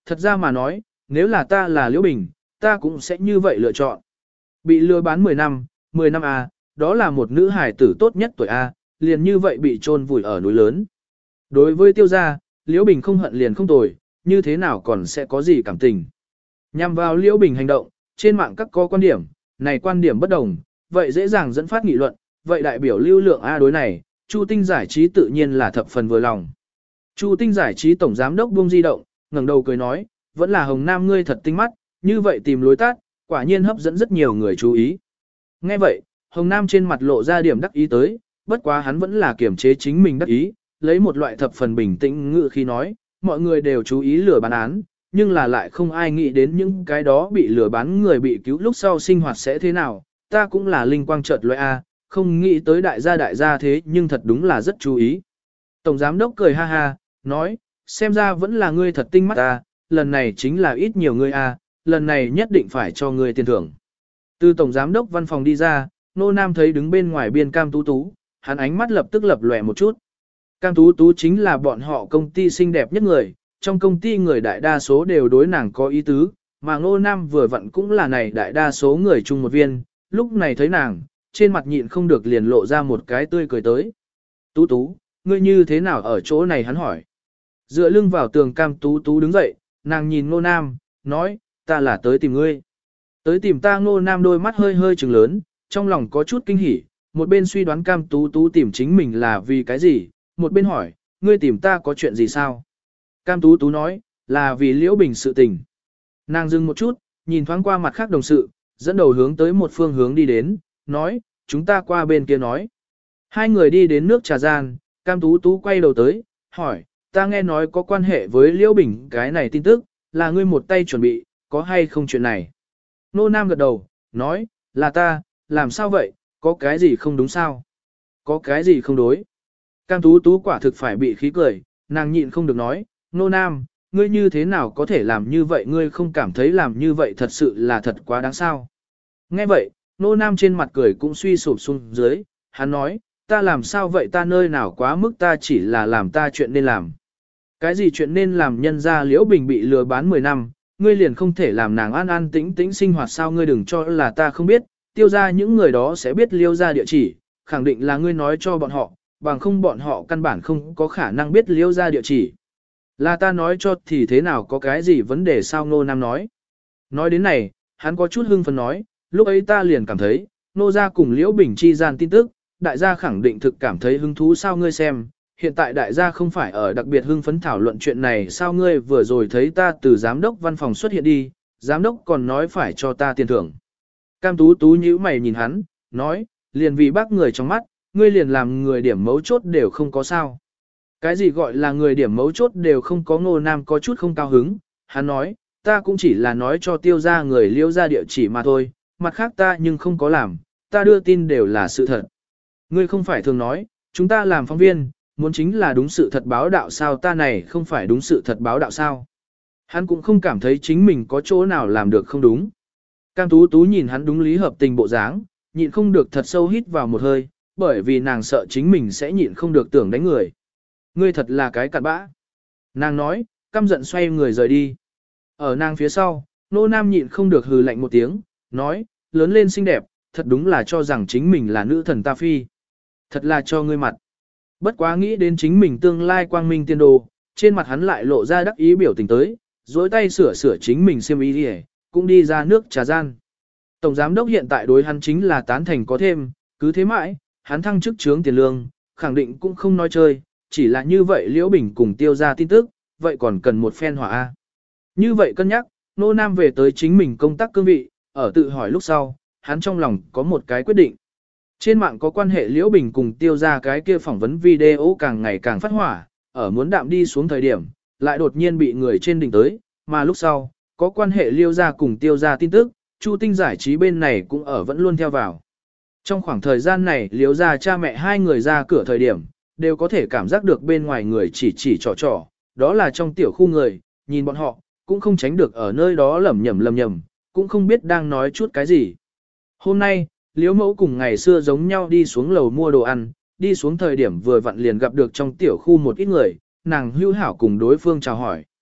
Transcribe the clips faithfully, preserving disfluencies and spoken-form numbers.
thật ra mà nói, nếu là ta là Liễu Bình, ta cũng sẽ như vậy lựa chọn. Bị lừa bán mười năm, mười năm A, đó là một nữ hài tử tốt nhất tuổi A, liền như vậy bị chôn vùi ở núi lớn. Đối với tiêu gia, Liễu Bình không hận liền không tồi, như thế nào còn sẽ có gì cảm tình. Nhằm vào Liễu Bình hành động, trên mạng các có quan điểm, này quan điểm bất đồng, vậy dễ dàng dẫn phát nghị luận, vậy đại biểu lưu lượng A đối này, Chu Tinh giải trí tự nhiên là thập phần vừa lòng. Chu Tinh giải trí tổng giám đốc Bung Di động, ngẩng đầu cười nói, vẫn là Hồng Nam ngươi thật tinh mắt, như vậy tìm lối tát, quả nhiên hấp dẫn rất nhiều người chú ý. Nghe vậy, Hồng Nam trên mặt lộ ra điểm đắc ý tới, bất quá hắn vẫn là kiềm chế chính mình đắc ý, lấy một loại thập phần bình tĩnh ngự khi nói, mọi người đều chú ý lừa bán án, nhưng là lại không ai nghĩ đến những cái đó bị lừa bán người bị cứu lúc sau sinh hoạt sẽ thế nào, ta cũng là linh quang chợt loại A, không nghĩ tới đại gia đại gia thế nhưng thật đúng là rất chú ý. Tổng giám đốc cười ha ha, nói, xem ra vẫn là ngươi thật tinh mắt ta, lần này chính là ít nhiều ngươi A, lần này nhất định phải cho ngươi tiền thưởng. Từ tổng giám đốc văn phòng đi ra, Nô Nam thấy đứng bên ngoài biên Cam Tú Tú, hắn ánh mắt lập tức lập lòe một chút. Cam Tú Tú chính là bọn họ công ty xinh đẹp nhất người, trong công ty người đại đa số đều đối nàng có ý tứ, mà Nô Nam vừa vặn cũng là này đại đa số người chung một viên, lúc này thấy nàng, trên mặt nhịn không được liền lộ ra một cái tươi cười tới. Tú Tú, ngươi như thế nào ở chỗ này hắn hỏi. Dựa lưng vào tường Cam Tú Tú đứng dậy, nàng nhìn Nô Nam, nói, ta là tới tìm ngươi. Tới tìm ta Nô Nam đôi mắt hơi hơi trừng lớn, trong lòng có chút kinh hỉ, một bên suy đoán Cam Tú Tú tìm chính mình là vì cái gì, một bên hỏi, ngươi tìm ta có chuyện gì sao? Cam Tú Tú nói, là vì Liễu Bình sự tình. Nàng dừng một chút, nhìn thoáng qua mặt khác đồng sự, dẫn đầu hướng tới một phương hướng đi đến, nói, chúng ta qua bên kia nói. Hai người đi đến nước trà gian, Cam Tú Tú quay đầu tới, hỏi, ta nghe nói có quan hệ với Liễu Bình cái này tin tức, là ngươi một tay chuẩn bị, có hay không chuyện này? Nô Nam gật đầu, nói, là ta, làm sao vậy, có cái gì không đúng sao? Có cái gì không đối? Cam Tú Tú quả thực phải bị khí cười, nàng nhịn không được nói, Nô Nam, ngươi như thế nào có thể làm như vậy, ngươi không cảm thấy làm như vậy thật sự là thật quá đáng sao? Nghe vậy, Nô Nam trên mặt cười cũng suy sụp xuống dưới, hắn nói, ta làm sao vậy, ta nơi nào quá mức, ta chỉ là làm ta chuyện nên làm. Cái gì chuyện nên làm, nhân ra Liễu Bình bị lừa bán mười năm, ngươi liền không thể làm nàng an an tĩnh tĩnh sinh hoạt sao? Ngươi đừng cho là ta không biết, tiêu ra những người đó sẽ biết Liêu ra địa chỉ, khẳng định là ngươi nói cho bọn họ, bằng không bọn họ căn bản không có khả năng biết Liêu ra địa chỉ. Là ta nói cho thì thế nào, có cái gì vấn đề sao? Nô Nam nói. Nói đến này, hắn có chút hưng phấn nói, lúc ấy ta liền cảm thấy, Nô ra cùng Liễu Bình chi gian tin tức, đại gia khẳng định thực cảm thấy hứng thú sao? Ngươi xem, hiện tại đại gia không phải ở đặc biệt hưng phấn thảo luận chuyện này sao? Ngươi vừa rồi thấy ta từ giám đốc văn phòng xuất hiện đi, giám đốc còn nói phải cho ta tiền thưởng. Cam Tú Tú nhíu mày nhìn hắn, nói, liền vì bác người trong mắt, ngươi liền làm người điểm mấu chốt đều không có sao. Cái gì gọi là người điểm mấu chốt đều không có? Ngô Nam có chút không cao hứng, hắn nói, ta cũng chỉ là nói cho tiêu ra người Liêu ra địa chỉ mà thôi, mặt khác ta nhưng không có làm, ta đưa tin đều là sự thật. Ngươi không phải thường nói, chúng ta làm phóng viên, muốn chính là đúng sự thật báo đạo sao? Ta này không phải đúng sự thật báo đạo sao? Hắn cũng không cảm thấy chính mình có chỗ nào làm được không đúng. Cam Tú Tú nhìn hắn đúng lý hợp tình bộ dáng, nhịn không được thật sâu hít vào một hơi, bởi vì nàng sợ chính mình sẽ nhịn không được tưởng đánh người. Ngươi thật là cái cặn bã. Nàng nói, căm giận xoay người rời đi. Ở nàng phía sau, Nô Nam nhịn không được hừ lạnh một tiếng, nói, lớn lên xinh đẹp, thật đúng là cho rằng chính mình là nữ thần ta phi. Thật là cho ngươi mặt. Bất quá nghĩ đến chính mình tương lai quang minh tiên đồ, trên mặt hắn lại lộ ra đắc ý biểu tình tới, dối tay sửa sửa chính mình xiêm y đi, cũng đi ra nước trà gian. Tổng giám đốc hiện tại đối hắn chính là tán thành có thêm, cứ thế mãi, hắn thăng chức trướng tiền lương, khẳng định cũng không nói chơi, chỉ là như vậy Liễu Bình cùng tiêu ra tin tức, vậy còn cần một phen hỏa A. Như vậy cân nhắc, Nô Nam về tới chính mình công tác cương vị, ở tự hỏi lúc sau, hắn trong lòng có một cái quyết định. Trên mạng có quan hệ Liễu Bình cùng tiêu ra cái kia phỏng vấn video càng ngày càng phát hỏa, ở muốn đạm đi xuống thời điểm, lại đột nhiên bị người trên đỉnh tới, mà lúc sau, có quan hệ Liêu ra cùng tiêu ra tin tức, Chu Tinh giải trí bên này cũng ở vẫn luôn theo vào. Trong khoảng thời gian này Liêu ra cha mẹ hai người ra cửa thời điểm, đều có thể cảm giác được bên ngoài người chỉ chỉ trò trò, đó là trong tiểu khu người, nhìn bọn họ, cũng không tránh được ở nơi đó lẩm nhẩm lẩm nhẩm, cũng không biết đang nói chút cái gì. Hôm nay, Liễu Mẫu cùng ngày xưa giống nhau đi xuống lầu mua đồ ăn, đi xuống thời điểm vừa vặn liền gặp được trong tiểu khu một ít người, nàng hữu hảo cùng đối phương chào hỏi.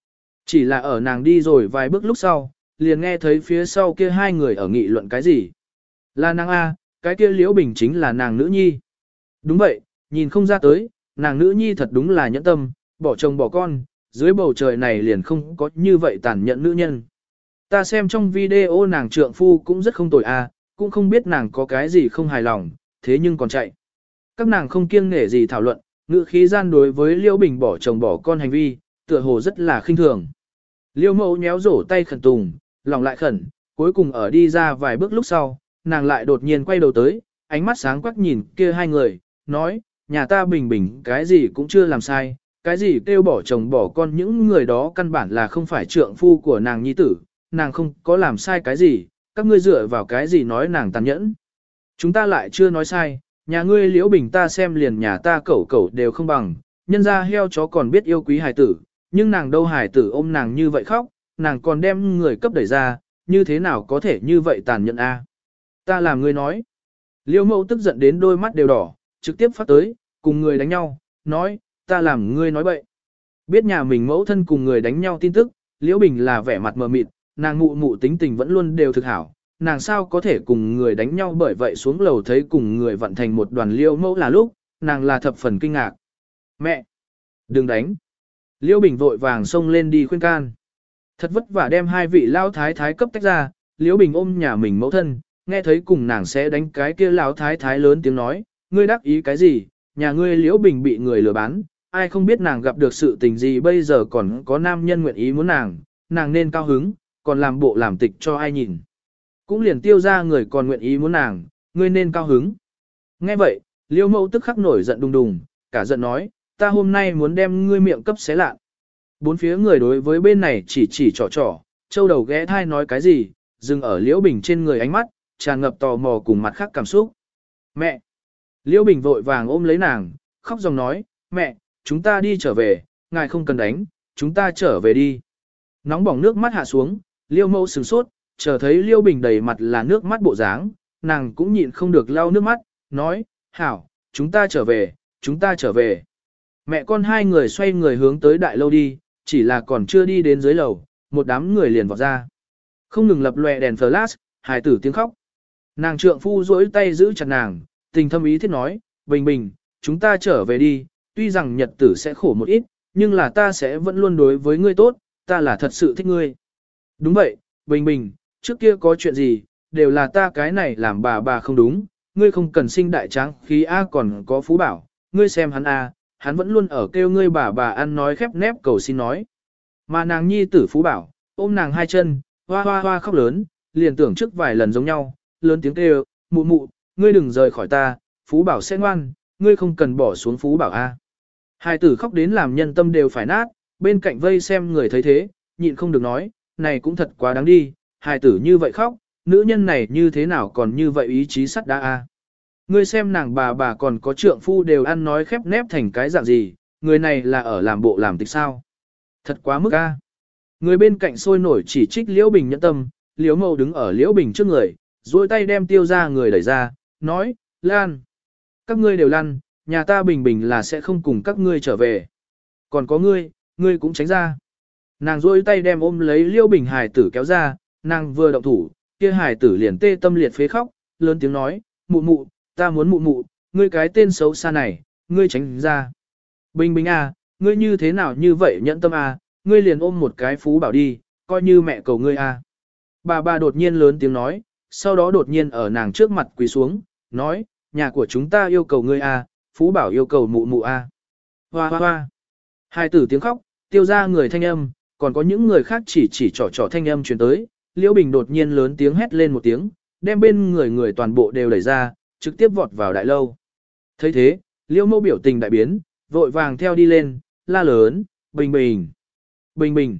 Chỉ là ở nàng đi rồi vài bước lúc sau, liền nghe thấy phía sau kia hai người ở nghị luận cái gì. Là nàng A, cái kia Liễu Bình chính là nàng nữ nhi. Đúng vậy, nhìn không ra tới, nàng nữ nhi thật đúng là nhẫn tâm, bỏ chồng bỏ con, dưới bầu trời này liền không có như vậy tàn nhẫn nữ nhân. Ta xem trong video nàng trượng phu cũng rất không tồi A, cũng không biết nàng có cái gì không hài lòng, thế nhưng còn chạy. Các nàng không kiêng nể gì thảo luận, ngữ khí gian đối với Liễu Bình bỏ chồng bỏ con hành vi, tựa hồ rất là khinh thường. Liêu mẫu nhéo rổ tay khẩn tùng, lòng lại khẩn, cuối cùng ở đi ra vài bước lúc sau, nàng lại đột nhiên quay đầu tới, ánh mắt sáng quắc nhìn kia hai người, nói, nhà ta bình bình cái gì cũng chưa làm sai, cái gì kêu bỏ chồng bỏ con những người đó căn bản là không phải trượng phu của nàng nhi tử, nàng không có làm sai cái gì, các ngươi dựa vào cái gì nói nàng tàn nhẫn. Chúng ta lại chưa nói sai, nhà ngươi Liễu Bình ta xem liền nhà ta cẩu cẩu đều không bằng, nhân ra heo chó còn biết yêu quý hài tử, nhưng nàng đâu hài tử ôm nàng như vậy khóc, nàng còn đem người cấp đẩy ra, như thế nào có thể như vậy tàn nhẫn a? Ta làm ngươi nói. Liêu mẫu tức giận đến đôi mắt đều đỏ, trực tiếp phát tới, cùng người đánh nhau, nói, ta làm ngươi nói bậy. Biết nhà mình mẫu thân cùng người đánh nhau tin tức, Liễu Bình là vẻ mặt mờ mịt, nàng mụ mụ tính tình vẫn luôn đều thực hảo, nàng sao có thể cùng người đánh nhau bởi vậy xuống lầu thấy cùng người vận thành một đoàn Liêu mẫu là lúc, nàng là thập phần kinh ngạc. Mẹ! Đừng đánh! Liễu Bình vội vàng xông lên đi khuyên can. Thật vất vả đem hai vị lão thái thái cấp tách ra, Liễu Bình ôm nhà mình mẫu thân, nghe thấy cùng nàng sẽ đánh cái kia lão thái thái lớn tiếng nói, ngươi đắc ý cái gì, nhà ngươi Liễu Bình bị người lừa bán, ai không biết nàng gặp được sự tình gì bây giờ còn có nam nhân nguyện ý muốn nàng, nàng nên cao hứng, còn làm bộ làm tịch cho ai nhìn. Cũng liền tiêu ra người còn nguyện ý muốn nàng, ngươi nên cao hứng. Nghe vậy, Liễu mẫu tức khắc nổi giận đùng đùng, cả giận nói, ta hôm nay muốn đem ngươi miệng cấp xé lạ. Bốn phía người đối với bên này chỉ chỉ trò trò, châu đầu ghé thai nói cái gì, dừng ở Liễu Bình trên người ánh mắt, tràn ngập tò mò cùng mặt khác cảm xúc. Mẹ! Liễu Bình vội vàng ôm lấy nàng, khóc dòng nói, mẹ, chúng ta đi trở về, ngài không cần đánh, chúng ta trở về đi. Nóng bỏng nước mắt hạ xuống, Liễu mẫu sửng sốt, chờ thấy Liễu Bình đầy mặt là nước mắt bộ dáng, nàng cũng nhịn không được lau nước mắt, nói, hảo, chúng ta trở về, chúng ta trở về. Mẹ con hai người xoay người hướng tới đại lâu đi, chỉ là còn chưa đi đến dưới lầu, một đám người liền vọt ra. Không ngừng lập lòe đèn flash, hài tử tiếng khóc. Nàng trượng phu duỗi tay giữ chặt nàng, tình thâm ý thiết nói, Bình Bình, chúng ta trở về đi, tuy rằng nhật tử sẽ khổ một ít, nhưng là ta sẽ vẫn luôn đối với ngươi tốt, ta là thật sự thích ngươi. Đúng vậy, Bình Bình, trước kia có chuyện gì, đều là ta cái này làm bà bà không đúng, ngươi không cần sinh đại tráng khí A còn có phú bảo, ngươi xem hắn A, hắn vẫn luôn ở kêu ngươi bà bà ăn nói khép nép cầu xin nói. Mà nàng nhi tử phú bảo, ôm nàng hai chân, hoa hoa hoa khóc lớn, liền tưởng trước vài lần giống nhau, lớn tiếng kêu, mụ mụ, ngươi đừng rời khỏi ta, phú bảo sẽ ngoan, ngươi không cần bỏ xuống phú bảo a. Hai tử khóc đến làm nhân tâm đều phải nát, bên cạnh vây xem người thấy thế, nhịn không được nói, này cũng thật quá đáng đi, hai tử như vậy khóc, nữ nhân này như thế nào còn như vậy ý chí sắt đá a. Ngươi xem nàng bà bà còn có trượng phu đều ăn nói khép nép thành cái dạng gì, người này là ở làm bộ làm tịch sao. Thật quá mức a. Người bên cạnh sôi nổi chỉ trích Liễu Bình nhẫn tâm, Liễu Mậu đứng ở Liễu Bình trước người, duỗi tay đem tiêu ra người đẩy ra, nói, Lan. Các ngươi đều lăn, nhà ta Bình Bình là sẽ không cùng các ngươi trở về. Còn có ngươi, ngươi cũng tránh ra. Nàng duỗi tay đem ôm lấy Liễu Bình hài tử kéo ra, nàng vừa động thủ, kia hài tử liền tê tâm liệt phế khóc, lớn tiếng nói, mụ mụ, ta muốn mụ mụ, ngươi cái tên xấu xa này, ngươi tránh ra. Bình Bình à, ngươi như thế nào như vậy nhẫn tâm à, ngươi liền ôm một cái phú bảo đi, coi như mẹ cầu ngươi à. Bà bà đột nhiên lớn tiếng nói, sau đó đột nhiên ở nàng trước mặt quỳ xuống, nói, nhà của chúng ta yêu cầu ngươi à, phú bảo yêu cầu mụ mụ à. Hoa hoa hoa. Hai tử tiếng khóc, tiêu ra người thanh âm, còn có những người khác chỉ chỉ trỏ trỏ thanh âm truyền tới, Liễu Bình đột nhiên lớn tiếng hét lên một tiếng, đem bên người người toàn bộ đều đẩy ra, trực tiếp vọt vào đại lâu. Thấy thế, Liễu Mẫu biểu tình đại biến, vội vàng theo đi lên, la lớn, Bình Bình, Bình Bình.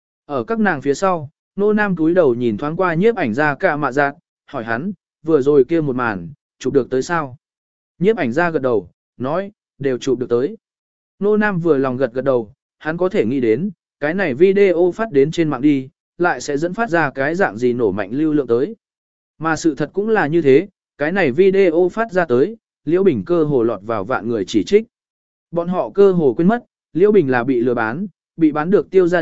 Ở các nàng phía sau, Nô Nam túi đầu nhìn thoáng qua nhiếp ảnh ra cả mạ giác, hỏi hắn, vừa rồi kia một màn, chụp được tới sao? Nhiếp ảnh ra gật đầu, nói, đều chụp được tới. Nô Nam vừa lòng gật gật đầu, hắn có thể nghĩ đến, cái này video phát đến trên mạng đi, lại sẽ dẫn phát ra cái dạng gì nổ mạnh lưu lượng tới. Mà sự thật cũng là như thế, cái này video phát ra tới, Liễu Bình cơ hồ lọt vào vạn người chỉ trích. Bọn họ cơ hồ quên mất, Liễu Bình là bị lừa bán, bị bán được tiêu ra đi,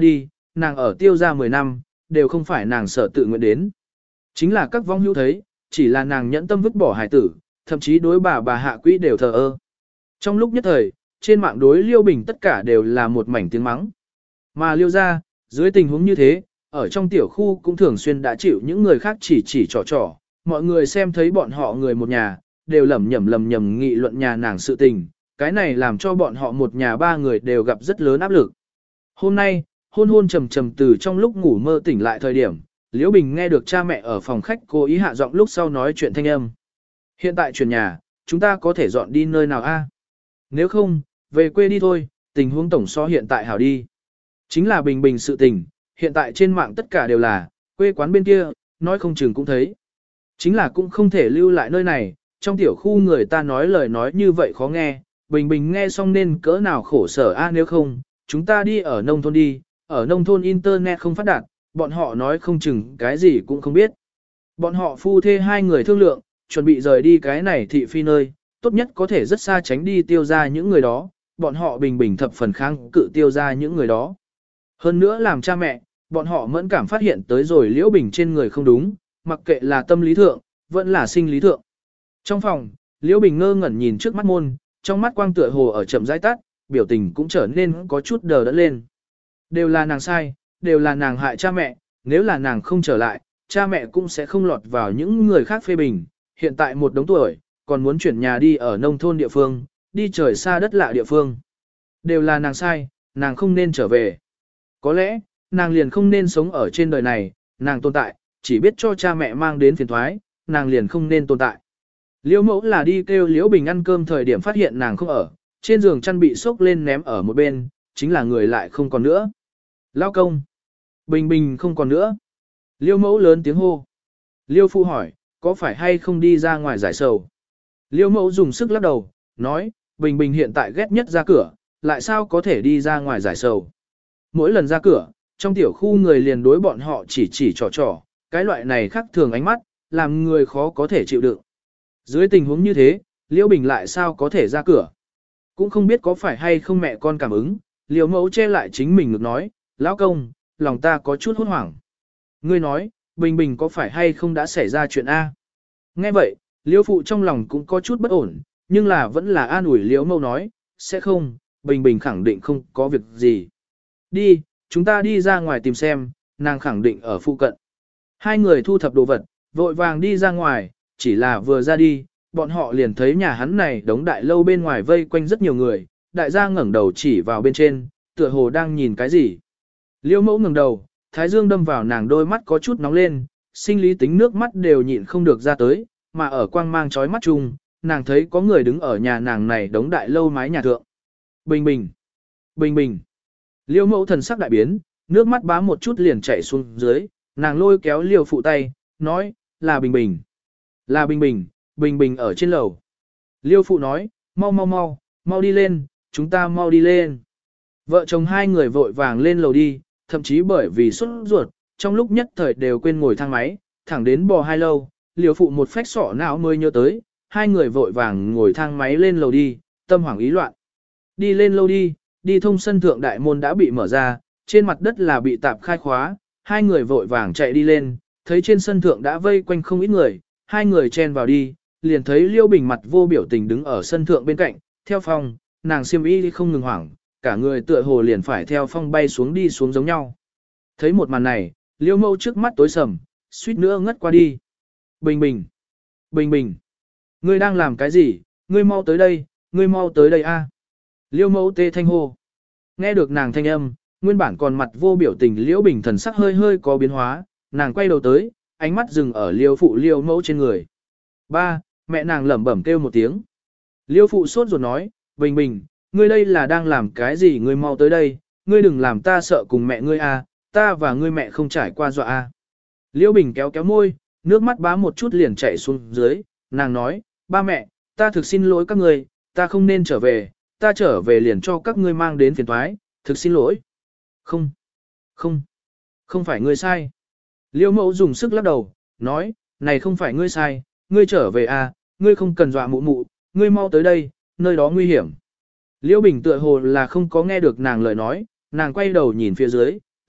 nàng ở tiêu gia mười năm, đều không phải nàng sợ tự nguyện đến. Chính là các vong hữu thấy, chỉ là nàng nhẫn tâm vứt bỏ hải tử, thậm chí đối bà bà hạ quỹ đều thờ ơ. Trong lúc nhất thời, trên mạng đối Liêu Bình tất cả đều là một mảnh tiếng mắng. Mà Liêu gia, dưới tình huống như thế, ở trong tiểu khu cũng thường xuyên đã chịu những người khác chỉ chỉ trò trò, mọi người xem thấy bọn họ người một nhà, đều lầm nhầm lầm nhầm nghị luận nhà nàng sự tình, cái này làm cho bọn họ một nhà ba người đều gặp rất lớn áp lực. Hôm nay, hôn hôn trầm trầm từ trong lúc ngủ mơ tỉnh lại thời điểm, Liễu Bình nghe được cha mẹ ở phòng khách cố ý hạ giọng lúc sau nói chuyện thanh âm. Hiện tại chuyển nhà, chúng ta có thể dọn đi nơi nào a? Nếu không, về quê đi thôi, tình huống tổng so hiện tại hảo đi. Chính là bình bình sự tình, hiện tại trên mạng tất cả đều là, quê quán bên kia, nói không chừng cũng thấy. Chính là cũng không thể lưu lại nơi này, trong tiểu khu người ta nói lời nói như vậy khó nghe, bình bình nghe xong nên cỡ nào khổ sở a nếu không, chúng ta đi ở nông thôn đi, ở nông thôn internet không phát đạt, bọn họ nói không chừng cái gì cũng không biết. Bọn họ phu thê hai người thương lượng, chuẩn bị rời đi cái này thị phi nơi, tốt nhất có thể rất xa tránh đi tiêu ra những người đó, bọn họ bình bình thập phần kháng cự tiêu ra những người đó. Hơn nữa làm cha mẹ, bọn họ mẫn cảm phát hiện tới rồi Liễu Bình trên người không đúng, mặc kệ là tâm lý thượng, vẫn là sinh lý thượng. Trong phòng, Liễu Bình ngơ ngẩn nhìn trước mắt môn, trong mắt quang tựa hồ ở chậm rãi tắt, biểu tình cũng trở nên có chút đờ đẫn lên. Đều là nàng sai, đều là nàng hại cha mẹ, nếu là nàng không trở lại, cha mẹ cũng sẽ không lọt vào những người khác phê bình. Hiện tại một đống tuổi, còn muốn chuyển nhà đi ở nông thôn địa phương, đi trời xa đất lạ địa phương. Đều là nàng sai, nàng không nên trở về. Có lẽ, nàng liền không nên sống ở trên đời này, nàng tồn tại, chỉ biết cho cha mẹ mang đến phiền thoái, nàng liền không nên tồn tại. Liễu mẫu là đi kêu Liễu Bình ăn cơm thời điểm phát hiện nàng không ở, trên giường chăn bị xốc lên ném ở một bên, chính là người lại không còn nữa. Lao công. Bình bình không còn nữa. Liễu mẫu lớn tiếng hô. Liễu phụ hỏi, có phải hay không đi ra ngoài giải sầu? Liễu mẫu dùng sức lắc đầu, nói, bình bình hiện tại ghét nhất ra cửa, lại sao có thể đi ra ngoài giải sầu? Mỗi lần ra cửa, trong tiểu khu người liền đối bọn họ chỉ chỉ trò trò, cái loại này khác thường ánh mắt, làm người khó có thể chịu đựng. Dưới tình huống như thế, Liễu Bình lại sao có thể ra cửa? Cũng không biết có phải hay không mẹ con cảm ứng, Liễu mẫu che lại chính mình ngược nói, lão công, lòng ta có chút hốt hoảng. Ngươi nói, Bình Bình có phải hay không đã xảy ra chuyện A? Nghe vậy, Liễu phụ trong lòng cũng có chút bất ổn, nhưng là vẫn là an ủi Liễu mẫu nói, sẽ không, Bình Bình khẳng định không có việc gì. Đi, chúng ta đi ra ngoài tìm xem, nàng khẳng định ở phụ cận. Hai người thu thập đồ vật, vội vàng đi ra ngoài, chỉ là vừa ra đi, bọn họ liền thấy nhà hắn này đống đại lâu bên ngoài vây quanh rất nhiều người, đại gia ngẩng đầu chỉ vào bên trên, tựa hồ đang nhìn cái gì. Liễu mẫu ngẩng đầu, thái dương đâm vào nàng đôi mắt có chút nóng lên, sinh lý tính nước mắt đều nhịn không được ra tới, mà ở quang mang chói mắt chung, nàng thấy có người đứng ở nhà nàng này đống đại lâu mái nhà thượng. Bình bình, bình bình. Liễu mẫu thần sắc đại biến, nước mắt bám một chút liền chảy xuống dưới, nàng lôi kéo Liễu phụ tay, nói, là bình bình. Là bình bình, bình bình ở trên lầu. Liêu phụ nói, mau mau mau, mau đi lên, chúng ta mau đi lên. Vợ chồng hai người vội vàng lên lầu đi, thậm chí bởi vì sốt ruột, trong lúc nhất thời đều quên ngồi thang máy, thẳng đến bò hai lâu, liêu phụ một phách sọ não mới nhớ tới, hai người vội vàng ngồi thang máy lên lầu đi, tâm hoảng ý loạn. Đi lên lầu đi, đi thông sân thượng đại môn đã bị mở ra, trên mặt đất là bị tạp khai khóa, hai người vội vàng chạy đi lên, thấy trên sân thượng đã vây quanh không ít người, hai người chen vào đi, liền thấy Liêu Bình mặt vô biểu tình đứng ở sân thượng bên cạnh, theo phong, nàng xiêm y không ngừng hoảng, cả người tựa hồ liền phải theo phong bay xuống đi xuống giống nhau. Thấy một màn này, Liêu mâu trước mắt tối sầm, suýt nữa ngất qua đi. Bình bình, bình bình, ngươi đang làm cái gì, ngươi mau tới đây, ngươi mau tới đây a. Liêu mâu tê thanh hô. Nghe được nàng thanh âm, nguyên bản còn mặt vô biểu tình Liễu Bình thần sắc hơi hơi có biến hóa, nàng quay đầu tới, ánh mắt dừng ở Liêu phụ Liêu mẫu trên người. Ba, mẹ nàng lẩm bẩm kêu một tiếng. Liêu phụ sốt ruột nói, Bình Bình, ngươi đây là đang làm cái gì, ngươi mau tới đây, ngươi đừng làm ta sợ cùng mẹ ngươi a, ta và ngươi mẹ không trải qua dọa a. Liêu Bình kéo kéo môi, nước mắt bám một chút liền chảy xuống dưới, nàng nói, ba mẹ, ta thực xin lỗi các ngươi, ta không nên trở về, ta trở về liền cho các ngươi mang đến phiền toái, thực xin lỗi. Không, không, không phải ngươi sai. Liêu mẫu dùng sức lắc đầu, nói, này không phải ngươi sai, ngươi trở về à, ngươi không cần dọa mụ mụ, ngươi mau tới đây, nơi đó nguy hiểm. Liêu Bình tựa hồ là không có nghe được nàng lời nói, nàng quay đầu nhìn phía dưới,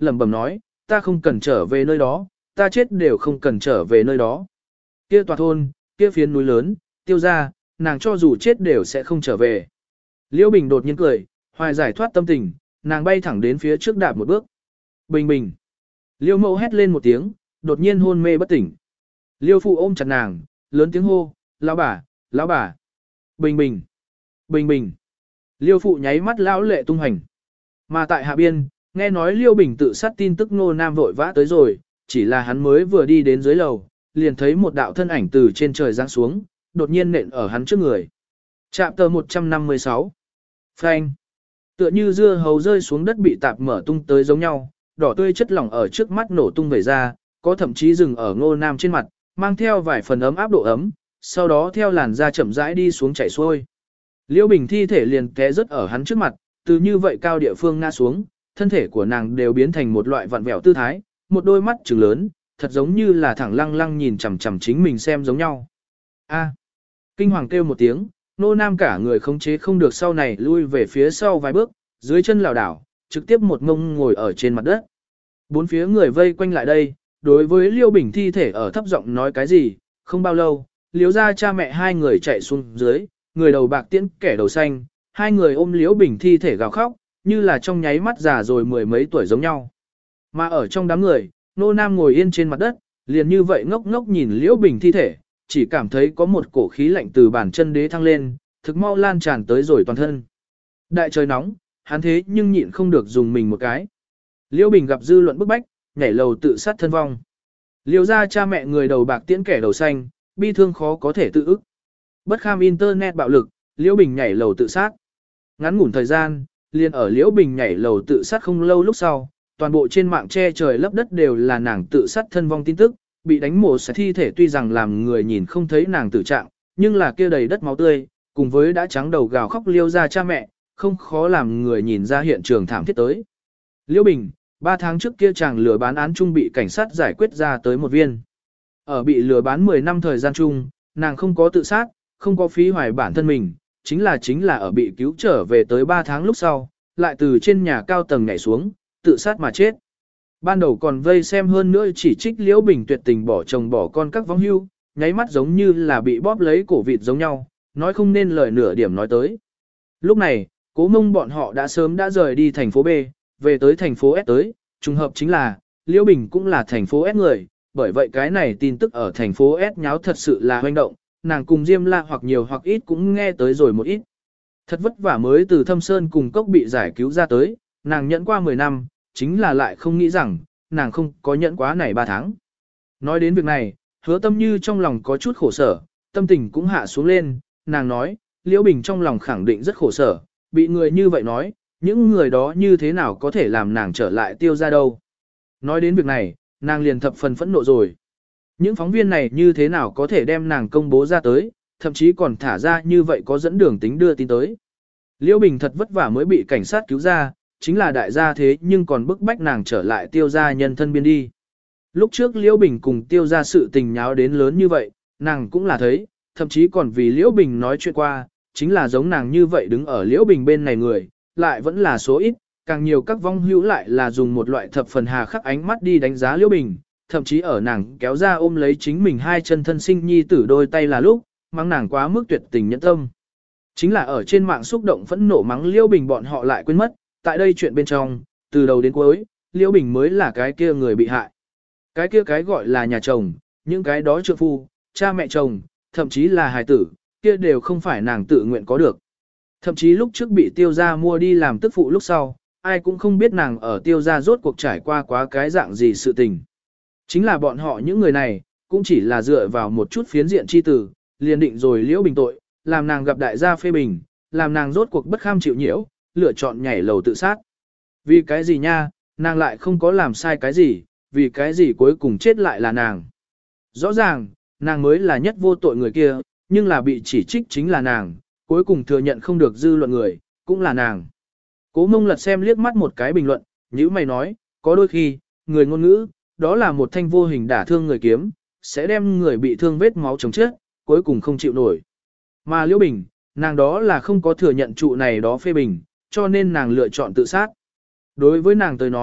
lẩm bẩm nói, ta không cần trở về nơi đó, ta chết đều không cần trở về nơi đó. Kia tòa thôn, kia phiến núi lớn, tiêu ra, nàng cho dù chết đều sẽ không trở về. Liễu Bình đột nhiên cười, hoài giải thoát tâm tình, nàng bay thẳng đến phía trước đạp một bước. Bình bình. Liêu mẫu hét lên một tiếng, đột nhiên hôn mê bất tỉnh. Liêu phụ ôm chặt nàng, lớn tiếng hô, lão bà, lão bà. Bình bình. Bình bình. Liêu phụ nháy mắt lão lệ tung hành. Mà tại hạ biên, nghe nói Liêu Bình tự sát tin tức Ngô Nam vội vã tới rồi, chỉ là hắn mới vừa đi đến dưới lầu, liền thấy một đạo thân ảnh từ trên trời giáng xuống, đột nhiên nện ở hắn trước người. Chạm tờ một trăm năm mươi sáu. Phanh. Tựa như dưa hấu rơi xuống đất bị tạp mở tung tới giống nhau, đỏ tươi chất lỏng ở trước mắt nổ tung về ra, có thậm chí dừng ở Ngô Nam trên mặt, mang theo vài phần ấm áp độ ấm, sau đó theo làn da chậm rãi đi xuống chảy xuôi. Liễu Bình thi thể liền té rớt ở hắn trước mặt, từ như vậy cao địa phương ngã xuống, thân thể của nàng đều biến thành một loại vặn vẹo tư thái, một đôi mắt trừng lớn, thật giống như là thẳng lăng lăng nhìn chằm chằm chính mình xem giống nhau. A! Kinh hoàng kêu một tiếng, Nô Nam cả người khống chế không được sau này lui về phía sau vài bước, dưới chân lảo đảo, trực tiếp một ngông ngồi ở trên mặt đất. Bốn phía người vây quanh lại đây, đối với Liêu Bình thi thể ở thấp giọng nói cái gì, không bao lâu, Liêu ra cha mẹ hai người chạy xuống dưới, người đầu bạc tiễn kẻ đầu xanh, hai người ôm Liêu Bình thi thể gào khóc, như là trong nháy mắt già rồi mười mấy tuổi giống nhau. Mà ở trong đám người, Nô Nam ngồi yên trên mặt đất, liền như vậy ngốc ngốc nhìn Liễu Bình thi thể, chỉ cảm thấy có một cổ khí lạnh từ bàn chân đế thăng lên, thực mau lan tràn tới rồi toàn thân. Đại trời nóng, hắn thế nhưng nhịn không được dùng mình một cái. Liễu Bình gặp dư luận bức bách, nhảy lầu tự sát thân vong. Liễu ra cha mẹ người đầu bạc tiễn kẻ đầu xanh, bi thương khó có thể tự ức. Bất kham internet bạo lực, Liễu Bình nhảy lầu tự sát. Ngắn ngủn thời gian, liền ở Liễu Bình nhảy lầu tự sát không lâu lúc sau, toàn bộ trên mạng che trời lấp đất đều là nàng tự sát thân vong tin tức, bị đánh mổ xẻ thi thể tuy rằng làm người nhìn không thấy nàng tử trạng, nhưng là kia đầy đất máu tươi, cùng với đã trắng đầu gào khóc Liêu ra cha mẹ, không khó làm người nhìn ra hiện trường thảm thiết tới. Liễu Bình, ba tháng trước kia chàng lừa bán án chung bị cảnh sát giải quyết ra tới một viên. Ở bị lừa bán mười năm thời gian chung, nàng không có tự sát, không có phí hoài bản thân mình, chính là chính là ở bị cứu trở về tới ba tháng lúc sau, lại từ trên nhà cao tầng nhảy xuống, tự sát mà chết. Ban đầu còn vây xem hơn nữa chỉ trích Liễu Bình tuyệt tình bỏ chồng bỏ con các vong hưu, nháy mắt giống như là bị bóp lấy cổ vịt giống nhau, nói không nên lời nửa điểm nói tới. Lúc này, Cố Mông bọn họ đã sớm đã rời đi thành phố B, về tới thành phố S tới, trùng hợp chính là, Liễu Bình cũng là thành phố S người, bởi vậy cái này tin tức ở thành phố S nháo thật sự là hoành động, nàng cùng Diêm La hoặc nhiều hoặc ít cũng nghe tới rồi một ít. Thật vất vả mới từ Thâm Sơn cùng cốc bị giải cứu ra tới, nàng nhẫn qua mười năm, chính là lại không nghĩ rằng, nàng không có nhẫn quá này ba tháng. Nói đến việc này, Hứa Tâm Như trong lòng có chút khổ sở, tâm tình cũng hạ xuống lên, nàng nói, Liễu Bình trong lòng khẳng định rất khổ sở, bị người như vậy nói, những người đó như thế nào có thể làm nàng trở lại Tiêu ra đâu. Nói đến việc này, nàng liền thập phần phẫn nộ rồi. Những phóng viên này như thế nào có thể đem nàng công bố ra tới, thậm chí còn thả ra như vậy có dẫn đường tính đưa tin tới. Liễu Bình thật vất vả mới bị cảnh sát cứu ra, chính là đại gia thế nhưng còn bức bách nàng trở lại Tiêu gia nhân thân biên đi. Lúc trước Liễu Bình cùng Tiêu gia sự tình nháo đến lớn như vậy, nàng cũng là thấy, thậm chí còn vì Liễu Bình nói chuyện qua, chính là giống nàng như vậy đứng ở Liễu Bình bên này người, lại vẫn là số ít, càng nhiều các vong hữu lại là dùng một loại thập phần hà khắc ánh mắt đi đánh giá Liễu Bình, thậm chí ở nàng kéo ra ôm lấy chính mình hai chân thân sinh nhi tử đôi tay là lúc, mắng nàng quá mức tuyệt tình nhẫn tâm. Chính là ở trên mạng xúc động phẫn nộ mắng Liễu Bình bọn họ lại quên mất, tại đây chuyện bên trong, từ đầu đến cuối, Liễu Bình mới là cái kia người bị hại. Cái kia cái gọi là nhà chồng, những cái đó trượng phu, cha mẹ chồng, thậm chí là hài tử, kia đều không phải nàng tự nguyện có được. Thậm chí lúc trước bị Tiêu gia mua đi làm tức phụ lúc sau, ai cũng không biết nàng ở Tiêu gia rốt cuộc trải qua quá cái dạng gì sự tình. Chính là bọn họ những người này, cũng chỉ là dựa vào một chút phiến diện chi tử, liền định rồi Liễu Bình tội, làm nàng gặp đại gia phê bình, làm nàng rốt cuộc bất kham chịu nhiễu, lựa chọn nhảy lầu tự sát. Vì cái gì nha, nàng lại không có làm sai cái gì, vì cái gì cuối cùng chết lại là nàng. Rõ ràng, nàng mới là nhất vô tội người kia, nhưng là bị chỉ trích chính là nàng, cuối cùng thừa nhận không được dư luận người, cũng là nàng. Cố Mông lật xem liếc mắt một cái bình luận, như mày nói, có đôi khi, người ngôn ngữ, đó là một thanh vô hình đả thương người kiếm, sẽ đem người bị thương vết máu chồng chết, cuối cùng không chịu nổi. Mà Liễu Bình, nàng đó là không có thừa nhận trụ này đó phê bình, cho nên nàng lựa chọn tự sát. Đối với nàng tới nói,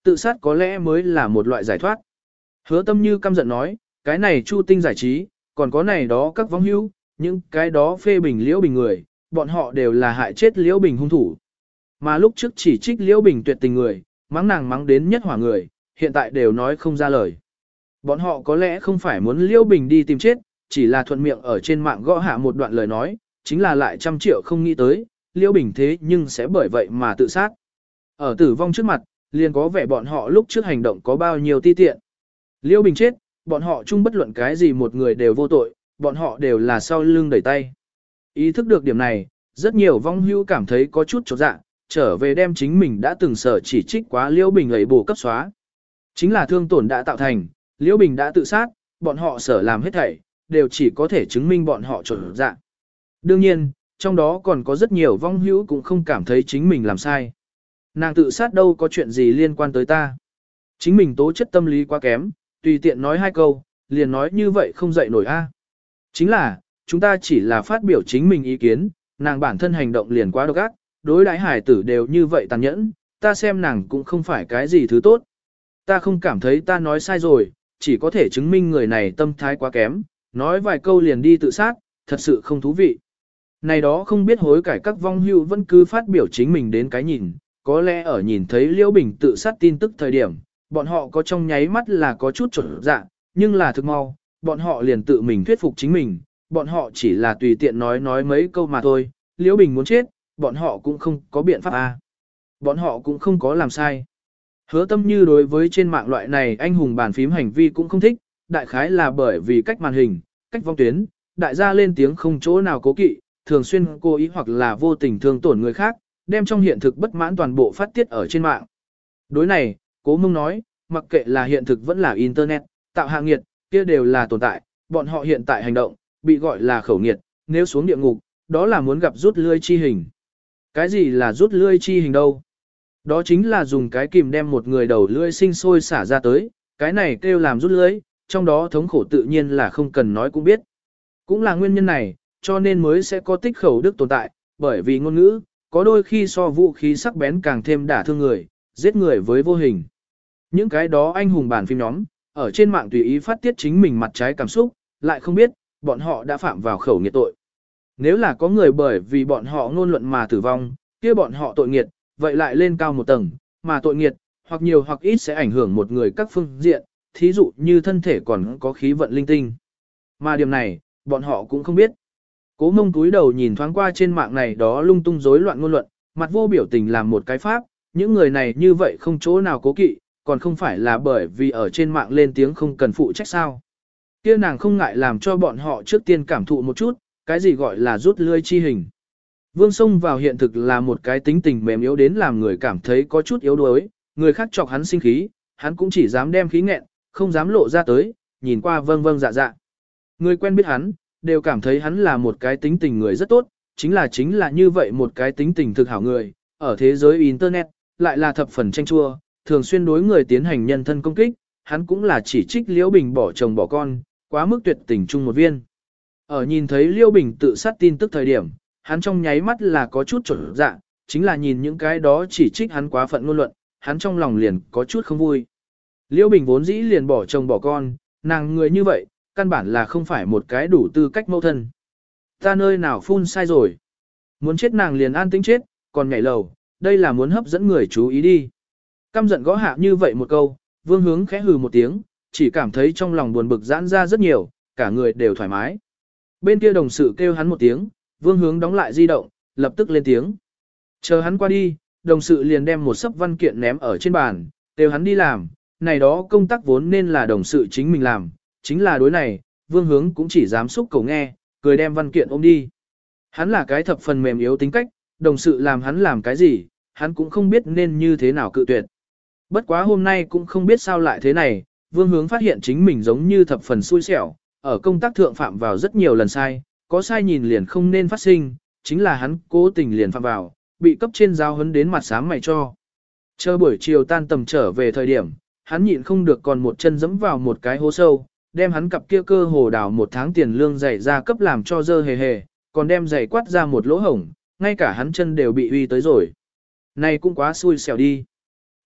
tự sát có lẽ mới là một loại giải thoát. Hứa Tâm Như căm giận nói, cái này Chu Tinh giải trí, còn có này đó các vong hữu, những cái đó phê bình Liễu Bình người, bọn họ đều là hại chết Liễu Bình hung thủ. Mà lúc trước chỉ trích Liễu Bình tuyệt tình người, mắng nàng mắng đến nhất hỏa người, hiện tại đều nói không ra lời. Bọn họ có lẽ không phải muốn Liễu Bình đi tìm chết, chỉ là thuận miệng ở trên mạng gõ hạ một đoạn lời nói, chính là lại trăm triệu không nghĩ tới, Liễu Bình thế nhưng sẽ bởi vậy mà tự sát. Ở tử vong trước mặt, liền có vẻ bọn họ lúc trước hành động có bao nhiêu ti tiện. Liễu Bình chết, bọn họ chung bất luận cái gì một người đều vô tội, bọn họ đều là sau lưng đẩy tay. Ý thức được điểm này, rất nhiều vong hữu cảm thấy có chút chột dạ, trở về đem chính mình đã từng sở chỉ trích quá Liễu Bình ấy bổ cấp xóa. Chính là thương tổn đã tạo thành, Liễu Bình đã tự sát, bọn họ sở làm hết thảy, đều chỉ có thể chứng minh bọn họ chột dạ. Đương nhiên, trong đó còn có rất nhiều vong hữu cũng không cảm thấy chính mình làm sai. Nàng tự sát đâu có chuyện gì liên quan tới ta. Chính mình tố chất tâm lý quá kém, tùy tiện nói hai câu, liền nói như vậy không dậy nổi a. Chính là, chúng ta chỉ là phát biểu chính mình ý kiến, nàng bản thân hành động liền quá độc ác, đối đãi hải tử đều như vậy tàn nhẫn, ta xem nàng cũng không phải cái gì thứ tốt. Ta không cảm thấy ta nói sai rồi, chỉ có thể chứng minh người này tâm thái quá kém, nói vài câu liền đi tự sát, thật sự không thú vị. Này đó không biết hối cải các vong hữu vẫn cứ phát biểu chính mình đến cái nhìn, có lẽ ở nhìn thấy Liễu Bình tự sát tin tức thời điểm, bọn họ có trong nháy mắt là có chút trở dạ, nhưng là thực mau, bọn họ liền tự mình thuyết phục chính mình, bọn họ chỉ là tùy tiện nói nói mấy câu mà thôi, Liễu Bình muốn chết, bọn họ cũng không có biện pháp à. Bọn họ cũng không có làm sai. Hứa Tâm Như đối với trên mạng loại này anh hùng bàn phím hành vi cũng không thích, đại khái là bởi vì cách màn hình, cách vong tuyến, đại gia lên tiếng không chỗ nào cố kỵ, thường xuyên cố ý hoặc là vô tình thương tổn người khác, đem trong hiện thực bất mãn toàn bộ phát tiết ở trên mạng. Đối này, Cố Mông nói, mặc kệ là hiện thực vẫn là Internet, tạo hạ nghiệt, kia đều là tồn tại, bọn họ hiện tại hành động, bị gọi là khẩu nghiệt, nếu xuống địa ngục, đó là muốn gặp rút lươi chi hình. Cái gì là rút lươi chi hình đâu? Đó chính là dùng cái kìm đem một người đầu lươi sinh sôi xả ra tới, cái này kêu làm rút lưới, trong đó thống khổ tự nhiên là không cần nói cũng biết. Cũng là nguyên nhân này, cho nên mới sẽ có tích khẩu đức tồn tại, bởi vì ngôn ngữ, có đôi khi so vũ khí sắc bén càng thêm đả thương người, giết người với vô hình. Những cái đó anh hùng bản phim nhóm, ở trên mạng tùy ý phát tiết chính mình mặt trái cảm xúc, lại không biết, bọn họ đã phạm vào khẩu nghiệt tội. Nếu là có người bởi vì bọn họ ngôn luận mà tử vong, kia bọn họ tội nghiệt, vậy lại lên cao một tầng, mà tội nghiệt, hoặc nhiều hoặc ít sẽ ảnh hưởng một người các phương diện, thí dụ như thân thể còn có khí vận linh tinh. Mà điểm này, bọn họ cũng không biết. Cố Mông túi đầu nhìn thoáng qua trên mạng này đó lung tung rối loạn ngôn luận, mặt vô biểu tình làm một cái pháp, những người này như vậy không chỗ nào cố kỵ, còn không phải là bởi vì ở trên mạng lên tiếng không cần phụ trách sao. Kia nàng không ngại làm cho bọn họ trước tiên cảm thụ một chút, cái gì gọi là rút lươi chi hình. Vương xông vào hiện thực là một cái tính tình mềm yếu đến làm người cảm thấy có chút yếu đuối, người khác chọc hắn sinh khí, hắn cũng chỉ dám đem khí nghẹn, không dám lộ ra tới, nhìn qua vâng vâng dạ dạ. Người quen biết hắn, đều cảm thấy hắn là một cái tính tình người rất tốt, chính là chính là như vậy một cái tính tình thực hảo người, ở thế giới Internet, lại là thập phần tranh chua, thường xuyên đối người tiến hành nhân thân công kích, hắn cũng là chỉ trích Liễu Bình bỏ chồng bỏ con, quá mức tuyệt tình chung một viên. Ở nhìn thấy Liễu Bình tự sát tin tức thời điểm, hắn trong nháy mắt là có chút trở dạ, chính là nhìn những cái đó chỉ trích hắn quá phận ngôn luận, hắn trong lòng liền có chút không vui. Liễu Bình vốn dĩ liền bỏ chồng bỏ con, nàng người như vậy, căn bản là không phải một cái đủ tư cách mẫu thân. Ta nơi nào phun sai rồi. Muốn chết nàng liền an tĩnh chết, còn nhảy lầu, đây là muốn hấp dẫn người chú ý đi. Căm giận gõ hạ như vậy một câu, Vương Hướng khẽ hừ một tiếng, chỉ cảm thấy trong lòng buồn bực giãn ra rất nhiều, cả người đều thoải mái. Bên kia đồng sự kêu hắn một tiếng, Vương Hướng đóng lại di động, lập tức lên tiếng. Chờ hắn qua đi, đồng sự liền đem một sấp văn kiện ném ở trên bàn, kêu hắn đi làm, này đó công tác vốn nên là đồng sự chính mình làm, chính là đối này, Vương Hướng cũng chỉ dám xúc cầu nghe, cười đem văn kiện ôm đi. Hắn là cái thập phần mềm yếu tính cách, đồng sự làm hắn làm cái gì, hắn cũng không biết nên như thế nào cự tuyệt. Bất quá hôm nay cũng không biết sao lại thế này, Vương Hướng phát hiện chính mình giống như thập phần xui xẻo, ở công tác thượng phạm vào rất nhiều lần sai, có sai nhìn liền không nên phát sinh, chính là hắn cố tình liền phạm vào, bị cấp trên giao huấn đến mặt xám mày cho. Chờ buổi chiều tan tầm trở về thời điểm, hắn nhịn không được còn một chân dẫm vào một cái hố sâu, đem hắn cặp kia cơ hồ đào một tháng tiền lương giày ra cấp làm cho dơ hề hề, còn đem giày quát ra một lỗ hổng, ngay cả hắn chân đều bị uy tới rồi. Này cũng quá xui xẻo đi.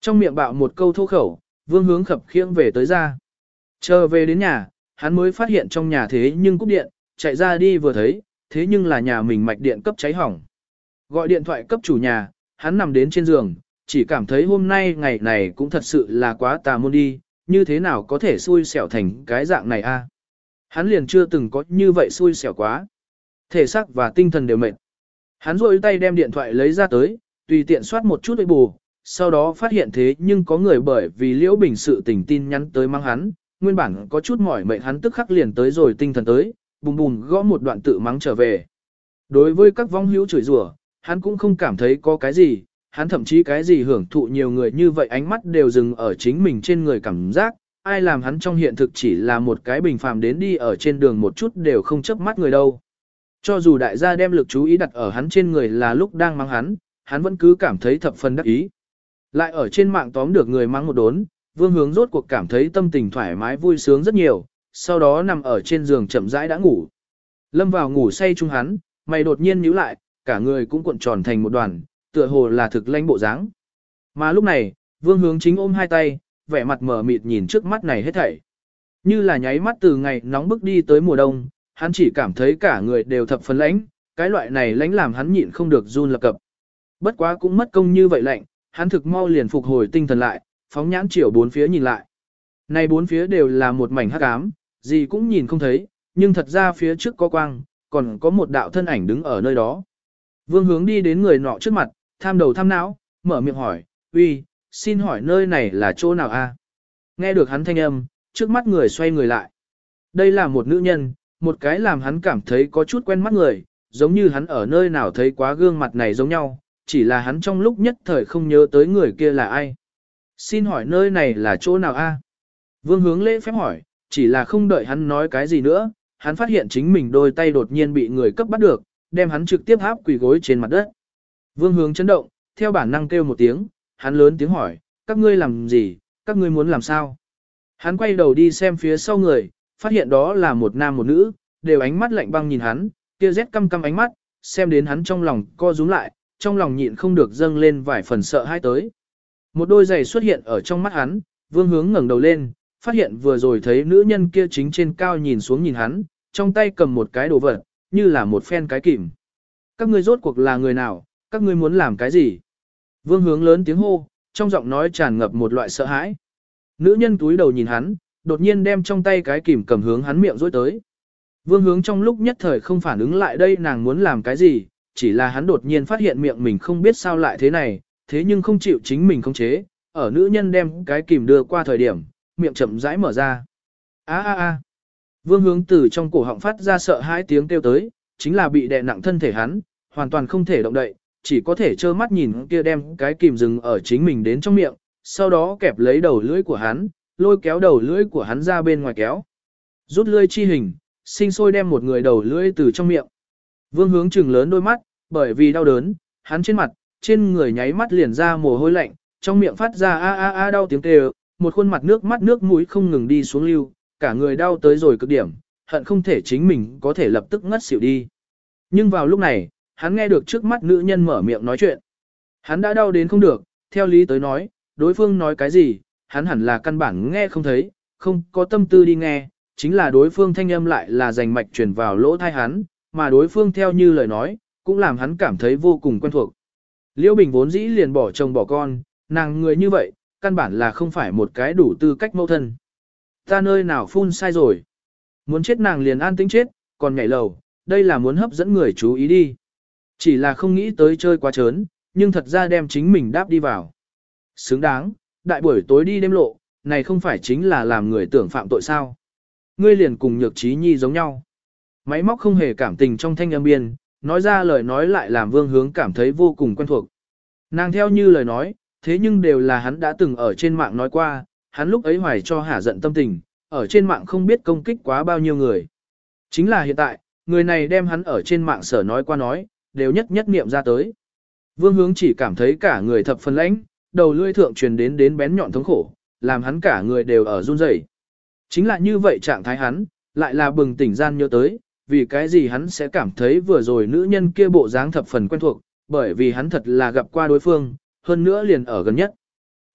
Trong miệng bạo một câu thô khẩu, Vương Hướng khập khiễng về tới ra. Chờ về đến nhà, hắn mới phát hiện trong nhà thế nhưng cúp điện, chạy ra đi vừa thấy, thế nhưng là nhà mình mạch điện cấp cháy hỏng. Gọi điện thoại cấp chủ nhà, hắn nằm đến trên giường, chỉ cảm thấy hôm nay ngày này cũng thật sự là quá tà môn đi, như thế nào có thể xui xẻo thành cái dạng này a? Hắn liền chưa từng có như vậy xui xẻo quá. Thể xác và tinh thần đều mệt. Hắn rôi tay đem điện thoại lấy ra tới, tùy tiện soát một chút bù, sau đó phát hiện thế nhưng có người bởi vì Liễu Bình sự tình tin nhắn tới mang hắn, nguyên bản có chút mỏi mệt hắn tức khắc liền tới rồi tinh thần tới, bùm bùm gõ một đoạn tự mắng trở về. Đối với các vong hữu chửi rủa, hắn cũng không cảm thấy có cái gì, hắn thậm chí cái gì hưởng thụ nhiều người như vậy ánh mắt đều dừng ở chính mình trên người cảm giác, ai làm hắn trong hiện thực chỉ là một cái bình phàm đến đi ở trên đường một chút đều không chớp mắt người đâu. Cho dù đại gia đem lực chú ý đặt ở hắn trên người là lúc đang mắng hắn, hắn vẫn cứ cảm thấy thập phần đắc ý. Lại ở trên mạng tóm được người mắng một đốn, Vương Hướng rốt cuộc cảm thấy tâm tình thoải mái vui sướng rất nhiều, sau đó nằm ở trên giường chậm rãi đã ngủ. Lâm vào ngủ say chung hắn, mày đột nhiên nhíu lại, cả người cũng cuộn tròn thành một đoàn, tựa hồ là thực lãnh bộ dáng. Mà lúc này, Vương Hướng chính ôm hai tay, vẻ mặt mở mịt nhìn trước mắt này hết thảy. Như là nháy mắt từ ngày nóng bức đi tới mùa đông, hắn chỉ cảm thấy cả người đều thập phần lãnh, cái loại này lãnh làm hắn nhịn không được run lập cập. Bất quá cũng mất công như vậy lạnh, hắn thực mau liền phục hồi tinh thần lại, phóng nhãn chiều bốn phía nhìn lại. Này bốn phía đều là một mảnh hắc ám, gì cũng nhìn không thấy, nhưng thật ra phía trước có quang, còn có một đạo thân ảnh đứng ở nơi đó. Vương Hướng đi đến người nọ trước mặt, tham đầu tham não, mở miệng hỏi, uy, xin hỏi nơi này là chỗ nào a? Nghe được hắn thanh âm, trước mắt người xoay người lại. Đây là một nữ nhân, một cái làm hắn cảm thấy có chút quen mắt người, giống như hắn ở nơi nào thấy quá gương mặt này giống nhau, chỉ là hắn trong lúc nhất thời không nhớ tới người kia là ai. Xin hỏi nơi này là chỗ nào a? Vương Hướng lễ phép hỏi, chỉ là không đợi hắn nói cái gì nữa, hắn phát hiện chính mình đôi tay đột nhiên bị người cấp bắt được, đem hắn trực tiếp áp quỳ gối trên mặt đất. Vương Hướng chấn động, theo bản năng kêu một tiếng, hắn lớn tiếng hỏi, các ngươi làm gì, các ngươi muốn làm sao? Hắn quay đầu đi xem phía sau người, phát hiện đó là một nam một nữ, đều ánh mắt lạnh băng nhìn hắn, kia rét căm căm ánh mắt, xem đến hắn trong lòng co rúm lại, trong lòng nhịn không được dâng lên vài phần sợ hãi tới. Một đôi giày xuất hiện ở trong mắt hắn, Vương Hướng ngẩng đầu lên, phát hiện vừa rồi thấy nữ nhân kia chính trên cao nhìn xuống nhìn hắn, trong tay cầm một cái đồ vật, như là một phen cái kìm. Các ngươi rốt cuộc là người nào, các ngươi muốn làm cái gì? Vương Hướng lớn tiếng hô, trong giọng nói tràn ngập một loại sợ hãi. Nữ nhân túi đầu nhìn hắn, đột nhiên đem trong tay cái kìm cầm hướng hắn miệng dối tới. Vương Hướng trong lúc nhất thời không phản ứng lại đây nàng muốn làm cái gì, chỉ là hắn đột nhiên phát hiện miệng mình không biết sao lại thế này, thế nhưng không chịu chính mình khống chế, ở nữ nhân đem cái kìm đưa qua thời điểm, miệng chậm rãi mở ra. A a a. Vương Hướng từ trong cổ họng phát ra sợ hãi tiếng kêu tới, chính là bị đè nặng thân thể hắn, hoàn toàn không thể động đậy, chỉ có thể trơ mắt nhìn kia đem cái kìm dừng ở chính mình đến trong miệng, sau đó kẹp lấy đầu lưỡi của hắn, lôi kéo đầu lưỡi của hắn ra bên ngoài kéo. Rút lưỡi chi hình, sinh sôi đem một người đầu lưỡi từ trong miệng. Vương Hướng trừng lớn đôi mắt, bởi vì đau đớn, hắn trên mặt, trên người nháy mắt liền ra mồ hôi lạnh, trong miệng phát ra a a a đau tiếng kêu, một khuôn mặt nước mắt nước mũi không ngừng đi xuống lưu, cả người đau tới rồi cực điểm, hận không thể chính mình có thể lập tức ngất xỉu đi. Nhưng vào lúc này, hắn nghe được trước mắt nữ nhân mở miệng nói chuyện. Hắn đã đau đến không được, theo lý tới nói, đối phương nói cái gì, hắn hẳn là căn bản nghe không thấy, không có tâm tư đi nghe, chính là đối phương thanh âm lại là rành mạch truyền vào lỗ tai hắn, mà đối phương theo như lời nói, cũng làm hắn cảm thấy vô cùng quen thuộc. Liễu Bình vốn dĩ liền bỏ chồng bỏ con, nàng người như vậy, căn bản là không phải một cái đủ tư cách mẫu thân. Ta nơi nào phun sai rồi. Muốn chết nàng liền an tĩnh chết, còn nhảy lầu, đây là muốn hấp dẫn người chú ý đi. Chỉ là không nghĩ tới chơi quá trớn, nhưng thật ra đem chính mình đáp đi vào. Xứng đáng, đại buổi tối đi đêm lộ, này không phải chính là làm người tưởng phạm tội sao. Ngươi liền cùng Nhược Trí Nhi giống nhau. Máy móc không hề cảm tình trong thanh âm biên, nói ra lời nói lại làm Vương Hướng cảm thấy vô cùng quen thuộc. Nàng theo như lời nói, thế nhưng đều là hắn đã từng ở trên mạng nói qua, hắn lúc ấy hoài cho hả giận tâm tình, ở trên mạng không biết công kích quá bao nhiêu người. Chính là hiện tại, người này đem hắn ở trên mạng sở nói qua nói, đều nhất nhất niệm ra tới. Vương Hướng chỉ cảm thấy cả người thập phần lãnh, đầu lưỡi thượng truyền đến đến bén nhọn thống khổ, làm hắn cả người đều ở run rẩy. Chính là như vậy trạng thái hắn, lại là bừng tỉnh gian nhớ tới, vì cái gì hắn sẽ cảm thấy vừa rồi nữ nhân kia bộ dáng thập phần quen thuộc, bởi vì hắn thật là gặp qua đối phương, hơn nữa liền ở gần nhất.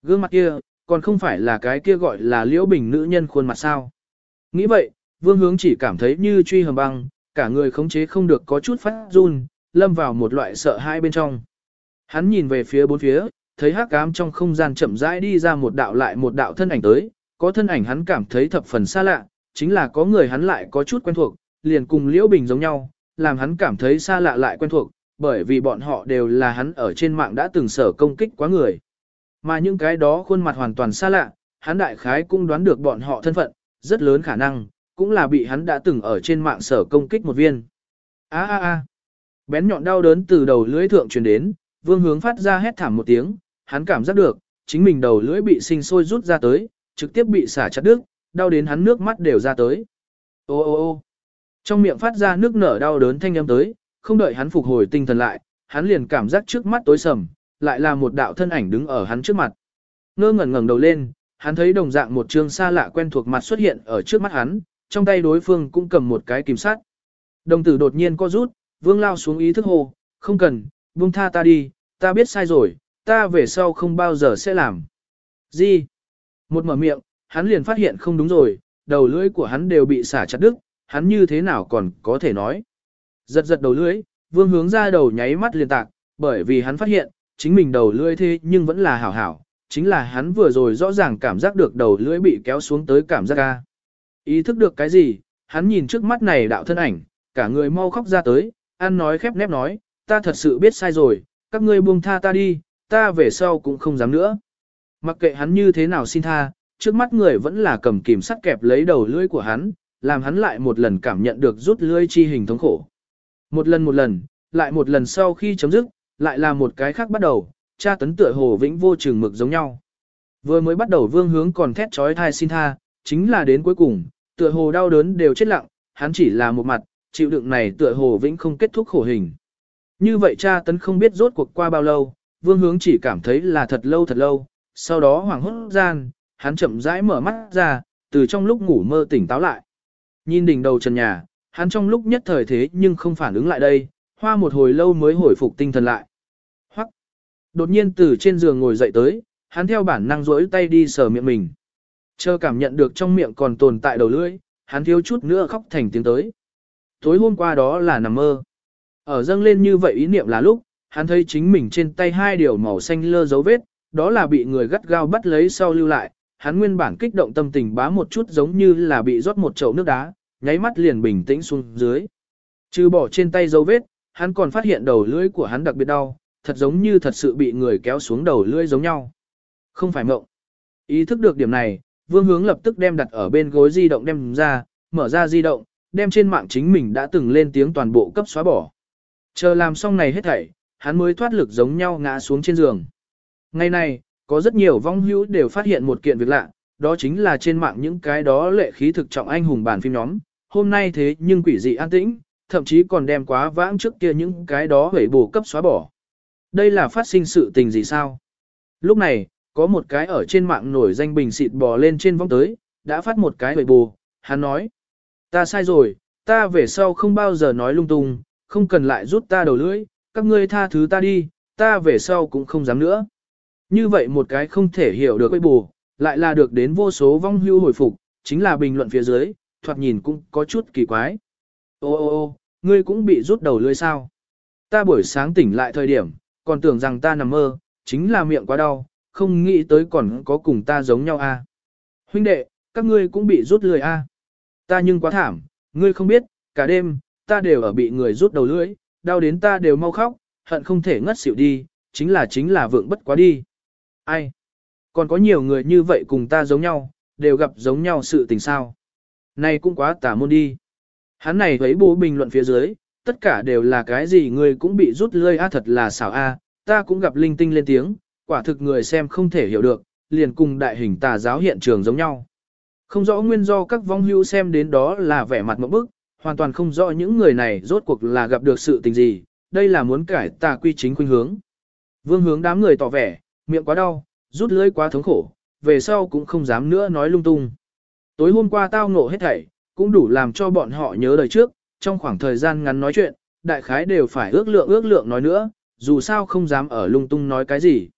Gương mặt kia, còn không phải là cái kia gọi là Liễu Bình nữ nhân khuôn mặt sao. Nghĩ vậy, Vương Hướng chỉ cảm thấy như truy hầm băng, cả người khống chế không được có chút phát run, lâm vào một loại sợ hãi bên trong. Hắn nhìn về phía bốn phía, thấy hắc ám trong không gian chậm rãi đi ra một đạo lại một đạo thân ảnh tới, có thân ảnh hắn cảm thấy thập phần xa lạ, chính là có người hắn lại có chút quen thuộc, liền cùng Liễu Bình giống nhau, làm hắn cảm thấy xa lạ lại quen thuộc, bởi vì bọn họ đều là hắn ở trên mạng đã từng sở công kích quá người. Mà những cái đó khuôn mặt hoàn toàn xa lạ, hắn đại khái cũng đoán được bọn họ thân phận, rất lớn khả năng, cũng là bị hắn đã từng ở trên mạng sở công kích một viên. A a a. Bén nhọn đau đớn từ đầu lưỡi thượng truyền đến, Vương Hướng phát ra hét thảm một tiếng, hắn cảm giác được, chính mình đầu lưỡi bị sinh sôi rút ra tới, trực tiếp bị xả chặt đứt, đau đến hắn nước mắt đều ra tới. Ô ô ô. Trong miệng phát ra nước nở đau đớn thanh âm tới, không đợi hắn phục hồi tinh thần lại, hắn liền cảm giác trước mắt tối sầm, lại là một đạo thân ảnh đứng ở hắn trước mặt. Ngơ ngẩn ngẩng đầu lên, hắn thấy đồng dạng một trương xa lạ quen thuộc mặt xuất hiện ở trước mắt hắn, trong tay đối phương cũng cầm một cái kìm sắt. Đồng tử đột nhiên co rút, Vương lao xuống ý thức hồ, không cần, buông tha ta đi, ta biết sai rồi, ta về sau không bao giờ sẽ làm. Gì? Một mở miệng, hắn liền phát hiện không đúng rồi, đầu lưỡi của hắn đều bị xả chặt đứt, hắn như thế nào còn có thể nói. Giật giật đầu lưỡi, Vương Hướng ra đầu nháy mắt liền tạc, bởi vì hắn phát hiện, chính mình đầu lưỡi thế nhưng vẫn là hảo hảo, chính là hắn vừa rồi rõ ràng cảm giác được đầu lưỡi bị kéo xuống tới cảm giác ga. Ý thức được cái gì, hắn nhìn trước mắt này đạo thân ảnh, cả người mau khóc ra tới, ăn nói khép nép nói, ta thật sự biết sai rồi, các ngươi buông tha ta đi, ta về sau cũng không dám nữa. Mặc kệ hắn như thế nào xin tha, trước mắt người vẫn là cầm kìm sắt kẹp lấy đầu lưỡi của hắn, làm hắn lại một lần cảm nhận được rút lưỡi chi hình thống khổ. Một lần một lần, lại một lần sau khi chấm dứt, lại là một cái khác bắt đầu, tra tấn tựa hồ vĩnh vô trường mực giống nhau. Vừa mới bắt đầu Vương Hướng còn thét trói thai xin tha, chính là đến cuối cùng, tựa hồ đau đớn đều chết lặng, hắn chỉ là một mặt, chịu đựng này tựa hồ vĩnh không kết thúc khổ hình. Như vậy tra tấn không biết rốt cuộc qua bao lâu, Vương Hướng chỉ cảm thấy là thật lâu thật lâu, sau đó hoảng hốt gian, hắn chậm rãi mở mắt ra, từ trong lúc ngủ mơ tỉnh táo lại. Nhìn đỉnh đầu trần nhà, hắn trong lúc nhất thời thế nhưng không phản ứng lại đây, hoa một hồi lâu mới hồi phục tinh thần lại. Hoắc! Đột nhiên từ trên giường ngồi dậy tới, hắn theo bản năng rỗi tay đi sờ miệng mình. Chờ cảm nhận được trong miệng còn tồn tại đầu lưỡi, hắn thiếu chút nữa khóc thành tiếng tới. Tối hôm qua đó là nằm mơ. Ở dâng lên như vậy ý niệm là lúc, hắn thấy chính mình trên tay hai điều màu xanh lơ dấu vết, đó là bị người gắt gao bắt lấy sau lưu lại. Hắn nguyên bản kích động tâm tình bá một chút giống như là bị rót một chậu nước đá, nháy mắt liền bình tĩnh xuống dưới. Trừ bỏ trên tay dấu vết, hắn còn phát hiện đầu lưỡi của hắn đặc biệt đau, thật giống như thật sự bị người kéo xuống đầu lưỡi giống nhau. Không phải mộng. Ý thức được điểm này, Vương Hướng lập tức đem đặt ở bên gối di động đem ra, mở ra di động, đem trên mạng chính mình đã từng lên tiếng toàn bộ cấp xóa bỏ. Chờ làm xong này hết thảy, hắn mới thoát lực giống nhau ngã xuống trên giường. Ngày này, có rất nhiều vong hữu đều phát hiện một kiện việc lạ, đó chính là trên mạng những cái đó lệ khí thực trọng anh hùng bản phim nhóm, hôm nay thế nhưng quỷ dị an tĩnh, thậm chí còn đem quá vãng trước kia những cái đó hủy bổ cấp xóa bỏ. Đây là phát sinh sự tình gì sao? Lúc này, có một cái ở trên mạng nổi danh bình xịt bò lên trên vong tới, đã phát một cái hủy bổ, hắn nói, ta sai rồi, ta về sau không bao giờ nói lung tung, không cần lại rút ta đầu lưỡi, các ngươi tha thứ ta đi, ta về sau cũng không dám nữa. Như vậy một cái không thể hiểu được hủy bổ, lại là được đến vô số vong hưu hồi phục, chính là bình luận phía dưới, thoạt nhìn cũng có chút kỳ quái. Ô ô ô, ngươi cũng bị rút đầu lưỡi sao? Ta buổi sáng tỉnh lại thời điểm, còn tưởng rằng ta nằm mơ, chính là miệng quá đau, không nghĩ tới còn có cùng ta giống nhau a. À. Huynh đệ, các ngươi cũng bị rút lưỡi a. À. Ta nhưng quá thảm, ngươi không biết, cả đêm, ta đều ở bị người rút đầu lưỡi, đau đến ta đều mau khóc, hận không thể ngất xỉu đi, chính là chính là vượng bất quá đi. Ai? Còn có nhiều người như vậy cùng ta giống nhau, đều gặp giống nhau sự tình sao. Này cũng quá tà môn đi. Hắn này thấy bố bình luận phía dưới, tất cả đều là cái gì người cũng bị rút lưỡi a, thật là xảo a, ta cũng gặp linh tinh lên tiếng, quả thực người xem không thể hiểu được, liền cùng đại hình tà giáo hiện trường giống nhau. Không rõ nguyên do các vong hữu xem đến đó là vẻ mặt mộng bức, hoàn toàn không rõ những người này rốt cuộc là gặp được sự tình gì, đây là muốn cải tà quy chính khuynh hướng. Vương Hướng đám người tỏ vẻ, miệng quá đau, rút lưỡi quá thống khổ, về sau cũng không dám nữa nói lung tung. Tối hôm qua tao ngộ hết thảy, cũng đủ làm cho bọn họ nhớ đời trước, trong khoảng thời gian ngắn nói chuyện, đại khái đều phải ước lượng ước lượng nói nữa, dù sao không dám ở lung tung nói cái gì.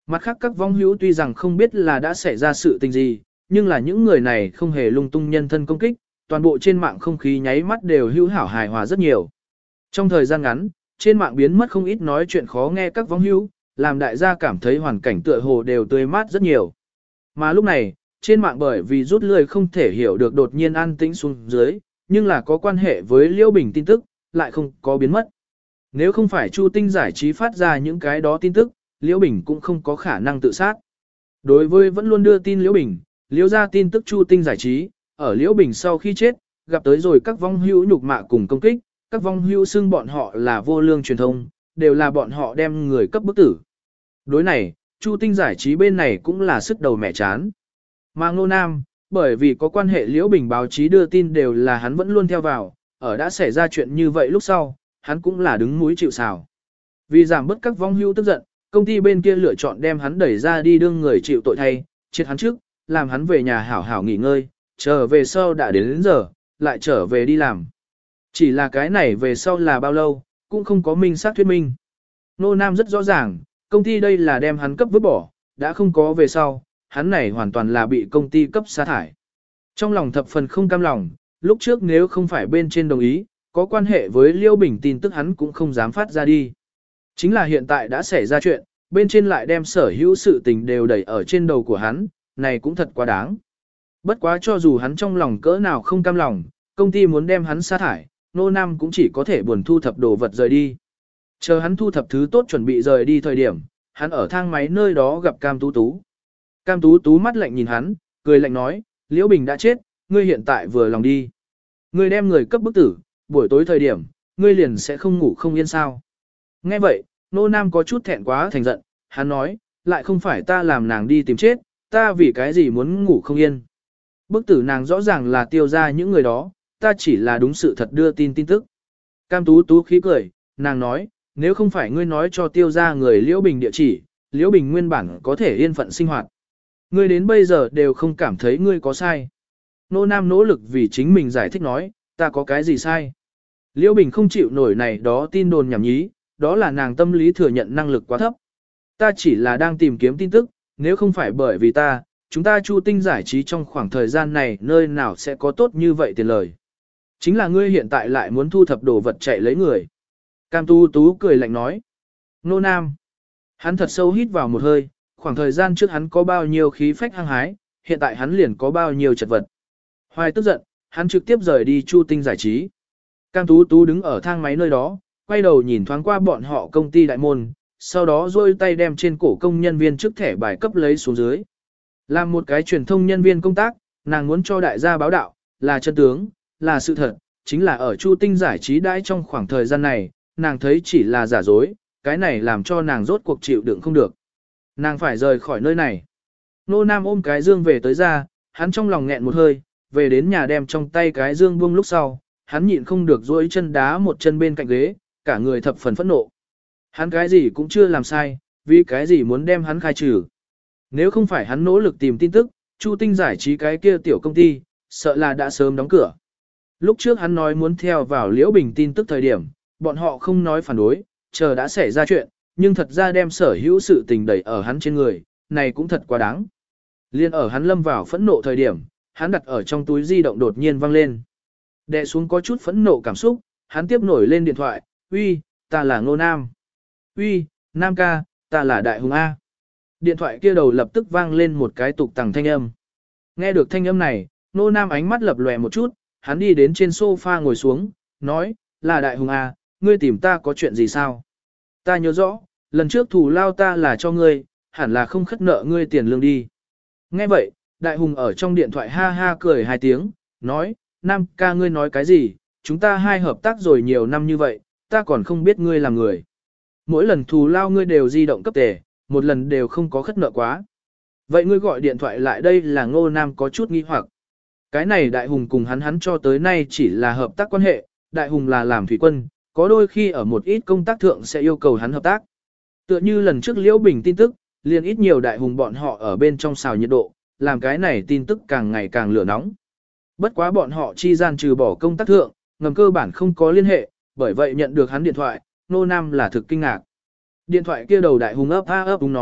Mặt khác các vong hữu tuy rằng không biết là đã xảy ra sự tình gì, nhưng là những người này không hề lung tung nhân thân công kích, toàn bộ trên mạng không khí nháy mắt đều hữu hảo hài hòa rất nhiều. Trong thời gian ngắn, trên mạng biến mất không ít nói chuyện khó nghe các vong hữu, làm đại gia cảm thấy hoàn cảnh tựa hồ đều tươi mát rất nhiều. Mà lúc này, trên mạng bởi vì rút lười không thể hiểu được đột nhiên an tĩnh xuống dưới, nhưng là có quan hệ với Liễu Bình tin tức, lại không có biến mất. Nếu không phải Chu Tinh giải trí phát ra những cái đó tin tức, Liễu Bình cũng không có khả năng tự sát. Đối với vẫn luôn đưa tin Liễu Bình, Liễu ra tin tức Chu Tinh giải trí, ở Liễu Bình sau khi chết, gặp tới rồi các vong hữu nhục mạ cùng công kích, các vong hữu xưng bọn họ là vô lương truyền thông, đều là bọn họ đem người cấp bức tử. Đối này, Chu Tinh giải trí bên này cũng là sức đầu mẹ chán. Mà Ngô Nam, bởi vì có quan hệ Liễu Bình báo chí đưa tin đều là hắn vẫn luôn theo vào, ở đã xảy ra chuyện như vậy lúc sau, hắn cũng là đứng mũi chịu sào. Vì giảm bớt các vong hữu tức giận, công ty bên kia lựa chọn đem hắn đẩy ra đi đương người chịu tội thay, chết hắn trước, làm hắn về nhà hảo hảo nghỉ ngơi, trở về sau đã đến đến giờ, lại trở về đi làm. Chỉ là cái này về sau là bao lâu, cũng không có minh xác thuyết minh. Nô Nam rất rõ ràng, công ty đây là đem hắn cấp vứt bỏ, đã không có về sau, hắn này hoàn toàn là bị công ty cấp sa thải. Trong lòng thập phần không cam lòng, lúc trước nếu không phải bên trên đồng ý, có quan hệ với Liêu Bình tin tức hắn cũng không dám phát ra đi. Chính là hiện tại đã xảy ra chuyện, bên trên lại đem sở hữu sự tình đều đẩy ở trên đầu của hắn, này cũng thật quá đáng. Bất quá cho dù hắn trong lòng cỡ nào không cam lòng, công ty muốn đem hắn sa thải, Nô Nam cũng chỉ có thể buồn thu thập đồ vật rời đi. Chờ hắn thu thập thứ tốt chuẩn bị rời đi thời điểm, hắn ở thang máy nơi đó gặp Cam Tú Tú. Cam Tú Tú mắt lạnh nhìn hắn, cười lạnh nói, Liễu Bình đã chết, ngươi hiện tại vừa lòng đi. Ngươi đem người cấp bức tử, buổi tối thời điểm, ngươi liền sẽ không ngủ không yên sao. Nghe vậy, Nô Nam có chút thẹn quá thành giận, hắn nói, lại không phải ta làm nàng đi tìm chết, ta vì cái gì muốn ngủ không yên. Bức tử nàng rõ ràng là tiêu ra những người đó, ta chỉ là đúng sự thật đưa tin tin tức. Cam Tú Tú khí cười, nàng nói, nếu không phải ngươi nói cho tiêu ra người Liễu Bình địa chỉ, Liễu Bình nguyên bản có thể yên phận sinh hoạt. Ngươi đến bây giờ đều không cảm thấy ngươi có sai. Nô Nam nỗ lực vì chính mình giải thích nói, ta có cái gì sai. Liễu Bình không chịu nổi này đó tin đồn nhảm nhí, đó là nàng tâm lý thừa nhận năng lực quá thấp. Ta chỉ là đang tìm kiếm tin tức, nếu không phải bởi vì ta, chúng ta Chu Tinh giải trí trong khoảng thời gian này nơi nào sẽ có tốt như vậy tiền lời. Chính là ngươi hiện tại lại muốn thu thập đồ vật chạy lấy người. Cam Tú Tú cười lạnh nói. Nô Nam. Hắn thật sâu hít vào một hơi, khoảng thời gian trước hắn có bao nhiêu khí phách hăng hái, hiện tại hắn liền có bao nhiêu chật vật. Hoài tức giận, hắn trực tiếp rời đi Chu Tinh giải trí. Cam Tú Tú đứng ở thang máy nơi đó, quay đầu nhìn thoáng qua bọn họ công ty đại môn, sau đó rôi tay đem trên cổ công nhân viên trước thẻ bài cấp lấy xuống dưới. Làm một cái truyền thông nhân viên công tác, nàng muốn cho đại gia báo đạo, là chân tướng, là sự thật, chính là ở Chu Tinh giải trí đãi trong khoảng thời gian này, nàng thấy chỉ là giả dối, cái này làm cho nàng rốt cuộc chịu đựng không được. Nàng phải rời khỏi nơi này. Nô Nam ôm cái dương về tới ra, hắn trong lòng nghẹn một hơi, về đến nhà đem trong tay cái dương buông lúc sau, hắn nhịn không được duỗi chân đá một chân bên cạnh ghế, cả người thập phần phẫn nộ. Hắn cái gì cũng chưa làm sai, vì cái gì muốn đem hắn khai trừ. Nếu không phải hắn nỗ lực tìm tin tức, Chu Tinh giải trí cái kia tiểu công ty, sợ là đã sớm đóng cửa. Lúc trước hắn nói muốn theo vào Liễu Bình tin tức thời điểm, bọn họ không nói phản đối, chờ đã xảy ra chuyện, nhưng thật ra đem sở hữu sự tình đẩy ở hắn trên người, này cũng thật quá đáng. Liên ở hắn lâm vào phẫn nộ thời điểm, hắn đặt ở trong túi di động đột nhiên vang lên. Đè xuống có chút phẫn nộ cảm xúc, hắn tiếp nổi lên điện thoại, uy, ta là Ngô Nam. Uy, Nam ca, ta là Đại Hùng A. Điện thoại kia đầu lập tức vang lên một cái tục tằng thanh âm. Nghe được thanh âm này, Ngô Nam ánh mắt lập lòe một chút, hắn đi đến trên sofa ngồi xuống, nói, là Đại Hùng A, ngươi tìm ta có chuyện gì sao? Ta nhớ rõ, lần trước thù lao ta là cho ngươi, hẳn là không khất nợ ngươi tiền lương đi. Nghe vậy, Đại Hùng ở trong điện thoại ha ha cười hai tiếng, nói, Nam ca ngươi nói cái gì, chúng ta hai hợp tác rồi nhiều năm như vậy, ta còn không biết ngươi là người. Mỗi lần thù lao ngươi đều di động cấp tề, một lần đều không có khất nợ quá. Vậy ngươi gọi điện thoại lại đây là Ngô Nam có chút nghi hoặc. Cái này Đại Hùng cùng hắn hắn cho tới nay chỉ là hợp tác quan hệ, Đại Hùng là làm thủy quân, có đôi khi ở một ít công tác thượng sẽ yêu cầu hắn hợp tác. Tựa như lần trước Liễu Bình tin tức, liền ít nhiều Đại Hùng bọn họ ở bên trong xào nhiệt độ, làm cái này tin tức càng ngày càng lửa nóng. Bất quá bọn họ chi gian trừ bỏ công tác thượng, ngầm cơ bản không có liên hệ, bởi vậy nhận được hắn điện thoại, Nô Nam là thực kinh ngạc. Điện thoại kia đầu Đại Hùng ấp a ấp đúng nói,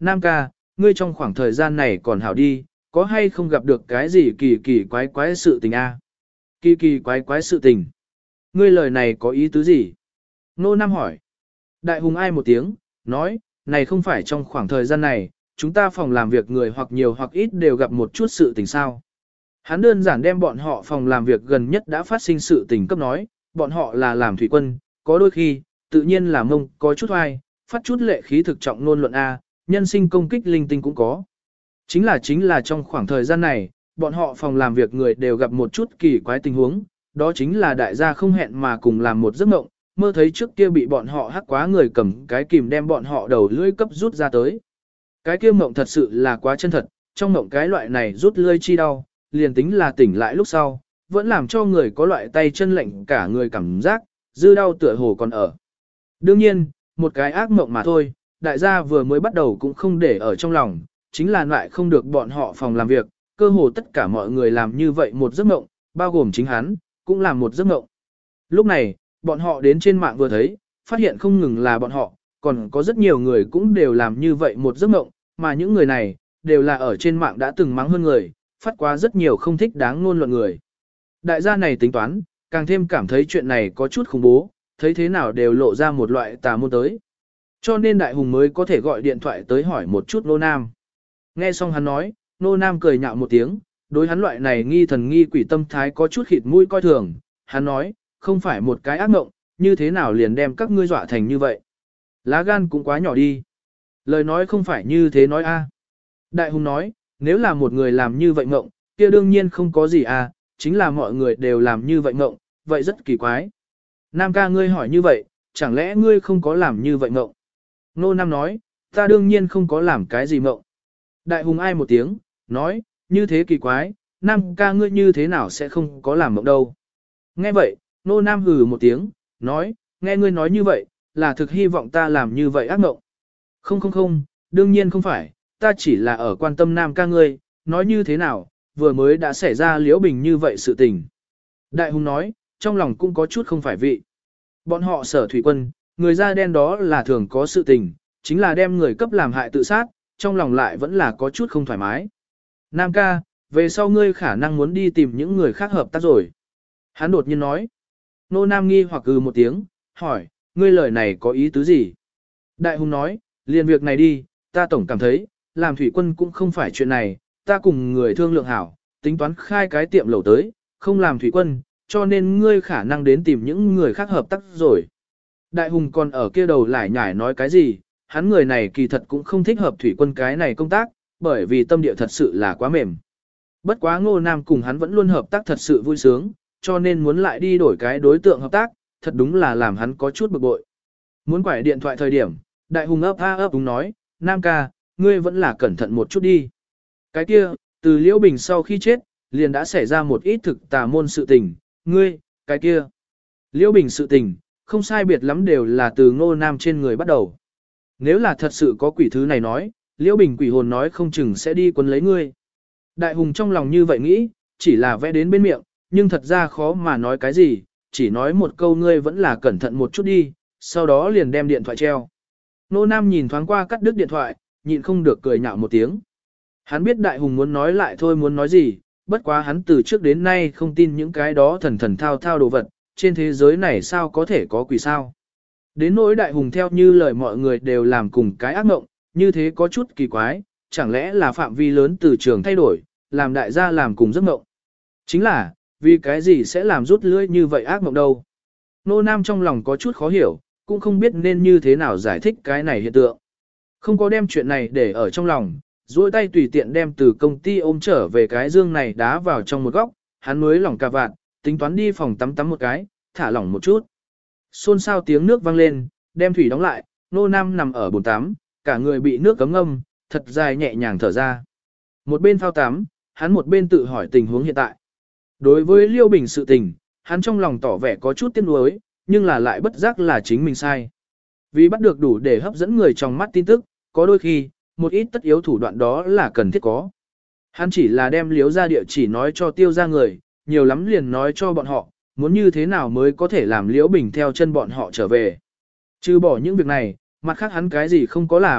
Nam ca, ngươi trong khoảng thời gian này còn hảo đi, có hay không gặp được cái gì kỳ kỳ quái quái sự tình a? Kỳ kỳ quái quái sự tình. Ngươi lời này có ý tứ gì? Nô Nam hỏi. Đại hùng ai một tiếng, nói, này không phải trong khoảng thời gian này, chúng ta phòng làm việc người hoặc nhiều hoặc ít đều gặp một chút sự tình sao. Hắn đơn giản đem bọn họ phòng làm việc gần nhất đã phát sinh sự tình cấp nói, bọn họ là làm thủy quân, có đôi khi, tự nhiên là mông, có chút oai, phát chút lệ khí thực trọng nôn luận A, nhân sinh công kích linh tinh cũng có. Chính là chính là trong khoảng thời gian này, bọn họ phòng làm việc người đều gặp một chút kỳ quái tình huống, đó chính là đại gia không hẹn mà cùng làm một giấc mộng, mơ thấy trước kia bị bọn họ hắc quá người cầm cái kìm đem bọn họ đầu lưỡi cấp rút ra tới. Cái kia mộng thật sự là quá chân thật, trong mộng cái loại này rút lưỡi chi đau, liền tính là tỉnh lại lúc sau, vẫn làm cho người có loại tay chân lạnh cả người cảm giác, dư đau tựa hồ còn ở. Đương nhiên, một cái ác mộng mà thôi, đại gia vừa mới bắt đầu cũng không để ở trong lòng, chính là lại không được bọn họ phòng làm việc, cơ hồ tất cả mọi người làm như vậy một giấc mộng, bao gồm chính hắn, cũng làm một giấc mộng. Lúc này, bọn họ đến trên mạng vừa thấy, phát hiện không ngừng là bọn họ, còn có rất nhiều người cũng đều làm như vậy một giấc mộng, mà những người này, đều là ở trên mạng đã từng mắng hơn người, phát quá rất nhiều không thích đáng ngôn luận người. Đại gia này tính toán, càng thêm cảm thấy chuyện này có chút khủng bố, thấy thế nào đều lộ ra một loại tà môn tới. Cho nên đại hùng mới có thể gọi điện thoại tới hỏi một chút Nô Nam. Nghe xong hắn nói, Nô Nam cười nhạo một tiếng, đối hắn loại này nghi thần nghi quỷ tâm thái có chút khịt mũi coi thường. Hắn nói, không phải một cái ác mộng, như thế nào liền đem các ngươi dọa thành như vậy. Lá gan cũng quá nhỏ đi. Lời nói không phải như thế nói a. Đại hùng nói, nếu là một người làm như vậy mộng, kia đương nhiên không có gì à, chính là mọi người đều làm như vậy mộng, vậy rất kỳ quái. Nam ca ngươi hỏi như vậy, chẳng lẽ ngươi không có làm như vậy mộng? Nô Nam nói, ta đương nhiên không có làm cái gì mộng. Đại hùng ai một tiếng, nói, như thế kỳ quái, Nam ca ngươi như thế nào sẽ không có làm mộng đâu. Nghe vậy, Nô Nam hừ một tiếng, nói, nghe ngươi nói như vậy, là thực hy vọng ta làm như vậy ác mộng. Không không không, đương nhiên không phải, ta chỉ là ở quan tâm Nam ca ngươi, nói như thế nào, vừa mới đã xảy ra liễu bình như vậy sự tình. Đại hùng nói, trong lòng cũng có chút không phải vị. Bọn họ sở thủy quân, người da đen đó là thường có sự tình, chính là đem người cấp làm hại tự sát, trong lòng lại vẫn là có chút không thoải mái. Nam ca, về sau ngươi khả năng muốn đi tìm những người khác hợp tác rồi. Hắn đột nhiên nói. Nô Nam nghi hoặc ừ một tiếng, hỏi, ngươi lời này có ý tứ gì? Đại hùng nói, liền việc này đi, ta tổng cảm thấy, làm thủy quân cũng không phải chuyện này, ta cùng người thương lượng hảo, tính toán khai cái tiệm lẩu tới, không làm thủy quân, cho nên ngươi khả năng đến tìm những người khác hợp tác rồi. Đại hùng còn ở kia đầu lại nhải nói cái gì, hắn người này kỳ thật cũng không thích hợp thủy quân cái này công tác, bởi vì tâm địa thật sự là quá mềm. Bất quá Ngô Nam cùng hắn vẫn luôn hợp tác thật sự vui sướng, cho nên muốn lại đi đổi cái đối tượng hợp tác, thật đúng là làm hắn có chút bực bội. Muốn quải điện thoại thời điểm, đại hùng ấp a ấp đúng nói, Nam ca, ngươi vẫn là cẩn thận một chút đi. Cái kia, từ Liễu Bình sau khi chết, liền đã xảy ra một ít thực tà môn sự tình, ngươi, cái kia. Liễu Bình sự tình, không sai biệt lắm đều là từ Ngô Nam trên người bắt đầu. Nếu là thật sự có quỷ thứ này nói, Liễu Bình quỷ hồn nói không chừng sẽ đi quấn lấy ngươi. Đại hùng trong lòng như vậy nghĩ, chỉ là vẽ đến bên miệng, nhưng thật ra khó mà nói cái gì, chỉ nói một câu ngươi vẫn là cẩn thận một chút đi, sau đó liền đem điện thoại treo. Ngô Nam nhìn thoáng qua cắt đứt điện thoại, nhịn không được cười nhạo một tiếng. Hắn biết đại hùng muốn nói lại thôi muốn nói gì, bất quá hắn từ trước đến nay không tin những cái đó thần thần thao thao đồ vật, trên thế giới này sao có thể có quỷ sao. Đến nỗi đại hùng theo như lời mọi người đều làm cùng cái ác mộng, như thế có chút kỳ quái, chẳng lẽ là phạm vi lớn từ trường thay đổi, làm đại gia làm cùng giấc mộng. Chính là, vì cái gì sẽ làm rút lưỡi như vậy ác mộng đâu. Nô Nam trong lòng có chút khó hiểu, cũng không biết nên như thế nào giải thích cái này hiện tượng. Không có đem chuyện này để ở trong lòng, duỗi tay tùy tiện đem từ công ty ôm trở về cái dương này đá vào trong một góc, hắn mới lỏng cà vạt, tính toán đi phòng tắm tắm một cái, thả lỏng một chút. Xôn xao tiếng nước vang lên, đem thủy đóng lại, Nô Nam nằm ở bồn tắm, cả người bị nước cấm ngâm, thật dài nhẹ nhàng thở ra. Một bên phao tắm, hắn một bên tự hỏi tình huống hiện tại. Đối với Liêu Bình sự tình, hắn trong lòng tỏ vẻ có chút tiếc nuối, nhưng là lại bất giác là chính mình sai. Vì bắt được đủ để hấp dẫn người trong mắt tin tức, có đôi khi, một ít tất yếu thủ đoạn đó là cần thiết có. Hắn chỉ là đem Liếu ra địa chỉ nói cho tiêu ra người, nhiều lắm liền nói cho bọn họ, muốn như thế nào mới có thể làm Liễu Bình theo chân bọn họ trở về. Trừ bỏ những việc này, mặt khác hắn cái gì không có làm,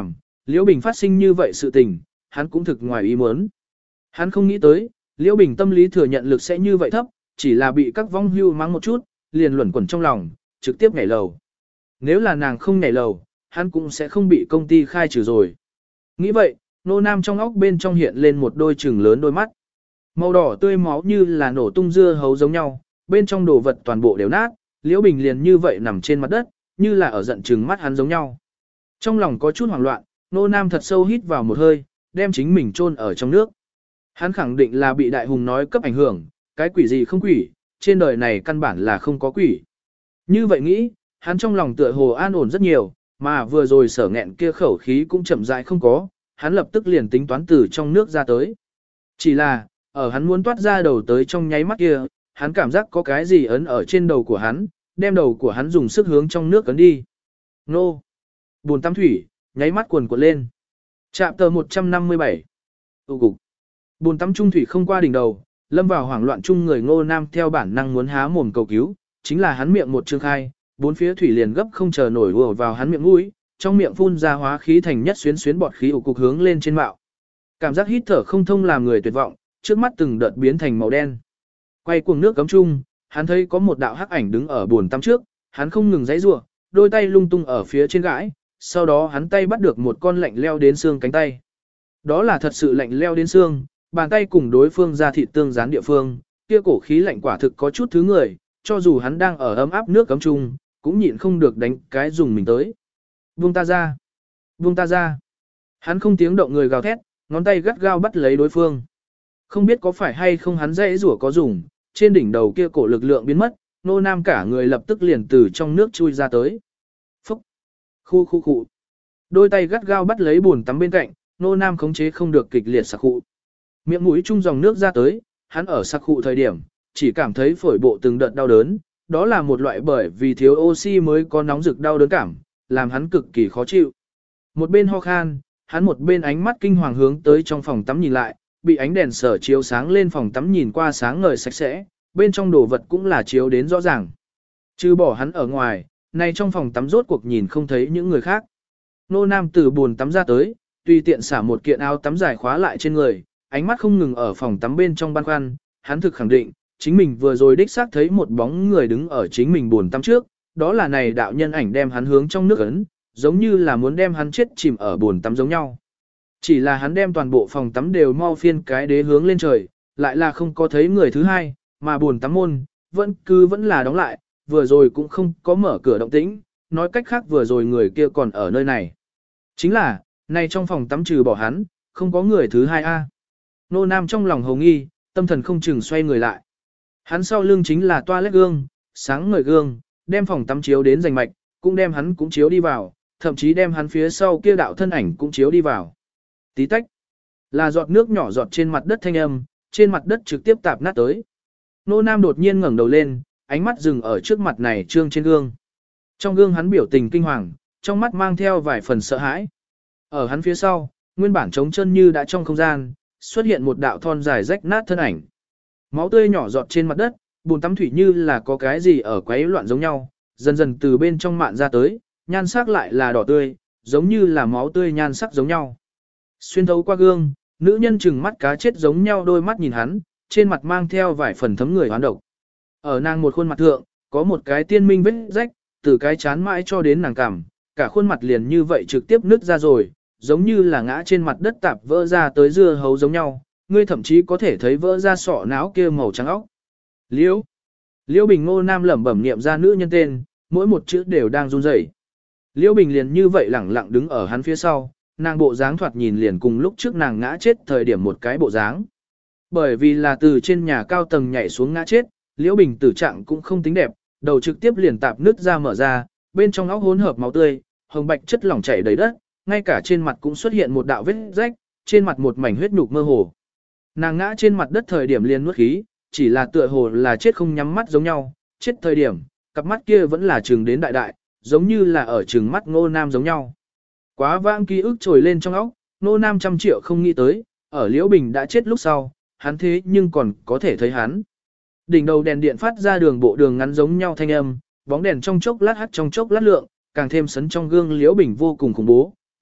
Liễu Bình phát sinh như vậy sự tình, hắn cũng thực ngoài ý muốn. Hắn không nghĩ tới, Liễu Bình tâm lý thừa nhận lực sẽ như vậy thấp, chỉ là bị các vong hưu mắng một chút, liền luẩn quẩn trong lòng, trực tiếp nhảy lầu. Nếu là nàng không nhảy lầu, hắn cũng sẽ không bị công ty khai trừ rồi. Nghĩ vậy, Nô Nam trong óc bên trong hiện lên một đôi trừng lớn đôi mắt. Màu đỏ tươi máu như là nổ tung dưa hấu giống nhau, bên trong đồ vật toàn bộ đều nát, Liễu Bình liền như vậy nằm trên mặt đất, như là ở giận trừng mắt hắn giống nhau. Trong lòng có chút hoảng loạn, Nô Nam thật sâu hít vào một hơi, đem chính mình chôn ở trong nước. Hắn khẳng định là bị đại hùng nói cấp ảnh hưởng, cái quỷ gì không quỷ, trên đời này căn bản là không có quỷ. Như vậy nghĩ, hắn trong lòng tựa hồ an ổn rất nhiều, mà vừa rồi sở nghẹn kia khẩu khí cũng chậm rãi không có, hắn lập tức liền tính toán từ trong nước ra tới. Chỉ là, ở hắn muốn toát ra đầu tới trong nháy mắt kia, hắn cảm giác có cái gì ấn ở trên đầu của hắn, đem đầu của hắn dùng sức hướng trong nước ấn đi. Nô! Bồn tắm thủy, nháy mắt cuồn cuộn lên. Chạm tờ một trăm năm mươi bảy. Tụ cục. Bồn tắm trung thủy không qua đỉnh đầu, lâm vào hoảng loạn chung người Ngô Nam theo bản năng muốn há mồm cầu cứu, chính là hắn miệng một trương khai, bốn phía thủy liền gấp không chờ nổi ùa vào hắn miệng mũi, trong miệng phun ra hóa khí thành nhất xuyến xuyến bọt khí ủ cục hướng lên trên mạo. Cảm giác hít thở không thông làm người tuyệt vọng, trước mắt từng đợt biến thành màu đen. Quay cuồng nước cấm chung, hắn thấy có một đạo hắc ảnh đứng ở bồn tắm trước, hắn không ngừng giãy giụa, đôi tay lung tung ở phía trên gãi, sau đó hắn tay bắt được một con lạnh leo đến xương cánh tay. Đó là thật sự lạnh leo đến xương, bàn tay cùng đối phương ra thịt tương gián địa phương, kia cổ khí lạnh quả thực có chút thứ người, cho dù hắn đang ở ấm áp nước cấm chung, cũng nhịn không được đánh cái dùng mình tới. Buông ta ra! Buông ta ra! Hắn không tiếng động người gào thét, ngón tay gắt gao bắt lấy đối phương. Không biết có phải hay không hắn dãy rủa có dùng, trên đỉnh đầu kia cổ lực lượng biến mất, Nô Nam cả người lập tức liền từ trong nước chui ra tới. Phúc! Khu khu khu! Đôi tay gắt gao bắt lấy bồn tắm bên cạnh, Nô Nam khống chế không được kịch liệt sặc khụ. Miệng mũi chung dòng nước ra tới, hắn ở sặc khụ thời điểm, chỉ cảm thấy phổi bộ từng đợt đau đớn, đó là một loại bởi vì thiếu oxy mới có nóng rực đau đớn cảm, làm hắn cực kỳ khó chịu. Một bên ho khan, hắn một bên ánh mắt kinh hoàng hướng tới trong phòng tắm nhìn lại, bị ánh đèn sở chiếu sáng lên phòng tắm nhìn qua sáng ngời sạch sẽ, bên trong đồ vật cũng là chiếu đến rõ ràng. Trừ bỏ hắn ở ngoài, nay trong phòng tắm rốt cuộc nhìn không thấy những người khác. Nô Nam từ buồn tắm ra tới, tùy tiện xả một kiện áo tắm dài khóa lại trên người, ánh mắt không ngừng ở phòng tắm bên trong băn khoăn, hắn thực khẳng định, chính mình vừa rồi đích xác thấy một bóng người đứng ở chính mình buồn tắm trước, đó là này đạo nhân ảnh đem hắn hướng trong nước ấn, giống như là muốn đem hắn chết chìm ở buồn tắm giống nhau. Chỉ là hắn đem toàn bộ phòng tắm đều mau phiên cái đế hướng lên trời, lại là không có thấy người thứ hai, mà buồn tắm môn, vẫn cứ vẫn là đóng lại, vừa rồi cũng không có mở cửa động tĩnh, nói cách khác vừa rồi người kia còn ở nơi này. Chính là, này trong phòng tắm trừ bỏ hắn, không có người thứ hai a. Nô Nam trong lòng hồng nghi, tâm thần không chừng xoay người lại. Hắn sau lưng chính là toilet gương, sáng ngời gương, đem phòng tắm chiếu đến rành mạch, cũng đem hắn cũng chiếu đi vào, thậm chí đem hắn phía sau kia đạo thân ảnh cũng chiếu đi vào. Tí tách, là giọt nước nhỏ giọt trên mặt đất thanh âm, trên mặt đất trực tiếp tạp nát tới. Nô Nam đột nhiên ngẩng đầu lên, ánh mắt dừng ở trước mặt này trương trên gương. Trong gương hắn biểu tình kinh hoàng, trong mắt mang theo vài phần sợ hãi. Ở hắn phía sau, nguyên bản trống chân như đã trong không gian, xuất hiện một đạo thon dài rách nát thân ảnh. Máu tươi nhỏ giọt trên mặt đất, bùn tắm thủy như là có cái gì ở quấy loạn giống nhau, dần dần từ bên trong mạn ra tới, nhan sắc lại là đỏ tươi, giống như là máu tươi nhan sắc giống nhau. Xuyên thấu qua gương, nữ nhân trừng mắt cá chết giống nhau đôi mắt nhìn hắn, trên mặt mang theo vài phần thấm người hoán độc. Ở nàng một khuôn mặt thượng, có một cái tiên minh vết rách, từ cái chán mãi cho đến nàng cằm, cả khuôn mặt liền như vậy trực tiếp nứt ra rồi, giống như là ngã trên mặt đất tạp vỡ ra tới dưa hấu giống nhau, ngươi thậm chí có thể thấy vỡ ra sọ não kia màu trắng óc. Liễu. Liễu Bình Ngô Nam lẩm bẩm niệm ra nữ nhân tên, mỗi một chữ đều đang run rẩy. Liễu Bình liền như vậy lẳng lặng đứng ở hắn phía sau, nàng bộ dáng thoạt nhìn liền cùng lúc trước nàng ngã chết thời điểm một cái bộ dáng. Bởi vì là từ trên nhà cao tầng nhảy xuống ngã chết, Liễu Bình tử trạng cũng không tính đẹp, đầu trực tiếp liền tạp nứt ra mở ra, bên trong óc hỗn hợp máu tươi, hồng bạch chất lỏng chảy đầy đất, ngay cả trên mặt cũng xuất hiện một đạo vết rách, trên mặt một mảnh huyết nhục mơ hồ. Nàng ngã trên mặt đất thời điểm liền nuốt khí, chỉ là tựa hồ là chết không nhắm mắt giống nhau, chết thời điểm, cặp mắt kia vẫn là trừng đến đại đại, giống như là ở trừng mắt Ngô Nam giống nhau. Quá vãng ký ức trồi lên trong óc, Ngô Nam trăm triệu không nghĩ tới, ở Liễu Bình đã chết lúc sau, hắn thế nhưng còn có thể thấy hắn. Đỉnh đầu đèn điện phát ra đường bộ đường ngắn giống nhau thanh âm, bóng đèn trong chốc lát hắt trong chốc lát lượng, càng thêm sấn trong gương Liễu Bình vô cùng khủng bố,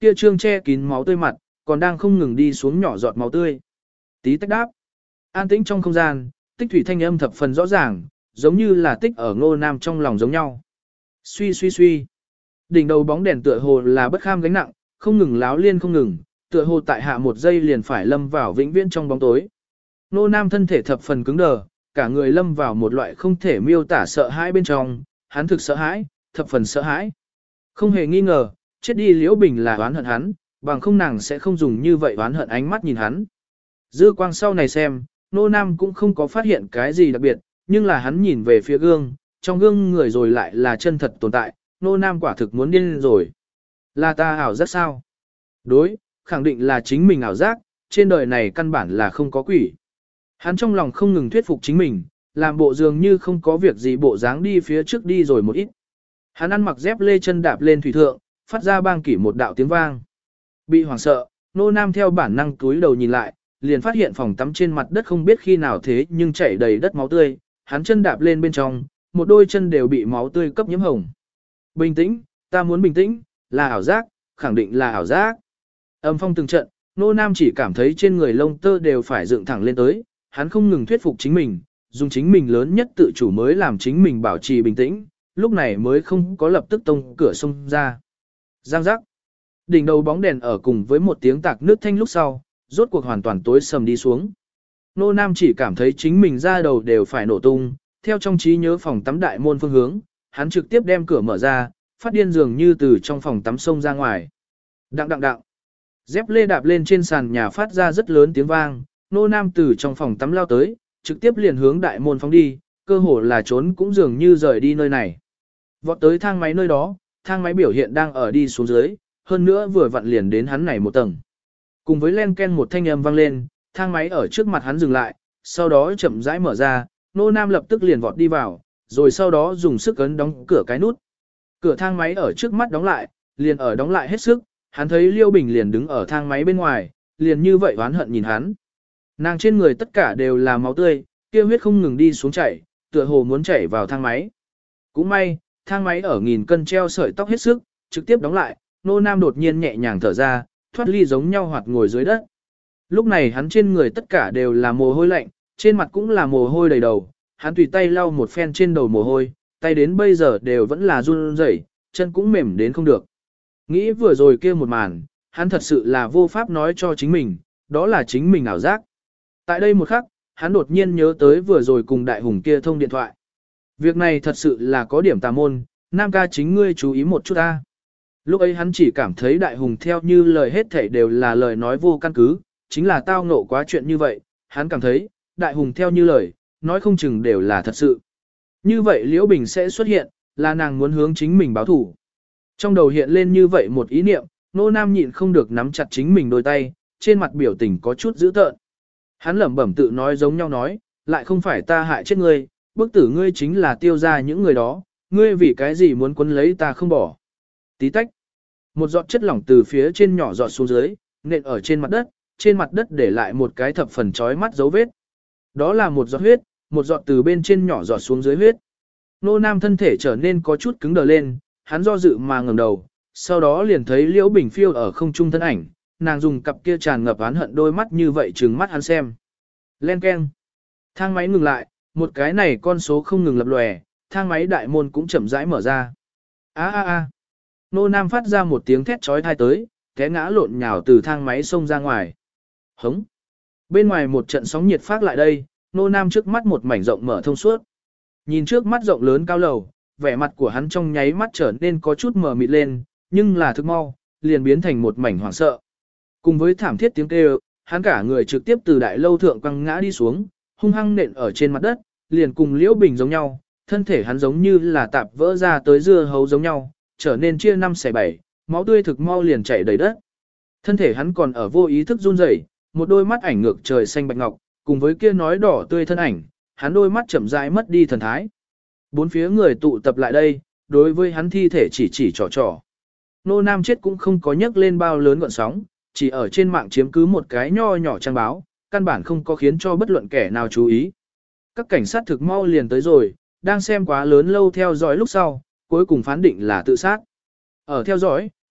kia trương che kín máu tươi mặt, còn đang không ngừng đi xuống nhỏ giọt máu tươi. Tí tách đáp. An tĩnh trong không gian, tích thủy thanh âm thập phần rõ ràng, giống như là tích ở Ngô Nam trong lòng giống nhau. Suy suy suy. Đỉnh đầu bóng đèn tựa hồ là bất kham gánh nặng, không ngừng láo liên không ngừng, tựa hồ tại hạ một giây liền phải lâm vào vĩnh viễn trong bóng tối. Ngô Nam thân thể thập phần cứng đờ, cả người lâm vào một loại không thể miêu tả sợ hãi bên trong, hắn thực sợ hãi, thập phần sợ hãi. Không hề nghi ngờ, chết đi Liễu Bình là oán hận hắn, bằng không nàng sẽ không dùng như vậy oán hận ánh mắt nhìn hắn. Dư quang sau này xem, Nô Nam cũng không có phát hiện cái gì đặc biệt, nhưng là hắn nhìn về phía gương, trong gương người rồi lại là chân thật tồn tại, Nô Nam quả thực muốn điên rồi. Là ta ảo giác sao? Đối, khẳng định là chính mình ảo giác, trên đời này căn bản là không có quỷ. Hắn trong lòng không ngừng thuyết phục chính mình, làm bộ dường như không có việc gì bộ dáng đi phía trước đi rồi một ít. Hắn ăn mặc dép lê chân đạp lên thủy thượng, phát ra bang kỷ một đạo tiếng vang. Bị hoảng sợ, Nô Nam theo bản năng túi đầu nhìn lại, liền phát hiện phòng tắm trên mặt đất không biết khi nào thế nhưng chảy đầy đất máu tươi, hắn chân đạp lên bên trong, một đôi chân đều bị máu tươi cấp nhiễm hồng. Bình tĩnh, ta muốn bình tĩnh, là ảo giác, khẳng định là ảo giác. Âm phong từng trận, Nô Nam chỉ cảm thấy trên người lông tơ đều phải dựng thẳng lên tới, hắn không ngừng thuyết phục chính mình, dùng chính mình lớn nhất tự chủ mới làm chính mình bảo trì bình tĩnh, lúc này mới không có lập tức tông cửa xông ra. Giang giác. Đỉnh đầu bóng đèn ở cùng với một tiếng tạc nước thanh lúc sau, rốt cuộc hoàn toàn tối sầm đi xuống. Nô Nam chỉ cảm thấy chính mình ra đầu đều phải nổ tung, theo trong trí nhớ phòng tắm đại môn phương hướng, hắn trực tiếp đem cửa mở ra, phát điên dường như từ trong phòng tắm xông ra ngoài. Đặng đặng đặng. Dép lê đạp lên trên sàn nhà phát ra rất lớn tiếng vang, Nô Nam từ trong phòng tắm lao tới, trực tiếp liền hướng đại môn phóng đi, cơ hồ là trốn cũng dường như rời đi nơi này. Vọt tới thang máy nơi đó, thang máy biểu hiện đang ở đi xuống dưới, hơn nữa vừa vặn liền đến hắn này một tầng. Cùng với len ken một thanh âm vang lên, thang máy ở trước mặt hắn dừng lại, sau đó chậm rãi mở ra, Nô Nam lập tức liền vọt đi vào, rồi sau đó dùng sức ấn đóng cửa cái nút. Cửa thang máy ở trước mắt đóng lại, liền ở đóng lại hết sức, hắn thấy Liêu Bình liền đứng ở thang máy bên ngoài, liền như vậy oán hận nhìn hắn. Nàng trên người tất cả đều là máu tươi, kia huyết không ngừng đi xuống chảy, tựa hồ muốn chảy vào thang máy. Cũng may, thang máy ở nghìn cân treo sợi tóc hết sức, trực tiếp đóng lại, Nô Nam đột nhiên nhẹ nhàng thở ra, thoát ly giống nhau hoạt ngồi dưới đất. Lúc này hắn trên người tất cả đều là mồ hôi lạnh, trên mặt cũng là mồ hôi đầy đầu, hắn tùy tay lau một phen trên đầu mồ hôi, tay đến bây giờ đều vẫn là run rẩy, chân cũng mềm đến không được. Nghĩ vừa rồi kia một màn, hắn thật sự là vô pháp nói cho chính mình, đó là chính mình ảo giác. Tại đây một khắc, hắn đột nhiên nhớ tới vừa rồi cùng đại hùng kia thông điện thoại. Việc này thật sự là có điểm tà môn, Nam ca chính ngươi chú ý một chút ta. Lúc ấy hắn chỉ cảm thấy đại hùng theo như lời hết thảy đều là lời nói vô căn cứ, chính là tao ngộ quá chuyện như vậy, hắn cảm thấy, đại hùng theo như lời, nói không chừng đều là thật sự. Như vậy Liễu Bình sẽ xuất hiện, là nàng muốn hướng chính mình báo thủ. Trong đầu hiện lên như vậy một ý niệm, Nô Nam nhịn không được nắm chặt chính mình đôi tay, trên mặt biểu tình có chút dữ tợn. Hắn lẩm bẩm tự nói giống nhau nói, lại không phải ta hại chết ngươi, bức tử ngươi chính là tiêu ra những người đó, ngươi vì cái gì muốn quấn lấy ta không bỏ. Tí tách. Một giọt chất lỏng từ phía trên nhỏ giọt xuống dưới, nện ở trên mặt đất, trên mặt đất để lại một cái thập phần chói mắt dấu vết. Đó là một giọt huyết, một giọt từ bên trên nhỏ giọt xuống dưới huyết. Nô Nam thân thể trở nên có chút cứng đờ lên, hắn do dự mà ngẩng đầu, sau đó liền thấy Liễu Bình phiêu ở không trung thân ảnh, nàng dùng cặp kia tràn ngập oán hận đôi mắt như vậy trừng mắt hắn xem. Len keng. Thang máy ngừng lại, một cái này con số không ngừng lập lòe, thang máy đại môn cũng chậm rãi mở ra. A a a. Nô Nam phát ra một tiếng thét chói tai tới, té ngã lộn nhào từ thang máy xông ra ngoài. Hống. Bên ngoài một trận sóng nhiệt phát lại đây, Nô Nam trước mắt một mảnh rộng mở thông suốt. Nhìn trước mắt rộng lớn cao lầu, vẻ mặt của hắn trong nháy mắt trở nên có chút mờ mịt lên, nhưng là thực mau, liền biến thành một mảnh hoảng sợ. Cùng với thảm thiết tiếng kêu, hắn cả người trực tiếp từ đại lâu thượng quăng ngã đi xuống, hung hăng nện ở trên mặt đất, liền cùng Liễu Bình giống nhau, thân thể hắn giống như là tạp vỡ ra tới dưa hấu giống nhau, trở nên chia năm xẻ bảy, máu tươi thực mau liền chảy đầy đất. Thân thể hắn còn ở vô ý thức run rẩy, một đôi mắt ảnh ngược trời xanh bạch ngọc, cùng với kia nói đỏ tươi thân ảnh, hắn đôi mắt chậm rãi mất đi thần thái. Bốn phía người tụ tập lại đây, đối với hắn thi thể chỉ chỉ trò trò. Nô Nam chết cũng không có nhấc lên bao lớn gọn sóng, chỉ ở trên mạng chiếm cứ một cái nho nhỏ trang báo, căn bản không có khiến cho bất luận kẻ nào chú ý. Các cảnh sát thực mau liền tới rồi, đang xem quá lớn lâu theo dõi lúc sau, cuối cùng phán định là tự sát. Ở theo dõi,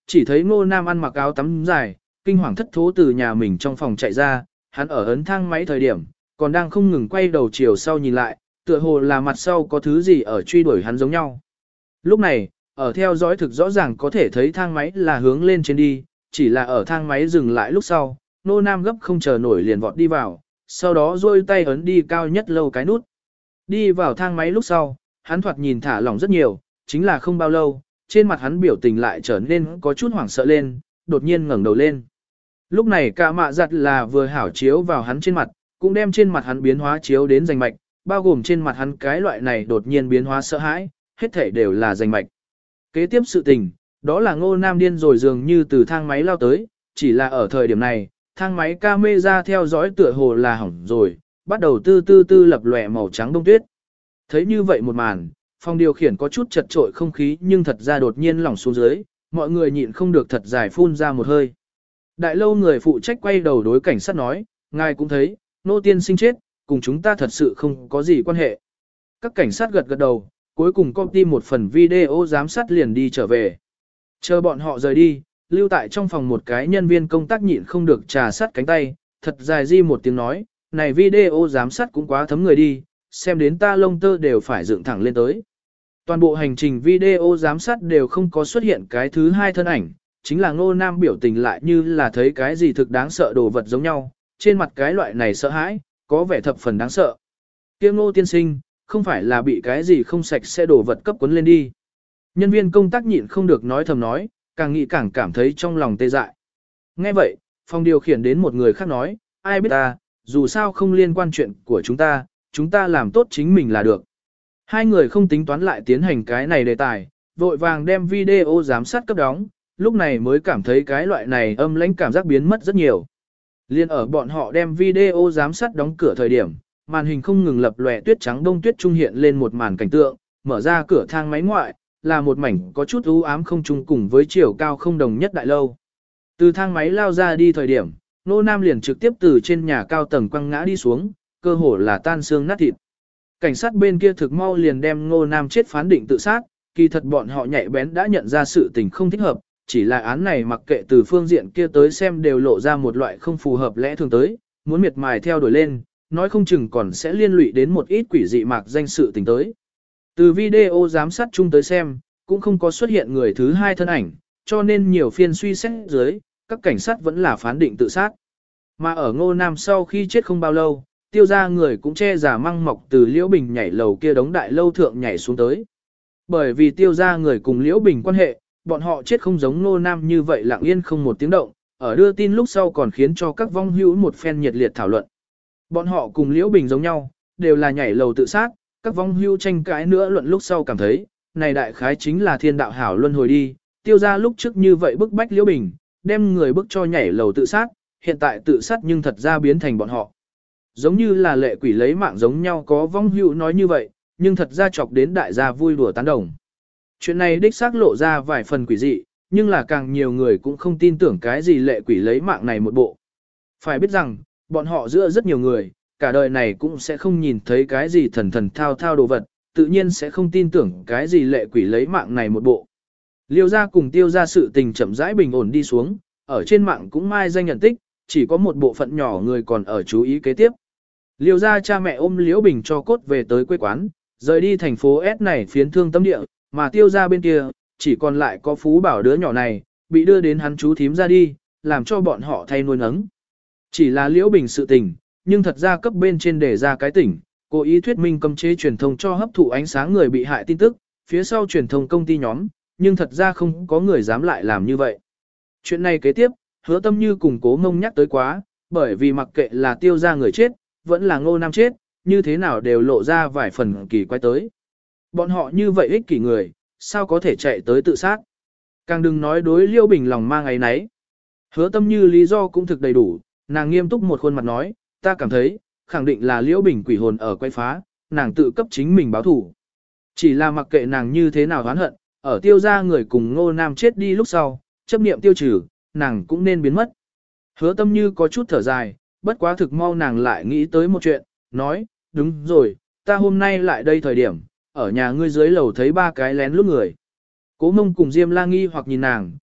chỉ thấy Ngô Nam ăn mặc áo tắm dài, kinh hoàng thất thố từ nhà mình trong phòng chạy ra, hắn ở ấn thang máy thời điểm, còn đang không ngừng quay đầu chiều sau nhìn lại, tựa hồ là mặt sau có thứ gì ở truy đuổi hắn giống nhau. Lúc này, ở theo dõi thực rõ ràng có thể thấy thang máy là hướng lên trên đi, chỉ là ở thang máy dừng lại lúc sau, Ngô Nam gấp không chờ nổi liền vọt đi vào, sau đó duỗi tay ấn đi cao nhất lâu cái nút. Đi vào thang máy lúc sau, hắn thoạt nhìn thả lỏng rất nhiều, chính là không bao lâu, trên mặt hắn biểu tình lại trở nên có chút hoảng sợ lên, đột nhiên ngẩng đầu lên. Lúc này cả mạ giặt là vừa hảo chiếu vào hắn trên mặt, cũng đem trên mặt hắn biến hóa chiếu đến rành mạch, bao gồm trên mặt hắn cái loại này đột nhiên biến hóa sợ hãi, hết thể đều là rành mạch. Kế tiếp sự tình, đó là Ngô Nam điên rồi dường như từ thang máy lao tới, chỉ là ở thời điểm này, thang máy camera theo dõi tựa hồ là hỏng rồi, bắt đầu tư tư tư lập lòe màu trắng đông tuyết. Thấy như vậy một màn, phòng điều khiển có chút chật trội không khí nhưng thật ra đột nhiên lỏng xuống dưới, mọi người nhịn không được thật dài phun ra một hơi. Đại lâu người phụ trách quay đầu đối cảnh sát nói, ngài cũng thấy, Nô tiên sinh chết, cùng chúng ta thật sự không có gì quan hệ. Các cảnh sát gật gật đầu, cuối cùng công ty một phần video giám sát liền đi trở về. Chờ bọn họ rời đi, lưu tại trong phòng một cái nhân viên công tác nhịn không được trà sát cánh tay, thật dài di một tiếng nói, này video giám sát cũng quá thấm người đi, xem đến ta lông tơ đều phải dựng thẳng lên tới. Toàn bộ hành trình video giám sát đều không có xuất hiện cái thứ hai thân ảnh, chính là Ngô Nam biểu tình lại như là thấy cái gì thực đáng sợ đồ vật giống nhau, trên mặt cái loại này sợ hãi, có vẻ thập phần đáng sợ. Kia Ngô tiên sinh, không phải là bị cái gì không sạch sẽ đồ vật cấp cuốn lên đi. Nhân viên công tác nhịn không được nói thầm nói, càng nghĩ càng cảm thấy trong lòng tê dại. Nghe vậy, phòng điều khiển đến một người khác nói, ai biết ta, dù sao không liên quan chuyện của chúng ta, chúng ta làm tốt chính mình là được. Hai người không tính toán lại tiến hành cái này đề tài, vội vàng đem video giám sát cấp đóng, lúc này mới cảm thấy cái loại này âm lãnh cảm giác biến mất rất nhiều. Liên ở bọn họ đem video giám sát đóng cửa thời điểm, màn hình không ngừng lập lòe tuyết trắng đông tuyết trung hiện lên một màn cảnh tượng, mở ra cửa thang máy ngoại, là một mảnh có chút u ám không trung cùng với chiều cao không đồng nhất đại lâu. Từ thang máy lao ra đi thời điểm, Nô Nam liền trực tiếp từ trên nhà cao tầng quăng ngã đi xuống, cơ hồ là tan xương nát thịt. Cảnh sát bên kia thực mau liền đem Ngô Nam chết phán định tự sát, kỳ thật bọn họ nhạy bén đã nhận ra sự tình không thích hợp, chỉ là án này mặc kệ từ phương diện kia tới xem đều lộ ra một loại không phù hợp lẽ thường tới, muốn miệt mài theo đuổi lên, nói không chừng còn sẽ liên lụy đến một ít quỷ dị mạc danh sự tình tới. Từ video giám sát chung tới xem, cũng không có xuất hiện người thứ hai thân ảnh, cho nên nhiều phiên suy xét dưới, các cảnh sát vẫn là phán định tự sát. Mà ở Ngô Nam sau khi chết không bao lâu, tiêu ra người cũng che giả măng mọc từ Liễu Bình nhảy lầu kia đống đại lâu thượng nhảy xuống tới. Bởi vì tiêu ra người cùng Liễu Bình quan hệ, bọn họ chết không giống Ngô Nam như vậy lặng yên không một tiếng động, ở đưa tin lúc sau còn khiến cho các vong hữu một phen nhiệt liệt thảo luận. Bọn họ cùng Liễu Bình giống nhau, đều là nhảy lầu tự sát, các vong hữu tranh cãi nữa luận lúc sau cảm thấy, này đại khái chính là thiên đạo hảo luân hồi đi, tiêu ra lúc trước như vậy bức bách Liễu Bình, đem người bức cho nhảy lầu tự sát, hiện tại tự sát nhưng thật ra biến thành bọn họ. Giống như là lệ quỷ lấy mạng giống nhau có vong hữu nói như vậy, nhưng thật ra chọc đến đại gia vui đùa tán đồng. Chuyện này đích xác lộ ra vài phần quỷ dị, nhưng là càng nhiều người cũng không tin tưởng cái gì lệ quỷ lấy mạng này một bộ. Phải biết rằng, bọn họ giữa rất nhiều người, cả đời này cũng sẽ không nhìn thấy cái gì thần thần thao thao đồ vật, tự nhiên sẽ không tin tưởng cái gì lệ quỷ lấy mạng này một bộ. Liêu ra cùng tiêu ra sự tình chậm rãi bình ổn đi xuống, ở trên mạng cũng mai danh nhận tích, chỉ có một bộ phận nhỏ người còn ở chú ý kế tiếp. Liêu ra cha mẹ ôm Liễu Bình cho cốt về tới quê quán, rời đi thành phố S này phiến thương tâm địa, mà tiêu ra bên kia, chỉ còn lại có Phú Bảo đứa nhỏ này, bị đưa đến hắn chú thím ra đi, làm cho bọn họ thay nuôi nấng. Chỉ là Liễu Bình sự tình, nhưng thật ra cấp bên trên đề ra cái tỉnh, cố ý thuyết minh cấm chế truyền thông cho hấp thụ ánh sáng người bị hại tin tức, phía sau truyền thông công ty nhóm, nhưng thật ra không có người dám lại làm như vậy. Chuyện này kế tiếp, Hứa Tâm Như cùng Cố Mông nhắc tới quá, bởi vì mặc kệ là tiêu ra người chết, vẫn là Ngô Nam chết, như thế nào đều lộ ra vài phần kỳ quái tới. Bọn họ như vậy ích kỷ người, sao có thể chạy tới tự sát? Càng đừng nói đối Liễu Bình lòng mang ấy nấy. Hứa Tâm Như lý do cũng thực đầy đủ, nàng nghiêm túc một khuôn mặt nói, ta cảm thấy, khẳng định là Liễu Bình quỷ hồn ở quay phá, nàng tự cấp chính mình báo thủ. Chỉ là mặc kệ nàng như thế nào oán hận, ở tiêu gia người cùng Ngô Nam chết đi lúc sau, chấp niệm tiêu trừ, nàng cũng nên biến mất. Hứa Tâm Như có chút thở dài, bất quá thực mau nàng lại nghĩ tới một chuyện, nói, đúng rồi, ta hôm nay lại đây thời điểm, ở nhà ngươi dưới lầu thấy ba cái lén lút người. Cố Mông cùng Diêm La nghi hoặc nhìn nàng,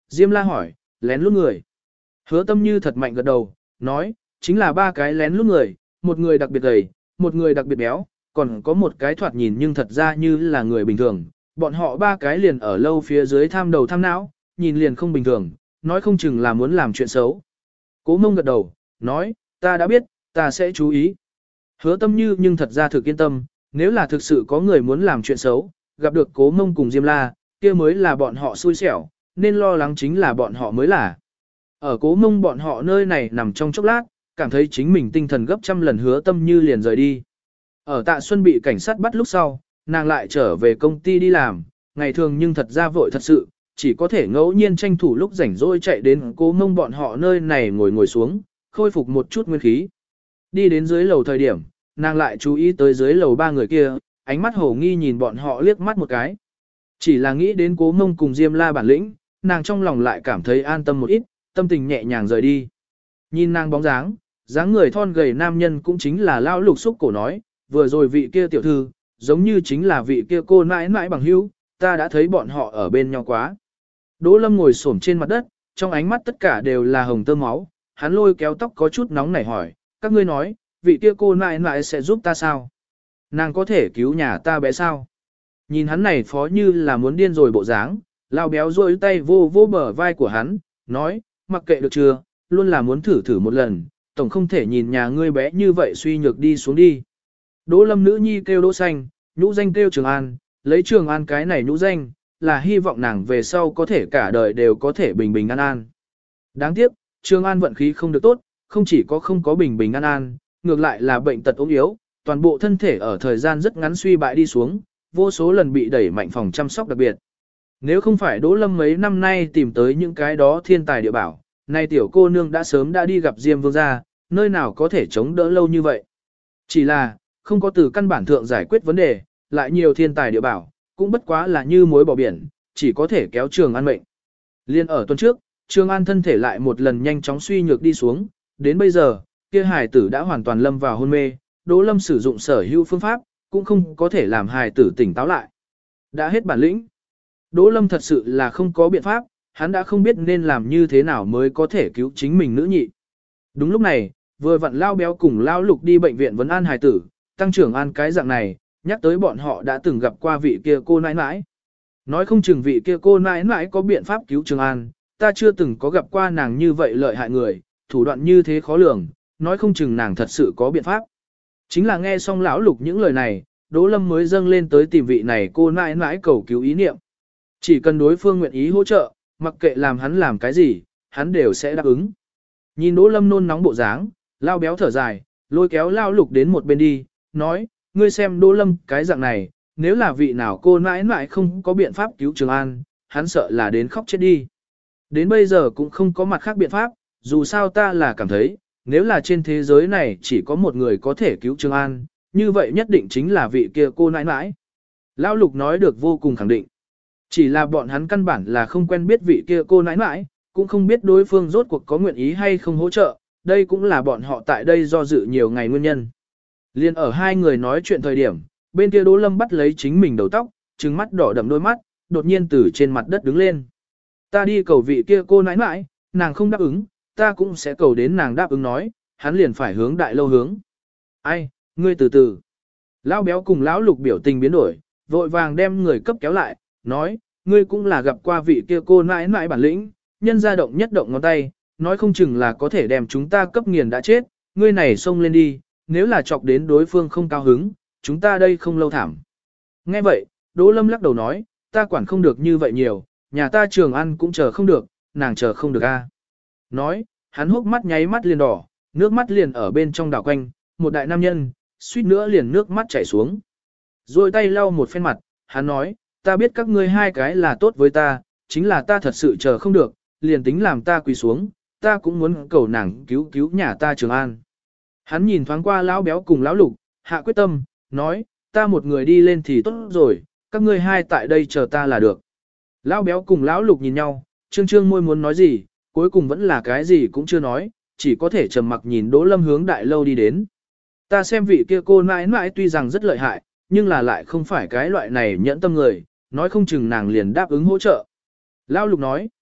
Diêm La hỏi, lén lút người. Hứa tâm như thật mạnh gật đầu, nói, chính là ba cái lén lút người, một người đặc biệt gầy, một người đặc biệt béo, còn có một cái thoạt nhìn nhưng thật ra như là người bình thường. Bọn họ ba cái liền ở lâu phía dưới tham đầu tham não, nhìn liền không bình thường, nói không chừng là muốn làm chuyện xấu. Cố Mông gật đầu, nói, ta đã biết, ta sẽ chú ý. Hứa tâm như nhưng thật ra thực yên tâm, nếu là thực sự có người muốn làm chuyện xấu, gặp được Cố Mông cùng Diêm La, kia mới là bọn họ xui xẻo, nên lo lắng chính là bọn họ mới là. Ở Cố Mông bọn họ nơi này nằm trong chốc lát, cảm thấy chính mình tinh thần gấp trăm lần hứa tâm như liền rời đi. Ở Tạ Xuân bị cảnh sát bắt lúc sau, nàng lại trở về công ty đi làm, ngày thường nhưng thật ra vội thật sự, chỉ có thể ngẫu nhiên tranh thủ lúc rảnh rỗi chạy đến Cố Mông bọn họ nơi này ngồi ngồi xuống, khôi phục một chút nguyên khí. Đi đến dưới lầu thời điểm, nàng lại chú ý tới dưới lầu ba người kia, ánh mắt hổ nghi nhìn bọn họ liếc mắt một cái. Chỉ là nghĩ đến Cố Mông cùng Diêm La bản lĩnh, nàng trong lòng lại cảm thấy an tâm một ít, tâm tình nhẹ nhàng rời đi. Nhìn nàng bóng dáng, dáng người thon gầy nam nhân cũng chính là Lão Lục xúc cổ nói, vừa rồi vị kia tiểu thư, giống như chính là vị kia cô nãi nãi bằng hữu, ta đã thấy bọn họ ở bên nhau quá. Đỗ Lâm ngồi xổm trên mặt đất, trong ánh mắt tất cả đều là hồng tơ máu, hắn lôi kéo tóc có chút nóng nảy hỏi, các ngươi nói, vị kia cô nãi nãi sẽ giúp ta sao? Nàng có thể cứu nhà ta bé sao? Nhìn hắn này phó như là muốn điên rồi bộ dáng, Lao béo rôi tay vô vô bờ vai của hắn, nói, mặc kệ được chưa, luôn là muốn thử thử một lần, tổng không thể nhìn nhà ngươi bé như vậy suy nhược đi xuống đi. Đỗ Lâm nữ nhi kêu Đỗ Xanh, nhũ danh kêu Trường An, lấy Trường An cái này nhũ danh, là hy vọng nàng về sau có thể cả đời đều có thể bình bình an an. Đáng tiếc, Trường An vận khí không được tốt, không chỉ có không có bình bình an an, ngược lại là bệnh tật ốm yếu, toàn bộ thân thể ở thời gian rất ngắn suy bại đi xuống, vô số lần bị đẩy mạnh phòng chăm sóc đặc biệt. Nếu không phải Đỗ Lâm mấy năm nay tìm tới những cái đó thiên tài địa bảo, nay tiểu cô nương đã sớm đã đi gặp Diêm Vương gia, nơi nào có thể chống đỡ lâu như vậy. Chỉ là, không có từ căn bản thượng giải quyết vấn đề, lại nhiều thiên tài địa bảo, cũng bất quá là như muối bỏ biển, chỉ có thể kéo Trường An mệnh. Liên ở tuần trước, Trường An thân thể lại một lần nhanh chóng suy nhược đi xuống, đến bây giờ, kia hài tử đã hoàn toàn lâm vào hôn mê, Đỗ Lâm sử dụng sở hữu phương pháp, cũng không có thể làm hài tử tỉnh táo lại. Đã hết bản lĩnh. Đỗ Lâm thật sự là không có biện pháp, hắn đã không biết nên làm như thế nào mới có thể cứu chính mình nữ nhị. Đúng lúc này, vừa vặn Lao béo cùng Lao Lục đi bệnh viện vấn an hài tử, tăng trưởng an cái dạng này, nhắc tới bọn họ đã từng gặp qua vị kia cô nãi nãi. Nói không chừng vị kia cô nãi nãi có biện pháp cứu Trường An, ta chưa từng có gặp qua nàng như vậy lợi hại người, thủ đoạn như thế khó lường, nói không chừng nàng thật sự có biện pháp. Chính là nghe xong lão Lục những lời này, Đỗ Lâm mới dâng lên tới tìm vị này cô nãi nãi cầu cứu ý niệm. Chỉ cần đối phương nguyện ý hỗ trợ, mặc kệ làm hắn làm cái gì, hắn đều sẽ đáp ứng. Nhìn Đỗ Lâm nôn nóng bộ dáng, Lao béo thở dài, lôi kéo Lao Lục đến một bên đi, nói, ngươi xem Đỗ Lâm cái dạng này, nếu là vị nào cô nãi nãi không có biện pháp cứu Trường An, hắn sợ là đến khóc chết đi. Đến bây giờ cũng không có mặt khác biện pháp, dù sao ta là cảm thấy, nếu là trên thế giới này chỉ có một người có thể cứu Trường An, như vậy nhất định chính là vị kia cô nãi nãi. Lão Lục nói được vô cùng khẳng định. Chỉ là bọn hắn căn bản là không quen biết vị kia cô nãi nãi, cũng không biết đối phương rốt cuộc có nguyện ý hay không hỗ trợ, đây cũng là bọn họ tại đây do dự nhiều ngày nguyên nhân. Liên ở hai người nói chuyện thời điểm, bên kia Đỗ Lâm bắt lấy chính mình đầu tóc, trừng mắt đỏ đậm đôi mắt, đột nhiên từ trên mặt đất đứng lên. Ta đi cầu vị kia cô nãi nãi, nàng không đáp ứng, ta cũng sẽ cầu đến nàng đáp ứng nói, hắn liền phải hướng đại lâu hướng. Ai, ngươi từ từ. Lão béo cùng lão Lục biểu tình biến đổi, vội vàng đem người cấp kéo lại, nói, ngươi cũng là gặp qua vị kia cô nãi nãi bản lĩnh, nhân ra động nhất động ngón tay, nói không chừng là có thể đem chúng ta cấp nghiền đã chết, ngươi này xông lên đi, nếu là chọc đến đối phương không cao hứng, chúng ta đây không lâu thảm. Nghe vậy, Đỗ Lâm lắc đầu nói, ta quản không được như vậy nhiều, nhà ta Trường An cũng chờ không được, nàng chờ không được a. Nói, hắn hốc mắt nháy mắt liền đỏ, nước mắt liền ở bên trong đảo quanh, một đại nam nhân, suýt nữa liền nước mắt chảy xuống. Rồi tay lau một phen mặt, hắn nói, ta biết các ngươi hai cái là tốt với ta, chính là ta thật sự chờ không được, liền tính làm ta quỳ xuống, ta cũng muốn cầu nàng cứu cứu nhà ta Trường An. Hắn nhìn thoáng qua lão béo cùng lão Lục, hạ quyết tâm, nói, ta một người đi lên thì tốt rồi, các ngươi hai tại đây chờ ta là được. Lão béo cùng lão Lục nhìn nhau, trương trương môi muốn nói gì, cuối cùng vẫn là cái gì cũng chưa nói, chỉ có thể trầm mặc nhìn Đỗ Lâm hướng đại lâu đi đến. Ta xem vị kia cô nãi nãi tuy rằng rất lợi hại, nhưng là lại không phải cái loại này nhẫn tâm người, nói không chừng nàng liền đáp ứng hỗ trợ. Lão Lục nói,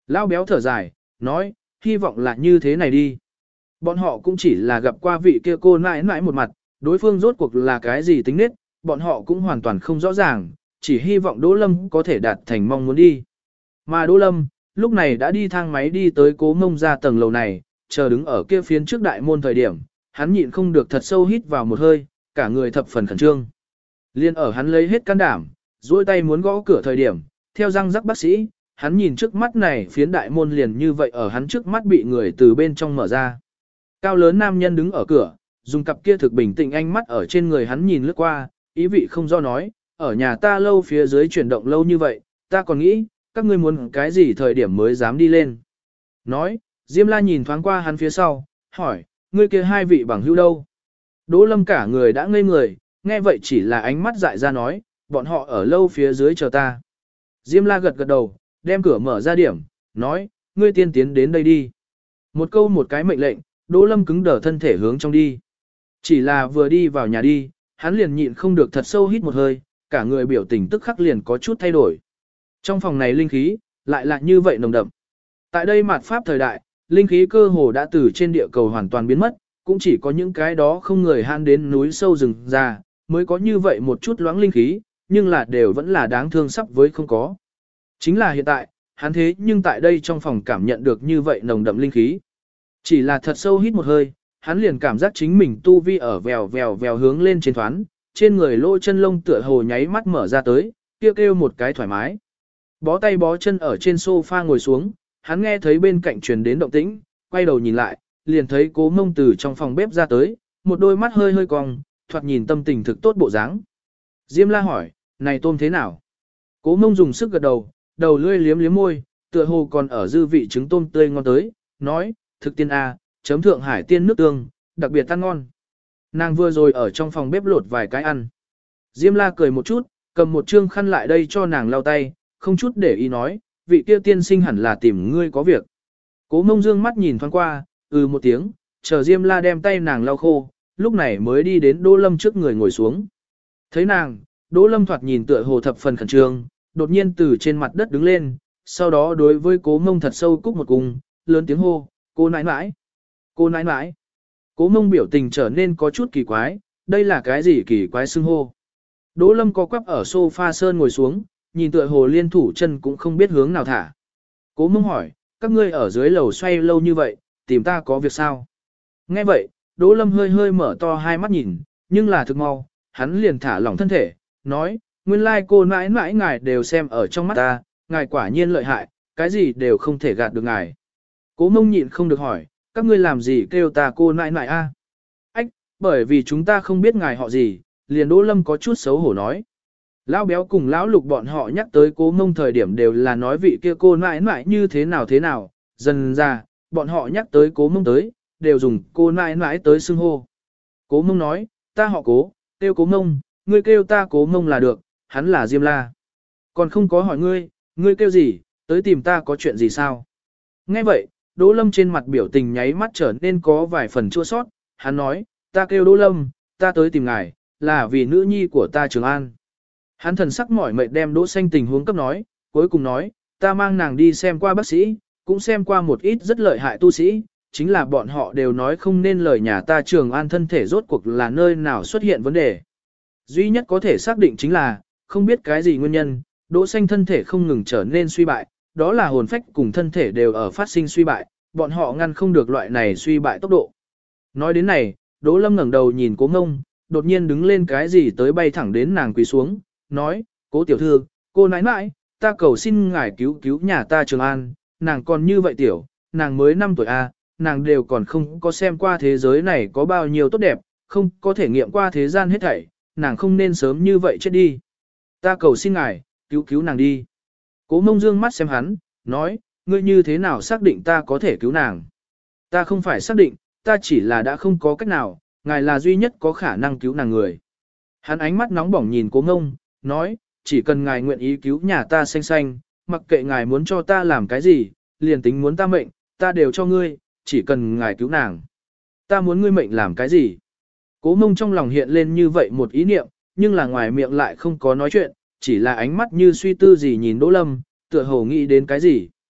Lão béo thở dài, nói, hy vọng là như thế này đi. Bọn họ cũng chỉ là gặp qua vị kia cô nãi nãi một mặt, đối phương rốt cuộc là cái gì tính nết, bọn họ cũng hoàn toàn không rõ ràng, chỉ hy vọng Đỗ Lâm có thể đạt thành mong muốn đi. Mà Đỗ Lâm, lúc này đã đi thang máy đi tới Cố Mông ra tầng lầu này, chờ đứng ở kia phiến trước đại môn thời điểm, hắn nhịn không được thật sâu hít vào một hơi, cả người thập phần khẩn trương. Liên ở hắn lấy hết can đảm, duỗi tay muốn gõ cửa thời điểm, theo răng rắc bác sĩ, hắn nhìn trước mắt này phiến đại môn liền như vậy ở hắn trước mắt bị người từ bên trong mở ra. Cao lớn nam nhân đứng ở cửa, dùng cặp kia thực bình tĩnh ánh mắt ở trên người hắn nhìn lướt qua, ý vị không do nói, ở nhà ta lâu phía dưới chuyển động lâu như vậy, ta còn nghĩ, các ngươi muốn cái gì thời điểm mới dám đi lên. Nói, Diêm La nhìn thoáng qua hắn phía sau, hỏi, ngươi kia hai vị bằng hữu đâu? Đỗ Lâm cả người đã ngây người, nghe vậy chỉ là ánh mắt dại ra nói, bọn họ ở lâu phía dưới chờ ta. Diêm La gật gật đầu, đem cửa mở ra điểm, nói, ngươi tiên tiến đến đây đi. Một câu một cái mệnh lệnh, Đỗ Lâm cứng đờ thân thể hướng trong đi. Chỉ là vừa đi vào nhà đi, hắn liền nhịn không được thật sâu hít một hơi, cả người biểu tình tức khắc liền có chút thay đổi. Trong phòng này linh khí, lại là như vậy nồng đậm. Tại đây mạt pháp thời đại, linh khí cơ hồ đã từ trên địa cầu hoàn toàn biến mất, cũng chỉ có những cái đó không người han đến núi sâu rừng già, mới có như vậy một chút loãng linh khí, nhưng là đều vẫn là đáng thương sắp với không có. Chính là hiện tại, hắn thế nhưng tại đây trong phòng cảm nhận được như vậy nồng đậm linh khí. Chỉ là thật sâu hít một hơi, hắn liền cảm giác chính mình tu vi ở vèo vèo vèo hướng lên trên thoán, trên người lỗ chân lông tựa hồ nháy mắt mở ra tới, kêu kêu một cái thoải mái. Bó tay bó chân ở trên sofa ngồi xuống, hắn nghe thấy bên cạnh truyền đến động tĩnh, quay đầu nhìn lại, liền thấy Cố Mông từ trong phòng bếp ra tới, một đôi mắt hơi hơi cong, thoạt nhìn tâm tình thực tốt bộ dáng. Diêm La hỏi, này tôm thế nào? Cố Mông dùng sức gật đầu, đầu lươi liếm liếm môi, tựa hồ còn ở dư vị trứng tôm tươi ngon tới, nói, thực tiên A, chấm thượng hải tiên nước tương, đặc biệt ăn ngon. Nàng vừa rồi ở trong phòng bếp lột vài cái ăn. Diêm La cười một chút, cầm một trương khăn lại đây cho nàng lau tay, không chút để ý nói, vị kia tiên sinh hẳn là tìm ngươi có việc. Cố Mông dương mắt nhìn thoáng qua, ừ một tiếng, chờ Diêm La đem tay nàng lau khô, lúc này mới đi đến Đỗ Lâm trước người ngồi xuống. Thấy nàng, Đỗ Lâm thoạt nhìn tựa hồ thập phần khẩn trương, đột nhiên từ trên mặt đất đứng lên, sau đó đối với Cố Mông thật sâu cúc một cung, lớn tiếng hô, cô nãi nãi, cô nãi nãi. Cố Mông biểu tình trở nên có chút kỳ quái, đây là cái gì kỳ quái xưng hô. Đỗ Lâm co quắp ở sofa sơn ngồi xuống, nhìn tựa hồ liên thủ chân cũng không biết hướng nào thả. Cố Mông hỏi, các ngươi ở dưới lầu xoay lâu như vậy, tìm ta có việc sao? Nghe vậy, Đỗ Lâm hơi hơi mở to hai mắt nhìn, nhưng là thực mau, hắn liền thả lỏng thân thể, nói, nguyên lai like cô nãi nãi ngài đều xem ở trong mắt ta, ngài quả nhiên lợi hại, cái gì đều không thể gạt được ngài. Cố Mông nhịn không được hỏi, các ngươi làm gì kêu ta cô nãi nãi a? Ách, bởi vì chúng ta không biết ngài họ gì, liền Đỗ Lâm có chút xấu hổ nói. Lão béo cùng lão lục bọn họ nhắc tới Cố Mông thời điểm đều là nói vị kia cô nãi nãi như thế nào thế nào, dần ra, bọn họ nhắc tới Cố Mông tới, đều dùng cô nãi nãi tới xưng hô. Cố Mông nói, ta họ Cố, kêu Cố Mông, ngươi kêu ta Cố Mông là được, hắn là Diêm La. Còn không có hỏi ngươi, ngươi kêu gì, tới tìm ta có chuyện gì sao? Nghe vậy, Đỗ Lâm trên mặt biểu tình nháy mắt trở nên có vài phần chua sót, hắn nói, ta kêu Đỗ Lâm, ta tới tìm ngài, là vì nữ nhi của ta Trường An. Hắn thần sắc mỏi mệt đem Đỗ Xanh tình huống cấp nói, cuối cùng nói, ta mang nàng đi xem qua bác sĩ, cũng xem qua một ít rất lợi hại tu sĩ, chính là bọn họ đều nói không nên lời nhà ta Trường An thân thể rốt cuộc là nơi nào xuất hiện vấn đề. Duy nhất có thể xác định chính là, không biết cái gì nguyên nhân, Đỗ Xanh thân thể không ngừng trở nên suy bại, đó là hồn phách cùng thân thể đều ở phát sinh suy bại, bọn họ ngăn không được loại này suy bại tốc độ. Nói đến này, Đỗ Lâm ngẩng đầu nhìn Cố Ngông, đột nhiên đứng lên cái gì tới bay thẳng đến nàng quỳ xuống, nói, Cố tiểu thư, cô nãi nãi, ta cầu xin ngài cứu cứu nhà ta Trường An, nàng còn như vậy tiểu, nàng mới năm tuổi a, nàng đều còn không có xem qua thế giới này có bao nhiêu tốt đẹp, không có thể nghiệm qua thế gian hết thảy, nàng không nên sớm như vậy chết đi. Ta cầu xin ngài, cứu cứu nàng đi. Cố Mông dương mắt xem hắn, nói, ngươi như thế nào xác định ta có thể cứu nàng? Ta không phải xác định, ta chỉ là đã không có cách nào, ngài là duy nhất có khả năng cứu nàng người. Hắn ánh mắt nóng bỏng nhìn Cố Mông, nói, chỉ cần ngài nguyện ý cứu nhà ta xanh xanh, mặc kệ ngài muốn cho ta làm cái gì, liền tính muốn ta mệnh, ta đều cho ngươi, chỉ cần ngài cứu nàng. Ta muốn ngươi mệnh làm cái gì? Cố Mông trong lòng hiện lên như vậy một ý niệm, nhưng là ngoài miệng lại không có nói chuyện, chỉ là ánh mắt như suy tư gì nhìn Đỗ Lâm, tựa hồ nghĩ đến cái gì.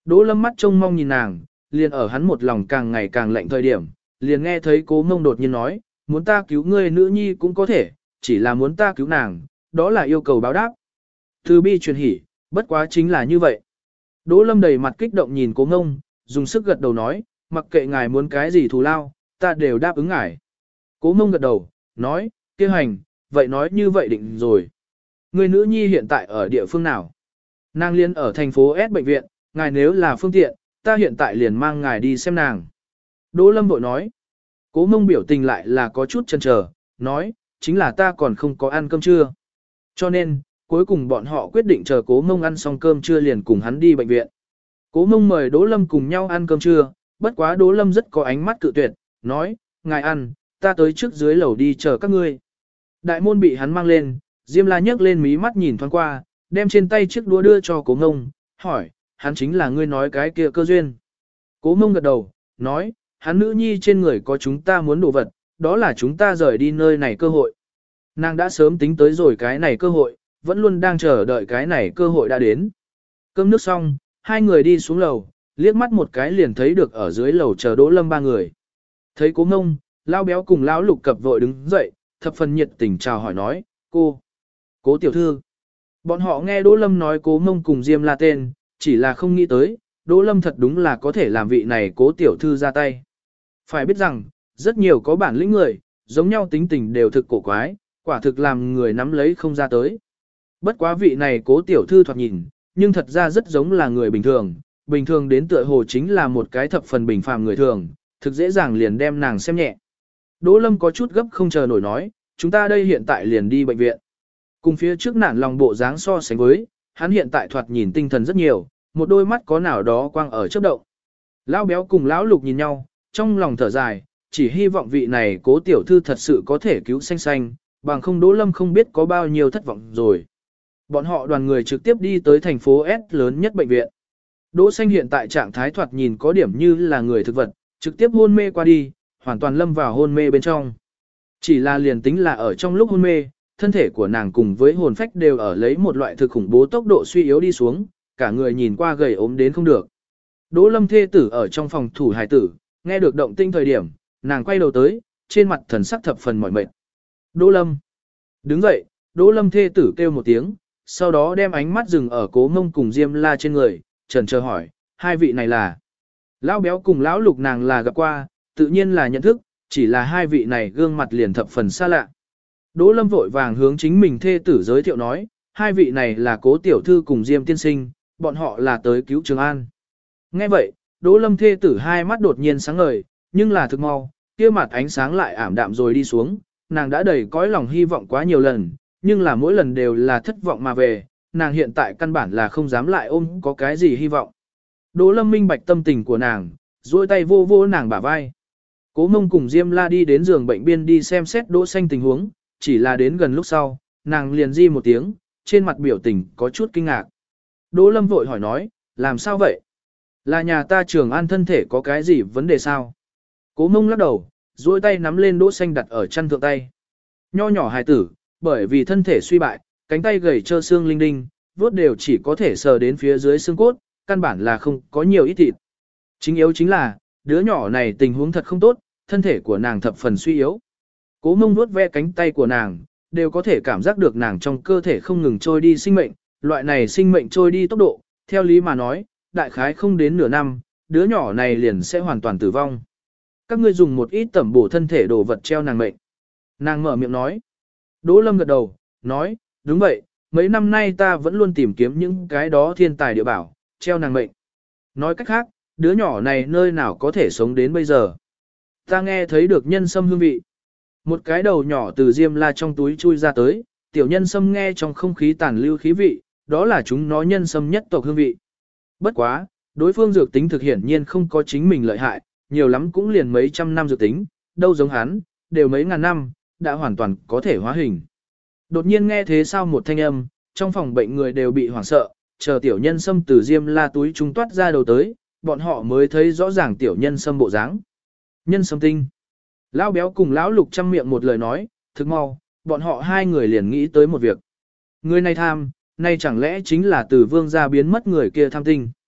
Đỗ Lâm mắt trông mong nhìn nàng, liền ở hắn một lòng càng ngày càng lạnh thời điểm, liền nghe thấy Cố Mông đột nhiên nói, muốn ta cứu ngươi nữ nhi cũng có thể, chỉ là muốn ta cứu nàng, đó là yêu cầu báo đáp. Từ bi truyền hỉ, bất quá chính là như vậy. Đỗ Lâm đầy mặt kích động nhìn Cố Mông, dùng sức gật đầu nói, mặc kệ ngài muốn cái gì thù lao, ta đều đáp ứng ngài. Cố Mông gật đầu, nói, kia hành, vậy nói như vậy định rồi. Người nữ nhi hiện tại ở địa phương nào? Nàng liên ở thành phố S bệnh viện, ngài nếu là phương tiện, ta hiện tại liền mang ngài đi xem nàng. Đỗ Lâm vội nói. Cố Mông biểu tình lại là có chút chần chờ, nói, chính là ta còn không có ăn cơm trưa. Cho nên, cuối cùng bọn họ quyết định chờ Cố Mông ăn xong cơm trưa liền cùng hắn đi bệnh viện. Cố Mông mời Đỗ Lâm cùng nhau ăn cơm trưa, bất quá Đỗ Lâm rất có ánh mắt cự tuyệt, nói, ngài ăn, ta tới trước dưới lầu đi chờ các ngươi. Đại môn bị hắn mang lên, Diêm La nhấc lên mí mắt nhìn thoáng qua, đem trên tay chiếc đũa đưa cho Cố Mông, hỏi, hắn chính là ngươi nói cái kia cơ duyên. Cố Mông gật đầu, nói, hắn nữ nhi trên người có chúng ta muốn đồ vật, đó là chúng ta rời đi nơi này cơ hội. Nàng đã sớm tính tới rồi cái này cơ hội, vẫn luôn đang chờ đợi cái này cơ hội đã đến. Cơm nước xong, hai người đi xuống lầu, liếc mắt một cái liền thấy được ở dưới lầu chờ Đỗ Lâm ba người. Thấy Cố Mông, Lão Béo cùng Lão Lục cập vội đứng dậy, thập phần nhiệt tình chào hỏi nói, cô, Cố tiểu thư. Bọn họ nghe Đỗ Lâm nói Cố Mông cùng Diêm La tên, chỉ là không nghĩ tới, Đỗ Lâm thật đúng là có thể làm vị này Cố tiểu thư ra tay. Phải biết rằng, rất nhiều có bản lĩnh người, giống nhau tính tình đều thực cổ quái, quả thực làm người nắm lấy không ra tới. Bất quá vị này Cố tiểu thư thoạt nhìn, nhưng thật ra rất giống là người bình thường, bình thường đến tựa hồ chính là một cái thập phần bình phàm người thường, thực dễ dàng liền đem nàng xem nhẹ. Đỗ Lâm có chút gấp không chờ nổi nói, chúng ta đây hiện tại liền đi bệnh viện. Cùng phía trước nản lòng bộ dáng so sánh với, hắn hiện tại thoạt nhìn tinh thần rất nhiều, một đôi mắt có nào đó quang ở chớp động. Lão Béo cùng Lão Lục nhìn nhau, trong lòng thở dài, chỉ hy vọng vị này Cố tiểu thư thật sự có thể cứu xanh xanh, bằng không Đỗ Lâm không biết có bao nhiêu thất vọng rồi. Bọn họ đoàn người trực tiếp đi tới thành phố S lớn nhất bệnh viện. Đỗ Xanh hiện tại trạng thái thoạt nhìn có điểm như là người thực vật, trực tiếp hôn mê qua đi, hoàn toàn lâm vào hôn mê bên trong. Chỉ là liền tính là ở trong lúc hôn mê, thân thể của nàng cùng với hồn phách đều ở lấy một loại thực khủng bố tốc độ suy yếu đi xuống, cả người nhìn qua gầy ốm đến không được. Đỗ Lâm thê tử ở trong phòng thủ hài tử, nghe được động tinh thời điểm, nàng quay đầu tới, trên mặt thần sắc thập phần mỏi mệt. Đỗ Lâm. Đứng dậy, Đỗ Lâm thê tử kêu một tiếng, sau đó đem ánh mắt dừng ở Cố Mông cùng Diêm La trên người, trần chờ hỏi, hai vị này là. Lão Béo cùng Lão Lục nàng là gặp qua, tự nhiên là nhận thức, chỉ là hai vị này gương mặt liền thập phần xa lạ. Đỗ Lâm vội vàng hướng chính mình thê tử giới thiệu nói, hai vị này là Cố tiểu thư cùng Diêm tiên sinh, bọn họ là tới cứu Trường An. Nghe vậy, Đỗ Lâm thê tử hai mắt đột nhiên sáng ngời, nhưng là thực mau, kia mặt ánh sáng lại ảm đạm rồi đi xuống, nàng đã đầy cõi lòng hy vọng quá nhiều lần, nhưng là mỗi lần đều là thất vọng mà về, nàng hiện tại căn bản là không dám lại ôm có cái gì hy vọng. Đỗ Lâm minh bạch tâm tình của nàng, duỗi tay vô vô nàng bả vai. Cố Mông cùng Diêm La đi đến giường bệnh biên đi xem xét Đỗ Xanh tình huống, chỉ là đến gần lúc sau, nàng liền di một tiếng, trên mặt biểu tình có chút kinh ngạc. Đỗ Lâm vội hỏi nói, làm sao vậy? Là nhà ta Trường An thân thể có cái gì vấn đề sao? Cố Mông lắc đầu, duỗi tay nắm lên Đỗ Xanh đặt ở chân thượng tay. Nho nhỏ hài tử, bởi vì thân thể suy bại, cánh tay gầy trơ xương linh đinh, vuốt đều chỉ có thể sờ đến phía dưới xương cốt, căn bản là không có nhiều ít thịt. Chính yếu chính là, đứa nhỏ này tình huống thật không tốt, thân thể của nàng thập phần suy yếu. Cố Mông vuốt ve cánh tay của nàng, đều có thể cảm giác được nàng trong cơ thể không ngừng trôi đi sinh mệnh, loại này sinh mệnh trôi đi tốc độ, theo lý mà nói, đại khái không đến nửa năm, đứa nhỏ này liền sẽ hoàn toàn tử vong. Các ngươi dùng một ít tẩm bổ thân thể đồ vật treo nàng mệnh. Nàng mở miệng nói. Đỗ Lâm gật đầu, nói, đúng vậy, mấy năm nay ta vẫn luôn tìm kiếm những cái đó thiên tài địa bảo, treo nàng mệnh. Nói cách khác, đứa nhỏ này nơi nào có thể sống đến bây giờ. Ta nghe thấy được nhân sâm hương vị. Một cái đầu nhỏ từ Diêm La trong túi chui ra tới, tiểu nhân sâm nghe trong không khí tàn lưu khí vị, đó là chúng nó nhân sâm nhất tộc hương vị. Bất quá, đối phương dược tính thực hiển nhiên không có chính mình lợi hại, nhiều lắm cũng liền mấy trăm năm dược tính, đâu giống hắn, đều mấy ngàn năm, đã hoàn toàn có thể hóa hình. Đột nhiên nghe thế sao một thanh âm, trong phòng bệnh người đều bị hoảng sợ, chờ tiểu nhân sâm từ Diêm La túi trung toát ra đầu tới, bọn họ mới thấy rõ ràng tiểu nhân sâm bộ dáng. Nhân sâm tinh. Lão Béo cùng Lão Lục chăm miệng một lời nói, thực mau, bọn họ hai người liền nghĩ tới một việc. Người này tham, nay chẳng lẽ chính là từ vương gia biến mất người kia tham tinh.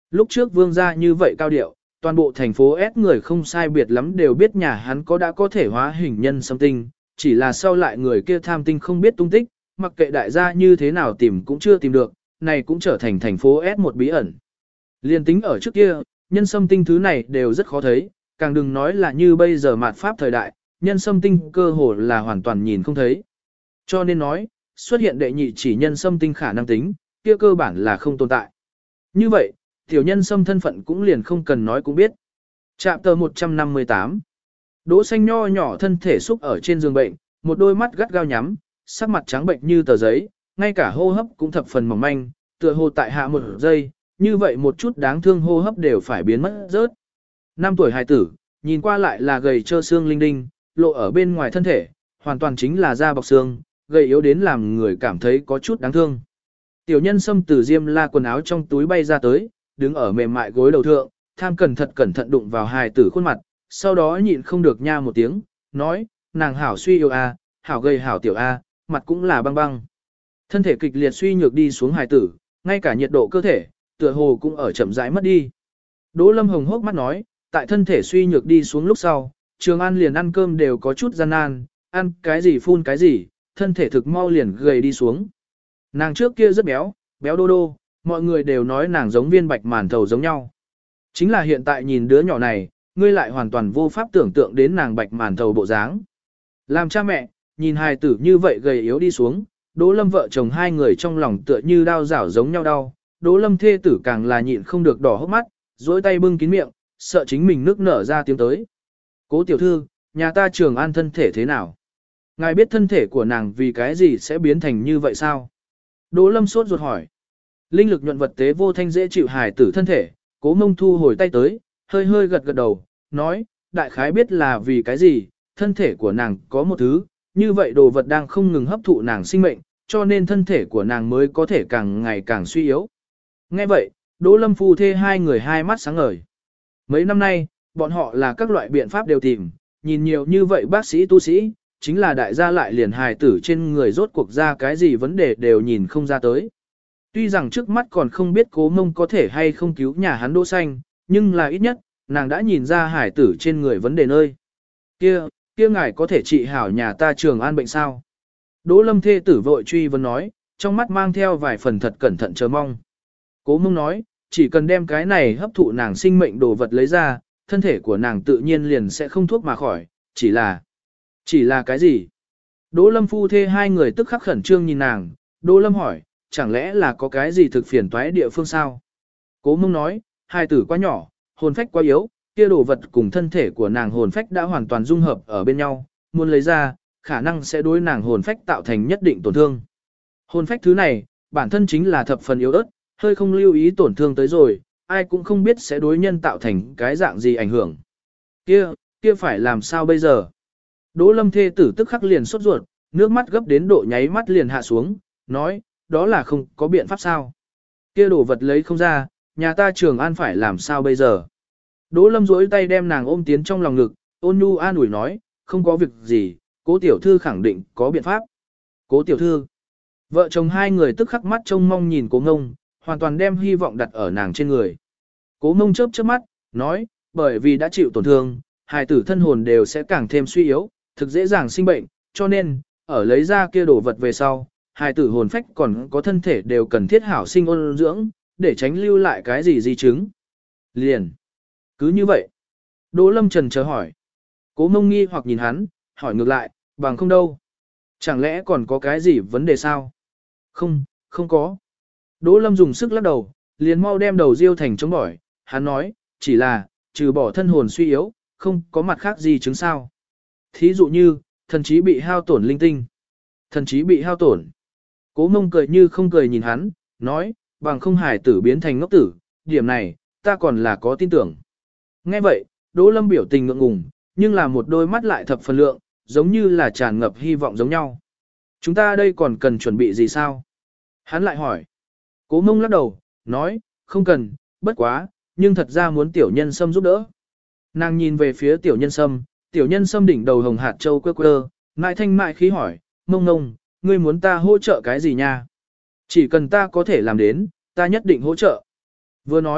Lúc trước vương gia như vậy cao điệu, toàn bộ thành phố S người không sai biệt lắm đều biết nhà hắn có đã có thể hóa hình nhân sâm tinh, chỉ là sau lại người kia tham tinh không biết tung tích, mặc kệ đại gia như thế nào tìm cũng chưa tìm được, này cũng trở thành thành phố S một bí ẩn. Liên tính ở trước kia, nhân sâm tinh thứ này đều rất khó thấy, càng đừng nói là như bây giờ mạt pháp thời đại, nhân sâm tinh cơ hồ là hoàn toàn nhìn không thấy. Cho nên nói, xuất hiện đệ nhị chỉ nhân sâm tinh khả năng tính, kia cơ bản là không tồn tại. Như vậy, tiểu nhân sâm thân phận cũng liền không cần nói cũng biết. Trạm tờ một trăm năm mươi tám. Đỗ xanh nho nhỏ thân thể xúc ở trên giường bệnh, một đôi mắt gắt gao nhắm, sắc mặt trắng bệnh như tờ giấy, ngay cả hô hấp cũng thập phần mỏng manh, tựa hồ tại hạ một giây, như vậy một chút đáng thương hô hấp đều phải biến mất rớt. Năm tuổi hài tử, nhìn qua lại là gầy trơ xương linh đinh, lộ ở bên ngoài thân thể, hoàn toàn chính là da bọc xương, gầy yếu đến làm người cảm thấy có chút đáng thương. Tiểu nhân sâm từ diêm la quần áo trong túi bay ra tới, đứng ở mềm mại gối đầu thượng, tham cẩn thận cẩn thận đụng vào hài tử khuôn mặt, sau đó nhịn không được nha một tiếng, nói, nàng hảo suy yêu a, hảo gầy hảo tiểu a, mặt cũng là băng băng. Thân thể kịch liệt suy nhược đi xuống hài tử, ngay cả nhiệt độ cơ thể, tựa hồ cũng ở chậm rãi mất đi. Đỗ Lâm hồng hốc mắt nói, tại thân thể suy nhược đi xuống lúc sau, Trường An liền ăn cơm đều có chút gian nan, ăn cái gì phun cái gì, thân thể thực mau liền gầy đi xuống. Nàng trước kia rất béo, béo đô đô, mọi người đều nói nàng giống viên bạch màn thầu giống nhau. Chính là hiện tại nhìn đứa nhỏ này, ngươi lại hoàn toàn vô pháp tưởng tượng đến nàng bạch màn thầu bộ dáng. Làm cha mẹ, nhìn hài tử như vậy gầy yếu đi xuống, Đỗ Lâm vợ chồng hai người trong lòng tựa như đau rảo giống nhau đau, Đỗ Lâm thê tử càng là nhịn không được đỏ hốc mắt, dối tay bưng kín miệng, sợ chính mình nước nở ra tiếng tới. Cố tiểu thư, nhà ta Trường An thân thể thế nào? Ngài biết thân thể của nàng vì cái gì sẽ biến thành như vậy sao? Đỗ Lâm sốt ruột hỏi. Linh lực nhuận vật tế vô thanh dễ chịu hài tử thân thể, Cố Mông thu hồi tay tới, hơi hơi gật gật đầu, nói, đại khái biết là vì cái gì, thân thể của nàng có một thứ, như vậy đồ vật đang không ngừng hấp thụ nàng sinh mệnh, cho nên thân thể của nàng mới có thể càng ngày càng suy yếu. Nghe vậy, Đỗ Lâm phu thê hai người hai mắt sáng ngời. Mấy năm nay, bọn họ là các loại biện pháp đều tìm, nhìn nhiều như vậy bác sĩ tu sĩ, chính là đại gia lại liền hài tử trên người rốt cuộc ra cái gì vấn đề đều nhìn không ra tới. Tuy rằng trước mắt còn không biết Cố Mông có thể hay không cứu nhà hắn Đỗ Xanh, nhưng là ít nhất, nàng đã nhìn ra hài tử trên người vấn đề nơi. Kia, kia ngài có thể trị hảo nhà ta Trường An bệnh sao? Đỗ Lâm thê tử vội truy vấn nói, trong mắt mang theo vài phần thật cẩn thận chờ mong. Cố Mông nói, chỉ cần đem cái này hấp thụ nàng sinh mệnh đồ vật lấy ra, thân thể của nàng tự nhiên liền sẽ không thuốc mà khỏi, chỉ là... Chỉ là cái gì? Đỗ Lâm phu thê hai người tức khắc khẩn trương nhìn nàng, Đỗ Lâm hỏi, chẳng lẽ là có cái gì thực phiền toái địa phương sao? Cố Mông nói, hai tử quá nhỏ, hồn phách quá yếu, kia đồ vật cùng thân thể của nàng hồn phách đã hoàn toàn dung hợp ở bên nhau, muốn lấy ra, khả năng sẽ đối nàng hồn phách tạo thành nhất định tổn thương. Hồn phách thứ này, bản thân chính là thập phần yếu ớt, hơi không lưu ý tổn thương tới rồi, ai cũng không biết sẽ đối nhân tạo thành cái dạng gì ảnh hưởng. Kia, kia phải làm sao bây giờ? Đỗ Lâm thê tử tức khắc liền sốt ruột, nước mắt gấp đến độ nháy mắt liền hạ xuống, nói, đó là không có biện pháp sao? Kia đồ vật lấy không ra, nhà ta Trường An phải làm sao bây giờ? Đỗ Lâm duỗi tay đem nàng ôm tiến trong lòng ngực, ôn nhu an ủi nói, không có việc gì, Cố tiểu thư khẳng định có biện pháp. Cố tiểu thư, vợ chồng hai người tức khắc mắt trông mong nhìn Cố Ngông, hoàn toàn đem hy vọng đặt ở nàng trên người. Cố Ngông chớp chớp mắt, nói, bởi vì đã chịu tổn thương, hài tử thân hồn đều sẽ càng thêm suy yếu, thực dễ dàng sinh bệnh, cho nên, ở lấy ra kia đồ vật về sau, hài tử hồn phách còn có thân thể đều cần thiết hảo sinh ôn dưỡng, để tránh lưu lại cái gì di chứng. Liền. Cứ như vậy. Đỗ Lâm trần chờ hỏi. Cố Mông nghi hoặc nhìn hắn, hỏi ngược lại, bằng không đâu. Chẳng lẽ còn có cái gì vấn đề sao? Không, không có. Đỗ Lâm dùng sức lắc đầu, liền mau đem đầu riêu thành chống bỏi. Hắn nói, chỉ là, trừ bỏ thân hồn suy yếu, không có mặt khác gì chứng sao. Thí dụ như, thần trí bị hao tổn linh tinh. Thần trí bị hao tổn. Cố Mông cười như không cười nhìn hắn, nói, bằng không hải tử biến thành ngốc tử, điểm này, ta còn là có tin tưởng. Nghe vậy, Đỗ Lâm biểu tình ngượng ngùng, nhưng là một đôi mắt lại thập phần lượng, giống như là tràn ngập hy vọng giống nhau. Chúng ta đây còn cần chuẩn bị gì sao? Hắn lại hỏi. Cố Mông lắc đầu, nói, không cần, bất quá, nhưng thật ra muốn tiểu nhân sâm giúp đỡ. Nàng nhìn về phía tiểu nhân sâm, tiểu nhân sâm đỉnh đầu hồng hạt châu quơ quơ, mại thanh mại khí hỏi, Mông Mông, ngươi muốn ta hỗ trợ cái gì nha? Chỉ cần ta có thể làm đến, ta nhất định hỗ trợ. Vừa nói,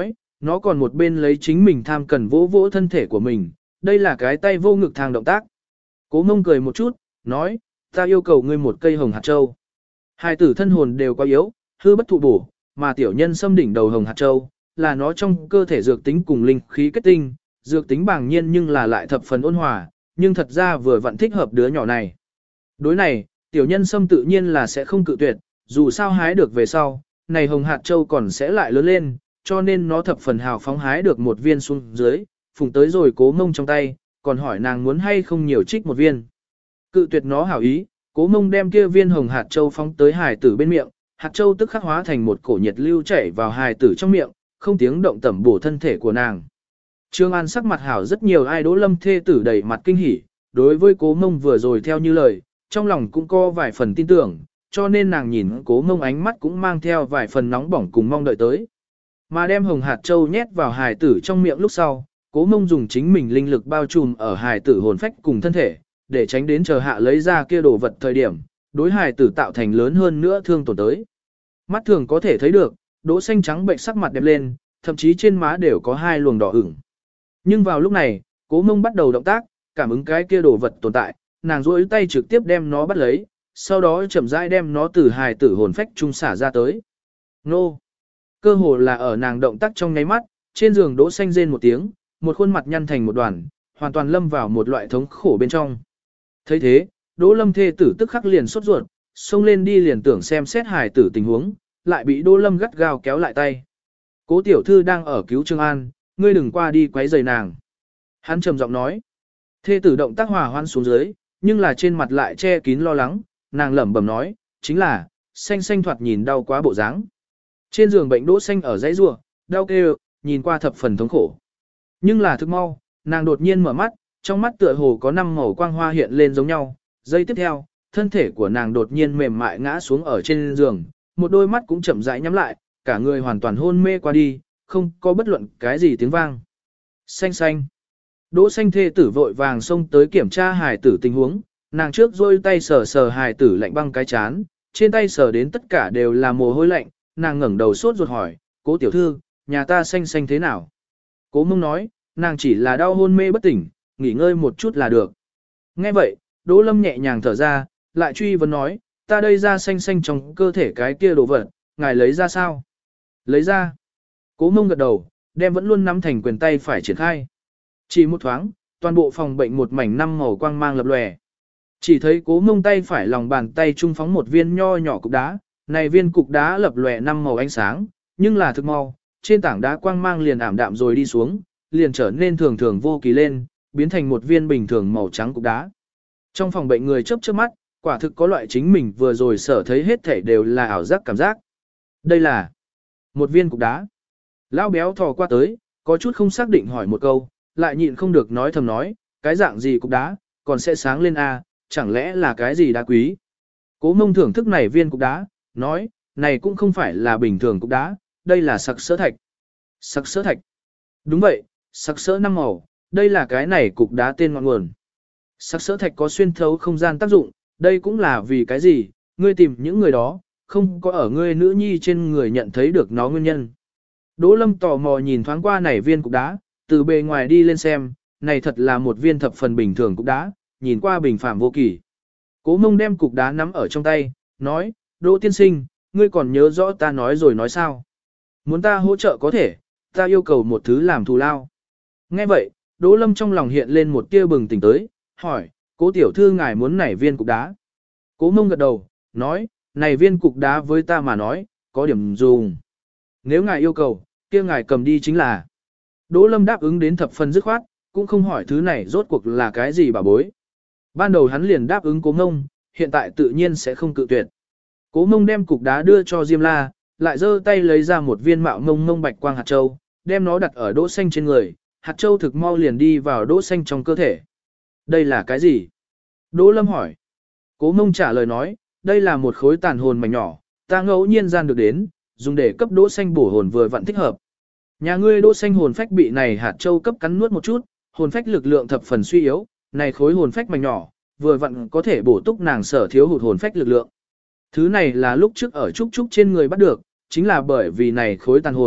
nó còn một bên lấy chính mình tham cần vỗ vỗ thân thể của mình, đây là cái tay vô ngực thang động tác. Cố Mông cười một chút, nói, ta yêu cầu ngươi một cây hồng hạt châu. Hai tử thân hồn đều quá yếu, hư bất thụ bổ, mà tiểu nhân xâm đỉnh đầu hồng hạt châu, là nó trong cơ thể dược tính cùng linh khí kết tinh, dược tính bàng nhiên nhưng là lại thập phần ôn hòa, nhưng thật ra vừa vặn thích hợp đứa nhỏ này. Đối này, tiểu nhân xâm tự nhiên là sẽ không cự tuyệt, dù sao hái được về sau, này hồng hạt châu còn sẽ lại lớn lên, cho nên nó thập phần hào phóng hái được một viên xuống dưới, phùng tới rồi Cố Mông trong tay, còn hỏi nàng muốn hay không nhiều trích một viên. Cự tuyệt nó hảo ý, Cố Mông đem kia viên hồng hạt châu phóng tới hài tử bên miệng, hạt châu tức khắc hóa thành một cổ nhiệt lưu chảy vào hài tử trong miệng, không tiếng động tẩm bổ thân thể của nàng. Trương An sắc mặt hảo rất nhiều ai Đỗ Lâm thê tử đầy mặt kinh hỉ, đối với Cố Mông vừa rồi theo như lời, trong lòng cũng có vài phần tin tưởng, cho nên nàng nhìn Cố Mông ánh mắt cũng mang theo vài phần nóng bỏng cùng mong đợi tới. Mà đem hồng hạt châu nhét vào hài tử trong miệng lúc sau, Cố Mông dùng chính mình linh lực bao trùm ở hài tử hồn phách cùng thân thể, để tránh đến chờ hạ lấy ra kia đồ vật thời điểm, đối hài tử tạo thành lớn hơn nữa thương tổn tới. Mắt thường có thể thấy được, Đỗ xanh trắng bệnh sắc mặt đẹp lên, thậm chí trên má đều có hai luồng đỏ ửng. Nhưng vào lúc này, Cố Mông bắt đầu động tác, cảm ứng cái kia đồ vật tồn tại, nàng duỗi tay trực tiếp đem nó bắt lấy, sau đó chậm rãi đem nó từ hài tử hồn phách trung xả ra tới. Nô! Cơ hồ là ở nàng động tác trong nháy mắt, trên giường Đỗ xanh rên một tiếng, một khuôn mặt nhăn thành một đoàn, hoàn toàn lâm vào một loại thống khổ bên trong. Thấy thế, Đỗ Lâm thê tử tức khắc liền sốt ruột, xông lên đi liền tưởng xem xét hài tử tình huống, lại bị Đỗ Lâm gắt gao kéo lại tay. Cố tiểu thư đang ở cứu Trương An, ngươi đừng qua đi quấy rầy nàng. Hắn trầm giọng nói. Thê tử động tác hòa hoan xuống dưới, nhưng là trên mặt lại che kín lo lắng, nàng lẩm bẩm nói, chính là, xanh xanh thoạt nhìn đau quá bộ dáng. Trên giường bệnh Đỗ xanh ở dãy rủa, đau kêu, nhìn qua thập phần thống khổ. Nhưng là thức mau, nàng đột nhiên mở mắt, trong mắt tựa hồ có năm màu quang hoa hiện lên giống nhau. Giây tiếp theo, thân thể của nàng đột nhiên mềm mại ngã xuống ở trên giường, một đôi mắt cũng chậm rãi nhắm lại, cả người hoàn toàn hôn mê qua đi, không có bất luận cái gì tiếng vang. Xanh xanh. Đỗ xanh thê tử vội vàng xông tới kiểm tra hài tử tình huống, nàng trước rôi tay sờ sờ hài tử lạnh băng cái chán, trên tay sờ đến tất cả đều là mồ hôi lạnh, nàng ngẩng đầu sốt ruột hỏi, Cố tiểu thư, nhà ta xanh xanh thế nào? Cố Mông nói, nàng chỉ là đau hôn mê bất tỉnh, nghỉ ngơi một chút là được. Nghe vậy, Đỗ Lâm nhẹ nhàng thở ra, lại truy vấn nói, ta đây ra xanh xanh trong cơ thể cái kia đồ vật, ngài lấy ra sao? Lấy ra. Cố Mông gật đầu, đem vẫn luôn nắm thành quyền tay phải triển khai. Chỉ một thoáng, toàn bộ phòng bệnh một mảnh năm màu quang mang lập lòe. Chỉ thấy Cố Mông tay phải lòng bàn tay trung phóng một viên nho nhỏ cục đá, này viên cục đá lập lòe năm màu ánh sáng, nhưng là thực mau, trên tảng đá quang mang liền ảm đạm rồi đi xuống, liền trở nên thường thường vô kỳ lên, biến thành một viên bình thường màu trắng cục đá. Trong phòng bệnh người chớp chớp mắt, quả thực có loại chính mình vừa rồi sở thấy hết thảy đều là ảo giác cảm giác. Đây là một viên cục đá. Lão béo thò qua tới, có chút không xác định hỏi một câu, lại nhịn không được nói thầm nói, cái dạng gì cục đá, còn sẽ sáng lên a, chẳng lẽ là cái gì đá quý. Cố Mông thưởng thức này viên cục đá, nói, này cũng không phải là bình thường cục đá, đây là sặc sỡ thạch. Sặc sỡ thạch. Đúng vậy, sặc sỡ năm màu, đây là cái này cục đá tên ngọn nguồn. Sặc sỡ thạch có xuyên thấu không gian tác dụng, đây cũng là vì cái gì, ngươi tìm những người đó, không có ở ngươi nữ nhi trên người nhận thấy được nó nguyên nhân. Đỗ Lâm tò mò nhìn thoáng qua này viên cục đá, từ bề ngoài đi lên xem, này thật là một viên thập phần bình thường cục đá, nhìn qua bình phàm vô kỳ. Cố Mông đem cục đá nắm ở trong tay, nói, Đỗ tiên sinh, ngươi còn nhớ rõ ta nói rồi nói sao? Muốn ta hỗ trợ có thể, ta yêu cầu một thứ làm thù lao. Nghe vậy, Đỗ Lâm trong lòng hiện lên một tia bừng tỉnh tới, hỏi, Cố tiểu thư ngài muốn nảy viên cục đá? Cố Mông gật đầu, nói, này viên cục đá với ta mà nói, có điểm dùng. Nếu ngài yêu cầu, kia ngài cầm đi chính là. Đỗ Lâm đáp ứng đến thập phần dứt khoát, cũng không hỏi thứ này rốt cuộc là cái gì bà bối. Ban đầu hắn liền đáp ứng Cố Mông, hiện tại tự nhiên sẽ không cự tuyệt. Cố Mông đem cục đá đưa cho Diêm La, lại giơ tay lấy ra một viên mạo mông mông bạch quang hạt châu, đem nó đặt ở Đỗ Xanh trên người, hạt châu thực mau liền đi vào Đỗ Xanh trong cơ thể. Đây là cái gì? Đỗ Lâm hỏi. Cố Mông trả lời nói, đây là một khối tàn hồn mảnh nhỏ, ta ngẫu nhiên gian được đến, dùng để cấp Đỗ Xanh bổ hồn vừa vặn thích hợp. Nhà ngươi Đỗ Xanh hồn phách bị này hạt châu cấp cắn nuốt một chút, hồn phách lực lượng thập phần suy yếu, này khối hồn phách mảnh nhỏ, vừa vặn có thể bổ túc nàng sở thiếu hụt hồn phách lực lượng. Thứ này là lúc trước ở Trúc Trúc trên người bắt được, chính là bởi vì này khối tàn hồn,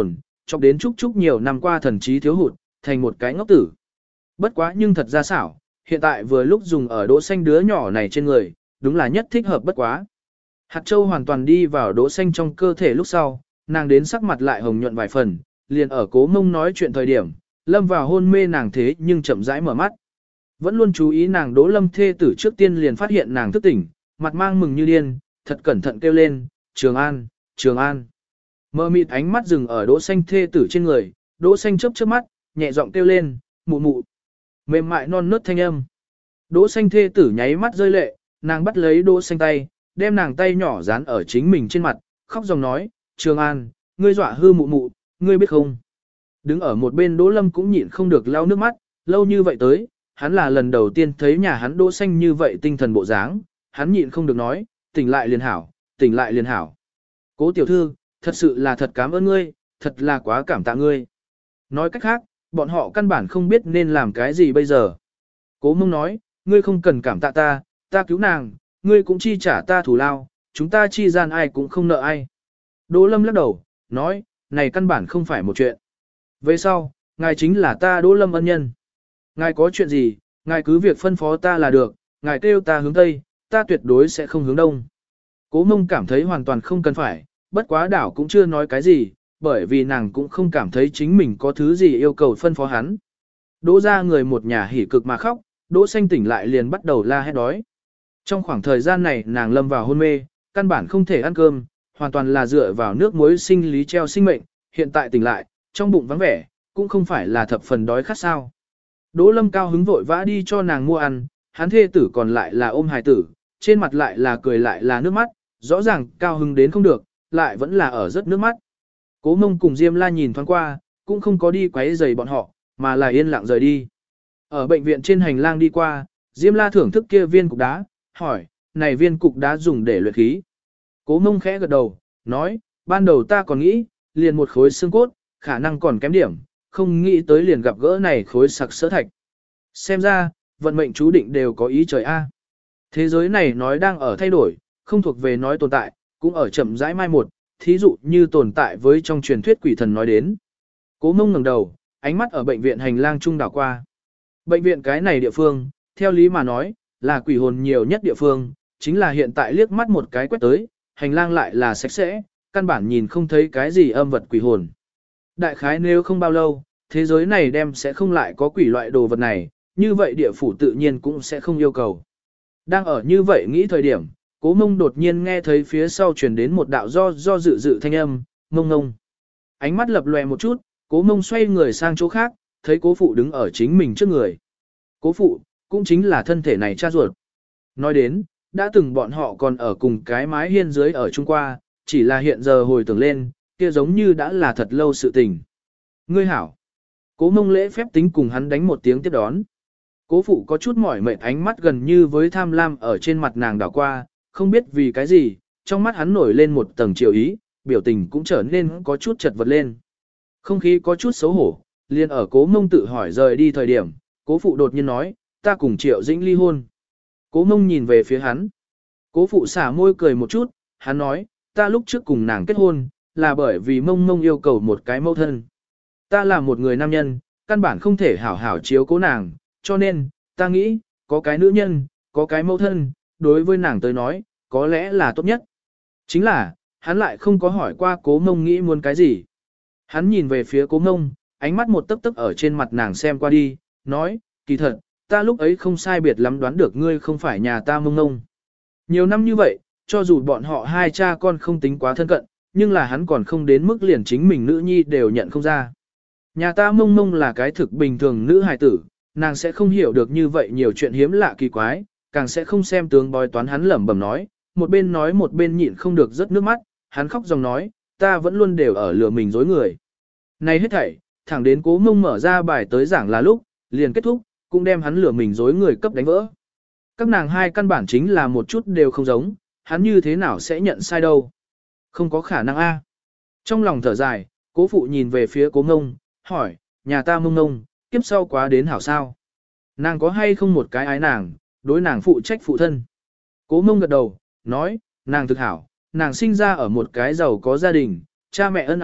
chọc đến Trúc Trúc nhiều năm qua thần trí thiếu hụt, thành một cái ngốc tử. Bất quá nhưng thật ra xảo, hiện tại vừa lúc dùng ở Đỗ Xanh đứa nhỏ này trên người, đúng là nhất thích hợp bất quá. Hạt châu hoàn toàn đi vào Đỗ Xanh trong cơ thể lúc sau, nàng đến sắc mặt lại hồng nhuận vài phần, liền ở Cố Mông nói chuyện thời điểm, lâm vào hôn mê nàng thế nhưng chậm rãi mở mắt. Vẫn luôn chú ý nàng Đỗ Lâm thê tử trước tiên liền phát hiện nàng thức tỉnh, mặt mang mừng như điên, thật cẩn thận kêu lên, Trường An, Trường An. Mơ mịt ánh mắt dừng ở Đỗ Xanh thê tử trên người, Đỗ Xanh chớp chớp mắt, nhẹ giọng kêu lên, mụ mụ. Mềm mại non nớt thanh âm. Đỗ Xanh thê tử nháy mắt rơi lệ, nàng bắt lấy Đỗ Xanh tay, đem nàng tay nhỏ dán ở chính mình trên mặt, khóc dòng nói, Trường An, ngươi dọa hư mụ mụ, ngươi biết không? Đứng ở một bên Đỗ Lâm cũng nhịn không được lau nước mắt, lâu như vậy tới, hắn là lần đầu tiên thấy nhà hắn Đỗ Xanh như vậy tinh thần bộ dáng, hắn nhịn không được nói, tỉnh lại liền hảo, tỉnh lại liền hảo. Cố tiểu thư, thật sự là thật cảm ơn ngươi, thật là quá cảm tạ ngươi. Nói cách khác, bọn họ căn bản không biết nên làm cái gì bây giờ. Cố Mông nói, ngươi không cần cảm tạ ta, ta cứu nàng, ngươi cũng chi trả ta thù lao, chúng ta chi gian ai cũng không nợ ai. Đỗ Lâm lắc đầu, nói, này căn bản không phải một chuyện. Về sau, ngài chính là ta Đỗ Lâm ân nhân. Ngài có chuyện gì, ngài cứ việc phân phó ta là được, ngài kêu ta hướng Tây, ta tuyệt đối sẽ không hướng Đông. Cố Mông cảm thấy hoàn toàn không cần phải, bất quá đảo cũng chưa nói cái gì, bởi vì nàng cũng không cảm thấy chính mình có thứ gì yêu cầu phân phó hắn. Đỗ ra người một nhà hỉ cực mà khóc, Đỗ Xanh tỉnh lại liền bắt đầu la hét đói. Trong khoảng thời gian này nàng lâm vào hôn mê, căn bản không thể ăn cơm, hoàn toàn là dựa vào nước muối sinh lý treo sinh mệnh, hiện tại tỉnh lại, trong bụng vắng vẻ, cũng không phải là thập phần đói khát sao. Đỗ Lâm cao hứng vội vã đi cho nàng mua ăn, hắn thê tử còn lại là ôm hài tử, trên mặt lại là cười lại là nước mắt, rõ ràng cao hứng đến không được, lại vẫn là ở rất nước mắt. Cố Mông cùng Diêm La nhìn thoáng qua, cũng không có đi quấy rầy bọn họ, mà là yên lặng rời đi. Ở bệnh viện trên hành lang đi qua, Diêm La thưởng thức kia viên cục đá, hỏi, này viên cục đá dùng để luyện khí. Cố Mông khẽ gật đầu, nói, ban đầu ta còn nghĩ, liền một khối xương cốt, khả năng còn kém điểm, không nghĩ tới liền gặp gỡ này khối sặc sỡ thạch. Xem ra, vận mệnh chú định đều có ý trời A. Thế giới này nói đang ở thay đổi, không thuộc về nói tồn tại, cũng ở chậm rãi mai một, thí dụ như tồn tại với trong truyền thuyết quỷ thần nói đến. Cố Mông ngẩng đầu, ánh mắt ở bệnh viện hành lang trung đảo qua. Bệnh viện cái này địa phương, theo lý mà nói, là quỷ hồn nhiều nhất địa phương, chính là hiện tại liếc mắt một cái quét tới, hành lang lại là sạch sẽ, căn bản nhìn không thấy cái gì âm vật quỷ hồn. Đại khái nếu không bao lâu, thế giới này đem sẽ không lại có quỷ loại đồ vật này, như vậy địa phủ tự nhiên cũng sẽ không yêu cầu. Đang ở như vậy nghĩ thời điểm, Cố Mông đột nhiên nghe thấy phía sau truyền đến một đạo do do dự dự thanh âm, Mông Ngông. Ánh mắt lập lòe một chút, Cố Mông xoay người sang chỗ khác, thấy Cố Phụ đứng ở chính mình trước người. Cố Phụ, cũng chính là thân thể này cha ruột. Nói đến, đã từng bọn họ còn ở cùng cái mái hiên dưới ở Trung qua, chỉ là hiện giờ hồi tưởng lên, kia giống như đã là thật lâu sự tình. Ngươi hảo. Cố Mông lễ phép tính cùng hắn đánh một tiếng tiếp đón. Cố Phụ có chút mỏi mệt, ánh mắt gần như với tham lam ở trên mặt nàng đảo qua, không biết vì cái gì, trong mắt hắn nổi lên một tầng chiều ý, biểu tình cũng trở nên có chút chật vật lên. Không khí có chút xấu hổ, liền ở Cố Mông tự hỏi rời đi thời điểm, Cố Phụ đột nhiên nói, ta cùng Triệu Dĩnh ly hôn. Cố Mông nhìn về phía hắn. Cố Phụ xả môi cười một chút, hắn nói, ta lúc trước cùng nàng kết hôn, là bởi vì Mông Mông yêu cầu một cái mẫu thân. Ta là một người nam nhân, căn bản không thể hảo hảo chiếu cố nàng, cho nên, ta nghĩ, có cái nữ nhân, có cái mẫu thân, đối với nàng tới nói, có lẽ là tốt nhất. Chính là, hắn lại không có hỏi qua Cố Mông nghĩ muốn cái gì. Hắn nhìn về phía Cố Mông, ánh mắt một tấc tấc ở trên mặt nàng xem qua đi, nói, kỳ thật, ta lúc ấy không sai biệt lắm đoán được ngươi không phải nhà ta Mông Mông. Nhiều năm như vậy, cho dù bọn họ hai cha con không tính quá thân cận, nhưng là hắn còn không đến mức liền chính mình nữ nhi đều nhận không ra. Nhà ta Mông Mông là cái thực bình thường nữ hài tử, nàng sẽ không hiểu được như vậy nhiều chuyện hiếm lạ kỳ quái, càng sẽ không xem tướng bói toán. Hắn lẩm bẩm nói, một bên nói một bên nhịn không được rớt nước mắt, hắn khóc dòng nói, ta vẫn luôn đều ở lừa mình dối người. Này hết thảy, thẳng đến Cố Mông mở ra bài tới giảng là lúc, liền kết thúc, cũng đem hắn lừa mình dối người cấp đánh vỡ. Các nàng hai căn bản chính là một chút đều không giống, hắn như thế nào sẽ nhận sai đâu. Không có khả năng a. Trong lòng thở dài, Cố Phụ nhìn về phía Cố Mông, hỏi, nhà ta Mông Mông, kiếp sau quá đến hảo sao? Nàng có hay không một cái ái nàng, đối nàng phụ trách phụ thân? Cố Mông gật đầu, nói, nàng thực hảo, nàng sinh ra ở một cái giàu có gia đình, cha mẹ ân ái,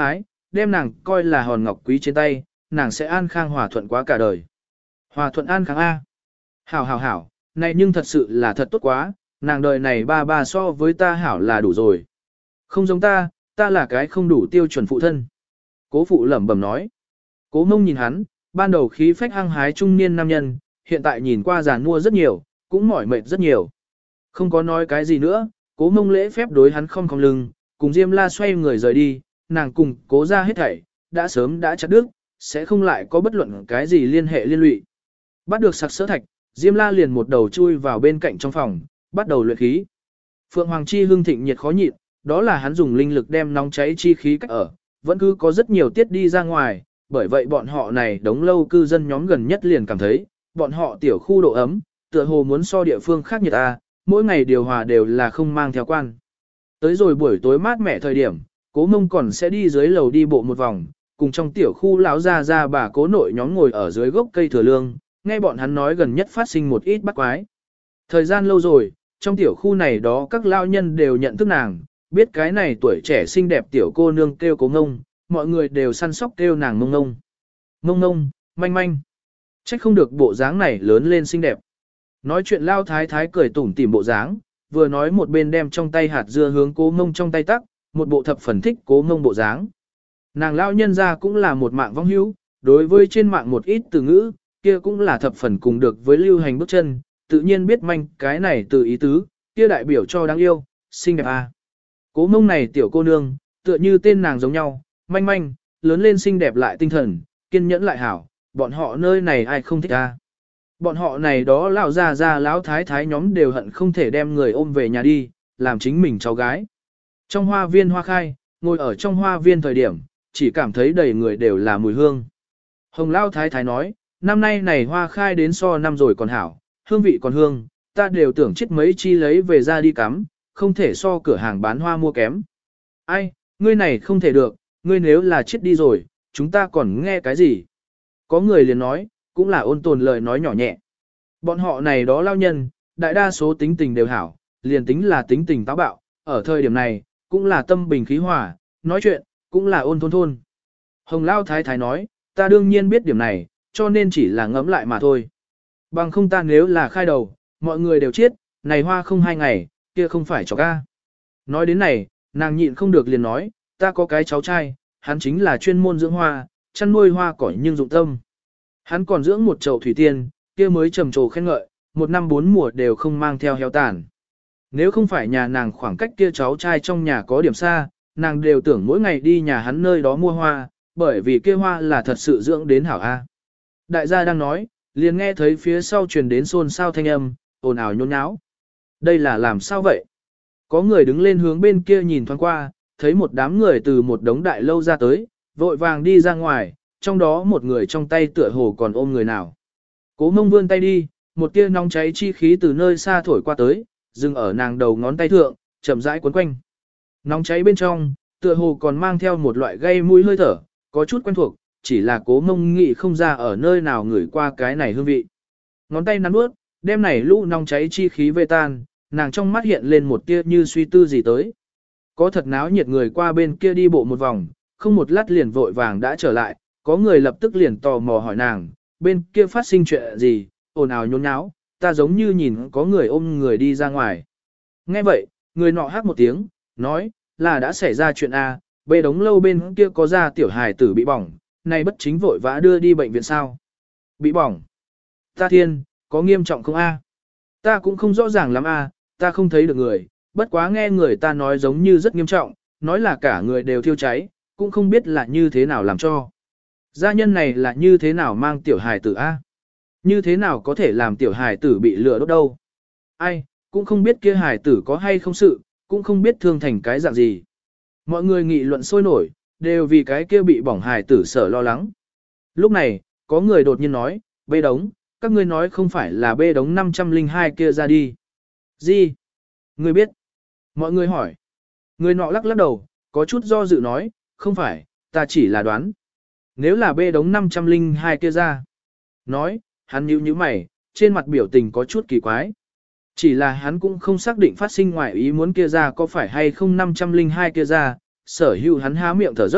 đem nàng coi là hòn ngọc quý trên tay, nàng sẽ an khang hòa thuận quá cả đời. Hòa thuận an khang A. Hảo hảo hảo, này nhưng thật sự là thật tốt quá, nàng đời này ba ba so với ta hảo là đủ rồi. Không giống ta, ta là cái không đủ tiêu chuẩn phụ thân. Cố phụ lẩm bẩm nói. Cố mông nhìn hắn, ban đầu khí phách hăng hái trung niên nam nhân, hiện tại nhìn qua già nua rất nhiều, cũng mỏi mệt rất nhiều. Không có nói cái gì nữa, cố mông lễ phép đối hắn không cong lưng, cùng Diêm La xoay người rời đi, nàng cùng cố ra hết thảy, đã sớm đã chặt đứt, sẽ không lại có bất luận cái gì liên hệ liên lụy. Bắt được sặc sỡ thạch, Diêm La liền một đầu chui vào bên cạnh trong phòng, bắt đầu luyện khí. Phượng Hoàng Chi hưng thịnh nhiệt khó nhịn, đó là hắn dùng linh lực đem nóng cháy chi khí cách ở, vẫn cứ có rất nhiều tiết đi ra ngoài, bởi vậy bọn họ này đống lâu cư dân nhóm gần nhất liền cảm thấy, bọn họ tiểu khu độ ấm, tựa hồ muốn so địa phương khác nhiệt a, mỗi ngày điều hòa đều là không mang theo quan. Tới rồi buổi tối mát mẻ thời điểm, Cố Mông còn sẽ đi dưới lầu đi bộ một vòng, cùng trong tiểu khu lão gia gia bà Cố nội nhóm ngồi ở dưới gốc cây thừa lương, nghe bọn hắn nói gần nhất phát sinh một ít bắt quái. Thời gian lâu rồi, trong tiểu khu này đó các lao nhân đều nhận thức nàng, biết cái này tuổi trẻ xinh đẹp tiểu cô nương kêu Cố Ngông, mọi người đều săn sóc kêu nàng Mông Ngông. Mông Ngông, manh manh. Trách không được bộ dáng này lớn lên xinh đẹp. Nói chuyện lao thái thái cười tủm tỉm bộ dáng, vừa nói một bên đem trong tay hạt dưa hướng Cố Ngông trong tay tắc, một bộ thập phần thích Cố Ngông bộ dáng. Nàng lao nhân ra cũng là một mạng vong hữu, đối với trên mạng một ít từ ngữ, kia cũng là thập phần cùng được với lưu hành bước chân, tự nhiên biết manh cái này từ ý tứ, kia đại biểu cho đáng yêu, xinh đẹp à. Cố Mông này tiểu cô nương, tựa như tên nàng giống nhau, manh manh, lớn lên xinh đẹp lại tinh thần, kiên nhẫn lại hảo, bọn họ nơi này ai không thích à. Bọn họ này đó lão già già lão thái thái nhóm đều hận không thể đem người ôm về nhà đi, làm chính mình cháu gái. Trong hoa viên hoa khai, ngồi ở trong hoa viên thời điểm, chỉ cảm thấy đầy người đều là mùi hương. Hồng lão thái thái nói, năm nay này hoa khai đến so năm rồi còn hảo, hương vị còn hương, ta đều tưởng chết mấy chi lấy về ra đi cắm, không thể so cửa hàng bán hoa mua kém. Ai, ngươi này không thể được, ngươi nếu là chết đi rồi, chúng ta còn nghe cái gì? Có người liền nói, cũng là ôn tồn lời nói nhỏ nhẹ. Bọn họ này đó lao nhân, đại đa số tính tình đều hảo, liền tính là tính tình táo bạo, ở thời điểm này, cũng là tâm bình khí hòa, nói chuyện, cũng là ôn thôn thôn. Hồng Lao Thái Thái nói, ta đương nhiên biết điểm này, cho nên chỉ là ngẫm lại mà thôi. Bằng không ta nếu là khai đầu, mọi người đều chết, này hoa không hai ngày, kia không phải cho ca. Nói đến này, nàng nhịn không được liền nói, ta có cái cháu trai, hắn chính là chuyên môn dưỡng hoa, chăn nuôi hoa cỏ nhưng dụng tâm. Hắn còn dưỡng một chậu thủy tiên, kia mới trầm trồ khen ngợi, một năm bốn mùa đều không mang theo héo tàn. Nếu không phải nhà nàng khoảng cách kia cháu trai trong nhà có điểm xa, nàng đều tưởng mỗi ngày đi nhà hắn nơi đó mua hoa, bởi vì kia hoa là thật sự dưỡng đến hảo A. Đại gia đang nói, liền nghe thấy phía sau truyền đến xôn xao thanh âm, ồn ào nhốn nháo. Đây là làm sao vậy? Có người đứng lên hướng bên kia nhìn thoáng qua, thấy một đám người từ một đống đại lâu ra tới, vội vàng đi ra ngoài, trong đó một người trong tay tựa hồ còn ôm người nào. Cố Mông vươn tay đi, một tia nóng cháy chi khí từ nơi xa thổi qua tới, dừng ở nàng đầu ngón tay thượng, chậm rãi quấn quanh. Nóng cháy bên trong, tựa hồ còn mang theo một loại gây mũi hơi thở, có chút quen thuộc, chỉ là Cố Mông nghĩ không ra ở nơi nào ngửi qua cái này hương vị. Ngón tay nắn bước, đem này lũ nóng cháy chi khí về tan, nàng trong mắt hiện lên một tia như suy tư gì tới. Có thật náo nhiệt người qua bên kia đi bộ một vòng, không một lát liền vội vàng đã trở lại, có người lập tức liền tò mò hỏi nàng, bên kia phát sinh chuyện gì, ồn ào nhốn nháo, ta giống như nhìn có người ôm người đi ra ngoài. Nghe vậy, người nọ hát một tiếng, nói, là đã xảy ra chuyện A, bê đống lâu bên kia có ra tiểu hài tử bị bỏng, này bất chính vội vã đưa đi bệnh viện sao. Bị bỏng. Ta thiên, có nghiêm trọng không A? Ta cũng không rõ ràng lắm A, ta không thấy được người, bất quá nghe người ta nói giống như rất nghiêm trọng, nói là cả người đều thiêu cháy, cũng không biết là như thế nào làm cho. Gia nhân này là như thế nào mang tiểu hài tử A? Như thế nào có thể làm tiểu hài tử bị lửa đốt đâu? Ai, cũng không biết kia hài tử có hay không sự, cũng không biết thương thành cái dạng gì. Mọi người nghị luận sôi nổi, đều vì cái kia bị bỏng hài tử sợ lo lắng. Lúc này, có người đột nhiên nói, bê đống, các ngươi nói không phải là bê đống năm trăm lẻ hai kia ra đi. Gì? Ngươi biết? Mọi người hỏi. Người nọ lắc lắc đầu, có chút do dự nói, không phải, ta chỉ là đoán. Nếu là bê đống năm trăm lẻ hai kia ra. Nói, hắn nhíu nhíu mày, trên mặt biểu tình có chút kỳ quái. Chỉ là hắn cũng không xác định phát sinh ngoài ý muốn kia ra có phải hay không năm trăm lẻ hai kia ra, sở hữu hắn há miệng thở dốc,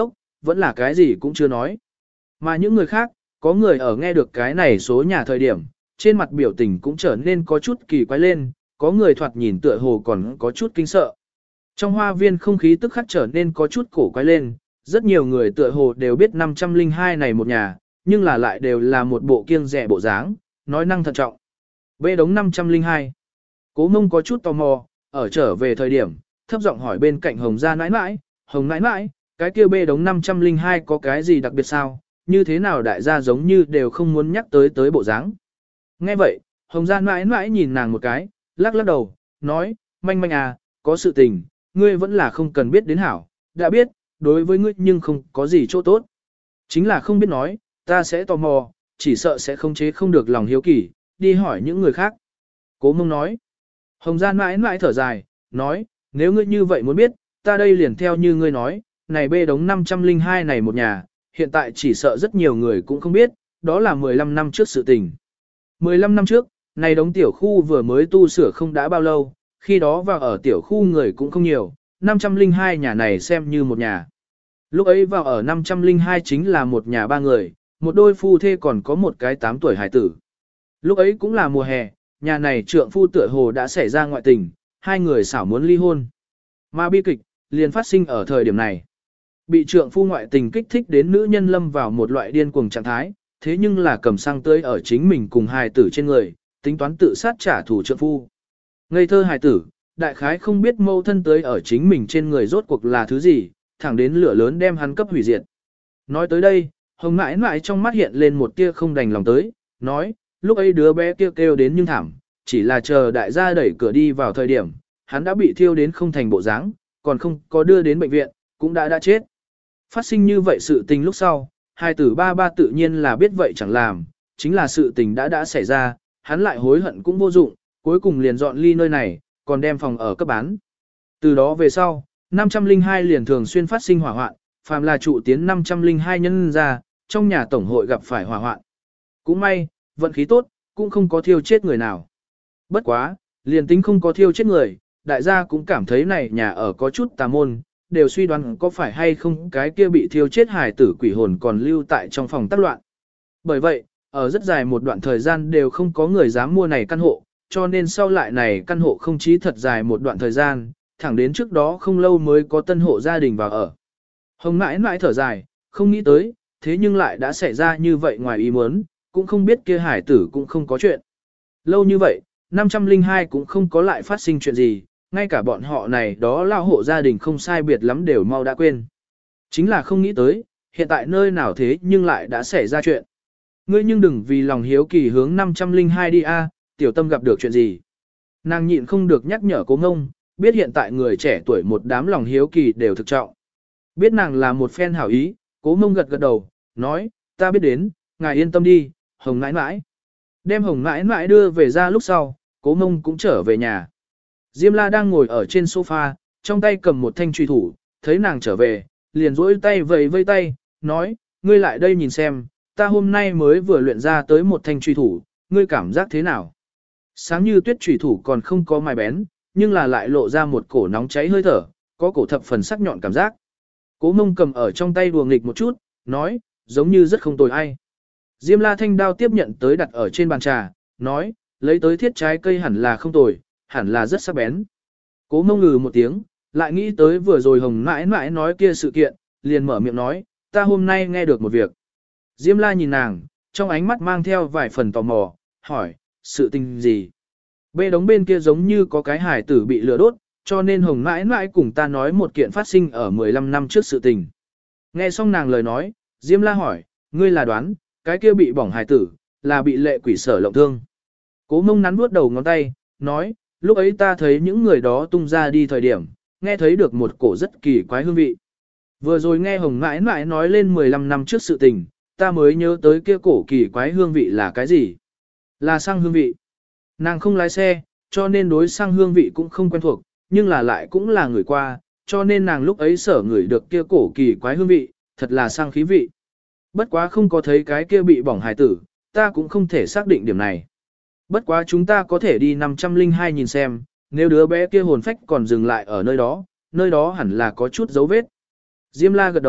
vẫn là cái gì cũng chưa nói. Mà những người khác, có người ở nghe được cái này số nhà thời điểm, trên mặt biểu tình cũng trở nên có chút kỳ quái lên, có người thoạt nhìn tựa hồ còn có chút kinh sợ. Trong hoa viên không khí tức khắc trở nên có chút cổ quái lên, rất nhiều người tựa hồ đều biết năm trăm linh hai này một nhà, nhưng là lại đều là một bộ kiêng rẻ bộ dáng, nói năng thận trọng. Bê đống năm trăm linh hai. Cố Mông có chút tò mò, ở trở về thời điểm, thấp giọng hỏi bên cạnh Hồng gia nãi nãi, Hồng nãi nãi, cái kia bê đống năm trăm linh hai có cái gì đặc biệt sao, như thế nào đại gia giống như đều không muốn nhắc tới tới bộ dáng. Nghe vậy, Hồng gia nãi nãi nhìn nàng một cái, lắc lắc đầu, nói, manh manh à, có sự tình, ngươi vẫn là không cần biết đến hảo, đã biết, đối với ngươi nhưng không có gì chỗ tốt. Chính là không biết nói, ta sẽ tò mò, chỉ sợ sẽ không chế không được lòng hiếu kỳ, đi hỏi những người khác. Cố Mông nói, Hồng gia mãi mãi thở dài, nói, nếu ngươi như vậy muốn biết, ta đây liền theo như ngươi nói, này bê đống năm trăm linh hai này một nhà, hiện tại chỉ sợ rất nhiều người cũng không biết, đó là mười lăm năm trước sự tình. mười lăm năm trước, này đống tiểu khu vừa mới tu sửa không đã bao lâu, khi đó vào ở tiểu khu người cũng không nhiều, năm trăm linh hai nhà này xem như một nhà. Lúc ấy vào ở năm trăm linh hai chính là một nhà ba người, một đôi phu thê còn có một cái tám tuổi hải tử. Lúc ấy cũng là mùa hè, nhà này trượng phu tựa hồ đã xảy ra ngoại tình, hai người xảo muốn ly hôn. Mà bi kịch, liền phát sinh ở thời điểm này. Bị trượng phu ngoại tình kích thích đến nữ nhân lâm vào một loại điên cuồng trạng thái, thế nhưng là cầm xăng tươi ở chính mình cùng hài tử trên người, tính toán tự sát trả thù trượng phu. Ngây thơ hài tử, đại khái không biết mâu thân tới ở chính mình trên người rốt cuộc là thứ gì, thẳng đến lửa lớn đem hắn cấp hủy diệt. Nói tới đây, Hồng mãi mãi trong mắt hiện lên một tia không đành lòng tới, nói, lúc ấy đứa bé kêu kêu đến nhưng thảm, chỉ là chờ đại gia đẩy cửa đi vào thời điểm, hắn đã bị thiêu đến không thành bộ dáng, còn không có đưa đến bệnh viện, cũng đã đã chết. Phát sinh như vậy sự tình lúc sau, hai tử ba ba tự nhiên là biết vậy chẳng làm, chính là sự tình đã đã xảy ra, hắn lại hối hận cũng vô dụng, cuối cùng liền dọn ly nơi này, còn đem phòng ở cấp bán. Từ đó về sau, năm trăm linh hai liền thường xuyên phát sinh hỏa hoạn, phàm là trụ tiến năm trăm linh hai nhân ra, trong nhà tổng hội gặp phải hỏa hoạn. Cũng may, vận khí tốt, cũng không có thiêu chết người nào. Bất quá, liền tính không có thiêu chết người, đại gia cũng cảm thấy này nhà ở có chút tà môn, đều suy đoán có phải hay không cái kia bị thiêu chết hài tử quỷ hồn còn lưu tại trong phòng tác loạn. Bởi vậy, ở rất dài một đoạn thời gian đều không có người dám mua này căn hộ, cho nên sau lại này căn hộ không chí thật dài một đoạn thời gian, thẳng đến trước đó không lâu mới có tân hộ gia đình vào ở. Hồng mãi mãi thở dài, không nghĩ tới, thế nhưng lại đã xảy ra như vậy ngoài ý muốn, cũng không biết kia hải tử cũng không có chuyện. Lâu như vậy, năm trăm linh hai cũng không có lại phát sinh chuyện gì, ngay cả bọn họ này đó lao hộ gia đình không sai biệt lắm đều mau đã quên. Chính là không nghĩ tới, hiện tại nơi nào thế nhưng lại đã xảy ra chuyện. Ngươi nhưng đừng vì lòng hiếu kỳ hướng năm trăm linh hai đi a, tiểu tâm gặp được chuyện gì. Nàng nhịn không được nhắc nhở Cố Ngông, biết hiện tại người trẻ tuổi một đám lòng hiếu kỳ đều thực trọng. Biết nàng là một phen hảo ý, Cố Ngông gật gật đầu, nói, ta biết đến, ngài yên tâm đi, Hồng mãi mãi. Đem Hồng mãi mãi đưa về ra lúc sau, Cố Ngông cũng trở về nhà. Diêm La đang ngồi ở trên sofa, trong tay cầm một thanh truy thủ, thấy nàng trở về, liền rỗi tay vầy vây tay, nói, ngươi lại đây nhìn xem, ta hôm nay mới vừa luyện ra tới một thanh truy thủ, ngươi cảm giác thế nào? Sáng như tuyết truy thủ còn không có mài bén, nhưng là lại lộ ra một cổ nóng cháy hơi thở, có cổ thập phần sắc nhọn cảm giác. Cố Mông cầm ở trong tay đùa nghịch một chút, nói, giống như rất không tồi ai. Diêm La thanh đao tiếp nhận tới đặt ở trên bàn trà, nói, lấy tới thiết trái cây hẳn là không tồi, hẳn là rất sắc bén. Cố Mông ngừ một tiếng, lại nghĩ tới vừa rồi Hồng mãi mãi nói kia sự kiện, liền mở miệng nói, ta hôm nay nghe được một việc. Diêm La nhìn nàng, trong ánh mắt mang theo vài phần tò mò, hỏi, sự tình gì? Bê đống bên kia giống như có cái hải tử bị lửa đốt, cho nên Hồng mãi mãi cùng ta nói một kiện phát sinh ở mười lăm năm trước sự tình. Nghe xong nàng lời nói, Diêm La hỏi, ngươi là đoán, cái kia bị bỏng hải tử, là bị lệ quỷ sở lộng thương. Cố Mông nắn vuốt đầu ngón tay, nói, lúc ấy ta thấy những người đó tung ra đi thời điểm, nghe thấy được một cổ rất kỳ quái hương vị. Vừa rồi nghe Hồng mãi mãi nói lên mười lăm năm trước sự tình, ta mới nhớ tới kia cổ kỳ quái hương vị là cái gì? Là xăng hương vị. Nàng không lái xe, cho nên đối xăng hương vị cũng không quen thuộc, nhưng là lại cũng là người qua, cho nên nàng lúc ấy sở ngửi được kia cổ kỳ quái hương vị, thật là xăng khí vị. Bất quá không có thấy cái kia bị bỏng hài tử, ta cũng không thể xác định điểm này. Bất quá chúng ta có thể đi năm trăm linh hai nhìn xem, nếu đứa bé kia hồn phách còn dừng lại ở nơi đó, nơi đó hẳn là có chút dấu vết. Diêm La gật đầu,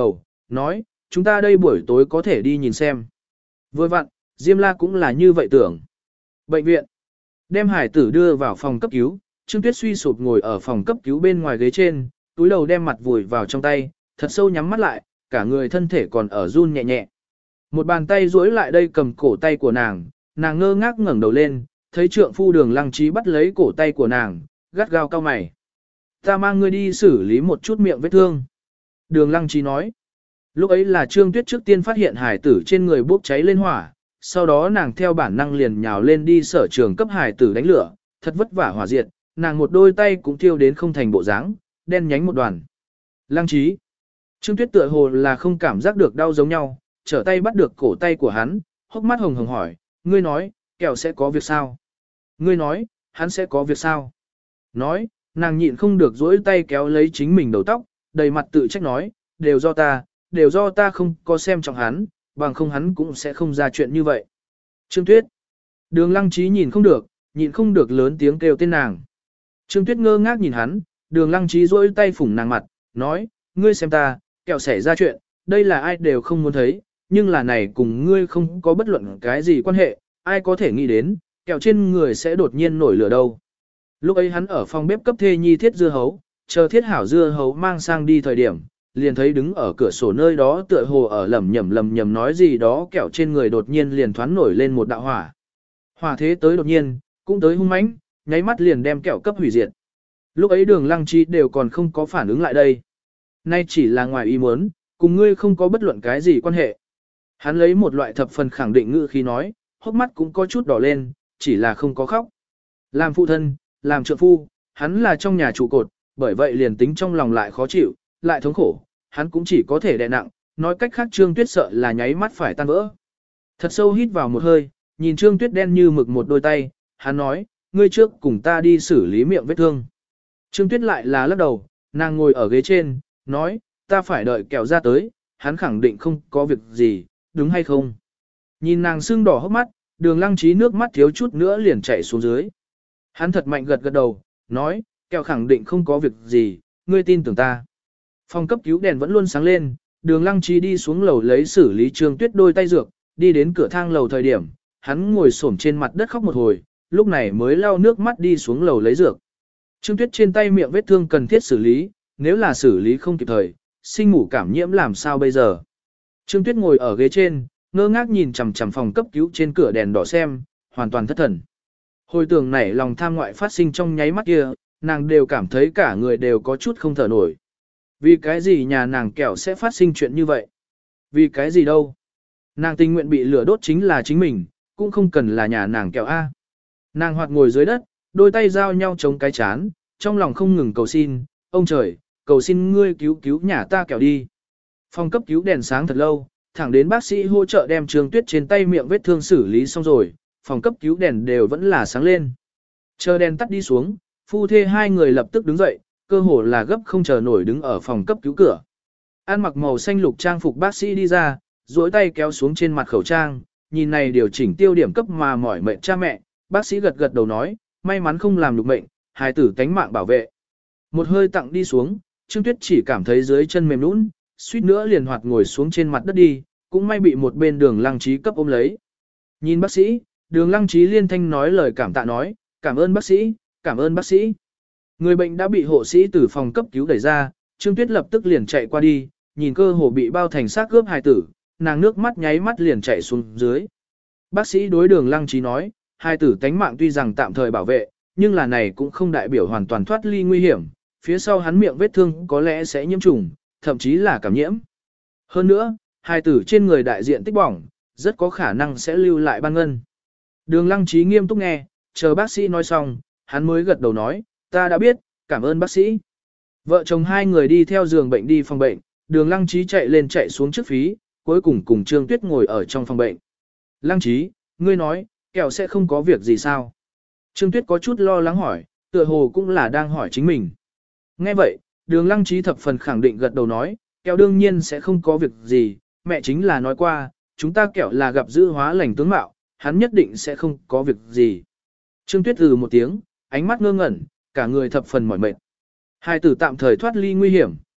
nói, chúng ta đây buổi tối có thể đi nhìn xem. Vừa vặn, Diêm La cũng là như vậy tưởng. Bệnh viện. Đem hải tử đưa vào phòng cấp cứu, Trương Tuyết suy sụp ngồi ở phòng cấp cứu bên ngoài ghế trên, túi đầu đem mặt vùi vào trong tay, thật sâu nhắm mắt lại, cả người thân thể còn ở run nhẹ nhẹ. Một bàn tay duỗi lại đây cầm cổ tay của nàng, nàng ngơ ngác ngẩng đầu lên, thấy trượng phu Đường Lăng Trí bắt lấy cổ tay của nàng, gắt gao cau mày. Ta mang ngươi đi xử lý một chút miệng vết thương. Đường Lăng Trí nói. Lúc ấy là Trương Tuyết trước tiên phát hiện hải tử trên người bốc cháy lên hỏa, sau đó nàng theo bản năng liền nhào lên đi sở trường cấp hải tử đánh lửa, thật vất vả hỏa diệt, nàng một đôi tay cũng thiêu đến không thành bộ dáng, đen nhánh một đoàn. Lăng Trí. Trương Tuyết tựa hồ là không cảm giác được đau giống nhau, trở tay bắt được cổ tay của hắn, hốc mắt hồng hồng hỏi, ngươi nói, kẹo sẽ có việc sao? Ngươi nói, hắn sẽ có việc sao? Nói, nàng nhịn không được dỗi tay kéo lấy chính mình đầu tóc, đầy mặt tự trách nói, đều do ta, đều do ta không có xem trọng hắn, bằng không hắn cũng sẽ không ra chuyện như vậy. Trương Tuyết. Đường Lăng Trí nhìn không được, nhịn không được lớn tiếng kêu tên nàng. Trương Tuyết ngơ ngác nhìn hắn, Đường Lăng Trí dỗi tay phủng nàng mặt, nói, ngươi xem ta, kẹo xảy ra chuyện, đây là ai đều không muốn thấy, nhưng là này cùng ngươi không có bất luận cái gì quan hệ, ai có thể nghĩ đến, kẹo trên người sẽ đột nhiên nổi lửa đâu. Lúc ấy hắn ở phòng bếp cấp thê nhi thiết dưa hấu, chờ thiết hảo dưa hấu mang sang đi thời điểm, liền thấy đứng ở cửa sổ nơi đó tựa hồ ở lầm nhầm lầm nhầm nói gì đó, kẹo trên người đột nhiên liền thoáng nổi lên một đạo hỏa. Hỏa thế tới đột nhiên, cũng tới hung mãnh, nháy mắt liền đem kẹo cấp hủy diệt. Lúc ấy Đường Lăng Trí đều còn không có phản ứng lại đây. Nay chỉ là ngoài ý muốn, cùng ngươi không có bất luận cái gì quan hệ. Hắn lấy một loại thập phần khẳng định ngữ khí nói, hốc mắt cũng có chút đỏ lên, chỉ là không có khóc. Làm phụ thân, làm trượng phu, hắn là trong nhà trụ cột, bởi vậy liền tính trong lòng lại khó chịu, lại thống khổ, hắn cũng chỉ có thể đè nặng, nói cách khác Trương Tuyết sợ là nháy mắt phải tan vỡ. Thật sâu hít vào một hơi, nhìn Trương Tuyết đen như mực một đôi tay, hắn nói, ngươi trước cùng ta đi xử lý miệng vết thương. Trương Tuyết lại là lắc đầu, nàng ngồi ở ghế trên, nói, ta phải đợi kẹo ra tới, hắn khẳng định không có việc gì, đúng hay không? Nhìn nàng sưng đỏ hốc mắt, Đường Lăng Trí nước mắt thiếu chút nữa liền chảy xuống dưới. Hắn thật mạnh gật gật đầu, nói, kẹo khẳng định không có việc gì, ngươi tin tưởng ta. Phòng cấp cứu đèn vẫn luôn sáng lên, Đường Lăng Trí đi xuống lầu lấy xử lý Trương Tuyết đôi tay dược, đi đến cửa thang lầu thời điểm, hắn ngồi xổm trên mặt đất khóc một hồi, lúc này mới lau nước mắt đi xuống lầu lấy dược. Trương Tuyết trên tay miệng vết thương cần thiết xử lý, nếu là xử lý không kịp thời, sinh mủ cảm nhiễm làm sao bây giờ. Trương Tuyết ngồi ở ghế trên, ngơ ngác nhìn chằm chằm phòng cấp cứu trên cửa đèn đỏ xem, hoàn toàn thất thần. Hồi tưởng nảy lòng tham ngoại phát sinh trong nháy mắt kia, nàng đều cảm thấy cả người đều có chút không thở nổi. Vì cái gì nhà nàng kẹo sẽ phát sinh chuyện như vậy? Vì cái gì đâu? Nàng tình nguyện bị lửa đốt chính là chính mình, cũng không cần là nhà nàng kẹo A. Nàng hoạt ngồi dưới đất, đôi tay giao nhau chống cái chán, trong lòng không ngừng cầu xin, ông trời, cầu xin ngươi cứu cứu nhà ta kẹo đi. Phòng cấp cứu đèn sáng thật lâu, thẳng đến bác sĩ hỗ trợ đem Trương Tuyết trên tay miệng vết thương xử lý xong rồi, phòng cấp cứu đèn đều vẫn là sáng lên. Chờ đèn tắt đi xuống, phu thê hai người lập tức đứng dậy, cơ hồ là gấp không chờ nổi đứng ở phòng cấp cứu cửa. An mặc màu xanh lục trang phục bác sĩ đi ra, duỗi tay kéo xuống trên mặt khẩu trang, nhìn này điều chỉnh tiêu điểm cấp mà mỏi mệt cha mẹ, bác sĩ gật gật đầu nói, may mắn không làm được mệnh, hài tử tánh mạng bảo vệ. Một hơi tặng đi xuống, Trương Tuyết chỉ cảm thấy dưới chân mềm nũng, suýt nữa liền hoạt ngồi xuống trên mặt đất đi, cũng may bị một bên Đường Lăng Trí cấp ôm lấy. Nhìn bác sĩ, Đường Lăng Trí liên thanh nói lời cảm tạ nói, cảm ơn bác sĩ, cảm ơn bác sĩ. Người bệnh đã bị hộ sĩ từ phòng cấp cứu đẩy ra, Trương Tuyết lập tức liền chạy qua đi, nhìn cơ hồ bị bao thành xác cướp hài tử, nàng nước mắt nháy mắt liền chạy xuống dưới. Bác sĩ đối Đường Lăng Trí nói, hài tử tánh mạng tuy rằng tạm thời bảo vệ, nhưng là này cũng không đại biểu hoàn toàn thoát ly nguy hiểm, phía sau hắn miệng vết thương có lẽ sẽ nhiễm trùng, thậm chí là cảm nhiễm. Hơn nữa, hài tử trên người đại diện tích bỏng, rất có khả năng sẽ lưu lại ban ngân. Đường Lăng Trí nghiêm túc nghe, chờ bác sĩ nói xong, hắn mới gật đầu nói, ta đã biết, cảm ơn bác sĩ. Vợ chồng hai người đi theo giường bệnh đi phòng bệnh, Đường Lăng Trí chạy lên chạy xuống trước phí, cuối cùng cùng Trương Tuyết ngồi ở trong phòng bệnh. Lăng Trí, ngươi nói, kẹo sẽ không có việc gì sao? Trương Tuyết có chút lo lắng hỏi, tựa hồ cũng là đang hỏi chính mình. Nghe vậy, Đường Lăng Trí thập phần khẳng định gật đầu nói, kẹo đương nhiên sẽ không có việc gì, mẹ chính là nói qua, chúng ta kẹo là gặp dữ hóa lành tướng mạo, hắn nhất định sẽ không có việc gì. Trương Tuyết ừ một tiếng, ánh mắt ngơ ngẩn, cả người thập phần mỏi mệt. Hai tử tạm thời thoát ly nguy hiểm,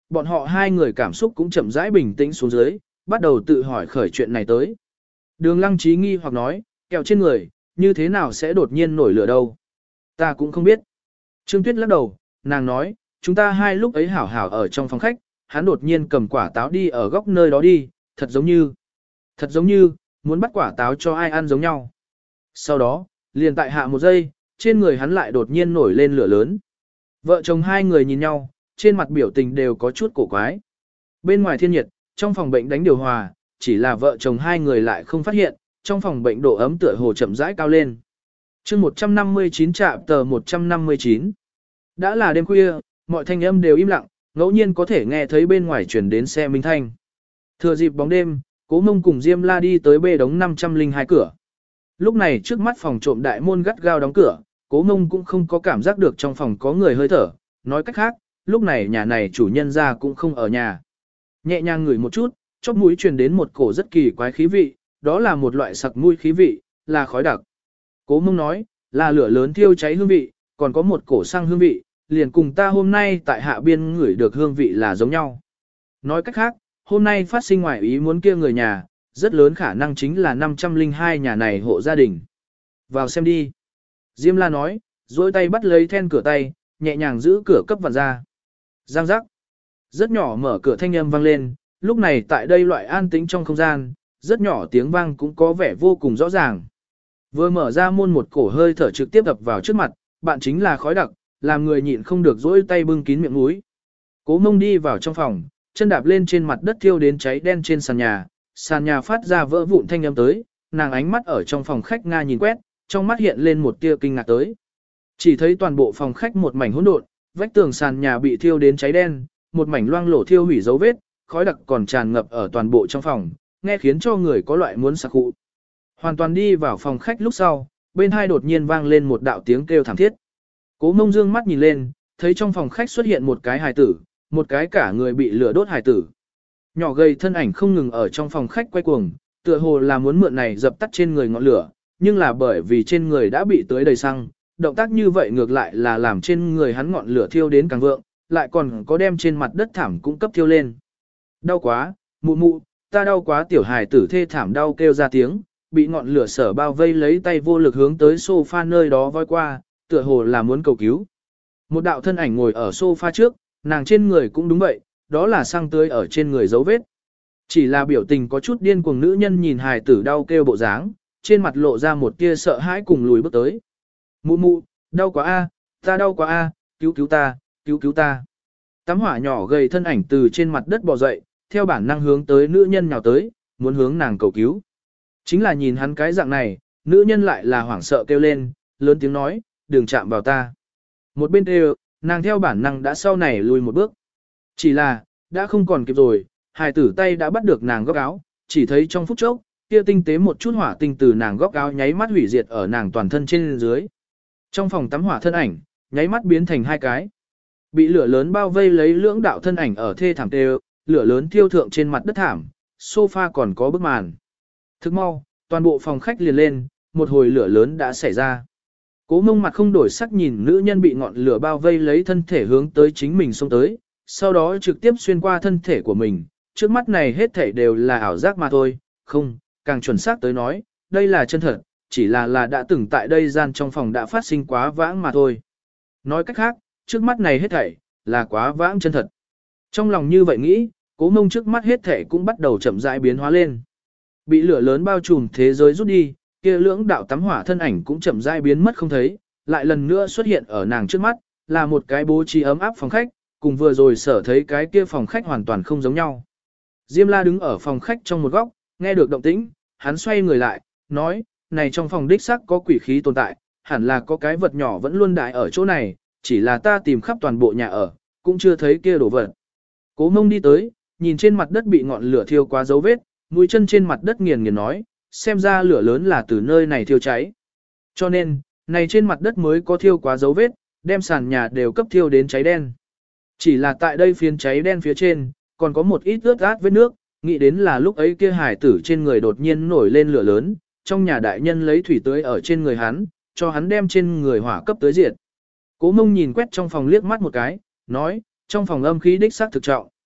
bọn họ hai người cảm xúc cũng chậm rãi bình tĩnh xuống dưới, bắt đầu tự hỏi khởi chuyện này tới. Đường Lăng Trí nghi hoặc nói, kẹo trên người, như thế nào sẽ đột nhiên nổi lửa đâu? Ta cũng không biết. Trương Tuyết lắc đầu, nàng nói, chúng ta hai lúc ấy hảo hảo ở trong phòng khách, hắn đột nhiên cầm quả táo đi ở góc nơi đó đi, thật giống như, thật giống như, muốn bắt quả táo cho ai ăn giống nhau. Sau đó, liền tại hạ một giây, trên người hắn lại đột nhiên nổi lên lửa lớn. Vợ chồng hai người nhìn nhau, trên mặt biểu tình đều có chút cổ quái. Bên ngoài thiên nhiệt, trong phòng bệnh đánh điều hòa, chỉ là vợ chồng hai người lại không phát hiện, trong phòng bệnh độ ấm tựa hồ chậm rãi cao lên. chương một trăm năm mươi chín trạm tờ một trăm năm mươi chín. Đã là đêm khuya, mọi thanh âm đều im lặng, ngẫu nhiên có thể nghe thấy bên ngoài chuyển đến xe minh thanh. Thừa dịp bóng đêm, Cố Mông cùng Diêm La đi tới bê đống năm trăm lẻ hai cửa. Lúc này trước mắt phòng trộm đại môn gắt gao đóng cửa, Cố Mông cũng không có cảm giác được trong phòng có người hơi thở. Nói cách khác, lúc này nhà này chủ nhân ra cũng không ở nhà. Nhẹ nhàng ngửi một chút, chóp mũi truyền đến một cổ rất kỳ quái khí vị, đó là một loại sặc mũi khí vị, là khói đặc. Cố Mông nói, là lửa lớn thiêu cháy hương vị, còn có một cổ xăng hương vị, liền cùng ta hôm nay tại hạ biên ngửi được hương vị là giống nhau. Nói cách khác, hôm nay phát sinh ngoài ý muốn kia người nhà, rất lớn khả năng chính là năm trăm lẻ hai nhà này hộ gia đình. Vào xem đi. Diêm La nói, dối tay bắt lấy then cửa tay, nhẹ nhàng giữ cửa cấp vặn ra. Giang giác. Rất nhỏ mở cửa thanh âm vang lên, lúc này tại đây loại an tĩnh trong không gian, rất nhỏ tiếng vang cũng có vẻ vô cùng rõ ràng. Vừa mở ra môn một cổ hơi thở trực tiếp ập vào trước mặt, bạn chính là khói đặc, làm người nhịn không được dỗi tay bưng kín miệng mũi. Cố Mông đi vào trong phòng, chân đạp lên trên mặt đất thiêu đến cháy đen trên sàn nhà, sàn nhà phát ra vỡ vụn thanh âm tới, nàng ánh mắt ở trong phòng khách Nga nhìn quét, trong mắt hiện lên một tia kinh ngạc tới. Chỉ thấy toàn bộ phòng khách một mảnh hỗn độn, vách tường sàn nhà bị thiêu đến cháy đen, một mảnh loang lổ thiêu hủy dấu vết, khói đặc còn tràn ngập ở toàn bộ trong phòng, nghe khiến cho người có loại muốn sặc khụ. Hoàn toàn đi vào phòng khách lúc sau, bên hai đột nhiên vang lên một đạo tiếng kêu thảm thiết. Cố Mông dương mắt nhìn lên, thấy trong phòng khách xuất hiện một cái hài tử, một cái cả người bị lửa đốt hài tử. Nhỏ gầy thân ảnh không ngừng ở trong phòng khách quay cuồng, tựa hồ là muốn mượn này dập tắt trên người ngọn lửa, nhưng là bởi vì trên người đã bị tưới đầy xăng, động tác như vậy ngược lại là làm trên người hắn ngọn lửa thiêu đến càng vượng, lại còn có đem trên mặt đất thảm cũng cấp thiêu lên. Đau quá, mụ mụ, ta đau quá, tiểu hài tử thê thảm đau kêu ra tiếng, bị ngọn lửa sở bao vây lấy tay vô lực hướng tới sofa nơi đó voi qua, tựa hồ là muốn cầu cứu. Một đạo thân ảnh ngồi ở sofa trước, nàng trên người cũng đúng vậy, đó là xăng tươi ở trên người dấu vết. Chỉ là biểu tình có chút điên cuồng nữ nhân nhìn hài tử đau kêu bộ dáng, trên mặt lộ ra một tia sợ hãi cùng lùi bước tới. Mụ mụ, đau quá a, ta đau quá a, cứu cứu ta, cứu cứu ta. Tắm hỏa nhỏ gầy thân ảnh từ trên mặt đất bò dậy, theo bản năng hướng tới nữ nhân nhào tới, muốn hướng nàng cầu cứu. Chính là nhìn hắn cái dạng này, nữ nhân lại là hoảng sợ kêu lên, lớn tiếng nói, đừng chạm vào ta. Một bên kêu, nàng theo bản năng đã sau này lùi một bước. Chỉ là, đã không còn kịp rồi, hài tử tay đã bắt được nàng góc áo, chỉ thấy trong phút chốc, kia tinh tế một chút hỏa tinh từ nàng góc áo nháy mắt hủy diệt ở nàng toàn thân trên dưới. Trong phòng tắm hỏa thân ảnh, nháy mắt biến thành hai cái. Bị lửa lớn bao vây lấy lưỡng đạo thân ảnh ở thê thảm tê, lửa lớn thiêu thượng trên mặt đất thảm, sofa còn có bức màn. Thức mau, toàn bộ phòng khách liền lên, một hồi lửa lớn đã xảy ra. Cố Mông mặt không đổi sắc nhìn nữ nhân bị ngọn lửa bao vây lấy thân thể hướng tới chính mình xông tới, sau đó trực tiếp xuyên qua thân thể của mình, trước mắt này hết thảy đều là ảo giác mà thôi, không, càng chuẩn xác tới nói, đây là chân thật, chỉ là là đã từng tại đây gian trong phòng đã phát sinh quá vãng mà thôi. Nói cách khác, trước mắt này hết thảy, là quá vãng chân thật. Trong lòng như vậy nghĩ, Cố Mông trước mắt hết thảy cũng bắt đầu chậm rãi biến hóa lên. Bị lửa lớn bao trùm thế giới rút đi, kia lưỡng đạo tắm hỏa thân ảnh cũng chậm rãi biến mất không thấy, lại lần nữa xuất hiện ở nàng trước mắt, là một cái bố trí ấm áp phòng khách, cùng vừa rồi sở thấy cái kia phòng khách hoàn toàn không giống nhau. Diêm La đứng ở phòng khách trong một góc, nghe được động tĩnh, hắn xoay người lại, nói, này trong phòng đích xác có quỷ khí tồn tại, hẳn là có cái vật nhỏ vẫn luôn đại ở chỗ này, chỉ là ta tìm khắp toàn bộ nhà ở, cũng chưa thấy kia đồ vật. Cố Mông đi tới, nhìn trên mặt đất bị ngọn lửa thiêu quá dấu vết, mũi chân trên mặt đất nghiền nghiền nói, xem ra lửa lớn là từ nơi này thiêu cháy. Cho nên, này trên mặt đất mới có thiêu quá dấu vết, đem sàn nhà đều cấp thiêu đến cháy đen. Chỉ là tại đây phiến cháy đen phía trên, còn có một ít ướt át vết nước, nghĩ đến là lúc ấy kia hải tử trên người đột nhiên nổi lên lửa lớn, trong nhà đại nhân lấy thủy tưới ở trên người hắn, cho hắn đem trên người hỏa cấp tới diệt. Cố Mông nhìn quét trong phòng liếc mắt một cái, nói, trong phòng âm khí đích xác thực trọng.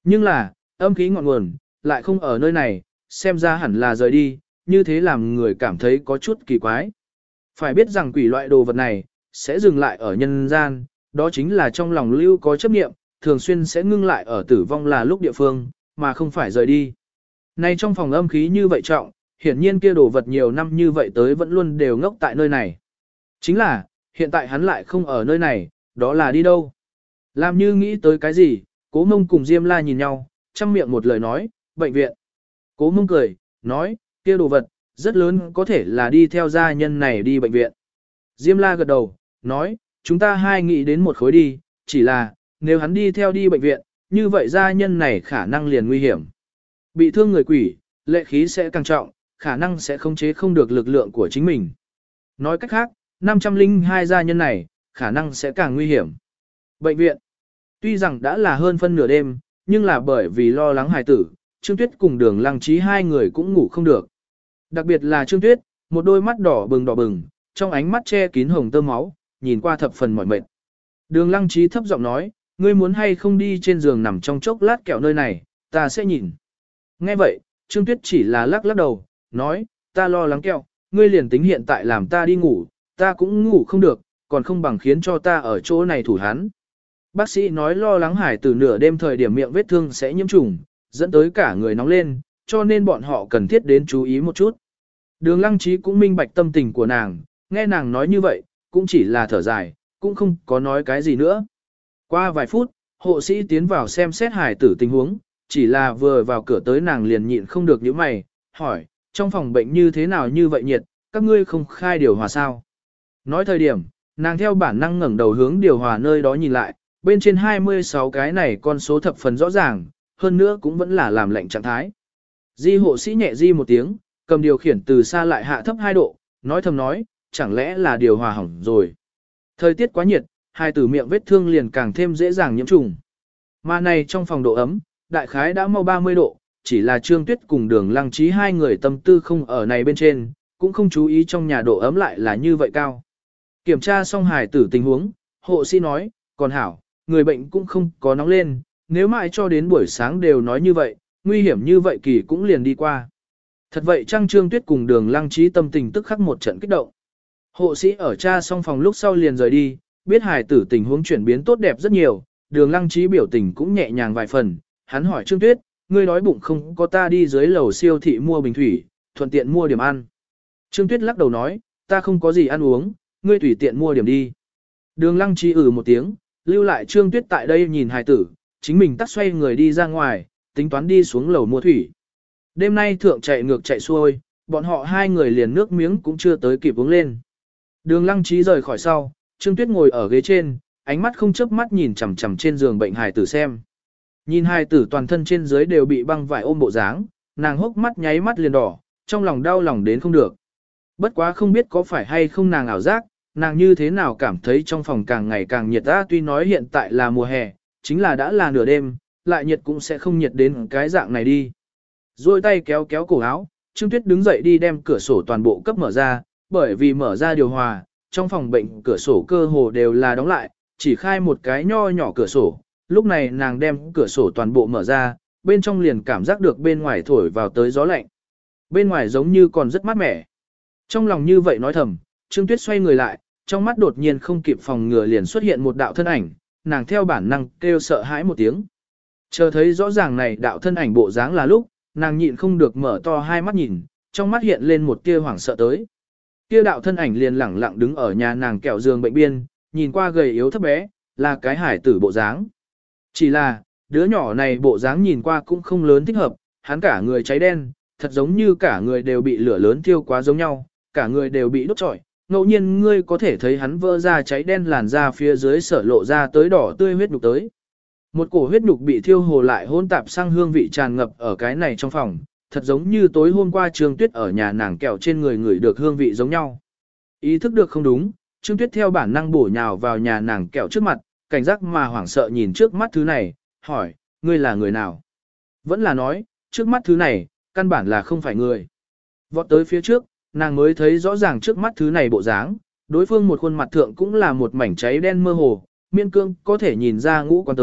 Nhưng là, âm khí ngọn nguồn, lại không ở nơi này, xem ra hẳn là rời đi, như thế làm người cảm thấy có chút kỳ quái. Phải biết rằng quỷ loại đồ vật này, sẽ dừng lại ở nhân gian, đó chính là trong lòng lưu có chấp niệm, thường xuyên sẽ ngưng lại ở tử vong là lúc địa phương, mà không phải rời đi. Nay trong phòng âm khí như vậy trọng, hiển nhiên kia đồ vật nhiều năm như vậy tới vẫn luôn đều ngốc tại nơi này. Chính là, hiện tại hắn lại không ở nơi này, đó là đi đâu? Làm như nghĩ tới cái gì, Cố Mông cùng Diêm La nhìn nhau, chăm miệng một lời nói, bệnh viện. Cố Mông cười, nói, kia đồ vật, rất lớn có thể là đi theo gia nhân này đi bệnh viện. Diêm La gật đầu, nói, chúng ta hai nghĩ đến một khối đi, chỉ là, nếu hắn đi theo đi bệnh viện, như vậy gia nhân này khả năng liền nguy hiểm. Bị thương người quỷ, lệ khí sẽ càng trọng, khả năng sẽ khống chế không được lực lượng của chính mình. Nói cách khác, năm trăm linh hai gia nhân này, khả năng sẽ càng nguy hiểm. Bệnh viện, tuy rằng đã là hơn phân nửa đêm, nhưng là bởi vì lo lắng hài tử, Trương Tuyết cùng Đường Lăng Trí hai người cũng ngủ không được. Đặc biệt là Trương Tuyết, một đôi mắt đỏ bừng đỏ bừng, trong ánh mắt che kín hồng tơ máu, nhìn qua thập phần mỏi mệt. Đường Lăng Trí thấp giọng nói, ngươi muốn hay không đi trên giường nằm trong chốc lát kẹo nơi này, ta sẽ nhìn. Nghe vậy, Trương Tuyết chỉ là lắc lắc đầu, nói, ta lo lắng kẹo, ngươi liền tính hiện tại làm ta đi ngủ, ta cũng ngủ không được, còn không bằng khiến cho ta ở chỗ này thủ hắn. Bác sĩ nói lo lắng hải từ nửa đêm thời điểm miệng vết thương sẽ nhiễm trùng, dẫn tới cả người nóng lên, cho nên bọn họ cần thiết đến chú ý một chút. Đường Lăng Trí cũng minh bạch tâm tình của nàng, nghe nàng nói như vậy, cũng chỉ là thở dài, cũng không có nói cái gì nữa. Qua vài phút, hộ sĩ tiến vào xem xét hải tử tình huống, chỉ là vừa vào cửa tới nàng liền nhịn không được những mày, hỏi, trong phòng bệnh như thế nào như vậy nhiệt, các ngươi không khai điều hòa sao? Nói thời điểm, nàng theo bản năng ngẩng đầu hướng điều hòa nơi đó nhìn lại, bên trên hai mươi sáu cái này con số thập phần rõ ràng, hơn nữa cũng vẫn là làm lệnh trạng thái. Di hộ sĩ nhẹ di một tiếng, cầm điều khiển từ xa lại hạ thấp hai độ, nói thầm nói, chẳng lẽ là điều hòa hỏng rồi. Thời tiết quá nhiệt, hai tử miệng vết thương liền càng thêm dễ dàng nhiễm trùng. Mà này trong phòng độ ấm, đại khái đã mau ba mươi độ, chỉ là Trương Tuyết cùng Đường Lăng Trí hai người tâm tư không ở này bên trên, cũng không chú ý trong nhà độ ấm lại là như vậy cao. Kiểm tra xong hài tử tình huống, hộ sĩ nói, còn hảo, người bệnh cũng không có nóng lên, nếu mãi cho đến buổi sáng đều nói như vậy, nguy hiểm như vậy kỳ cũng liền đi qua. Thật vậy Trăng Trương Tuyết cùng Đường Lăng Trí tâm tình tức khắc một trận kích động. Hộ sĩ ở tra xong phòng lúc sau liền rời đi, biết hài tử tình huống chuyển biến tốt đẹp rất nhiều, Đường Lăng Trí biểu tình cũng nhẹ nhàng vài phần, hắn hỏi Trương Tuyết, ngươi đói bụng không có ta đi dưới lầu siêu thị mua bình thủy, thuận tiện mua điểm ăn. Trương Tuyết lắc đầu nói, ta không có gì ăn uống, ngươi tùy tiện mua điểm đi. Đường Lăng Trí ừ một tiếng, lưu lại Trương Tuyết tại đây nhìn hài tử, chính mình tắt xoay người đi ra ngoài, tính toán đi xuống lầu mua thủy. Đêm nay thượng chạy ngược chạy xuôi, bọn họ hai người liền nước miếng cũng chưa tới kịp uống lên. Đường Lăng Trí rời khỏi sau, Trương Tuyết ngồi ở ghế trên, ánh mắt không chớp mắt nhìn chằm chằm trên giường bệnh hài tử xem. Nhìn hài tử toàn thân trên dưới đều bị băng vải ôm bộ dáng, nàng hốc mắt nháy mắt liền đỏ, trong lòng đau lòng đến không được. Bất quá không biết có phải hay không nàng ảo giác, nàng như thế nào cảm thấy trong phòng càng ngày càng nhiệt á, tuy nói hiện tại là mùa hè, chính là đã là nửa đêm, lại nhiệt cũng sẽ không nhiệt đến cái dạng này đi. Rồi tay kéo kéo cổ áo, Trương Tuyết đứng dậy đi đem cửa sổ toàn bộ cấp mở ra, bởi vì mở ra điều hòa, trong phòng bệnh cửa sổ cơ hồ đều là đóng lại, chỉ khai một cái nho nhỏ cửa sổ. Lúc này nàng đem cửa sổ toàn bộ mở ra, bên trong liền cảm giác được bên ngoài thổi vào tới gió lạnh. Bên ngoài giống như còn rất mát mẻ. Trong lòng như vậy nói thầm, Trương Tuyết xoay người lại, trong mắt đột nhiên không kịp phòng ngừa liền xuất hiện một đạo thân ảnh, nàng theo bản năng kêu sợ hãi một tiếng. Chờ thấy rõ ràng này đạo thân ảnh bộ dáng là lúc, nàng nhịn không được mở to hai mắt nhìn, trong mắt hiện lên một tia hoảng sợ tới. Kia đạo thân ảnh liền lẳng lặng đứng ở nhà nàng kẹo giường bệnh biên, nhìn qua gầy yếu thấp bé, là cái hải tử bộ dáng. Chỉ là, đứa nhỏ này bộ dáng nhìn qua cũng không lớn thích hợp, hắn cả người cháy đen, thật giống như cả người đều bị lửa lớn thiêu quá giống nhau, cả người đều bị đốt trọi. Ngẫu nhiên ngươi có thể thấy hắn vỡ ra cháy đen làn da phía dưới sở lộ ra tới đỏ tươi huyết nhục tới. Một cổ huyết nhục bị thiêu hồ lại hỗn tạp sang hương vị tràn ngập ở cái này trong phòng, thật giống như tối hôm qua Trương Tuyết ở nhà nàng kẹo trên người người được hương vị giống nhau. Ý thức được không đúng, Trương Tuyết theo bản năng bổ nhào vào nhà nàng kẹo trước mặt, cảnh giác mà hoảng sợ nhìn trước mắt thứ này, hỏi, ngươi là người nào? Vẫn là nói, trước mắt thứ này, căn bản là không phải người. Vọt tới phía trước, nàng mới thấy rõ ràng trước mắt thứ này bộ dáng, đối phương một khuôn mặt thượng cũng là một mảnh cháy đen mơ hồ, miên cương có thể nhìn ra ngũ quan tới,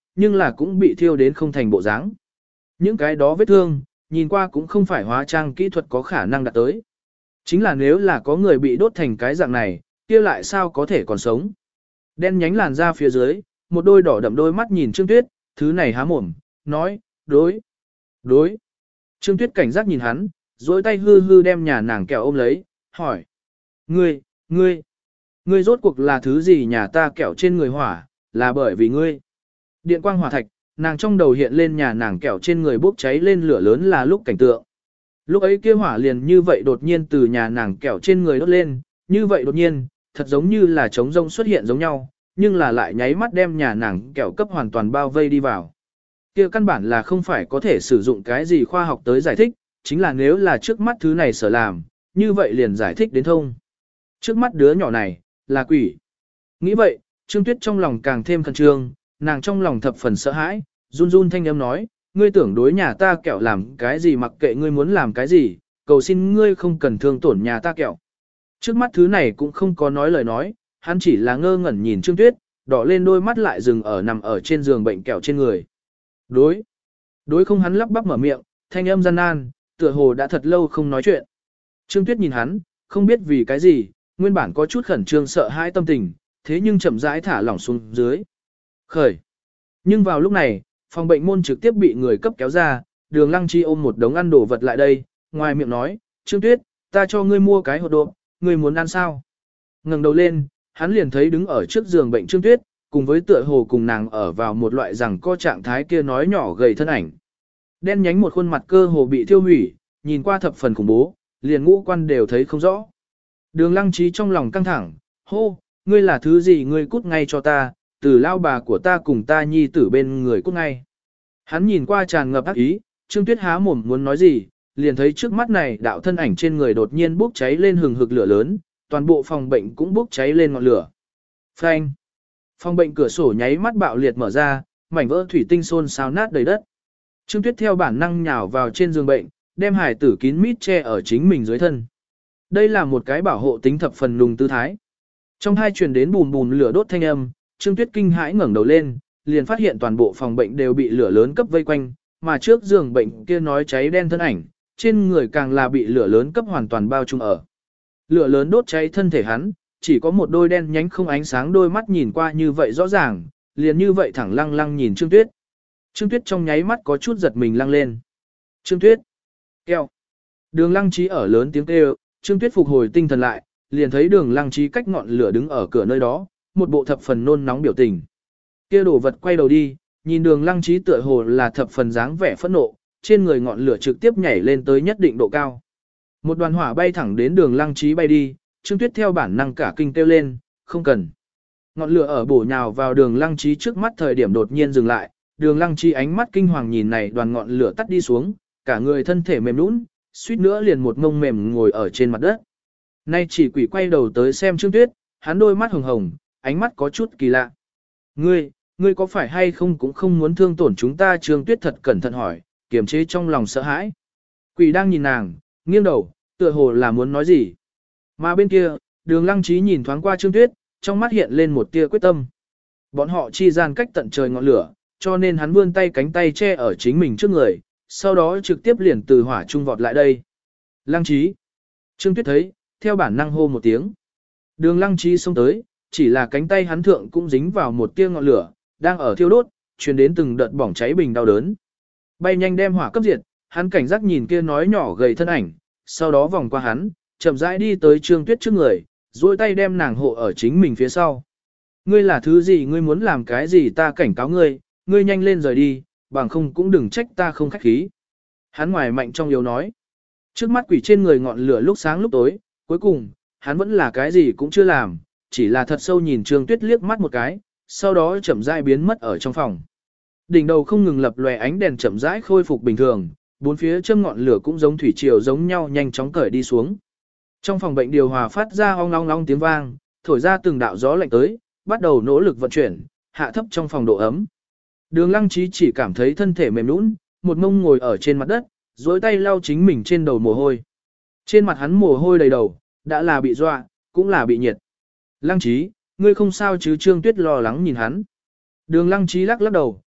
nhưng là cũng bị thiêu đến không thành bộ dáng. Những cái đó vết thương, nhìn qua cũng không phải hóa trang kỹ thuật có khả năng đạt tới. Chính là nếu là có người bị đốt thành cái dạng này, kia lại sao có thể còn sống. Đen nhánh làn ra phía dưới, một đôi đỏ đậm đôi mắt nhìn Trương Tuyết, thứ này há mồm, nói, đối, đối. Trương Tuyết cảnh giác nhìn hắn, dối tay hư hư đem nhà nàng kẹo ôm lấy, hỏi. Ngươi, ngươi, ngươi rốt cuộc là thứ gì nhà ta kẹo trên người hỏa, là bởi vì ngươi. Điện quang hỏa thạch, nàng trong đầu hiện lên nhà nàng kẹo trên người bốc cháy lên lửa lớn là lúc cảnh tượng. Lúc ấy kia hỏa liền như vậy đột nhiên từ nhà nàng kẹo trên người đốt lên, như vậy đột nhiên, thật giống như là trống rông xuất hiện giống nhau, nhưng là lại nháy mắt đem nhà nàng kẹo cấp hoàn toàn bao vây đi vào. Kia căn bản là không phải có thể sử dụng cái gì khoa học tới giải thích, chính là nếu là trước mắt thứ này sở làm, như vậy liền giải thích đến thông. Trước mắt đứa nhỏ này, là quỷ. Nghĩ vậy, Trương Tuyết trong lòng càng thêm khẩn trương, nàng trong lòng thập phần sợ hãi, run run thanh âm nói, ngươi tưởng đối nhà ta kẹo làm cái gì mặc kệ ngươi muốn làm cái gì, cầu xin ngươi không cần thương tổn nhà ta kẹo. Trước mắt thứ này cũng không có nói lời nói, hắn chỉ là ngơ ngẩn nhìn Trương Tuyết, đỏ lên đôi mắt lại dừng ở nằm ở trên giường bệnh kẹo trên người. Đối. Đối không hắn lắp bắp mở miệng, thanh âm gian nan, tựa hồ đã thật lâu không nói chuyện. Trương Tuyết nhìn hắn, không biết vì cái gì, nguyên bản có chút khẩn trương sợ hãi tâm tình, thế nhưng chậm rãi thả lỏng xuống dưới. Khởi. Nhưng vào lúc này, phòng bệnh môn trực tiếp bị người cấp kéo ra, Đường Lăng Chi ôm một đống ăn đồ vật lại đây, ngoài miệng nói, Trương Tuyết, ta cho ngươi mua cái hột độp, ngươi muốn ăn sao? Ngẩng đầu lên, hắn liền thấy đứng ở trước giường bệnh Trương Tuyết, cùng với tựa hồ cùng nàng ở vào một loại rằng co trạng thái kia nói nhỏ gầy thân ảnh. Đen nhánh một khuôn mặt cơ hồ bị thiêu hủy, nhìn qua thập phần khủng bố, liền ngũ quan đều thấy không rõ. Đường Lăng Trí trong lòng căng thẳng, hô, ngươi là thứ gì ngươi cút ngay cho ta, từ lao bà của ta cùng ta nhi tử bên người cút ngay. Hắn nhìn qua tràn ngập ác ý, Trương Tuyết há mồm muốn nói gì, liền thấy trước mắt này đạo thân ảnh trên người đột nhiên bốc cháy lên hừng hực lửa lớn, toàn bộ phòng bệnh cũng bốc cháy lên ngọn lửa. Phanh! Phòng bệnh cửa sổ nháy mắt bạo liệt mở ra, mảnh vỡ thủy tinh xôn xao nát đầy đất. Trương Tuyết theo bản năng nhào vào trên giường bệnh, đem hải tử kín mít che ở chính mình dưới thân. Đây là một cái bảo hộ tính thập phần nùng tư thái. Trong hai truyền đến bùn bùn lửa đốt thanh âm, Trương Tuyết kinh hãi ngẩng đầu lên, liền phát hiện toàn bộ phòng bệnh đều bị lửa lớn cấp vây quanh, mà trước giường bệnh kia nói cháy đen thân ảnh, trên người càng là bị lửa lớn cấp hoàn toàn bao trùm ở. Lửa lớn đốt cháy thân thể hắn, chỉ có một đôi đen nhánh không ánh sáng đôi mắt nhìn qua như vậy rõ ràng, liền như vậy thẳng lăng lăng nhìn Trương Tuyết. Trương Tuyết trong nháy mắt có chút giật mình lăng lên. Trương Tuyết! Keo! Đường Lăng Trí ở lớn tiếng kêu, Trương Tuyết phục hồi tinh thần lại, liền thấy Đường Lăng Trí cách ngọn lửa đứng ở cửa nơi đó, một bộ thập phần nôn nóng biểu tình. Kia đồ vật quay đầu đi, nhìn Đường Lăng Trí tựa hồ là thập phần dáng vẻ phẫn nộ, trên người ngọn lửa trực tiếp nhảy lên tới nhất định độ cao. Một đoàn hỏa bay thẳng đến Đường Lăng Trí bay đi, Trương Tuyết theo bản năng cả kinh kêu lên, không cần. Ngọn lửa ở bổ nhào vào Đường Lăng Trí trước mắt thời điểm đột nhiên dừng lại, Đường Lăng Trí ánh mắt kinh hoàng nhìn này đoàn ngọn lửa tắt đi xuống, cả người thân thể mềm nhũn, suýt nữa liền một ngông mềm ngồi ở trên mặt đất. Nay chỉ quỷ quay đầu tới xem Trương Tuyết, hắn đôi mắt hồng hồng, ánh mắt có chút kỳ lạ. Ngươi, ngươi có phải hay không cũng không muốn thương tổn chúng ta? Trương Tuyết thật cẩn thận hỏi, kiềm chế trong lòng sợ hãi. Quỷ đang nhìn nàng, nghiêng đầu, tựa hồ là muốn nói gì. Mà bên kia, Đường Lăng Trí nhìn thoáng qua Trương Tuyết, trong mắt hiện lên một tia quyết tâm. Bọn họ chi gian cách tận trời ngọn lửa, cho nên hắn vươn tay cánh tay che ở chính mình trước người, sau đó trực tiếp liền từ hỏa trung vọt lại đây. Lăng Trí! Trương Tuyết thấy, theo bản năng hô một tiếng. Đường Lăng Trí xông tới, chỉ là cánh tay hắn thượng cũng dính vào một tia ngọn lửa, đang ở thiêu đốt, truyền đến từng đợt bỏng cháy bình đau đớn. Bay nhanh đem hỏa cấp diệt, hắn cảnh giác nhìn kia nói nhỏ gầy thân ảnh, sau đó vòng qua hắn, chậm rãi đi tới Trương Tuyết trước người, duỗi tay đem nàng hộ ở chính mình phía sau. Ngươi là thứ gì, ngươi muốn làm cái gì, ta cảnh cáo ngươi, ngươi nhanh lên rời đi, bằng không cũng đừng trách ta không khách khí. Hắn ngoài mạnh trong yếu nói. Trước mắt quỷ trên người ngọn lửa lúc sáng lúc tối, cuối cùng, hắn vẫn là cái gì cũng chưa làm, chỉ là thật sâu nhìn Trương Tuyết liếc mắt một cái, sau đó chậm rãi biến mất ở trong phòng. Đỉnh đầu không ngừng lập lòe ánh đèn chậm rãi khôi phục bình thường, bốn phía châm ngọn lửa cũng giống thủy triều giống nhau nhanh chóng cởi đi xuống. Trong phòng bệnh điều hòa phát ra ong long long tiếng vang, thổi ra từng đạo gió lạnh tới, bắt đầu nỗ lực vận chuyển, hạ thấp trong phòng độ ấm. Đường Lăng Trí chỉ cảm thấy thân thể mềm nhũn, một mông ngồi ở trên mặt đất, duỗi tay lau chính mình trên đầu mồ hôi. Trên mặt hắn mồ hôi đầy đầu, đã là bị dọa, cũng là bị nhiệt. Lăng Trí, ngươi không sao chứ? Trương Tuyết lo lắng nhìn hắn. Đường Lăng Trí lắc lắc đầu,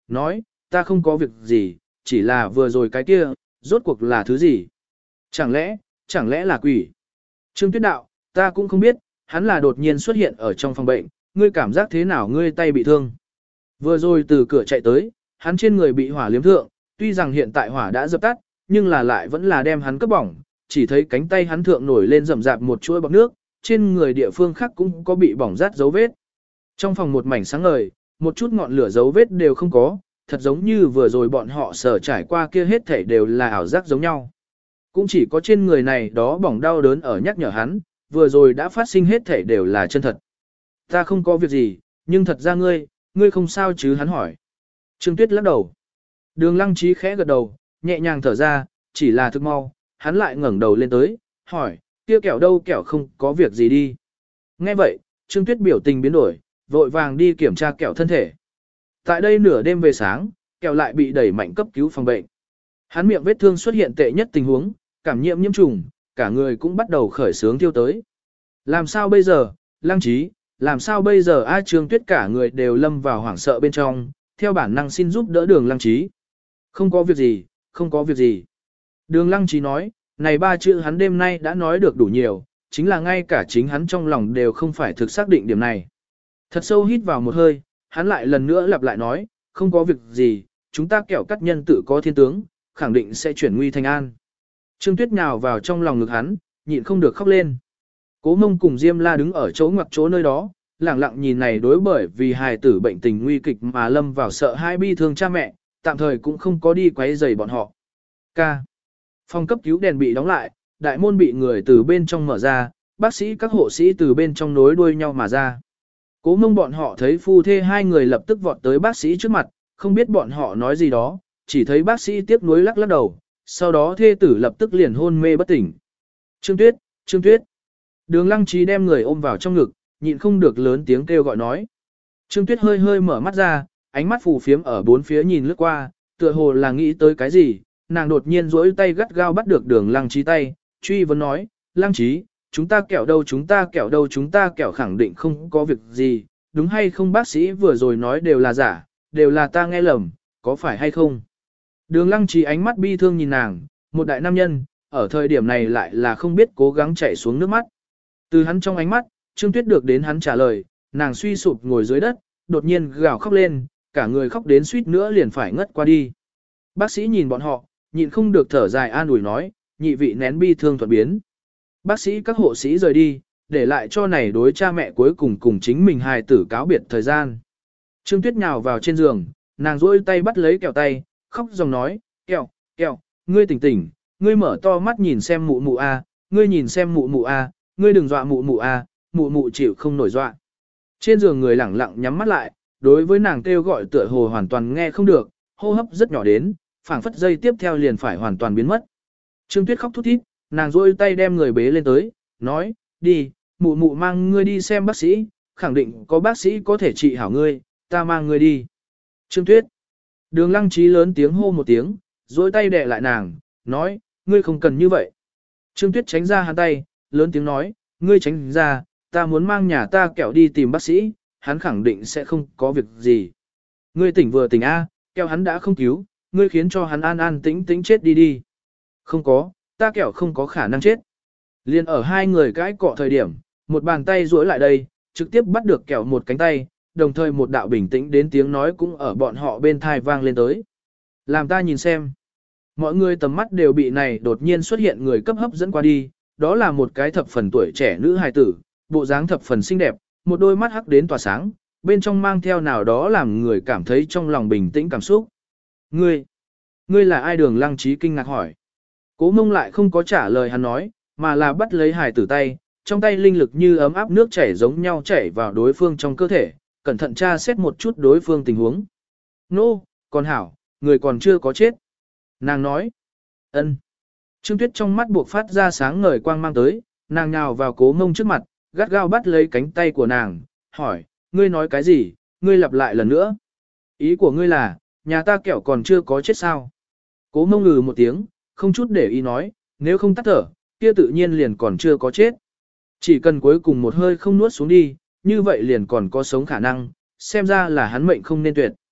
nói, ta không có việc gì, chỉ là vừa rồi cái kia, rốt cuộc là thứ gì? Chẳng lẽ, chẳng lẽ là quỷ? Trương Tuyết đạo, ta cũng không biết, hắn là đột nhiên xuất hiện ở trong phòng bệnh, ngươi cảm giác thế nào ngươi tay bị thương? Vừa rồi từ cửa chạy tới, hắn trên người bị hỏa liếm thượng, tuy rằng hiện tại hỏa đã dập tắt, nhưng là lại vẫn là đem hắn cấp bỏng, chỉ thấy cánh tay hắn thượng nổi lên rậm rạp một chuỗi bọt nước, trên người địa phương khác cũng có bị bỏng rát dấu vết. Trong phòng một mảnh sáng ngời, một chút ngọn lửa dấu vết đều không có, thật giống như vừa rồi bọn họ sở trải qua kia hết thảy đều là ảo giác giống nhau. Cũng chỉ có trên người này đó bỏng đau đớn ở nhắc nhở hắn, vừa rồi đã phát sinh hết thảy đều là chân thật. Ta không có việc gì, nhưng thật ra ngươi, ngươi không sao chứ, hắn hỏi. Trương Tuyết lắc đầu. Đường Lăng Trí khẽ gật đầu, nhẹ nhàng thở ra, chỉ là thức mau, hắn lại ngẩng đầu lên tới, hỏi, kia kẹo đâu, kẹo không có việc gì đi. Nghe vậy, Trương Tuyết biểu tình biến đổi, vội vàng đi kiểm tra kẹo thân thể. Tại đây nửa đêm về sáng, kẹo lại bị đẩy mạnh cấp cứu phòng bệnh. Hắn miệng vết thương xuất hiện tệ nhất tình huống, cảm nhiễm nhiễm trùng, cả người cũng bắt đầu khởi sướng tiêu tới. Làm sao bây giờ, Lăng Trí, làm sao bây giờ A Trương Tuyết cả người đều lâm vào hoảng sợ bên trong, theo bản năng xin giúp đỡ đường Lăng Trí. Không có việc gì, không có việc gì. Đường Lăng Trí nói, này ba chữ hắn đêm nay đã nói được đủ nhiều, chính là ngay cả chính hắn trong lòng đều không phải thực xác định điểm này. Thật sâu hít vào một hơi, hắn lại lần nữa lặp lại nói, không có việc gì, chúng ta kẻo cắt nhân tự có thiên tướng, khẳng định sẽ chuyển nguy thành an. Trương Tuyết nhào vào trong lòng ngực hắn, nhịn không được khóc lên. Cố Mông cùng Diêm La đứng ở chỗ ngoặc chỗ nơi đó, lẳng lặng nhìn này đối bởi vì hài tử bệnh tình nguy kịch mà lâm vào sợ hai bi thương cha mẹ, tạm thời cũng không có đi quấy rầy bọn họ. Ca. Phòng cấp cứu đèn bị đóng lại, đại môn bị người từ bên trong mở ra, bác sĩ các hộ sĩ từ bên trong nối đuôi nhau mà ra. Cố Mông bọn họ thấy phu thê hai người lập tức vọt tới bác sĩ trước mặt, không biết bọn họ nói gì đó, chỉ thấy bác sĩ tiếc nuối lắc lắc đầu, sau đó thê tử lập tức liền hôn mê bất tỉnh. Trương Tuyết, Trương Tuyết. Đường Lăng Trí đem người ôm vào trong ngực, nhịn không được lớn tiếng kêu gọi nói. Trương Tuyết hơi hơi mở mắt ra, ánh mắt phù phiếm ở bốn phía nhìn lướt qua, tựa hồ là nghĩ tới cái gì, nàng đột nhiên duỗi tay gắt gao bắt được Đường Lăng Trí tay, truy vấn nói, Lăng Trí, chúng ta kẹo đâu chúng ta kẹo đâu chúng ta kẹo khẳng định không có việc gì, đúng hay không bác sĩ vừa rồi nói đều là giả, đều là ta nghe lầm, có phải hay không? Đường Lăng Trí ánh mắt bi thương nhìn nàng, một đại nam nhân, ở thời điểm này lại là không biết cố gắng chảy xuống nước mắt. Từ hắn trong ánh mắt, Trương Tuyết được đến hắn trả lời, nàng suy sụp ngồi dưới đất, đột nhiên gào khóc lên, cả người khóc đến suýt nữa liền phải ngất qua đi. Bác sĩ nhìn bọn họ, nhịn không được thở dài an ủi nói, nhị vị nén bi thương thuận biến. Bác sĩ các hộ sĩ rời đi, để lại cho này đối cha mẹ cuối cùng cùng chính mình hài tử cáo biệt thời gian. Trương Tuyết nhào vào trên giường, nàng duỗi tay bắt lấy kẹo tay, khóc dòng nói, kẹo, kẹo, ngươi tỉnh tỉnh, ngươi mở to mắt nhìn xem mụ mụ a, ngươi nhìn xem mụ mụ a, ngươi đừng dọa mụ mụ a, mụ mụ chịu không nổi dọa. Trên giường người lẳng lặng nhắm mắt lại, đối với nàng kêu gọi tựa hồ hoàn toàn nghe không được, hô hấp rất nhỏ đến, phảng phất giây tiếp theo liền phải hoàn toàn biến mất. Trương Tuyết khóc thút thít, nàng duỗi tay đem người bế lên tới, nói, đi, mụ mụ mang ngươi đi xem bác sĩ, khẳng định có bác sĩ có thể trị hảo ngươi, ta mang ngươi đi. Trương Tuyết. Đường Lăng Trí lớn tiếng hô một tiếng, duỗi tay đè lại nàng, nói, ngươi không cần như vậy. Trương Tuyết tránh ra hắn tay, lớn tiếng nói, ngươi tránh ra, ta muốn mang nhà ta kẹo đi tìm bác sĩ, hắn khẳng định sẽ không có việc gì. Ngươi tỉnh vừa tỉnh A, kẹo hắn đã không cứu, ngươi khiến cho hắn an an tĩnh tĩnh chết đi đi. Không có, ta kẹo không có khả năng chết. Liên ở hai người cãi cọ thời điểm, một bàn tay duỗi lại đây, trực tiếp bắt được kẹo một cánh tay, đồng thời một đạo bình tĩnh đến tiếng nói cũng ở bọn họ bên thai vang lên tới. Làm ta nhìn xem. Mọi người tầm mắt đều bị này đột nhiên xuất hiện người cấp hấp dẫn qua đi, đó là một cái thập phần tuổi trẻ nữ hài tử, bộ dáng thập phần xinh đẹp, một đôi mắt hắc đến tỏa sáng, bên trong mang theo nào đó làm người cảm thấy trong lòng bình tĩnh cảm xúc. Ngươi, ngươi là ai? Đường Lăng Trí kinh ngạc hỏi. Cố Mông lại không có trả lời hắn nói, mà là bắt lấy hài tử tay, trong tay linh lực như ấm áp nước chảy giống nhau chảy vào đối phương trong cơ thể, cẩn thận tra xét một chút đối phương tình huống. Nô, no, còn hảo, người còn chưa có chết. Nàng nói. Ân. Trương Tuyết trong mắt buộc phát ra sáng ngời quang mang tới, nàng nhào vào Cố Mông trước mặt, gắt gao bắt lấy cánh tay của nàng, hỏi, ngươi nói cái gì, ngươi lặp lại lần nữa. Ý của ngươi là, nhà ta kẹo còn chưa có chết sao? Cố Mông ngừ một tiếng, không chút để ý nói, nếu không tắt thở, kia tự nhiên liền còn chưa có chết. Chỉ cần cuối cùng một hơi không nuốt xuống đi, như vậy liền còn có sống khả năng, xem ra là hắn mệnh không nên tuyệt.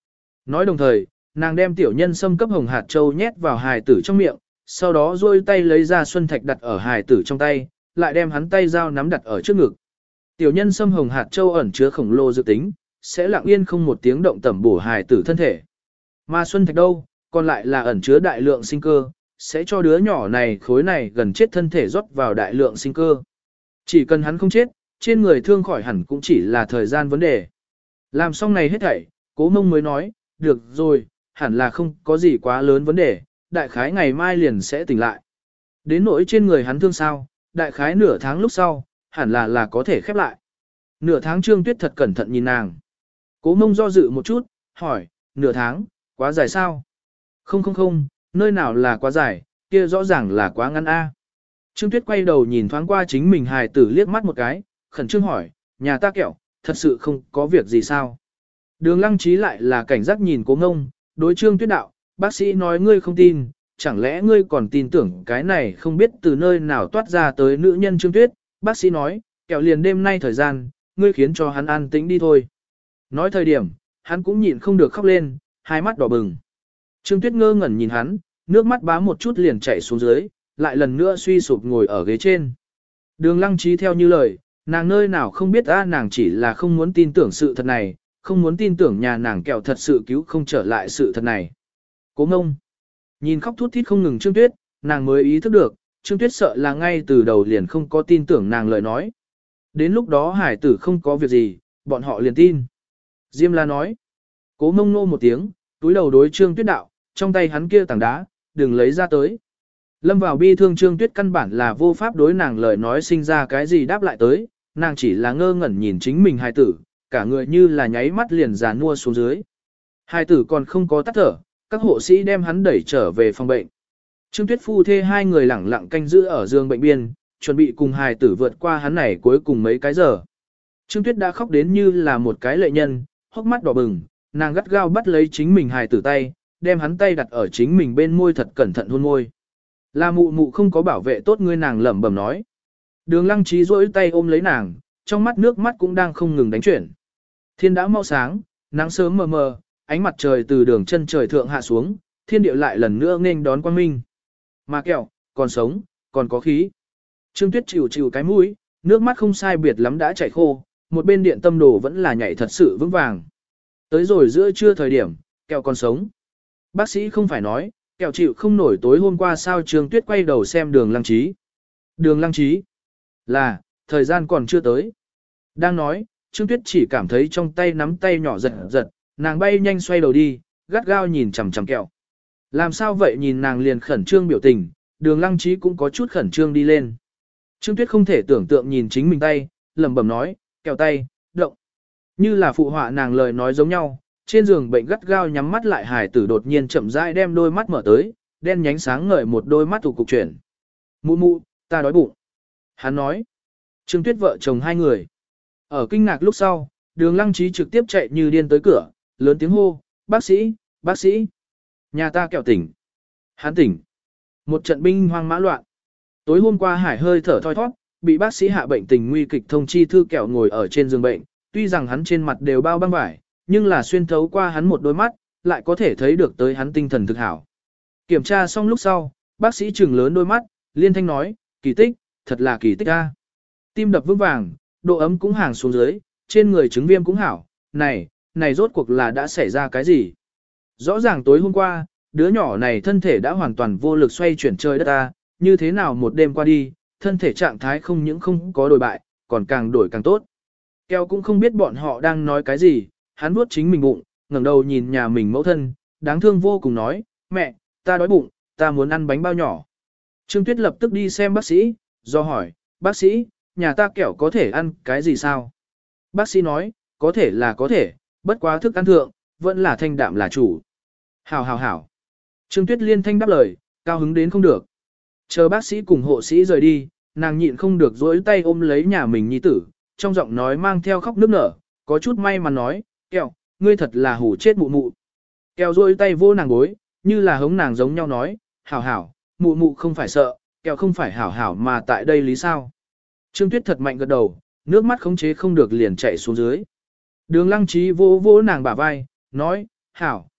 Nói đồng thời, nàng đem tiểu nhân sâm cấp hồng hạt châu nhét vào hài tử trong miệng, sau đó duỗi tay lấy ra xuân thạch đặt ở hài tử trong tay, lại đem hắn tay dao nắm đặt ở trước ngực. Tiểu nhân sâm hồng hạt châu ẩn chứa khổng lồ dự tính, sẽ lặng yên không một tiếng động tẩm bổ hài tử thân thể. Mà xuân thạch đâu, còn lại là ẩn chứa đại lượng sinh cơ, sẽ cho đứa nhỏ này khối này gần chết thân thể rót vào đại lượng sinh cơ. Chỉ cần hắn không chết, trên người thương khỏi hẳn cũng chỉ là thời gian vấn đề. Làm xong này hết thảy, Cố Mông mới nói, được rồi, hẳn là không có gì quá lớn vấn đề, đại khái ngày mai liền sẽ tỉnh lại. Đến nỗi trên người hắn thương sao, đại khái nửa tháng lúc sau, hẳn là là có thể khép lại. Nửa tháng Trương Tuyết thật cẩn thận nhìn nàng. Cố Mông do dự một chút, hỏi, nửa tháng, quá dài sao? Không không không, nơi nào là quá dài, kia rõ ràng là quá ngắn a. Trương Tuyết quay đầu nhìn thoáng qua chính mình hài tử liếc mắt một cái, khẩn trương hỏi, nhà ta kẹo, thật sự không có việc gì sao? Đường Lăng Trí lại là cảnh giác nhìn Cố Ngông, đối Trương Tuyết đạo, bác sĩ nói ngươi không tin, chẳng lẽ ngươi còn tin tưởng cái này không biết từ nơi nào toát ra tới nữ nhân Trương Tuyết, bác sĩ nói, kẹo liền đêm nay thời gian, ngươi khiến cho hắn an tĩnh đi thôi. Nói thời điểm, hắn cũng nhịn không được khóc lên, hai mắt đỏ bừng. Trương Tuyết ngơ ngẩn nhìn hắn, nước mắt bám một chút liền chảy xuống dưới, lại lần nữa suy sụp ngồi ở ghế trên. Đường Lăng Trí theo như lời, nàng nơi nào không biết a, nàng chỉ là không muốn tin tưởng sự thật này, không muốn tin tưởng nhà nàng kẹo thật sự cứu không trở lại sự thật này. Cố Ngông nhìn khóc thút thít không ngừng Trương Tuyết, nàng mới ý thức được, Trương Tuyết sợ là ngay từ đầu liền không có tin tưởng nàng lời nói. Đến lúc đó hải tử không có việc gì, bọn họ liền tin. Diêm La nói. Cố Ngông nô một tiếng, túi đầu đối Trương Tuyết đạo, trong tay hắn kia tảng đá, đừng lấy ra tới. Lâm vào bi thương Trương Tuyết căn bản là vô pháp đối nàng lời nói sinh ra cái gì đáp lại tới, nàng chỉ là ngơ ngẩn nhìn chính mình hài tử, cả người như là nháy mắt liền già nua xuống dưới. Hài tử còn không có tắt thở, các hộ sĩ đem hắn đẩy trở về phòng bệnh. Trương Tuyết phu thê hai người lẳng lặng canh giữ ở giường bệnh biên, chuẩn bị cùng hài tử vượt qua hắn này cuối cùng mấy cái giờ. Trương Tuyết đã khóc đến như là một cái lệ nhân, hốc mắt đỏ bừng, nàng gắt gao bắt lấy chính mình hài tử tay, đem hắn tay đặt ở chính mình bên môi thật cẩn thận hôn môi. Là mụ mụ không có bảo vệ tốt ngươi, nàng lẩm bẩm nói. Đường Lăng Trí duỗi tay ôm lấy nàng, trong mắt nước mắt cũng đang không ngừng đánh chuyển. Thiên đã mau sáng, nắng sớm mờ mờ, ánh mặt trời từ đường chân trời thượng hạ xuống, thiên địa lại lần nữa nghênh đón quang minh. Mà kẹo, còn sống, còn có khí. Trương Tuyết chịu chịu cái mũi, nước mắt không sai biệt lắm đã chảy khô, một bên điện tâm đồ vẫn là nhảy thật sự vững vàng. Tới rồi giữa trưa thời điểm, kẹo còn sống. Bác sĩ không phải nói, kẹo chịu không nổi tối hôm qua sao. Trương Tuyết quay đầu xem Đường Lăng Trí. Đường Lăng Trí. Là, thời gian còn chưa tới. Đang nói, Trương Tuyết chỉ cảm thấy trong tay nắm tay nhỏ giật giật, nàng bay nhanh xoay đầu đi, gắt gao nhìn chằm chằm kẹo. Làm sao vậy, nhìn nàng liền khẩn trương biểu tình, Đường Lăng Trí cũng có chút khẩn trương đi lên. Trương Tuyết không thể tưởng tượng nhìn chính mình tay, lẩm bẩm nói, kẹo tay, động. Như là phụ họa nàng lời nói giống nhau, trên giường bệnh gắt gao nhắm mắt lại hài tử đột nhiên chậm rãi đem đôi mắt mở tới, đen nhánh sáng ngời một đôi mắt thủ cục chuyển. Mụ mụ, ta đói bụng. Hắn nói. Trương Tuyết vợ chồng hai người. Ở kinh ngạc lúc sau, Đường Lăng Trí trực tiếp chạy như điên tới cửa, lớn tiếng hô, bác sĩ, bác sĩ. Nhà ta kẹo tỉnh. Hắn tỉnh. Một trận binh hoang mã loạn. Tối hôm qua Hải hơi thở thoi thoát, bị bác sĩ hạ bệnh tình nguy kịch thông chi thư kẹo ngồi ở trên giường bệnh, tuy rằng hắn trên mặt đều bao băng vải, nhưng là xuyên thấu qua hắn một đôi mắt, lại có thể thấy được tới hắn tinh thần thực hảo. Kiểm tra xong lúc sau, bác sĩ trừng lớn đôi mắt, liên thanh nói, kỳ tích, thật là kỳ tích a. Tim đập vững vàng, độ ấm cũng hàng xuống dưới, trên người chứng viêm cũng hảo, này, này rốt cuộc là đã xảy ra cái gì? Rõ ràng tối hôm qua, đứa nhỏ này thân thể đã hoàn toàn vô lực xoay chuyển trời đất ta, như thế nào một đêm qua đi, thân thể trạng thái không những không có đổi bại, còn càng đổi càng tốt. Keo cũng không biết bọn họ đang nói cái gì, hắn vuốt chính mình bụng, ngẩng đầu nhìn nhà mình mẫu thân, đáng thương vô cùng nói, mẹ, ta đói bụng, ta muốn ăn bánh bao nhỏ. Trương Tuyết lập tức đi xem bác sĩ, do hỏi, bác sĩ, nhà ta kẹo có thể ăn cái gì sao? Bác sĩ nói, có thể là có thể, bất quá thức ăn thượng, vẫn là thanh đạm là chủ. Hảo hảo hảo. Trương Tuyết liên thanh đáp lời, cao hứng đến không được. Chờ bác sĩ cùng hộ sĩ rời đi, nàng nhịn không được dỗi tay ôm lấy nhà mình nhi tử, trong giọng nói mang theo khóc nức nở, có chút may mắn nói, kẹo, ngươi thật là hủ chết mụ mụ. Kẹo dỗi tay vô nàng gối, như là hống nàng giống nhau nói, hảo hảo, mụ mụ không phải sợ, kẹo không phải hảo hảo mà tại đây lý sao. Trương Tuyết thật mạnh gật đầu, nước mắt khống chế không được liền chạy xuống dưới. Đường Lăng Trí vỗ vỗ nàng bả vai, nói, hảo,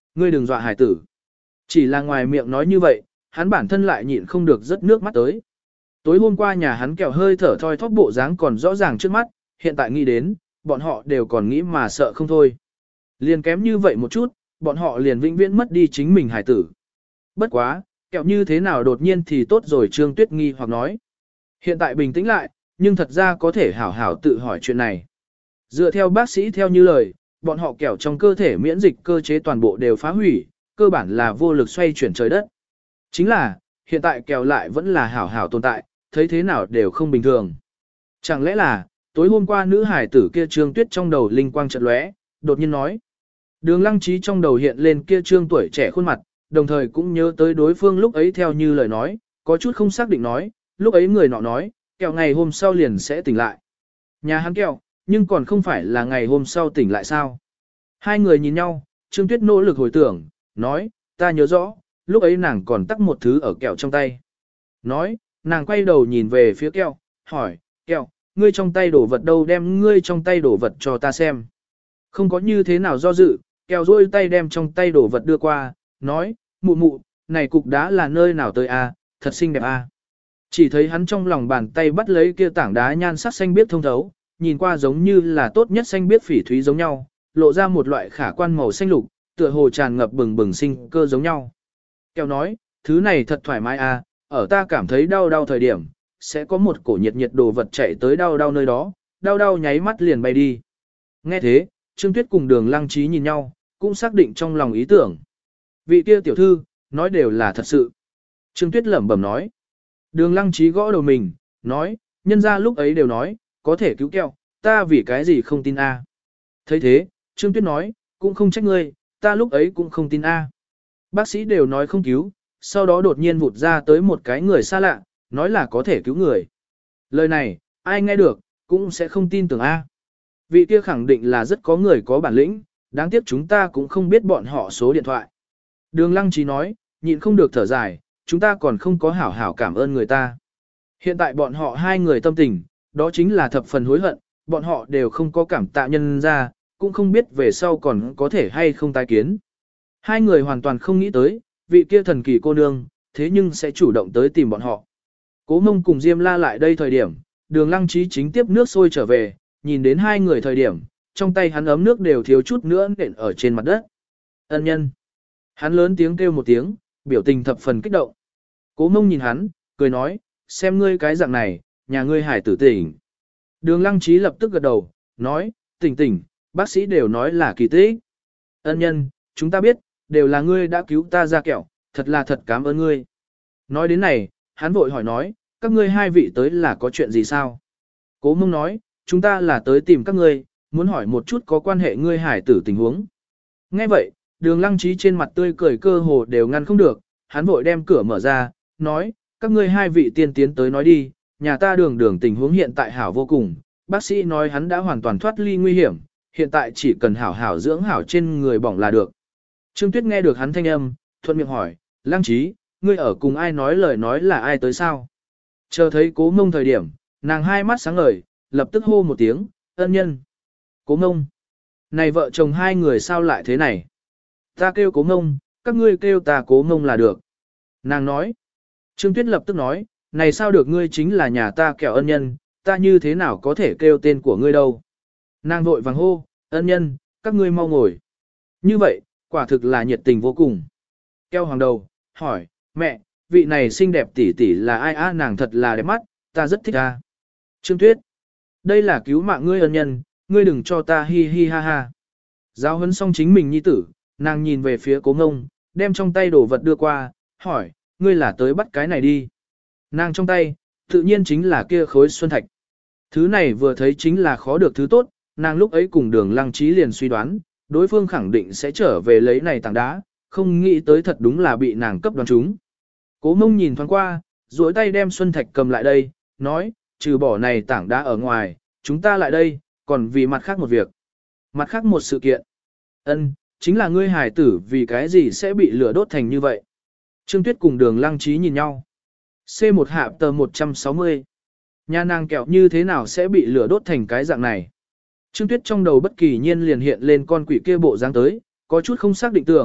Ngươi đừng dọa hải tử. Chỉ là ngoài miệng nói như vậy, hắn bản thân lại nhịn không được rất nước mắt tới. Tối hôm qua nhà hắn kẹo hơi thở thoi thóp bộ dáng còn rõ ràng trước mắt, hiện tại nghĩ đến, bọn họ đều còn nghĩ mà sợ không thôi. Liền kém như vậy một chút, bọn họ liền vĩnh viễn mất đi chính mình hải tử. Bất quá, kẹo như thế nào đột nhiên thì tốt rồi Trương Tuyết nghi hoặc nói. Hiện tại bình tĩnh lại, nhưng thật ra có thể hảo hảo tự hỏi chuyện này. Dựa theo bác sĩ theo như lời, bọn họ kẹo trong cơ thể miễn dịch cơ chế toàn bộ đều phá hủy, cơ bản là vô lực xoay chuyển trời đất. Chính là, hiện tại kẹo lại vẫn là hảo hảo tồn tại, thấy thế nào đều không bình thường. Chẳng lẽ là, tối hôm qua nữ hải tử kia Trương Tuyết trong đầu linh quang chợt lóe, đột nhiên nói. Đường Lăng Trí trong đầu hiện lên kia Trương tuổi trẻ khuôn mặt, đồng thời cũng nhớ tới đối phương lúc ấy theo như lời nói, có chút không xác định nói, lúc ấy người nọ nói, kẹo ngày hôm sau liền sẽ tỉnh lại. Nhà hắn kẹo, nhưng còn không phải là ngày hôm sau tỉnh lại sao. Hai người nhìn nhau, Trương Tuyết nỗ lực hồi tưởng, nói, ta nhớ rõ, lúc ấy nàng còn tắc một thứ ở kẹo trong tay. Nói, nàng quay đầu nhìn về phía kẹo, hỏi, kẹo, ngươi trong tay đổ vật đâu đem ngươi trong tay đổ vật cho ta xem. Không có như thế nào do dự, kẹo rôi tay đem trong tay đổ vật đưa qua, nói, mụ mụ, này cục đá là nơi nào tới a, thật xinh đẹp a. Chỉ thấy hắn trong lòng bàn tay bắt lấy kia tảng đá nhan sắc xanh biếc thông thấu, nhìn qua giống như là tốt nhất xanh biếc phỉ thúy giống nhau, lộ ra một loại khả quan màu xanh lục, tựa hồ tràn ngập bừng bừng sinh cơ giống nhau. Kẹo nói, thứ này thật thoải mái a, ở ta cảm thấy đau đau thời điểm, sẽ có một cổ nhiệt nhiệt đồ vật chạy tới đau đau nơi đó, đau đau nháy mắt liền bay đi. Nghe thế, Trương Tuyết cùng Đường Lăng Trí nhìn nhau, cũng xác định trong lòng ý tưởng. Vị kia tiểu thư, nói đều là thật sự. Trương Tuyết lẩm bẩm nói. Đường Lăng Trí gõ đầu mình, nói, nhân ra lúc ấy đều nói, có thể cứu kẹo, ta vì cái gì không tin a? Thấy thế, Trương Tuyết nói, cũng không trách ngươi, ta lúc ấy cũng không tin a. Bác sĩ đều nói không cứu, sau đó đột nhiên vụt ra tới một cái người xa lạ, nói là có thể cứu người. Lời này, ai nghe được, cũng sẽ không tin tưởng a. Vị kia khẳng định là rất có người có bản lĩnh, đáng tiếc chúng ta cũng không biết bọn họ số điện thoại. Đường Lăng Trí nói, nhịn không được thở dài, chúng ta còn không có hảo hảo cảm ơn người ta. Hiện tại bọn họ hai người tâm tình, đó chính là thập phần hối hận, bọn họ đều không có cảm tạ nhân ra, cũng không biết về sau còn có thể hay không tái kiến. Hai người hoàn toàn không nghĩ tới, vị kia thần kỳ cô nương, thế nhưng sẽ chủ động tới tìm bọn họ. Cố Mông cùng Diêm La lại đây thời điểm, Đường Lăng Trí chính tiếp nước sôi trở về, nhìn đến hai người thời điểm, trong tay hắn ấm nước đều thiếu chút nữa nện ở trên mặt đất. Ân nhân. Hắn lớn tiếng kêu một tiếng, biểu tình thập phần kích động. Cố Mông nhìn hắn, cười nói, xem ngươi cái dạng này, nhà ngươi hải tử tỉnh. Đường Lăng Trí lập tức gật đầu, nói, tỉnh tỉnh, bác sĩ đều nói là kỳ tích. Ân nhân, chúng ta biết, đều là ngươi đã cứu ta ra kẹo, thật là thật cảm ơn ngươi. Nói đến này, hắn vội hỏi nói, các ngươi hai vị tới là có chuyện gì sao? Cố Mông nói, chúng ta là tới tìm các ngươi, muốn hỏi một chút có quan hệ ngươi hải tử tình huống. Nghe vậy, Đường Lăng Trí trên mặt tươi cười cơ hồ đều ngăn không được, hắn vội đem cửa mở ra, nói, các ngươi hai vị tiên tiến tới nói đi, nhà ta đường đường tình huống hiện tại hảo vô cùng, bác sĩ nói hắn đã hoàn toàn thoát ly nguy hiểm, hiện tại chỉ cần hảo hảo dưỡng hảo trên người bỏng là được. Trương Tuyết nghe được hắn thanh âm, thuận miệng hỏi, Lăng Trí, ngươi ở cùng ai nói lời nói là ai tới sao? Chờ thấy Cố Mông thời điểm, nàng hai mắt sáng ngời, lập tức hô một tiếng, ân nhân. Cố Mông. Này vợ chồng hai người sao lại thế này? Ta kêu Cố Mông, các ngươi kêu ta Cố Mông là được. Nàng nói. Trương Tuyết lập tức nói, này sao được ngươi chính là nhà ta kẻo ân nhân, ta như thế nào có thể kêu tên của ngươi đâu. Nàng vội vàng hô, ân nhân, các ngươi mau ngồi. Như vậy, quả thực là nhiệt tình vô cùng. Keo hoàng đầu, hỏi, mẹ, vị này xinh đẹp tỷ tỷ là ai á? Nàng thật là đẹp mắt, ta rất thích ta. Trương Tuyết, đây là cứu mạng ngươi ân nhân, ngươi đừng cho ta hi hi ha ha. Giáo huấn xong chính mình nhi tử, nàng nhìn về phía Cố Ngông, đem trong tay đồ vật đưa qua, hỏi, ngươi là tới bắt cái này đi. Nàng trong tay, tự nhiên chính là kia khối xuân thạch. Thứ này vừa thấy chính là khó được thứ tốt, nàng lúc ấy cùng Đường Lăng Trí liền suy đoán, đối phương khẳng định sẽ trở về lấy này tảng đá, không nghĩ tới thật đúng là bị nàng cấp đoán trúng. Cố Mông nhìn thoáng qua, duỗi tay đem xuân thạch cầm lại đây, nói, trừ bỏ này tảng đá ở ngoài, chúng ta lại đây, còn vì mặt khác một việc. Mặt khác một sự kiện. Ân, chính là ngươi hải tử vì cái gì sẽ bị lửa đốt thành như vậy. Trương Tuyết cùng Đường Lăng Trí nhìn nhau. C một hạ tờ một trăm sáu mươi. Nhà nàng kẹo như thế nào sẽ bị lửa đốt thành cái dạng này. Trương Tuyết trong đầu bất kỳ nhiên liền hiện lên con quỷ kia bộ dáng tới, có chút không xác định tưởng,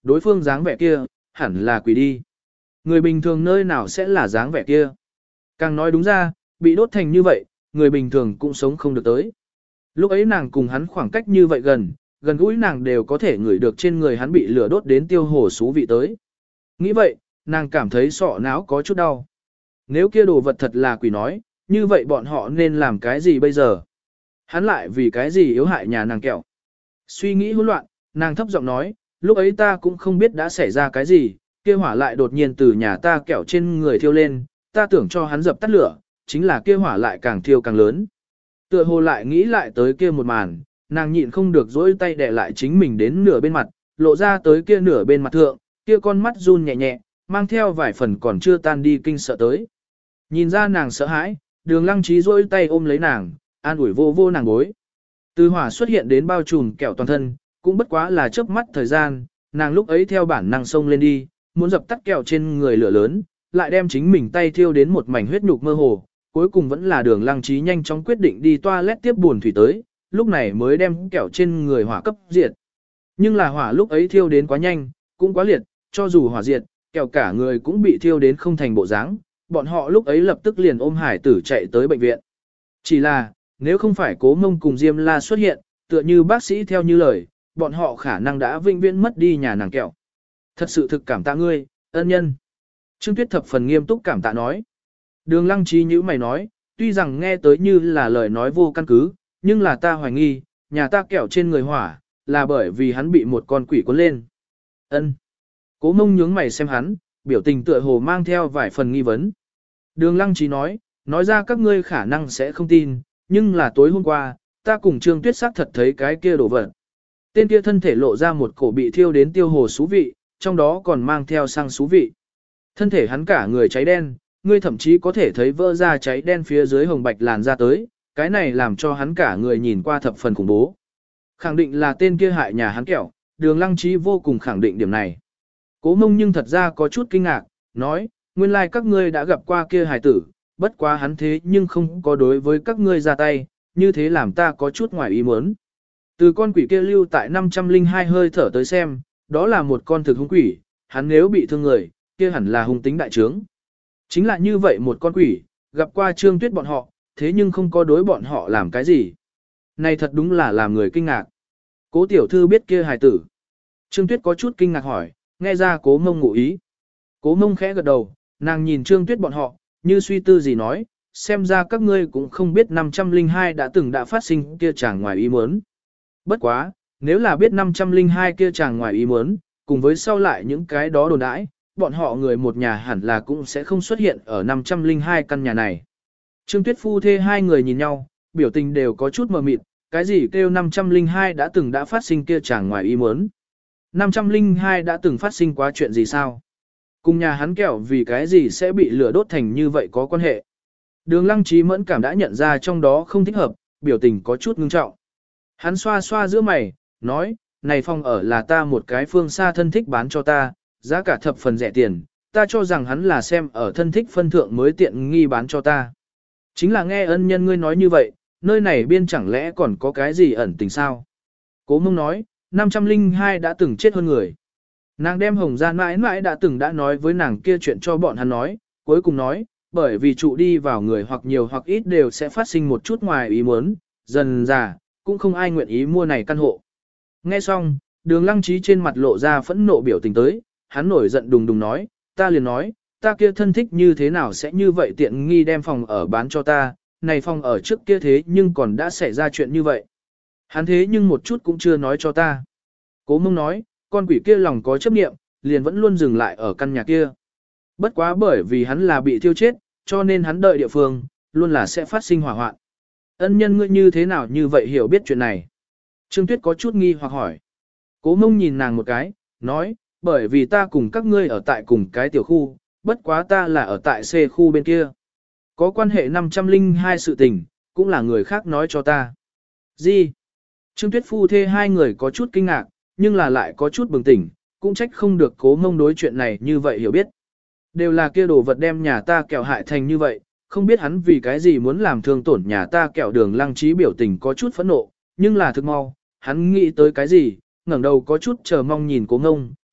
đối phương dáng vẻ kia, hẳn là quỷ đi. Người bình thường nơi nào sẽ là dáng vẻ kia. Càng nói đúng ra, bị đốt thành như vậy, người bình thường cũng sống không được tới. Lúc ấy nàng cùng hắn khoảng cách như vậy gần, gần gũi nàng đều có thể ngửi được trên người hắn bị lửa đốt đến tiêu hồ xú vị tới. Nghĩ vậy, nàng cảm thấy sọ não có chút đau. Nếu kia đồ vật thật là quỷ nói, như vậy bọn họ nên làm cái gì bây giờ? Hắn lại vì cái gì yếu hại nhà nàng kẹo? Suy nghĩ hỗn loạn, nàng thấp giọng nói, lúc ấy ta cũng không biết đã xảy ra cái gì, kia hỏa lại đột nhiên từ nhà ta kẹo trên người thiêu lên, ta tưởng cho hắn dập tắt lửa, chính là kia hỏa lại càng thiêu càng lớn. Tựa hồ lại nghĩ lại tới kia một màn, nàng nhịn không được dỗi tay đè lại chính mình đến nửa bên mặt, lộ ra tới kia nửa bên mặt thượng, kia con mắt run nhẹ nhẹ, mang theo vài phần còn chưa tan đi kinh sợ tới. Nhìn ra nàng sợ hãi, Đường Lăng Trí dỗi tay ôm lấy nàng, an ủi vô vô nàng gối. Từ hỏa xuất hiện đến bao trùm kẹo toàn thân, cũng bất quá là chớp mắt thời gian, nàng lúc ấy theo bản năng xông lên đi, muốn dập tắt kẹo trên người lửa lớn, lại đem chính mình tay thiêu đến một mảnh huyết nhục mơ hồ, cuối cùng vẫn là Đường Lăng Trí nhanh chóng quyết định đi toilet tiếp buồn thủy tới, lúc này mới đem kẹo trên người hỏa cấp diệt. Nhưng là hỏa lúc ấy thiêu đến quá nhanh, cũng quá liệt, cho dù hỏa diệt, kẹo cả người cũng bị thiêu đến không thành bộ dáng, bọn họ lúc ấy lập tức liền ôm hải tử chạy tới bệnh viện. Chỉ là, nếu không phải Cố Mông cùng Diêm La xuất hiện, tựa như bác sĩ theo như lời, bọn họ khả năng đã vĩnh viễn mất đi nhà nàng kẹo. Thật sự thực cảm tạ ngươi, ân nhân. Trương Tuyết thập phần nghiêm túc cảm tạ nói. Đường Lăng Trí nhíu mày nói, tuy rằng nghe tới như là lời nói vô căn cứ, nhưng là ta hoài nghi, nhà ta kẹo trên người hỏa, là bởi vì hắn bị một con quỷ cuốn lên. Ân. Cố Mông nhướng mày xem hắn, biểu tình tựa hồ mang theo vài phần nghi vấn. Đường Lăng Trí nói, nói ra các ngươi khả năng sẽ không tin, nhưng là tối hôm qua, ta cùng Trương Tuyết xác thật thấy cái kia đổ vật. Tên kia thân thể lộ ra một cổ bị thiêu đến tiêu hồ xú vị, trong đó còn mang theo xăng xú vị. Thân thể hắn cả người cháy đen, ngươi thậm chí có thể thấy vỡ ra cháy đen phía dưới hồng bạch làn ra tới, cái này làm cho hắn cả người nhìn qua thập phần khủng bố. Khẳng định là tên kia hại nhà hắn kẹo, Đường Lăng Trí vô cùng khẳng định điểm này. Cố Mông nhưng thật ra có chút kinh ngạc, nói, nguyên lai like các ngươi đã gặp qua kia hài tử, bất quá hắn thế nhưng không có đối với các ngươi ra tay, như thế làm ta có chút ngoài ý muốn. Từ con quỷ kia lưu tại năm trăm lẻ hai hơi thở tới xem, đó là một con thực hung quỷ, hắn nếu bị thương người, kia hẳn là hung tính đại trướng. Chính là như vậy một con quỷ, gặp qua Trương Tuyết bọn họ, thế nhưng không có đối bọn họ làm cái gì. Này thật đúng là làm người kinh ngạc. Cố tiểu thư biết kia hài tử. Trương Tuyết có chút kinh ngạc hỏi, nghe ra Cố Mông ngụ ý. Cố Mông khẽ gật đầu, nàng nhìn Trương Tuyết bọn họ, như suy tư gì nói, xem ra các ngươi cũng không biết năm trăm lẻ hai đã từng đã phát sinh kia chàng ngoài ý muốn. Bất quá, nếu là biết năm trăm lẻ hai kia chàng ngoài ý muốn, cùng với sau lại những cái đó đồn đãi, bọn họ người một nhà hẳn là cũng sẽ không xuất hiện ở năm trăm lẻ hai căn nhà này. Trương Tuyết phu thê hai người nhìn nhau, biểu tình đều có chút mờ mịt, cái gì kêu năm trăm lẻ hai đã từng đã phát sinh kia chàng ngoài ý muốn. năm trăm lẻ hai đã từng phát sinh quá chuyện gì sao? Cùng nhà hắn kẹo vì cái gì sẽ bị lửa đốt thành như vậy có quan hệ. Đường Lăng Trí mẫn cảm đã nhận ra trong đó không thích hợp, biểu tình có chút ngưng trọng. Hắn xoa xoa giữa mày, nói, này phòng ở là ta một cái phương xa thân thích bán cho ta, giá cả thập phần rẻ tiền, ta cho rằng hắn là xem ở thân thích phân thượng mới tiện nghi bán cho ta. Chính là nghe ân nhân ngươi nói như vậy, nơi này biên chẳng lẽ còn có cái gì ẩn tình sao? Cố Mông nói, năm trăm lẻ hai đã từng chết hơn người. Nàng đem Hồng Gia mãi mãi đã từng đã nói với nàng kia chuyện cho bọn hắn nói, cuối cùng nói, bởi vì trụ đi vào người hoặc nhiều hoặc ít đều sẽ phát sinh một chút ngoài ý muốn, dần già, cũng không ai nguyện ý mua này căn hộ. Nghe xong, Đường Lăng Trí trên mặt lộ ra phẫn nộ biểu tình tới, hắn nổi giận đùng đùng nói, ta liền nói, ta kia thân thích như thế nào sẽ như vậy tiện nghi đem phòng ở bán cho ta, này phòng ở trước kia thế nhưng còn đã xảy ra chuyện như vậy. Hắn thế nhưng một chút cũng chưa nói cho ta. Cố Mông nói, con quỷ kia lòng có chấp niệm, liền vẫn luôn dừng lại ở căn nhà kia. Bất quá bởi vì hắn là bị thiêu chết, cho nên hắn đợi địa phương, luôn là sẽ phát sinh hỏa hoạn. Ân nhân ngươi như thế nào như vậy hiểu biết chuyện này? Trương Tuyết có chút nghi hoặc hỏi. Cố Mông nhìn nàng một cái, nói, bởi vì ta cùng các ngươi ở tại cùng cái tiểu khu, bất quá ta là ở tại C khu bên kia. Có quan hệ năm trăm lẻ hai sự tình, cũng là người khác nói cho ta. Gì? Trương Tuyết phu thê hai người có chút kinh ngạc, nhưng là lại có chút bừng tỉnh, cũng trách không được Cố Mông đối chuyện này như vậy hiểu biết. Đều là kia đồ vật đem nhà ta kẹo hại thành như vậy, không biết hắn vì cái gì muốn làm thương tổn nhà ta kẹo. Đường Lăng Trí biểu tình có chút phẫn nộ, nhưng là thực mau, hắn nghĩ tới cái gì, ngẩng đầu có chút chờ mong nhìn Cố Mông,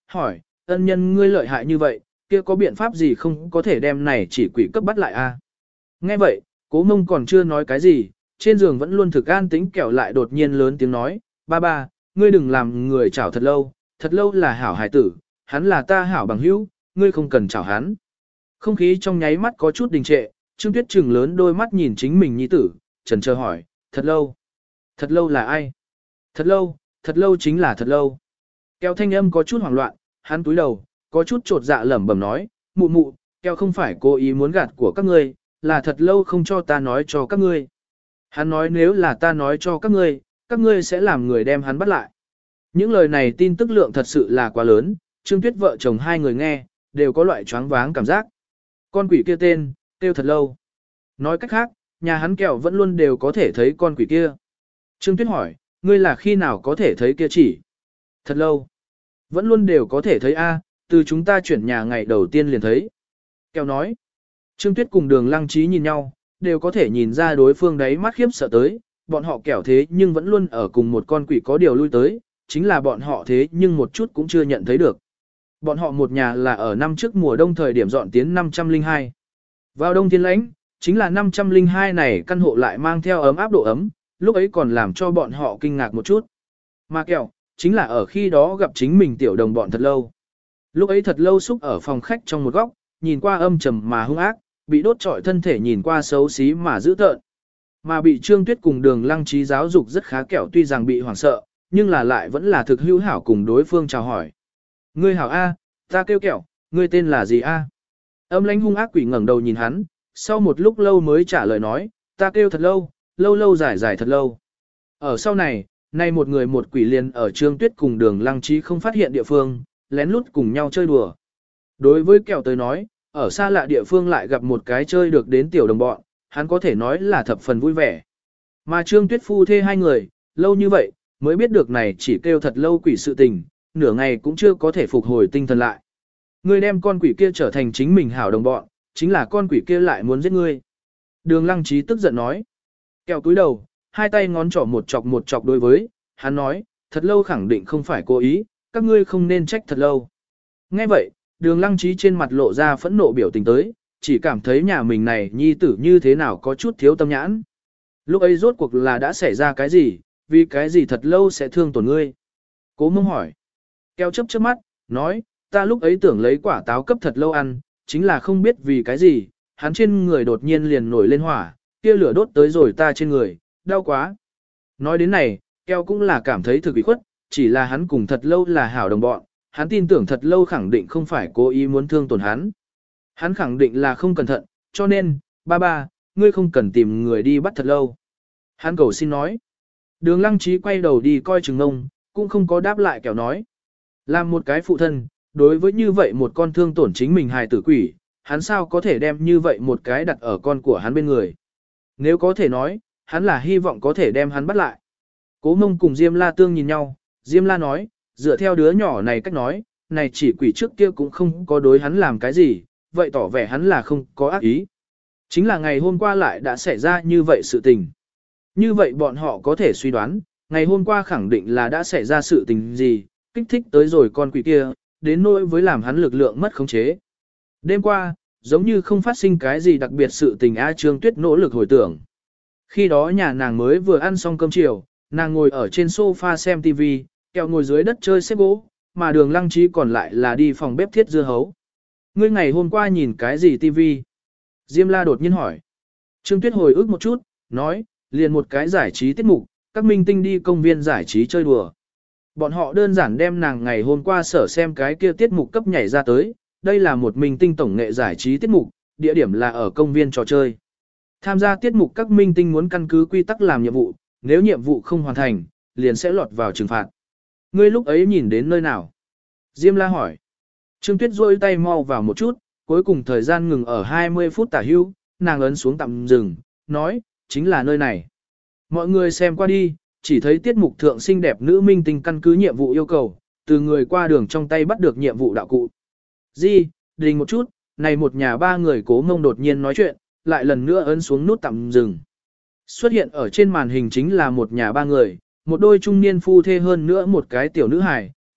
hỏi, ân nhân ngươi lợi hại như vậy, kia có biện pháp gì không có thể đem này chỉ quỷ cấp bắt lại a? Nghe vậy, Cố Mông còn chưa nói cái gì, trên giường vẫn luôn thực an tĩnh Kẹo lại đột nhiên lớn tiếng nói, ba ba, ngươi đừng làm người chảo thật lâu, thật lâu là hảo hài tử, hắn là ta hảo bằng hữu, ngươi không cần chảo hắn. Không khí trong nháy mắt có chút đình trệ, Trương Tuyết trừng lớn đôi mắt nhìn chính mình nhi tử, trần chờ hỏi, thật lâu, thật lâu là ai? Thật lâu, thật lâu chính là thật lâu. Kẹo thanh âm có chút hoảng loạn, hắn túi đầu, có chút trột dạ lẩm bẩm nói, mụ mụ, Kẹo không phải cố ý muốn gạt của các ngươi, là thật lâu không cho ta nói cho các ngươi. Hắn nói nếu là ta nói cho các ngươi, các ngươi sẽ làm người đem hắn bắt lại. Những lời này tin tức lượng thật sự là quá lớn, Trương Tuyết vợ chồng hai người nghe, đều có loại choáng váng cảm giác. Con quỷ kia tên, kêu thật lâu. Nói cách khác, nhà hắn Kẹo vẫn luôn đều có thể thấy con quỷ kia. Trương Tuyết hỏi, ngươi là khi nào có thể thấy kia chỉ? Thật lâu. Vẫn luôn đều có thể thấy a, từ chúng ta chuyển nhà ngày đầu tiên liền thấy. Kẹo nói. Trương Tuyết cùng Đường Lăng Trí nhìn nhau, đều có thể nhìn ra đối phương đấy mắt khiếp sợ tới, bọn họ Kẹo thế nhưng vẫn luôn ở cùng một con quỷ có điều lui tới, chính là bọn họ thế nhưng một chút cũng chưa nhận thấy được. Bọn họ một nhà là ở năm trước mùa đông thời điểm dọn tiến năm trăm lẻ hai. Vào đông thiên lãnh, chính là năm trăm lẻ hai này căn hộ lại mang theo ấm áp độ ấm, lúc ấy còn làm cho bọn họ kinh ngạc một chút. Mà Kẹo, chính là ở khi đó gặp chính mình tiểu đồng bọn thật lâu. Lúc ấy thật lâu xúc ở phòng khách trong một góc, nhìn qua âm trầm mà hung ác, bị đốt trọi thân thể nhìn qua xấu xí mà dữ tợn. Mà bị Trương Tuyết cùng Đường Lăng Trí giáo dục rất khá Kẹo tuy rằng bị hoảng sợ, nhưng là lại vẫn là thực hữu hảo cùng đối phương chào hỏi. Ngươi hảo A, ta kêu Kẹo, ngươi tên là gì A? Âm lãnh hung ác quỷ ngẩng đầu nhìn hắn, sau một lúc lâu mới trả lời nói, ta kêu thật lâu, lâu lâu dài dài thật lâu. Ở sau này, nay một người một quỷ liền ở Trương Tuyết cùng Đường Lăng Trí không phát hiện địa phương, lén lút cùng nhau chơi đùa. Đối với Kẹo tới nói, ở xa lạ địa phương lại gặp một cái chơi được đến tiểu đồng bọn, hắn có thể nói là thập phần vui vẻ. Mà Trương Tuyết phu thê hai người, lâu như vậy, mới biết được này chỉ kêu thật lâu quỷ sự tình, nửa ngày cũng chưa có thể phục hồi tinh thần lại. Ngươi đem con quỷ kia trở thành chính mình hảo đồng bọn, chính là con quỷ kia lại muốn giết ngươi. Đường Lăng Trí tức giận nói. Kẹo cúi đầu, hai tay ngón trỏ một chọc một chọc đối với, hắn nói, thật lâu khẳng định không phải cố ý, các ngươi không nên trách thật lâu. Nghe vậy, Đường Lăng Trí trên mặt lộ ra phẫn nộ biểu tình tới, chỉ cảm thấy nhà mình này nhi tử như thế nào có chút thiếu tâm nhãn. Lúc ấy rốt cuộc là đã xảy ra cái gì, vì cái gì thật lâu sẽ thương tổn ngươi. Cố Mông hỏi. Kẹo chớp chớp mắt, nói, ta lúc ấy tưởng lấy quả táo cấp thật lâu ăn, chính là không biết vì cái gì, hắn trên người đột nhiên liền nổi lên hỏa, kia lửa đốt tới rồi ta trên người, đau quá. Nói đến này, Kẹo cũng là cảm thấy thực ủy khuất, chỉ là hắn cùng thật lâu là hảo đồng bọn, hắn tin tưởng thật lâu khẳng định không phải cố ý muốn thương tổn hắn. Hắn khẳng định là không cẩn thận, cho nên, ba ba, ngươi không cần tìm người đi bắt thật lâu. Hắn cầu xin nói. Đường Lăng Trí quay đầu đi coi chừng ngông, cũng không có đáp lại Kẹo nói. Làm một cái phụ thân, đối với như vậy một con thương tổn chính mình hài tử quỷ, hắn sao có thể đem như vậy một cái đặt ở con của hắn bên người. Nếu có thể nói, hắn là hy vọng có thể đem hắn bắt lại. Cố Mông cùng Diêm La Tương nhìn nhau, Diêm La nói, dựa theo đứa nhỏ này cách nói, này chỉ quỷ trước kia cũng không có đối hắn làm cái gì, vậy tỏ vẻ hắn là không có ác ý. Chính là ngày hôm qua lại đã xảy ra như vậy sự tình. Như vậy bọn họ có thể suy đoán, ngày hôm qua khẳng định là đã xảy ra sự tình gì, kích thích tới rồi con quỷ kia, đến nỗi với làm hắn lực lượng mất khống chế. Đêm qua, giống như không phát sinh cái gì đặc biệt sự tình A Trương Tuyết nỗ lực hồi tưởng. Khi đó nhà nàng mới vừa ăn xong cơm chiều, nàng ngồi ở trên sofa xem ti vi, Kẹo ngồi dưới đất chơi xếp gỗ, mà Đường Lăng Trí còn lại là đi phòng bếp thiết dưa hấu. Ngươi ngày hôm qua nhìn cái gì ti vi? Diêm La đột nhiên hỏi. Trương Tuyết hồi ức một chút, nói, liền một cái giải trí tiết mục, các minh tinh đi công viên giải trí chơi đùa. Bọn họ đơn giản đem nàng ngày hôm qua sở xem cái kia tiết mục cấp nhảy ra tới, đây là một minh tinh tổng nghệ giải trí tiết mục, địa điểm là ở công viên trò chơi. Tham gia tiết mục các minh tinh muốn căn cứ quy tắc làm nhiệm vụ, nếu nhiệm vụ không hoàn thành, liền sẽ lọt vào trừng phạt. Ngươi lúc ấy nhìn đến nơi nào? Diêm La hỏi. Trương Tuyết rôi tay mau vào một chút, cuối cùng thời gian ngừng ở hai mươi phút tả hưu, nàng ấn xuống tạm dừng, nói, chính là nơi này. Mọi người xem qua đi, chỉ thấy tiết mục thượng xinh đẹp nữ minh tinh căn cứ nhiệm vụ yêu cầu, từ người qua đường trong tay bắt được nhiệm vụ đạo cụ. Di, đình một chút, này một nhà ba người Cố Mông đột nhiên nói chuyện, lại lần nữa ấn xuống nút tạm dừng. Xuất hiện ở trên màn hình chính là một nhà ba người, một đôi trung niên phu thê hơn nữa một cái tiểu nữ hài,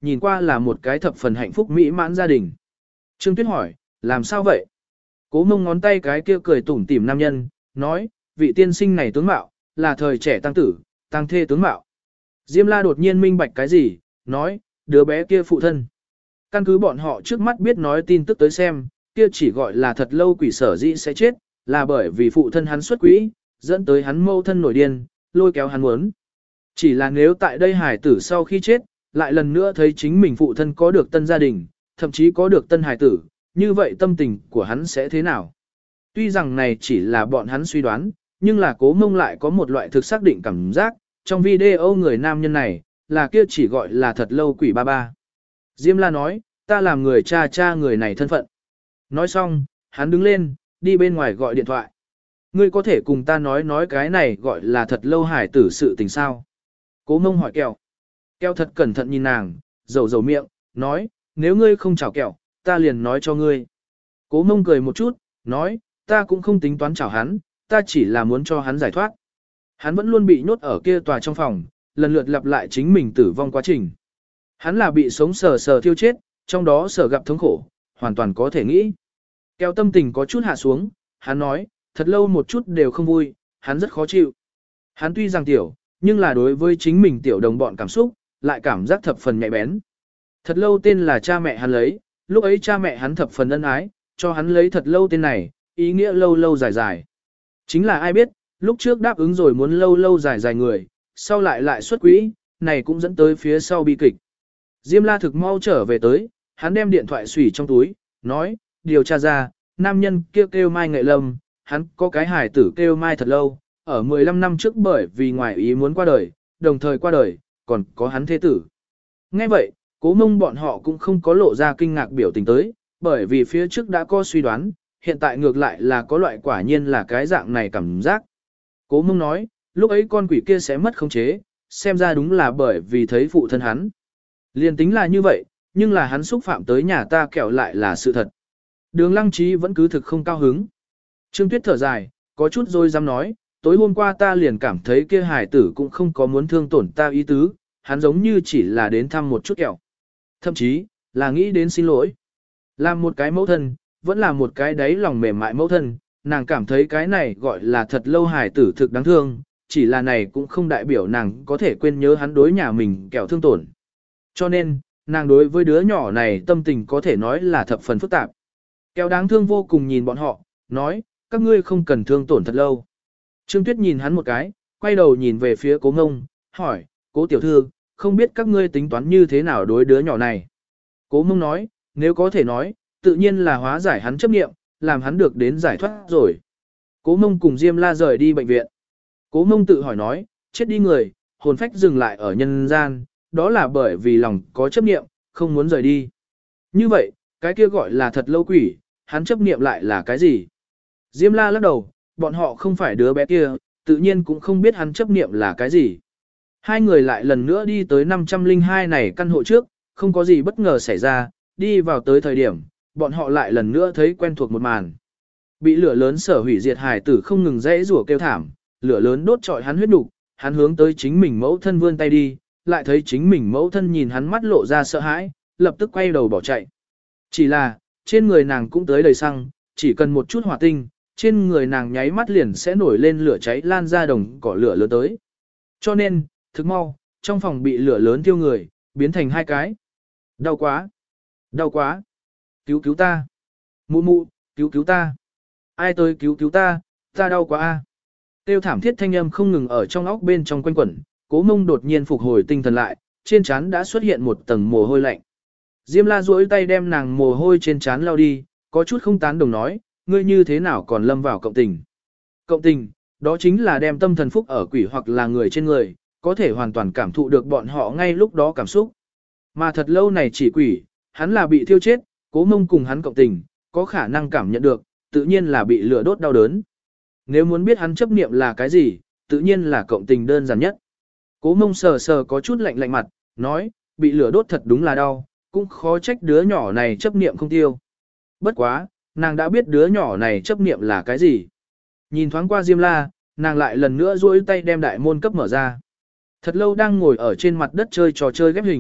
nhìn qua là một cái thập phần hạnh phúc mỹ mãn gia đình. Trương Tuyết hỏi, làm sao vậy? Cố Mông ngón tay cái kia cười tủm tỉm nam nhân, nói, vị tiên sinh này tướng mạo, là thời trẻ tăng tử, tăng thê tướng mạo. Diêm La đột nhiên minh bạch cái gì, nói, đứa bé kia phụ thân. Căn cứ bọn họ trước mắt biết nói tin tức tới xem, kia chỉ gọi là thật lâu quỷ sở dĩ sẽ chết, là bởi vì phụ thân hắn xuất quỹ, dẫn tới hắn mâu thân nổi điên, lôi kéo hắn muốn. Chỉ là nếu tại đây hải tử sau khi chết, lại lần nữa thấy chính mình phụ thân có được tân gia đình, thậm chí có được tân hải tử, như vậy tâm tình của hắn sẽ thế nào? Tuy rằng này chỉ là bọn hắn suy đoán, nhưng là Cố Mông lại có một loại thực xác định cảm giác, trong video người nam nhân này, là kia chỉ gọi là thật lâu quỷ ba ba. Diêm La nói, ta làm người cha cha người này thân phận. Nói xong, hắn đứng lên, đi bên ngoài gọi điện thoại. Ngươi có thể cùng ta nói nói cái này gọi là thật lâu hải tử sự tình sao? Cố Mông hỏi kẹo. Kẹo thật cẩn thận nhìn nàng, dầu dầu miệng, nói, nếu ngươi không chào kẹo, ta liền nói cho ngươi. Cố Mông cười một chút, nói, ta cũng không tính toán chào hắn, ta chỉ là muốn cho hắn giải thoát. Hắn vẫn luôn bị nhốt ở kia tòa trong phòng, lần lượt lặp lại chính mình tử vong quá trình. Hắn là bị sống sờ sờ thiêu chết, trong đó sở gặp thống khổ, hoàn toàn có thể nghĩ. Kéo tâm tình có chút hạ xuống, hắn nói, thật lâu một chút đều không vui, hắn rất khó chịu. Hắn tuy rằng tiểu, nhưng là đối với chính mình tiểu đồng bọn cảm xúc, lại cảm giác thập phần nhạy bén. Thật lâu tên là cha mẹ hắn lấy, lúc ấy cha mẹ hắn thập phần ân ái, cho hắn lấy thật lâu tên này, ý nghĩa lâu lâu dài dài. Chính là ai biết, lúc trước đáp ứng rồi muốn lâu lâu dài dài người, sau lại lại xuất quỹ, này cũng dẫn tới phía sau bi kịch. Diêm La thực mau trở về tới, hắn đem điện thoại xủy trong túi, nói, điều tra ra, nam nhân kia kêu, kêu Mai Nghệ Lâm, hắn có cái hải tử kêu Mai thật lâu, ở mười lăm năm trước bởi vì ngoài ý muốn qua đời, đồng thời qua đời, còn có hắn thế tử. Nghe vậy, Cố Mông bọn họ cũng không có lộ ra kinh ngạc biểu tình tới, bởi vì phía trước đã có suy đoán, hiện tại ngược lại là có loại quả nhiên là cái dạng này cảm giác. Cố Mông nói, lúc ấy con quỷ kia sẽ mất khống chế, xem ra đúng là bởi vì thấy phụ thân hắn. Liên tính là như vậy, nhưng là hắn xúc phạm tới nhà ta kẹo lại là sự thật. Đường Lăng Trí vẫn cứ thực không cao hứng. Trương Tuyết thở dài, có chút rồi dám nói, tối hôm qua ta liền cảm thấy kia hải tử cũng không có muốn thương tổn ta ý tứ, hắn giống như chỉ là đến thăm một chút kẹo. Thậm chí, là nghĩ đến xin lỗi. Làm một cái mẫu thân, vẫn là một cái đáy lòng mềm mại mẫu thân, nàng cảm thấy cái này gọi là thật lâu hải tử thực đáng thương, chỉ là này cũng không đại biểu nàng có thể quên nhớ hắn đối nhà mình kẹo thương tổn. Cho nên, nàng đối với đứa nhỏ này tâm tình có thể nói là thập phần phức tạp. Kẹo đáng thương vô cùng nhìn bọn họ, nói, các ngươi không cần thương tổn thật lâu. Trương Tuyết nhìn hắn một cái, quay đầu nhìn về phía Cố Mông, hỏi, Cố tiểu thư, không biết các ngươi tính toán như thế nào đối đứa nhỏ này. Cố Mông nói, nếu có thể nói, tự nhiên là hóa giải hắn chấp niệm, làm hắn được đến giải thoát rồi. Cố Mông cùng Diêm La rời đi bệnh viện. Cố Mông tự hỏi nói, chết đi người, hồn phách dừng lại ở nhân gian, đó là bởi vì lòng có chấp niệm, không muốn rời đi. Như vậy, cái kia gọi là thật lâu quỷ, hắn chấp niệm lại là cái gì? Diêm La lắc đầu, bọn họ không phải đứa bé kia, tự nhiên cũng không biết hắn chấp niệm là cái gì. Hai người lại lần nữa đi tới năm trăm lẻ hai này căn hộ trước, không có gì bất ngờ xảy ra, đi vào tới thời điểm, bọn họ lại lần nữa thấy quen thuộc một màn. Bị lửa lớn sở hủy diệt hải tử không ngừng rẽ rủa kêu thảm, lửa lớn đốt trọi hắn huyết nục, hắn hướng tới chính mình mẫu thân vươn tay đi, lại thấy chính mình mẫu thân nhìn hắn mắt lộ ra sợ hãi, lập tức quay đầu bỏ chạy. Chỉ là, trên người nàng cũng tới đầy xăng, chỉ cần một chút hỏa tinh, trên người nàng nháy mắt liền sẽ nổi lên lửa cháy lan ra đồng cỏ lửa lớn tới. Cho nên, thực mau, trong phòng bị lửa lớn thiêu người, biến thành hai cái. Đau quá! Đau quá! Cứu cứu ta! Mụ mụ, cứu cứu ta! Ai tới cứu cứu ta, ta đau quá a! Tiêu thảm thiết thanh âm không ngừng ở trong óc bên trong quanh quẩn, Cố Mông đột nhiên phục hồi tinh thần lại, trên trán đã xuất hiện một tầng mồ hôi lạnh. Diêm La duỗi tay đem nàng mồ hôi trên trán lau đi, có chút không tán đồng nói, ngươi như thế nào còn lâm vào cộng tình. Cộng tình, đó chính là đem tâm thần phúc ở quỷ hoặc là người trên người, có thể hoàn toàn cảm thụ được bọn họ ngay lúc đó cảm xúc. Mà thật lâu này chỉ quỷ, hắn là bị thiêu chết, Cố Mông cùng hắn cộng tình, có khả năng cảm nhận được, tự nhiên là bị lửa đốt đau đớn. Nếu muốn biết hắn chấp niệm là cái gì, tự nhiên là cộng tình đơn giản nhất. Cố Mông sờ sờ có chút lạnh lạnh mặt, nói, bị lửa đốt thật đúng là đau, cũng khó trách đứa nhỏ này chấp niệm không tiêu. Bất quá, nàng đã biết đứa nhỏ này chấp niệm là cái gì. Nhìn thoáng qua Diêm La, nàng lại lần nữa duỗi tay đem đại môn cấp mở ra. Thật lâu đang ngồi ở trên mặt đất chơi trò chơi ghép hình,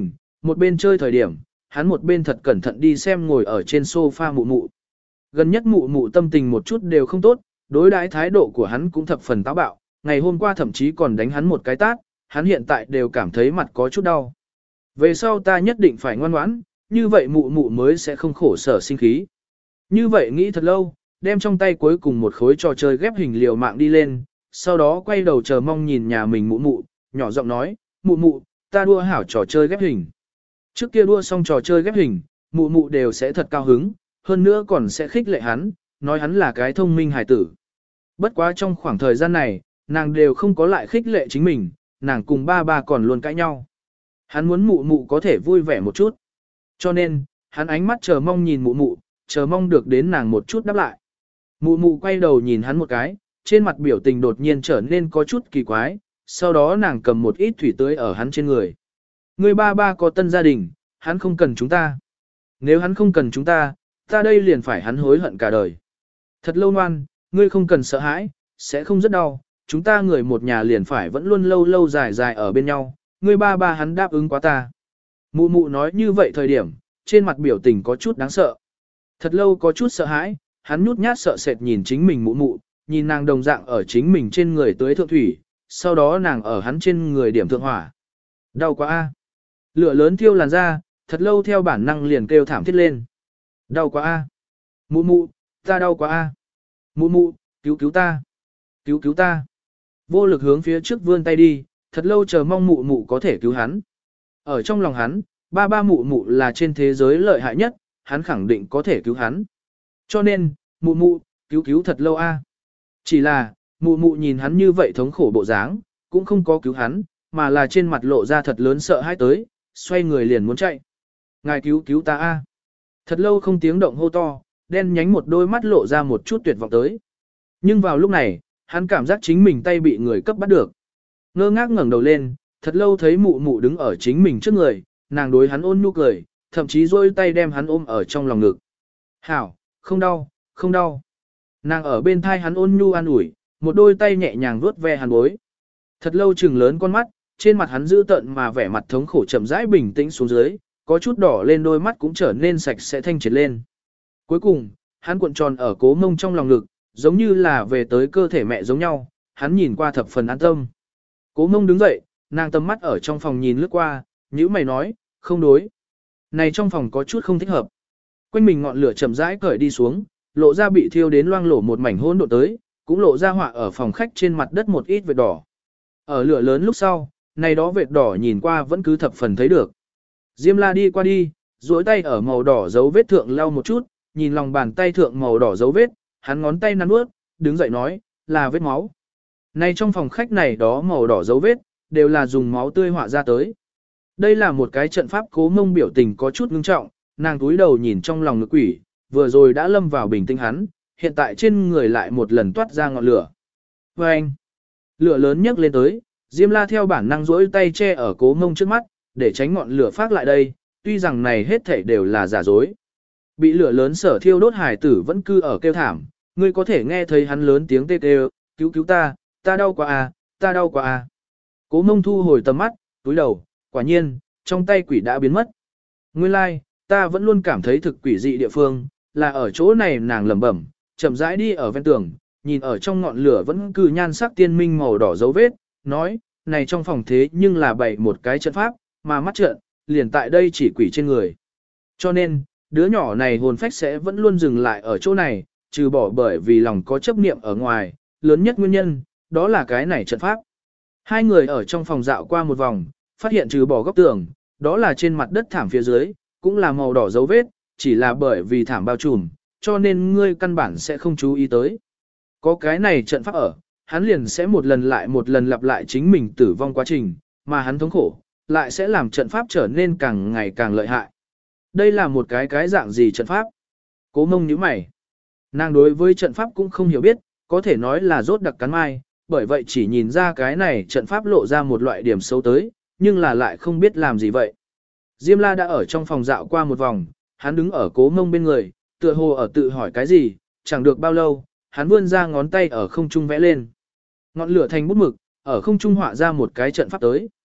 Một bên chơi thời điểm, hắn một bên thật cẩn thận đi xem ngồi ở trên sofa mụ mụ. Gần nhất mụ mụ tâm tình một chút đều không tốt, đối đãi thái độ của hắn cũng thập phần táo bạo, ngày hôm qua thậm chí còn đánh hắn một cái tát, hắn hiện tại đều cảm thấy mặt có chút đau. Về sau ta nhất định phải ngoan ngoãn, như vậy mụ mụ mới sẽ không khổ sở sinh khí. Như vậy nghĩ thật lâu, đem trong tay cuối cùng một khối trò chơi ghép hình liều mạng đi lên, sau đó quay đầu chờ mong nhìn nhà mình mụ mụ, nhỏ giọng nói, mụ mụ, ta đua hảo trò chơi ghép hình. Trước kia đua xong trò chơi ghép hình, mụ mụ đều sẽ thật cao hứng, hơn nữa còn sẽ khích lệ hắn, nói hắn là cái thông minh hài tử. Bất quá trong khoảng thời gian này, nàng đều không có lại khích lệ chính mình, nàng cùng ba ba còn luôn cãi nhau. Hắn muốn mụ mụ có thể vui vẻ một chút. Cho nên, hắn ánh mắt chờ mong nhìn mụ mụ, chờ mong được đến nàng một chút đáp lại. Mụ mụ quay đầu nhìn hắn một cái, trên mặt biểu tình đột nhiên trở nên có chút kỳ quái, sau đó nàng cầm một ít thủy tưới ở hắn trên người. Người ba ba có tân gia đình, hắn không cần chúng ta. Nếu hắn không cần chúng ta, ta đây liền phải hắn hối hận cả đời. Thật lâu ngoan, ngươi không cần sợ hãi, sẽ không rất đau, chúng ta người một nhà liền phải vẫn luôn lâu lâu dài dài ở bên nhau, ngươi ba ba hắn đáp ứng quá ta. Mụ mụ nói như vậy thời điểm, trên mặt biểu tình có chút đáng sợ. Thật lâu có chút sợ hãi, hắn nhút nhát sợ sệt nhìn chính mình mụ mụ, nhìn nàng đồng dạng ở chính mình trên người tới thượng thủy, sau đó nàng ở hắn trên người điểm thượng hỏa. Đau quá a. Lửa lớn thiêu làn da, thật lâu theo bản năng liền kêu thảm thiết lên. Đau quá a. Mụ mụ, ta đau quá a. Mụ mụ, cứu cứu ta. Cứu cứu ta. Vô lực hướng phía trước vươn tay đi, thật lâu chờ mong mụ mụ có thể cứu hắn. Ở trong lòng hắn, ba ba mụ mụ là trên thế giới lợi hại nhất, hắn khẳng định có thể cứu hắn. Cho nên, mụ mụ, cứu cứu thật lâu a. Chỉ là, mụ mụ nhìn hắn như vậy thống khổ bộ dáng, cũng không có cứu hắn, mà là trên mặt lộ ra thật lớn sợ hãi tới, xoay người liền muốn chạy. Ngài cứu cứu ta a. Thật lâu không tiếng động hô to, đen nhánh một đôi mắt lộ ra một chút tuyệt vọng tới. Nhưng vào lúc này, hắn cảm giác chính mình tay bị người cấp bắt được. Ngơ ngác ngẩng đầu lên, thật lâu thấy mụ mụ đứng ở chính mình trước người, nàng đối hắn ôn nhu cười, thậm chí duỗi tay đem hắn ôm ở trong lòng ngực. Hảo, không đau, không đau. Nàng ở bên thai hắn ôn nhu an ủi, một đôi tay nhẹ nhàng vuốt ve hắn bối. Thật lâu chừng lớn con mắt, trên mặt hắn dữ tợn mà vẻ mặt thống khổ chậm rãi bình tĩnh xuống dưới, có chút đỏ lên đôi mắt cũng trở nên sạch sẽ thanh triệt lên. Cuối cùng, hắn cuộn tròn ở cố mông trong lòng ngực, giống như là về tới cơ thể mẹ giống nhau, hắn nhìn qua thập phần an tâm. Cố mông đứng dậy, nàng tầm mắt ở trong phòng nhìn lướt qua, nhữ mày nói, không đối. Này trong phòng có chút không thích hợp. Quanh mình ngọn lửa chậm rãi cởi đi xuống, lộ ra bị thiêu đến loang lổ một mảnh hỗn độn tới, cũng lộ ra họa ở phòng khách trên mặt đất một ít vệt đỏ. Ở lửa lớn lúc sau, này đó vệt đỏ nhìn qua vẫn cứ thập phần thấy được. Diêm la đi qua đi, duỗi tay ở màu đỏ dấu vết thượng lau một chút, nhìn lòng bàn tay thượng màu đỏ dấu vết, hắn ngón tay nắn nuốt, đứng dậy nói, là vết máu. Này trong phòng khách này đó màu đỏ dấu vết, đều là dùng máu tươi họa ra tới. Đây là một cái trận pháp. Cố mông biểu tình có chút ngưng trọng, nàng túi đầu nhìn trong lòng ngực quỷ, vừa rồi đã lâm vào bình tĩnh hắn, hiện tại trên người lại một lần toát ra ngọn lửa. Và anh, lửa lớn nhấc lên tới, Diêm La theo bản năng duỗi tay che ở cố mông trước mắt, để tránh ngọn lửa phát lại đây, tuy rằng này hết thảy đều là giả dối. Bị lửa lớn sở thiêu đốt hải tử vẫn cư ở kêu thảm, ngươi có thể nghe thấy hắn lớn tiếng tê tê, cứu cứu ta, ta đau quá à, ta đau quá à. Cố mông thu hồi tầm mắt, túi đầu, quả nhiên, trong tay quỷ đã biến mất. Nguyên lai, like, ta vẫn luôn cảm thấy thực quỷ dị địa phương, là ở chỗ này nàng lẩm bẩm, chậm rãi đi ở ven tường, nhìn ở trong ngọn lửa vẫn cứ nhan sắc tiên minh màu đỏ dấu vết, nói, này trong phòng thế nhưng là bày một cái trận pháp, mà mắt trận, liền tại đây chỉ quỷ trên người. Cho nên, đứa nhỏ này hồn phách sẽ vẫn luôn dừng lại ở chỗ này, trừ bỏ bởi vì lòng có chấp niệm ở ngoài, lớn nhất nguyên nhân, đó là cái này trận pháp. Hai người ở trong phòng dạo qua một vòng, phát hiện trừ bỏ góc tường, đó là trên mặt đất thảm phía dưới, cũng là màu đỏ dấu vết, chỉ là bởi vì thảm bao trùm, cho nên ngươi căn bản sẽ không chú ý tới. Có cái này trận pháp ở, hắn liền sẽ một lần lại một lần lặp lại chính mình tử vong quá trình, mà hắn thống khổ, lại sẽ làm trận pháp trở nên càng ngày càng lợi hại. Đây là một cái cái dạng gì trận pháp? Cố mông nhíu mày. Nàng đối với trận pháp cũng không hiểu biết, có thể nói là rốt đặc cắn mai, bởi vậy chỉ nhìn ra cái này trận pháp lộ ra một loại điểm xấu tới, nhưng là lại không biết làm gì vậy. Diêm La đã ở trong phòng dạo qua một vòng, hắn đứng ở cố mông bên người, tựa hồ ở tự hỏi cái gì, chẳng được bao lâu, hắn vươn ra ngón tay ở không trung vẽ lên. Ngọn lửa thành bút mực, ở không trung họa ra một cái trận pháp tới.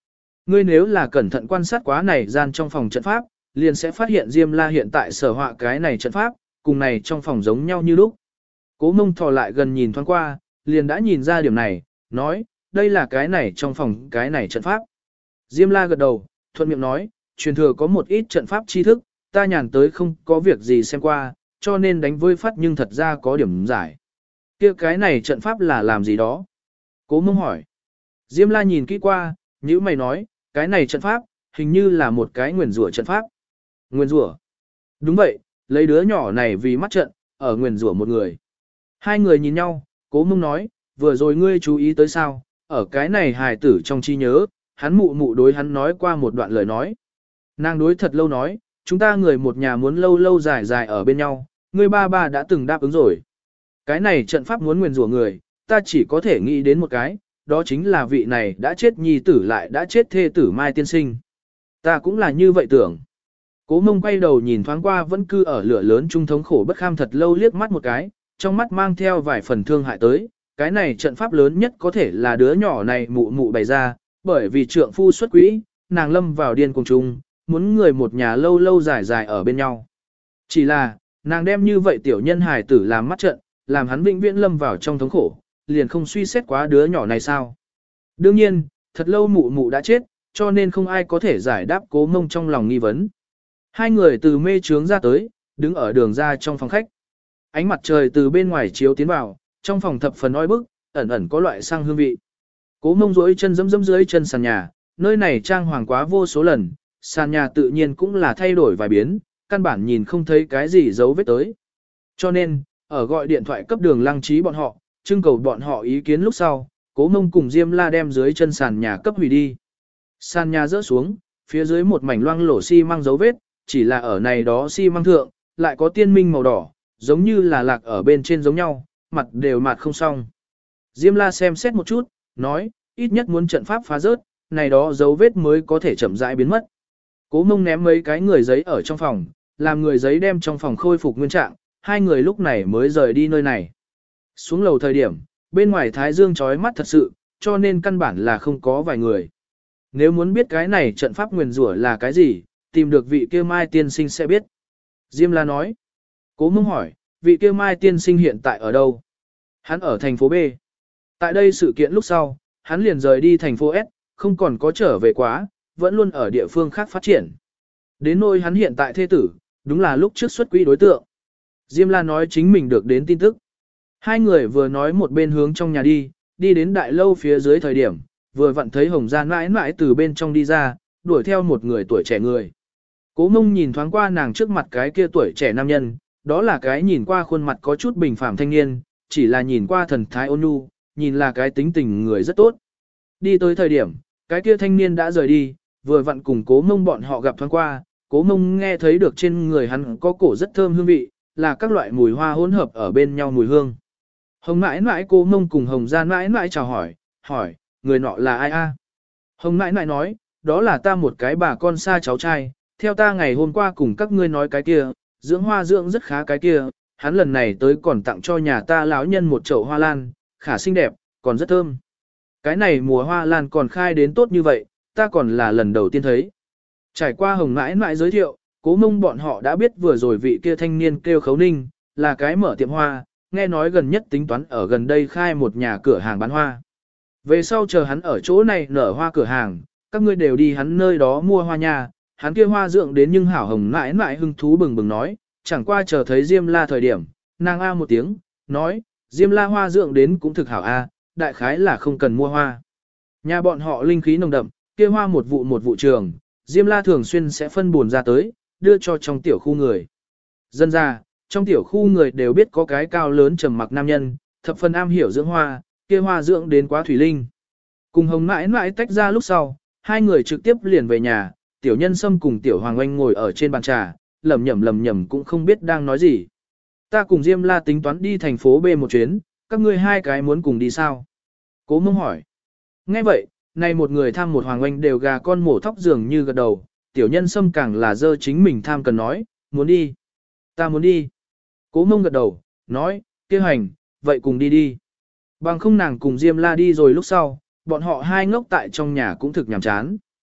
Ngươi nếu là cẩn thận quan sát quá này gian trong phòng trận pháp, liền sẽ phát hiện Diêm La hiện tại sở họa cái này trận pháp, cùng này trong phòng giống nhau như lúc. Cố Mông thò lại gần nhìn thoáng qua, liền đã nhìn ra điểm này, nói, đây là cái này trong phòng cái này trận pháp. Diêm La gật đầu, thuận miệng nói, truyền thừa có một ít trận pháp tri thức, ta nhàn tới không có việc gì xem qua, cho nên đánh vơi phát nhưng thật ra có điểm giải. Kia cái này trận pháp là làm gì đó? Cố Mông hỏi. Diêm La nhìn kỹ qua, nhữ mày nói, cái này trận pháp, hình như là một cái nguyền rủa trận pháp. Nguyền rủa? Đúng vậy, lấy đứa nhỏ này vì mắt trận, ở nguyền rủa một người. Hai người nhìn nhau, Cố Mông nói, vừa rồi ngươi chú ý tới sao, ở cái này hài tử trong trí nhớ, hắn mụ mụ đối hắn nói qua một đoạn lời nói. Nàng đối thật lâu nói, chúng ta người một nhà muốn lâu lâu dài dài ở bên nhau, ngươi ba ba đã từng đáp ứng rồi. Cái này trận pháp muốn nguyền rủa người, ta chỉ có thể nghĩ đến một cái, đó chính là vị này đã chết nhi tử lại đã chết thê tử Mai tiên sinh. Ta cũng là như vậy tưởng. Cố Mông quay đầu nhìn thoáng qua vẫn cư ở lửa lớn trung thống khổ bất kham thật lâu liếc mắt một cái, trong mắt mang theo vài phần thương hại tới, cái này trận pháp lớn nhất có thể là đứa nhỏ này mụ mụ bày ra, bởi vì trượng phu xuất quỹ, nàng lâm vào điên cùng chung, muốn người một nhà lâu lâu dài dài ở bên nhau. Chỉ là, nàng đem như vậy tiểu nhân hài tử làm mắt trận, làm hắn vĩnh viễn lâm vào trong thống khổ, liền không suy xét quá đứa nhỏ này sao. Đương nhiên, thật lâu mụ mụ đã chết, cho nên không ai có thể giải đáp Cố Mông trong lòng nghi vấn. Hai người từ mê trướng ra tới, đứng ở đường ra trong phòng khách. Ánh mặt trời từ bên ngoài chiếu tiến vào, trong phòng thập phần oi bức, ẩn ẩn có loại sang hương vị. Cố Mông duỗi chân dẫm dẫm dưới chân sàn nhà, nơi này trang hoàng quá vô số lần, sàn nhà tự nhiên cũng là thay đổi vài biến, căn bản nhìn không thấy cái gì dấu vết tới. Cho nên, ở gọi điện thoại cấp đường Lăng Trí bọn họ, trưng cầu bọn họ ý kiến lúc sau, Cố Mông cùng Diêm La đem dưới chân sàn nhà cấp hủy đi. Sàn nhà rỡ xuống, phía dưới một mảnh loang lổ xi măng dấu vết, chỉ là ở này đó xi măng thượng, lại có tiên minh màu đỏ, giống như là lạc ở bên trên giống nhau, mặt đều mặt không xong. Diêm La xem xét một chút, nói, ít nhất muốn trận pháp phá rớt, này đó dấu vết mới có thể chậm rãi biến mất. Cố Mông ném mấy cái người giấy ở trong phòng, làm người giấy đem trong phòng khôi phục nguyên trạng, hai người lúc này mới rời đi nơi này. Xuống lầu thời điểm, bên ngoài thái dương chói mắt thật sự, cho nên căn bản là không có vài người. Nếu muốn biết cái này trận pháp nguyền rủa là cái gì, tìm được vị kia Mai tiên sinh sẽ biết. Diêm La nói. Cố Mông hỏi, vị kia Mai tiên sinh hiện tại ở đâu? Hắn ở thành phố B. Tại đây sự kiện lúc sau, hắn liền rời đi thành phố S, không còn có trở về quá, vẫn luôn ở địa phương khác phát triển. Đến nỗi hắn hiện tại thê tử, đúng là lúc trước xuất quỹ đối tượng. Diêm La nói chính mình được đến tin tức. Hai người vừa nói một bên hướng trong nhà đi, đi đến đại lâu phía dưới thời điểm, vừa vặn thấy Hồng Gia mãi mãi từ bên trong đi ra, đuổi theo một người tuổi trẻ người. Cố Mông nhìn thoáng qua nàng trước mặt cái kia tuổi trẻ nam nhân, đó là cái nhìn qua khuôn mặt có chút bình phàm thanh niên, chỉ là nhìn qua thần thái ôn nhu, nhìn là cái tính tình người rất tốt. Đi tới thời điểm, cái kia thanh niên đã rời đi, vừa vặn cùng Cố Mông bọn họ gặp thoáng qua, Cố Mông nghe thấy được trên người hắn có cổ rất thơm hương vị, là các loại mùi hoa hỗn hợp ở bên nhau mùi hương. Hồng mãi mãi Cố Mông cùng Hồng Gia mãi mãi chào hỏi, hỏi, người nọ là ai a? Hồng mãi mãi nói, đó là ta một cái bà con xa cháu trai, theo ta ngày hôm qua cùng các ngươi nói cái kia, dưỡng hoa dưỡng rất khá cái kia, hắn lần này tới còn tặng cho nhà ta lão nhân một chậu hoa lan, khả xinh đẹp, còn rất thơm. Cái này mùa hoa lan còn khai đến tốt như vậy, ta còn là lần đầu tiên thấy. Trải qua Hồng mãi mãi giới thiệu, Cố Mông bọn họ đã biết vừa rồi vị kia thanh niên kêu Khấu Ninh, là cái mở tiệm hoa, nghe nói gần nhất tính toán ở gần đây khai một nhà cửa hàng bán hoa. Về sau chờ hắn ở chỗ này nở hoa cửa hàng, các ngươi đều đi hắn nơi đó mua hoa nha, hắn kia hoa dưỡng đến nhưng hảo Hồng mãi mãi hưng thú bừng bừng nói, chẳng qua chờ thấy Diêm La thời điểm, nàng a một tiếng, nói, Diêm La hoa dưỡng đến cũng thực hảo a, đại khái là không cần mua hoa. Nhà bọn họ linh khí nồng đậm, kia hoa một vụ một vụ trường, Diêm La thường xuyên sẽ phân buồn ra tới, đưa cho trong tiểu khu người. Dân ra, trong tiểu khu người đều biết có cái cao lớn trầm mặc nam nhân, thập phần am hiểu dưỡng hoa, kia hoa dưỡng đến quá thủy linh. Cùng Hồng mãi mãi tách ra lúc sau, hai người trực tiếp liền về nhà, tiểu nhân sâm cùng tiểu hoàng oanh ngồi ở trên bàn trà, lầm nhầm lầm nhầm cũng không biết đang nói gì. Ta cùng Diêm La tính toán đi thành phố B một chuyến, các ngươi hai cái muốn cùng đi sao? Cố Mông hỏi. Nghe vậy, này một người tham một hoàng oanh đều gà con mổ thóc dường như gật đầu, tiểu nhân sâm càng là dơ chính mình tham cần nói, muốn đi. Ta muốn đi. Cố Mông gật đầu, nói, kêu hành, vậy cùng đi đi. Bằng không nàng cùng Diêm La đi rồi lúc sau, bọn họ hai ngốc tại trong nhà cũng thực nhàm chán.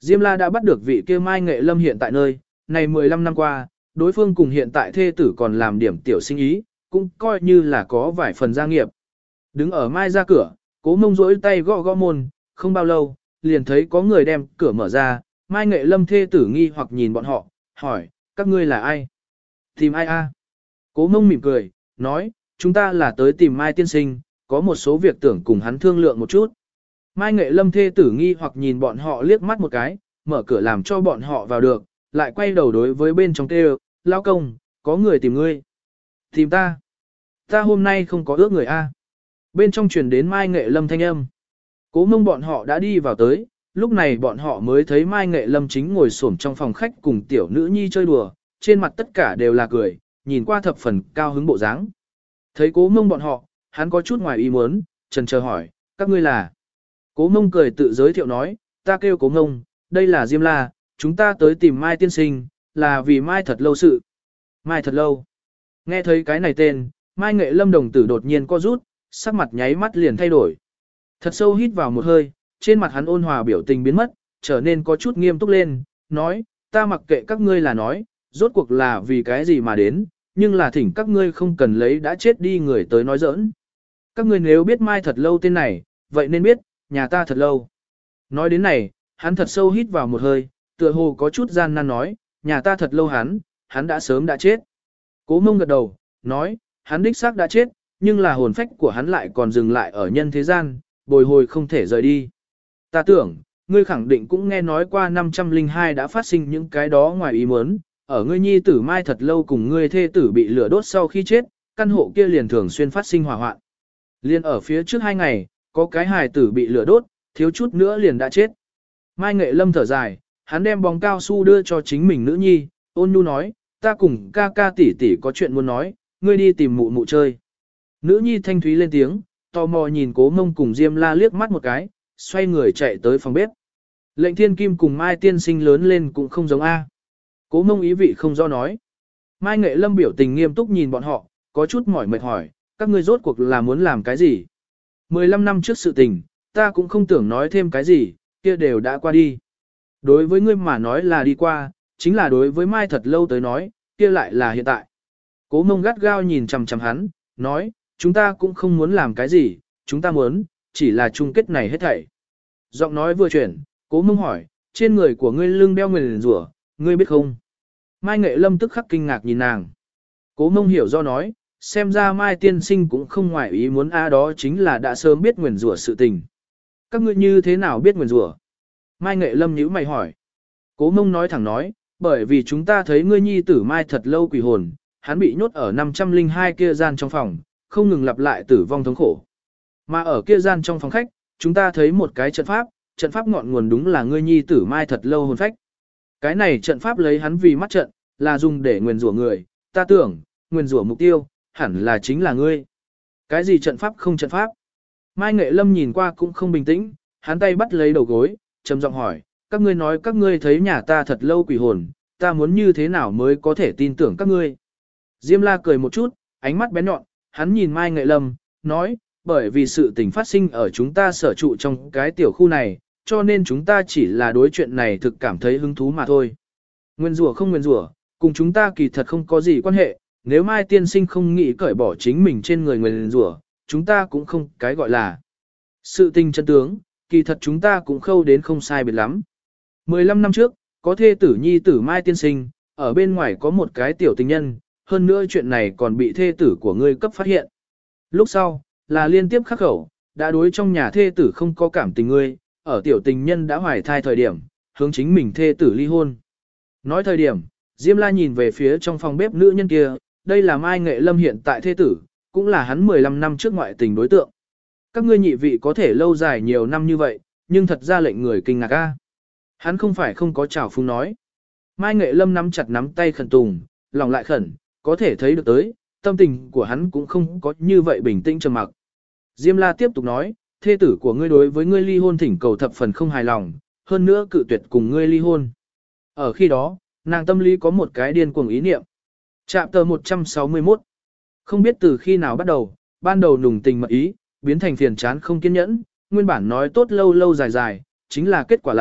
Diêm La đã bắt được vị kia Mai Nghệ Lâm hiện tại nơi, này mười lăm năm qua, đối phương cùng hiện tại thê tử còn làm điểm tiểu sinh ý, cũng coi như là có vài phần gia nghiệp. Đứng ở Mai ra cửa, Cố Mông rỗi tay gõ gõ môn, không bao lâu, liền thấy có người đem cửa mở ra, Mai Nghệ Lâm thê tử nghi hoặc nhìn bọn họ, hỏi, các ngươi là ai? Tìm ai a? Cố Mông mỉm cười, nói, chúng ta là tới tìm Mai tiên sinh, có một số việc tưởng cùng hắn thương lượng một chút. Mai Nghệ Lâm thê tử nghi hoặc nhìn bọn họ liếc mắt một cái, mở cửa làm cho bọn họ vào được, lại quay đầu đối với bên trong kêu, lao công, có người tìm ngươi. Tìm ta. Ta hôm nay không có ước người a. Bên trong truyền đến Mai Nghệ Lâm thanh âm. Cố Mông bọn họ đã đi vào tới, lúc này bọn họ mới thấy Mai Nghệ Lâm chính ngồi xổm trong phòng khách cùng tiểu nữ nhi chơi đùa, trên mặt tất cả đều là cười, nhìn qua thập phần cao hứng bộ dáng. Thấy Cố Mông bọn họ, hắn có chút ngoài ý muốn, chần chờ hỏi, các ngươi là? Cố Mông cười tự giới thiệu nói, ta kêu Cố Mông, đây là Diêm La, chúng ta tới tìm Mai tiên sinh, là vì Mai thật lâu sự. Mai thật lâu. Nghe thấy cái này tên, Mai Nghệ Lâm đồng tử đột nhiên co rút, sắc mặt nháy mắt liền thay đổi. Thật sâu hít vào một hơi, trên mặt hắn ôn hòa biểu tình biến mất, trở nên có chút nghiêm túc lên, nói, ta mặc kệ các ngươi là nói, rốt cuộc là vì cái gì mà đến, nhưng là thỉnh các ngươi không cần lấy đã chết đi người tới nói giỡn. Các ngươi nếu biết Mai thật lâu tên này, vậy nên biết, nhà ta thật lâu. Nói đến này, hắn thật sâu hít vào một hơi, tựa hồ có chút gian nan nói, nhà ta thật lâu hắn, hắn đã sớm đã chết. Cố Mông gật đầu, nói, hắn đích xác đã chết, nhưng là hồn phách của hắn lại còn dừng lại ở nhân thế gian, bồi hồi không thể rời đi. Ta tưởng, ngươi khẳng định cũng nghe nói qua năm trăm lẻ hai đã phát sinh những cái đó ngoài ý muốn, ở ngươi nhi tử Mai thật lâu cùng ngươi thê tử bị lửa đốt sau khi chết, căn hộ kia liền thường xuyên phát sinh hỏa hoạn. Liên ở phía trước hai ngày, có cái hài tử bị lửa đốt, thiếu chút nữa liền đã chết. Mai Nghệ Lâm thở dài, hắn đem bóng cao su đưa cho chính mình nữ nhi, ôn nhu nói, ta cùng ca ca tỷ tỷ có chuyện muốn nói, ngươi đi tìm mụ mụ chơi. Nữ nhi thanh thúy lên tiếng, tò mò nhìn Cố Mông cùng Diêm La liếc mắt một cái, xoay người chạy tới phòng bếp. Lệnh Thiên Kim cùng Mai tiên sinh lớn lên cũng không giống A. Cố Mông ý vị không do nói. Mai Nghệ Lâm biểu tình nghiêm túc nhìn bọn họ, có chút mỏi mệt hỏi, các ngươi rốt cuộc là muốn làm cái gì? mười lăm năm trước sự tình, ta cũng không tưởng nói thêm cái gì, kia đều đã qua đi. Đối với ngươi mà nói là đi qua, chính là đối với Mai thật lâu tới nói, kia lại là hiện tại. Cố Mông gắt gao nhìn chằm chằm hắn, nói, chúng ta cũng không muốn làm cái gì, chúng ta muốn, chỉ là chung kết này hết thảy. Giọng nói vừa chuyển, Cố Mông hỏi, trên người của ngươi lưng đeo nguyền rủa, ngươi biết không? Mai Nghệ Lâm tức khắc kinh ngạc nhìn nàng. Cố Mông hiểu do nói, xem ra Mai tiên sinh cũng không ngoại ý muốn a đó chính là đã sớm biết nguyền rủa sự tình. Các ngươi như thế nào biết nguyền rủa? Mai Nghệ Lâm nhíu mày hỏi. Cố Mông nói thẳng nói, bởi vì chúng ta thấy ngươi nhi tử Mai thật lâu quỷ hồn, hắn bị nhốt ở năm trăm lẻ hai kia gian trong phòng, không ngừng lặp lại tử vong thống khổ. Mà ở kia gian trong phòng khách, chúng ta thấy một cái trận pháp, trận pháp ngọn nguồn đúng là ngươi nhi tử Mai thật lâu hồn phách. Cái này trận pháp lấy hắn vì mắt trận, là dùng để nguyền rủa người, ta tưởng, nguyền rủa mục tiêu, hẳn là chính là ngươi. Cái gì trận pháp không trận pháp? Mai Nghệ Lâm nhìn qua cũng không bình tĩnh, hắn tay bắt lấy đầu gối, trầm giọng hỏi, các ngươi nói các ngươi thấy nhà ta thật lâu quỷ hồn, ta muốn như thế nào mới có thể tin tưởng các ngươi? Diêm La cười một chút, ánh mắt bén nhọn, hắn nhìn Mai Nghệ Lâm, nói, bởi vì sự tình phát sinh ở chúng ta sở trụ trong cái tiểu khu này, cho nên chúng ta chỉ là đối chuyện này thực cảm thấy hứng thú mà thôi. Nguyên rủa không nguyên rủa, cùng chúng ta kỳ thật không có gì quan hệ, nếu Mai tiên sinh không nghĩ cởi bỏ chính mình trên người nguyên rủa, chúng ta cũng không cái gọi là sự tình chân tướng, kỳ thật chúng ta cũng khâu đến không sai biệt lắm. mười lăm năm trước, có thê tử nhi tử Mai tiên sinh, ở bên ngoài có một cái tiểu tình nhân, hơn nữa chuyện này còn bị thê tử của ngươi cấp phát hiện. Lúc sau, là liên tiếp khắc khẩu, đã đối trong nhà thê tử không có cảm tình ngươi, ở tiểu tình nhân đã hoài thai thời điểm, hướng chính mình thê tử ly hôn. Nói thời điểm, Diêm La nhìn về phía trong phòng bếp nữ nhân kia, đây là Mai Nghệ Lâm hiện tại thê tử, cũng là hắn mười lăm năm trước ngoại tình đối tượng. Các ngươi nhị vị có thể lâu dài nhiều năm như vậy, nhưng thật ra lệnh người kinh ngạc a. Hắn không phải không có trào phúng nói. Mai Nghệ Lâm nắm chặt nắm tay khẩn tùng, lòng lại khẩn, có thể thấy được tới, tâm tình của hắn cũng không có như vậy bình tĩnh trầm mặc. Diêm La tiếp tục nói, thê tử của ngươi đối với ngươi ly hôn thỉnh cầu thập phần không hài lòng, hơn nữa cự tuyệt cùng ngươi ly hôn. Ở khi đó, nàng tâm lý có một cái điên cuồng ý niệm. Chapter tờ một trăm sáu mươi mốt. Không biết từ khi nào bắt đầu, ban đầu nùng tình mật ý, biến thành phiền chán không kiên nhẫn, nguyên bản nói tốt lâu lâu dài dài, chính là kết quả là,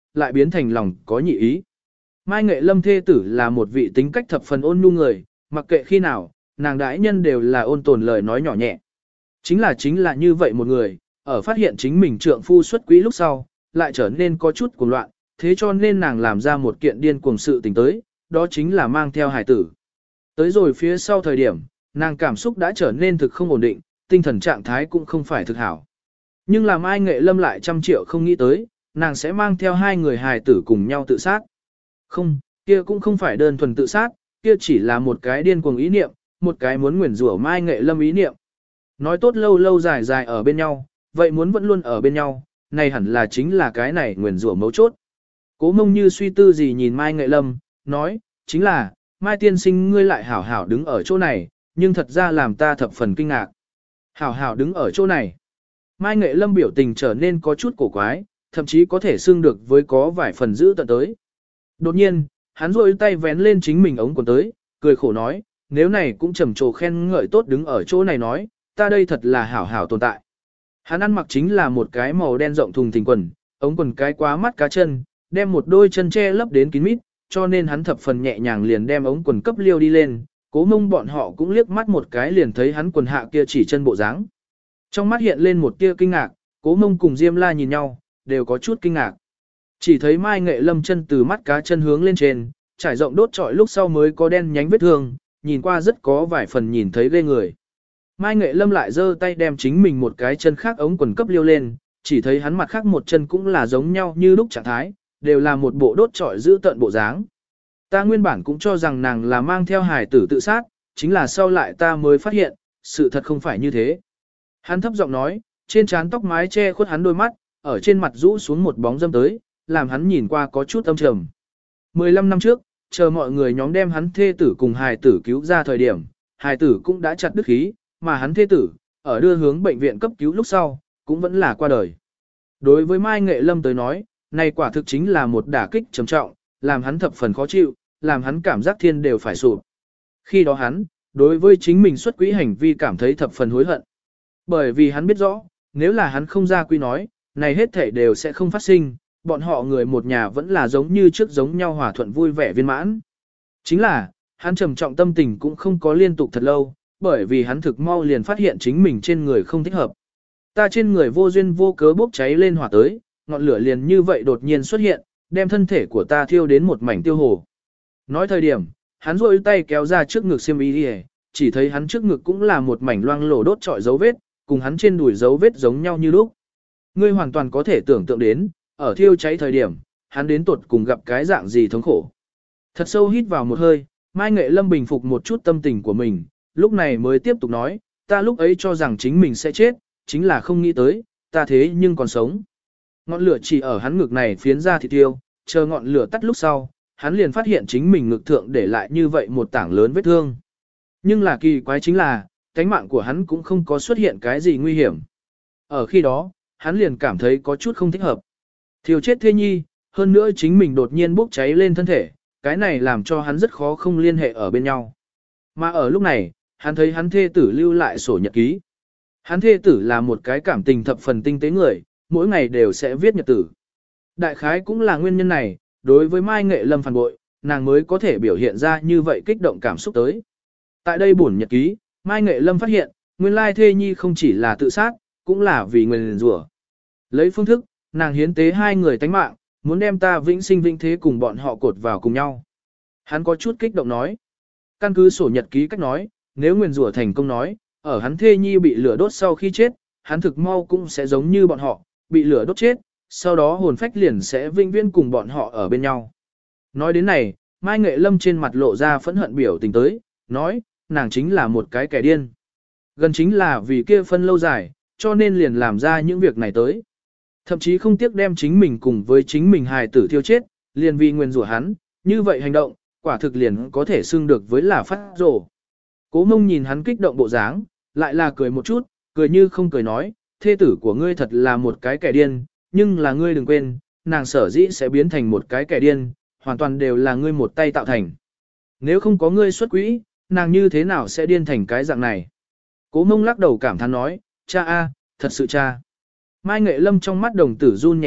lại biến thành lòng có nhị ý. Mai Nghệ Lâm thê tử là một vị tính cách thập phần ôn nhu người, mặc kệ khi nào, nàng đãi nhân đều là ôn tồn lời nói nhỏ nhẹ. Chính là chính là như vậy một người, ở phát hiện chính mình trượng phu xuất quý lúc sau, lại trở nên có chút cuồng loạn, thế cho nên nàng làm ra một kiện điên cuồng sự tình tới, đó chính là mang theo hài tử. Tới rồi phía sau thời điểm, nàng cảm xúc đã trở nên thực không ổn định, tinh thần trạng thái cũng không phải thực hảo. Nhưng làm Mai Nghệ Lâm lại trăm triệu không nghĩ tới, nàng sẽ mang theo hai người hài tử cùng nhau tự sát. Không, kia cũng không phải đơn thuần tự sát, kia chỉ là một cái điên cuồng ý niệm, một cái muốn nguyền rủa Mai Nghệ Lâm ý niệm. Nói tốt lâu lâu dài dài ở bên nhau, vậy muốn vẫn luôn ở bên nhau, này hẳn là chính là cái này nguyền rủa mấu chốt. Cố Mông như suy tư gì nhìn Mai Nghệ Lâm, nói, chính là, Mai tiên sinh ngươi lại hảo hảo đứng ở chỗ này, nhưng thật ra làm ta thập phần kinh ngạc. Hảo hảo đứng ở chỗ này. Mai Nghệ Lâm biểu tình trở nên có chút cổ quái, thậm chí có thể xưng được với có vài phần giữ tận tới. Đột nhiên, hắn rôi tay vén lên chính mình ống quần tới, cười khổ nói, nếu này cũng trầm trồ khen ngợi tốt đứng ở chỗ này nói, ta đây thật là hảo hảo tồn tại. Hắn ăn mặc chính là một cái màu đen rộng thùng thình quần, ống quần cái quá mắt cá chân, đem một đôi chân che lấp đến kín mít, cho nên hắn thập phần nhẹ nhàng liền đem ống quần cấp liêu đi lên, Cố Mông bọn họ cũng liếc mắt một cái liền thấy hắn quần hạ kia chỉ chân bộ dáng. Trong mắt hiện lên một tia kinh ngạc, Cố Mông cùng Diêm La nhìn nhau, đều có chút kinh ngạc. Chỉ thấy Mai Nghệ Lâm chân từ mắt cá chân hướng lên trên, trải rộng đốt trọi lúc sau mới có đen nhánh vết thương, nhìn qua rất có vài phần nhìn thấy ghê người. Mai Nghệ Lâm lại giơ tay đem chính mình một cái chân khác ống quần cấp liêu lên, chỉ thấy hắn mặt khác một chân cũng là giống nhau như lúc trạng thái, đều là một bộ đốt trọi giữ tận bộ dáng. Ta nguyên bản cũng cho rằng nàng là mang theo hài tử tự sát, chính là sau lại ta mới phát hiện, sự thật không phải như thế. Hắn thấp giọng nói, trên trán tóc mái che khuất hắn đôi mắt, ở trên mặt rũ xuống một bóng dâm tới, làm hắn nhìn qua có chút âm trầm. mười lăm năm trước, chờ mọi người nhóm đem hắn thê tử cùng hài tử cứu ra thời điểm, hài tử cũng đã chặt đứt khí, mà hắn thê tử, ở đưa hướng bệnh viện cấp cứu lúc sau, cũng vẫn là qua đời. Đối với Mai Nghệ Lâm tới nói, này quả thực chính là một đả kích trầm trọng, làm hắn thập phần khó chịu, làm hắn cảm giác thiên đều phải sụp. Khi đó hắn, đối với chính mình xuất quỹ hành vi cảm thấy thập phần hối hận. Bởi vì hắn biết rõ, nếu là hắn không ra quy nói, này hết thể đều sẽ không phát sinh, bọn họ người một nhà vẫn là giống như trước giống nhau hòa thuận vui vẻ viên mãn. Chính là, hắn trầm trọng tâm tình cũng không có liên tục thật lâu, bởi vì hắn thực mau liền phát hiện chính mình trên người không thích hợp. Ta trên người vô duyên vô cớ bốc cháy lên hỏa tới, ngọn lửa liền như vậy đột nhiên xuất hiện, đem thân thể của ta thiêu đến một mảnh tiêu hồ. Nói thời điểm, hắn rôi tay kéo ra trước ngực xiêm y đi, chỉ thấy hắn trước ngực cũng là một mảnh loang lổ đốt trọi dấu vết, cùng hắn trên đùi dấu vết giống nhau như lúc. Ngươi hoàn toàn có thể tưởng tượng đến, ở thiêu cháy thời điểm, hắn đến tuột cùng gặp cái dạng gì thống khổ. Thật sâu hít vào một hơi, Mai Nghệ Lâm bình phục một chút tâm tình của mình, lúc này mới tiếp tục nói, ta lúc ấy cho rằng chính mình sẽ chết, chính là không nghĩ tới, ta thế nhưng còn sống. Ngọn lửa chỉ ở hắn ngực này phiến ra thì tiêu, chờ ngọn lửa tắt lúc sau, hắn liền phát hiện chính mình ngực thượng để lại như vậy một tảng lớn vết thương. Nhưng là kỳ quái chính là, cánh mạng của hắn cũng không có xuất hiện cái gì nguy hiểm. Ở khi đó, hắn liền cảm thấy có chút không thích hợp. Thiêu chết thê nhi, hơn nữa chính mình đột nhiên bốc cháy lên thân thể, cái này làm cho hắn rất khó không liên hệ ở bên nhau. Mà ở lúc này, hắn thấy hắn thê tử lưu lại sổ nhật ký. Hắn thê tử là một cái cảm tình thập phần tinh tế người, mỗi ngày đều sẽ viết nhật tử. Đại khái cũng là nguyên nhân này, đối với Mai Nghệ Lâm phản bội, nàng mới có thể biểu hiện ra như vậy kích động cảm xúc tới. Tại đây bổn nhật ký, Mai Nghệ Lâm phát hiện, nguyên lai thê nhi không chỉ là tự sát, cũng là vì nguyền rủa. Lấy phương thức, nàng hiến tế hai người tánh mạng, muốn đem ta vĩnh sinh vĩnh thế cùng bọn họ cột vào cùng nhau. Hắn có chút kích động nói. Căn cứ sổ nhật ký cách nói, nếu nguyền rủa thành công nói, ở hắn thê nhi bị lửa đốt sau khi chết, hắn thực mau cũng sẽ giống như bọn họ, bị lửa đốt chết, sau đó hồn phách liền sẽ vinh viễn cùng bọn họ ở bên nhau. Nói đến này, Mai Nghệ Lâm trên mặt lộ ra phẫn hận biểu tình tới, nói, nàng chính là một cái kẻ điên. Gần chính là vì kia phân lâu dài, cho nên liền làm ra những việc này tới. Thậm chí không tiếc đem chính mình cùng với chính mình hài tử thiêu chết, liền vì nguyền rủa hắn, như vậy hành động, quả thực liền có thể xưng được với là phát rồ. Cố Mông nhìn hắn kích động bộ dáng, lại là cười một chút, cười như không cười nói, thê tử của ngươi thật là một cái kẻ điên, nhưng là ngươi đừng quên, nàng sở dĩ sẽ biến thành một cái kẻ điên, hoàn toàn đều là ngươi một tay tạo thành. Nếu không có ngươi xuất quỹ, nàng như thế nào sẽ điên thành cái dạng này? Cố Mông lắc đầu cảm thán nói, cha a, thật sự cha. Mai Nghệ Lâm trong mắt đồng tử run nhẹ nhẹ,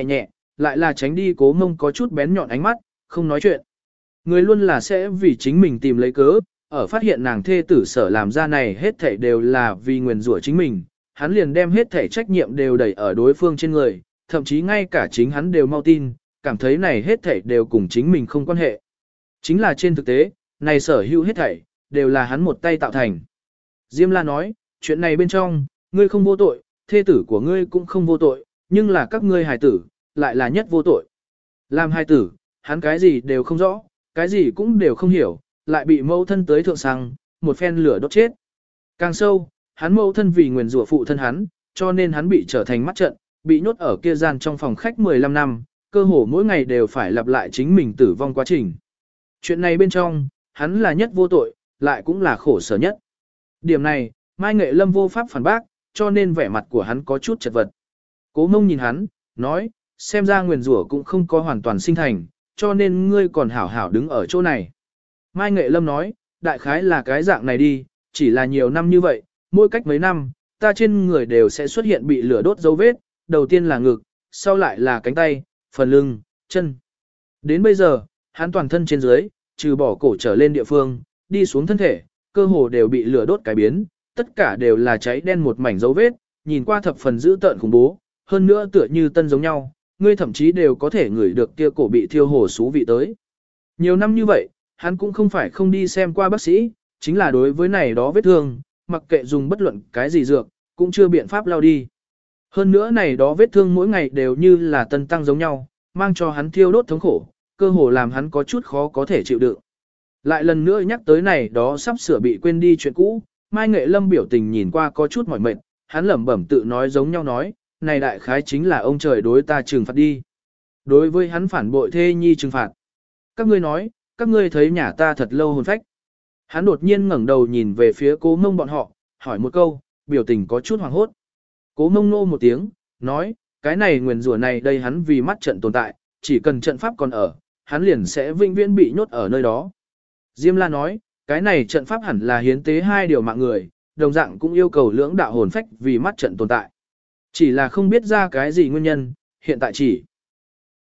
lại là tránh đi Cố Mông có chút bén nhọn ánh mắt, không nói chuyện. Người luôn là sẽ vì chính mình tìm lấy cớ, ở phát hiện nàng thê tử sở làm ra này hết thảy đều là vì nguyền rủa chính mình, hắn liền đem hết thảy trách nhiệm đều đẩy ở đối phương trên người, thậm chí ngay cả chính hắn đều mau tin, cảm thấy này hết thảy đều cùng chính mình không quan hệ. Chính là trên thực tế, này sở hữu hết thảy, đều là hắn một tay tạo thành. Diêm La nói, chuyện này bên trong, ngươi không vô tội, thê tử của ngươi cũng không vô tội, nhưng là các ngươi hài tử, lại là nhất vô tội. Làm hài tử, hắn cái gì đều không rõ, cái gì cũng đều không hiểu, lại bị mẫu thân tới thượng sang, một phen lửa đốt chết. Càng sâu, hắn mẫu thân vì nguyền rủa phụ thân hắn, cho nên hắn bị trở thành mắt trận, bị nhốt ở kia gian trong phòng khách mười lăm năm, cơ hồ mỗi ngày đều phải lặp lại chính mình tử vong quá trình. Chuyện này bên trong, hắn là nhất vô tội, lại cũng là khổ sở nhất. Điểm này, Mai Nghệ Lâm vô pháp phản bác, cho nên vẻ mặt của hắn có chút chật vật. Cố Mông nhìn hắn, nói, xem ra nguyền rủa cũng không có hoàn toàn sinh thành, cho nên ngươi còn hảo hảo đứng ở chỗ này. Mai Nghệ Lâm nói, đại khái là cái dạng này đi, chỉ là nhiều năm như vậy, mỗi cách mấy năm, ta trên người đều sẽ xuất hiện bị lửa đốt dấu vết, đầu tiên là ngực, sau lại là cánh tay, phần lưng, chân. Đến bây giờ, hắn toàn thân trên dưới, trừ bỏ cổ trở lên địa phương, đi xuống thân thể, cơ hồ đều bị lửa đốt cải biến, tất cả đều là cháy đen một mảnh dấu vết, nhìn qua thập phần dữ tợn khủng bố, hơn nữa tựa như tân giống nhau, ngươi thậm chí đều có thể ngửi được kia cổ bị thiêu hổ xú vị tới. Nhiều năm như vậy, hắn cũng không phải không đi xem qua bác sĩ, chính là đối với này đó vết thương, mặc kệ dùng bất luận cái gì dược, cũng chưa biện pháp lao đi. Hơn nữa này đó vết thương mỗi ngày đều như là tân tăng giống nhau, mang cho hắn thiêu đốt thống khổ, cơ hồ làm hắn có chút khó có thể chịu đựng. Lại lần nữa nhắc tới này đó sắp sửa bị quên đi chuyện cũ, Mai Nghệ Lâm biểu tình nhìn qua có chút mỏi mệt, hắn lẩm bẩm tự nói giống nhau nói, này đại khái chính là ông trời đối ta trừng phạt đi. Đối với hắn phản bội thê nhi trừng phạt. Các ngươi nói, các ngươi thấy nhà ta thật lâu hồn phách. Hắn đột nhiên ngẩng đầu nhìn về phía Cố Mông bọn họ, hỏi một câu, biểu tình có chút hoảng hốt. Cố Mông nô một tiếng, nói, cái này nguyền rủa này đây hắn vì mắt trận tồn tại, chỉ cần trận pháp còn ở, hắn liền sẽ vĩnh viễn bị nhốt ở nơi đó. Diêm La nói, cái này trận pháp hẳn là hiến tế hai điều mạng người, đồng dạng cũng yêu cầu lưỡng đạo hồn phách vì mắt trận tồn tại. Chỉ là không biết ra cái gì nguyên nhân, hiện tại chỉ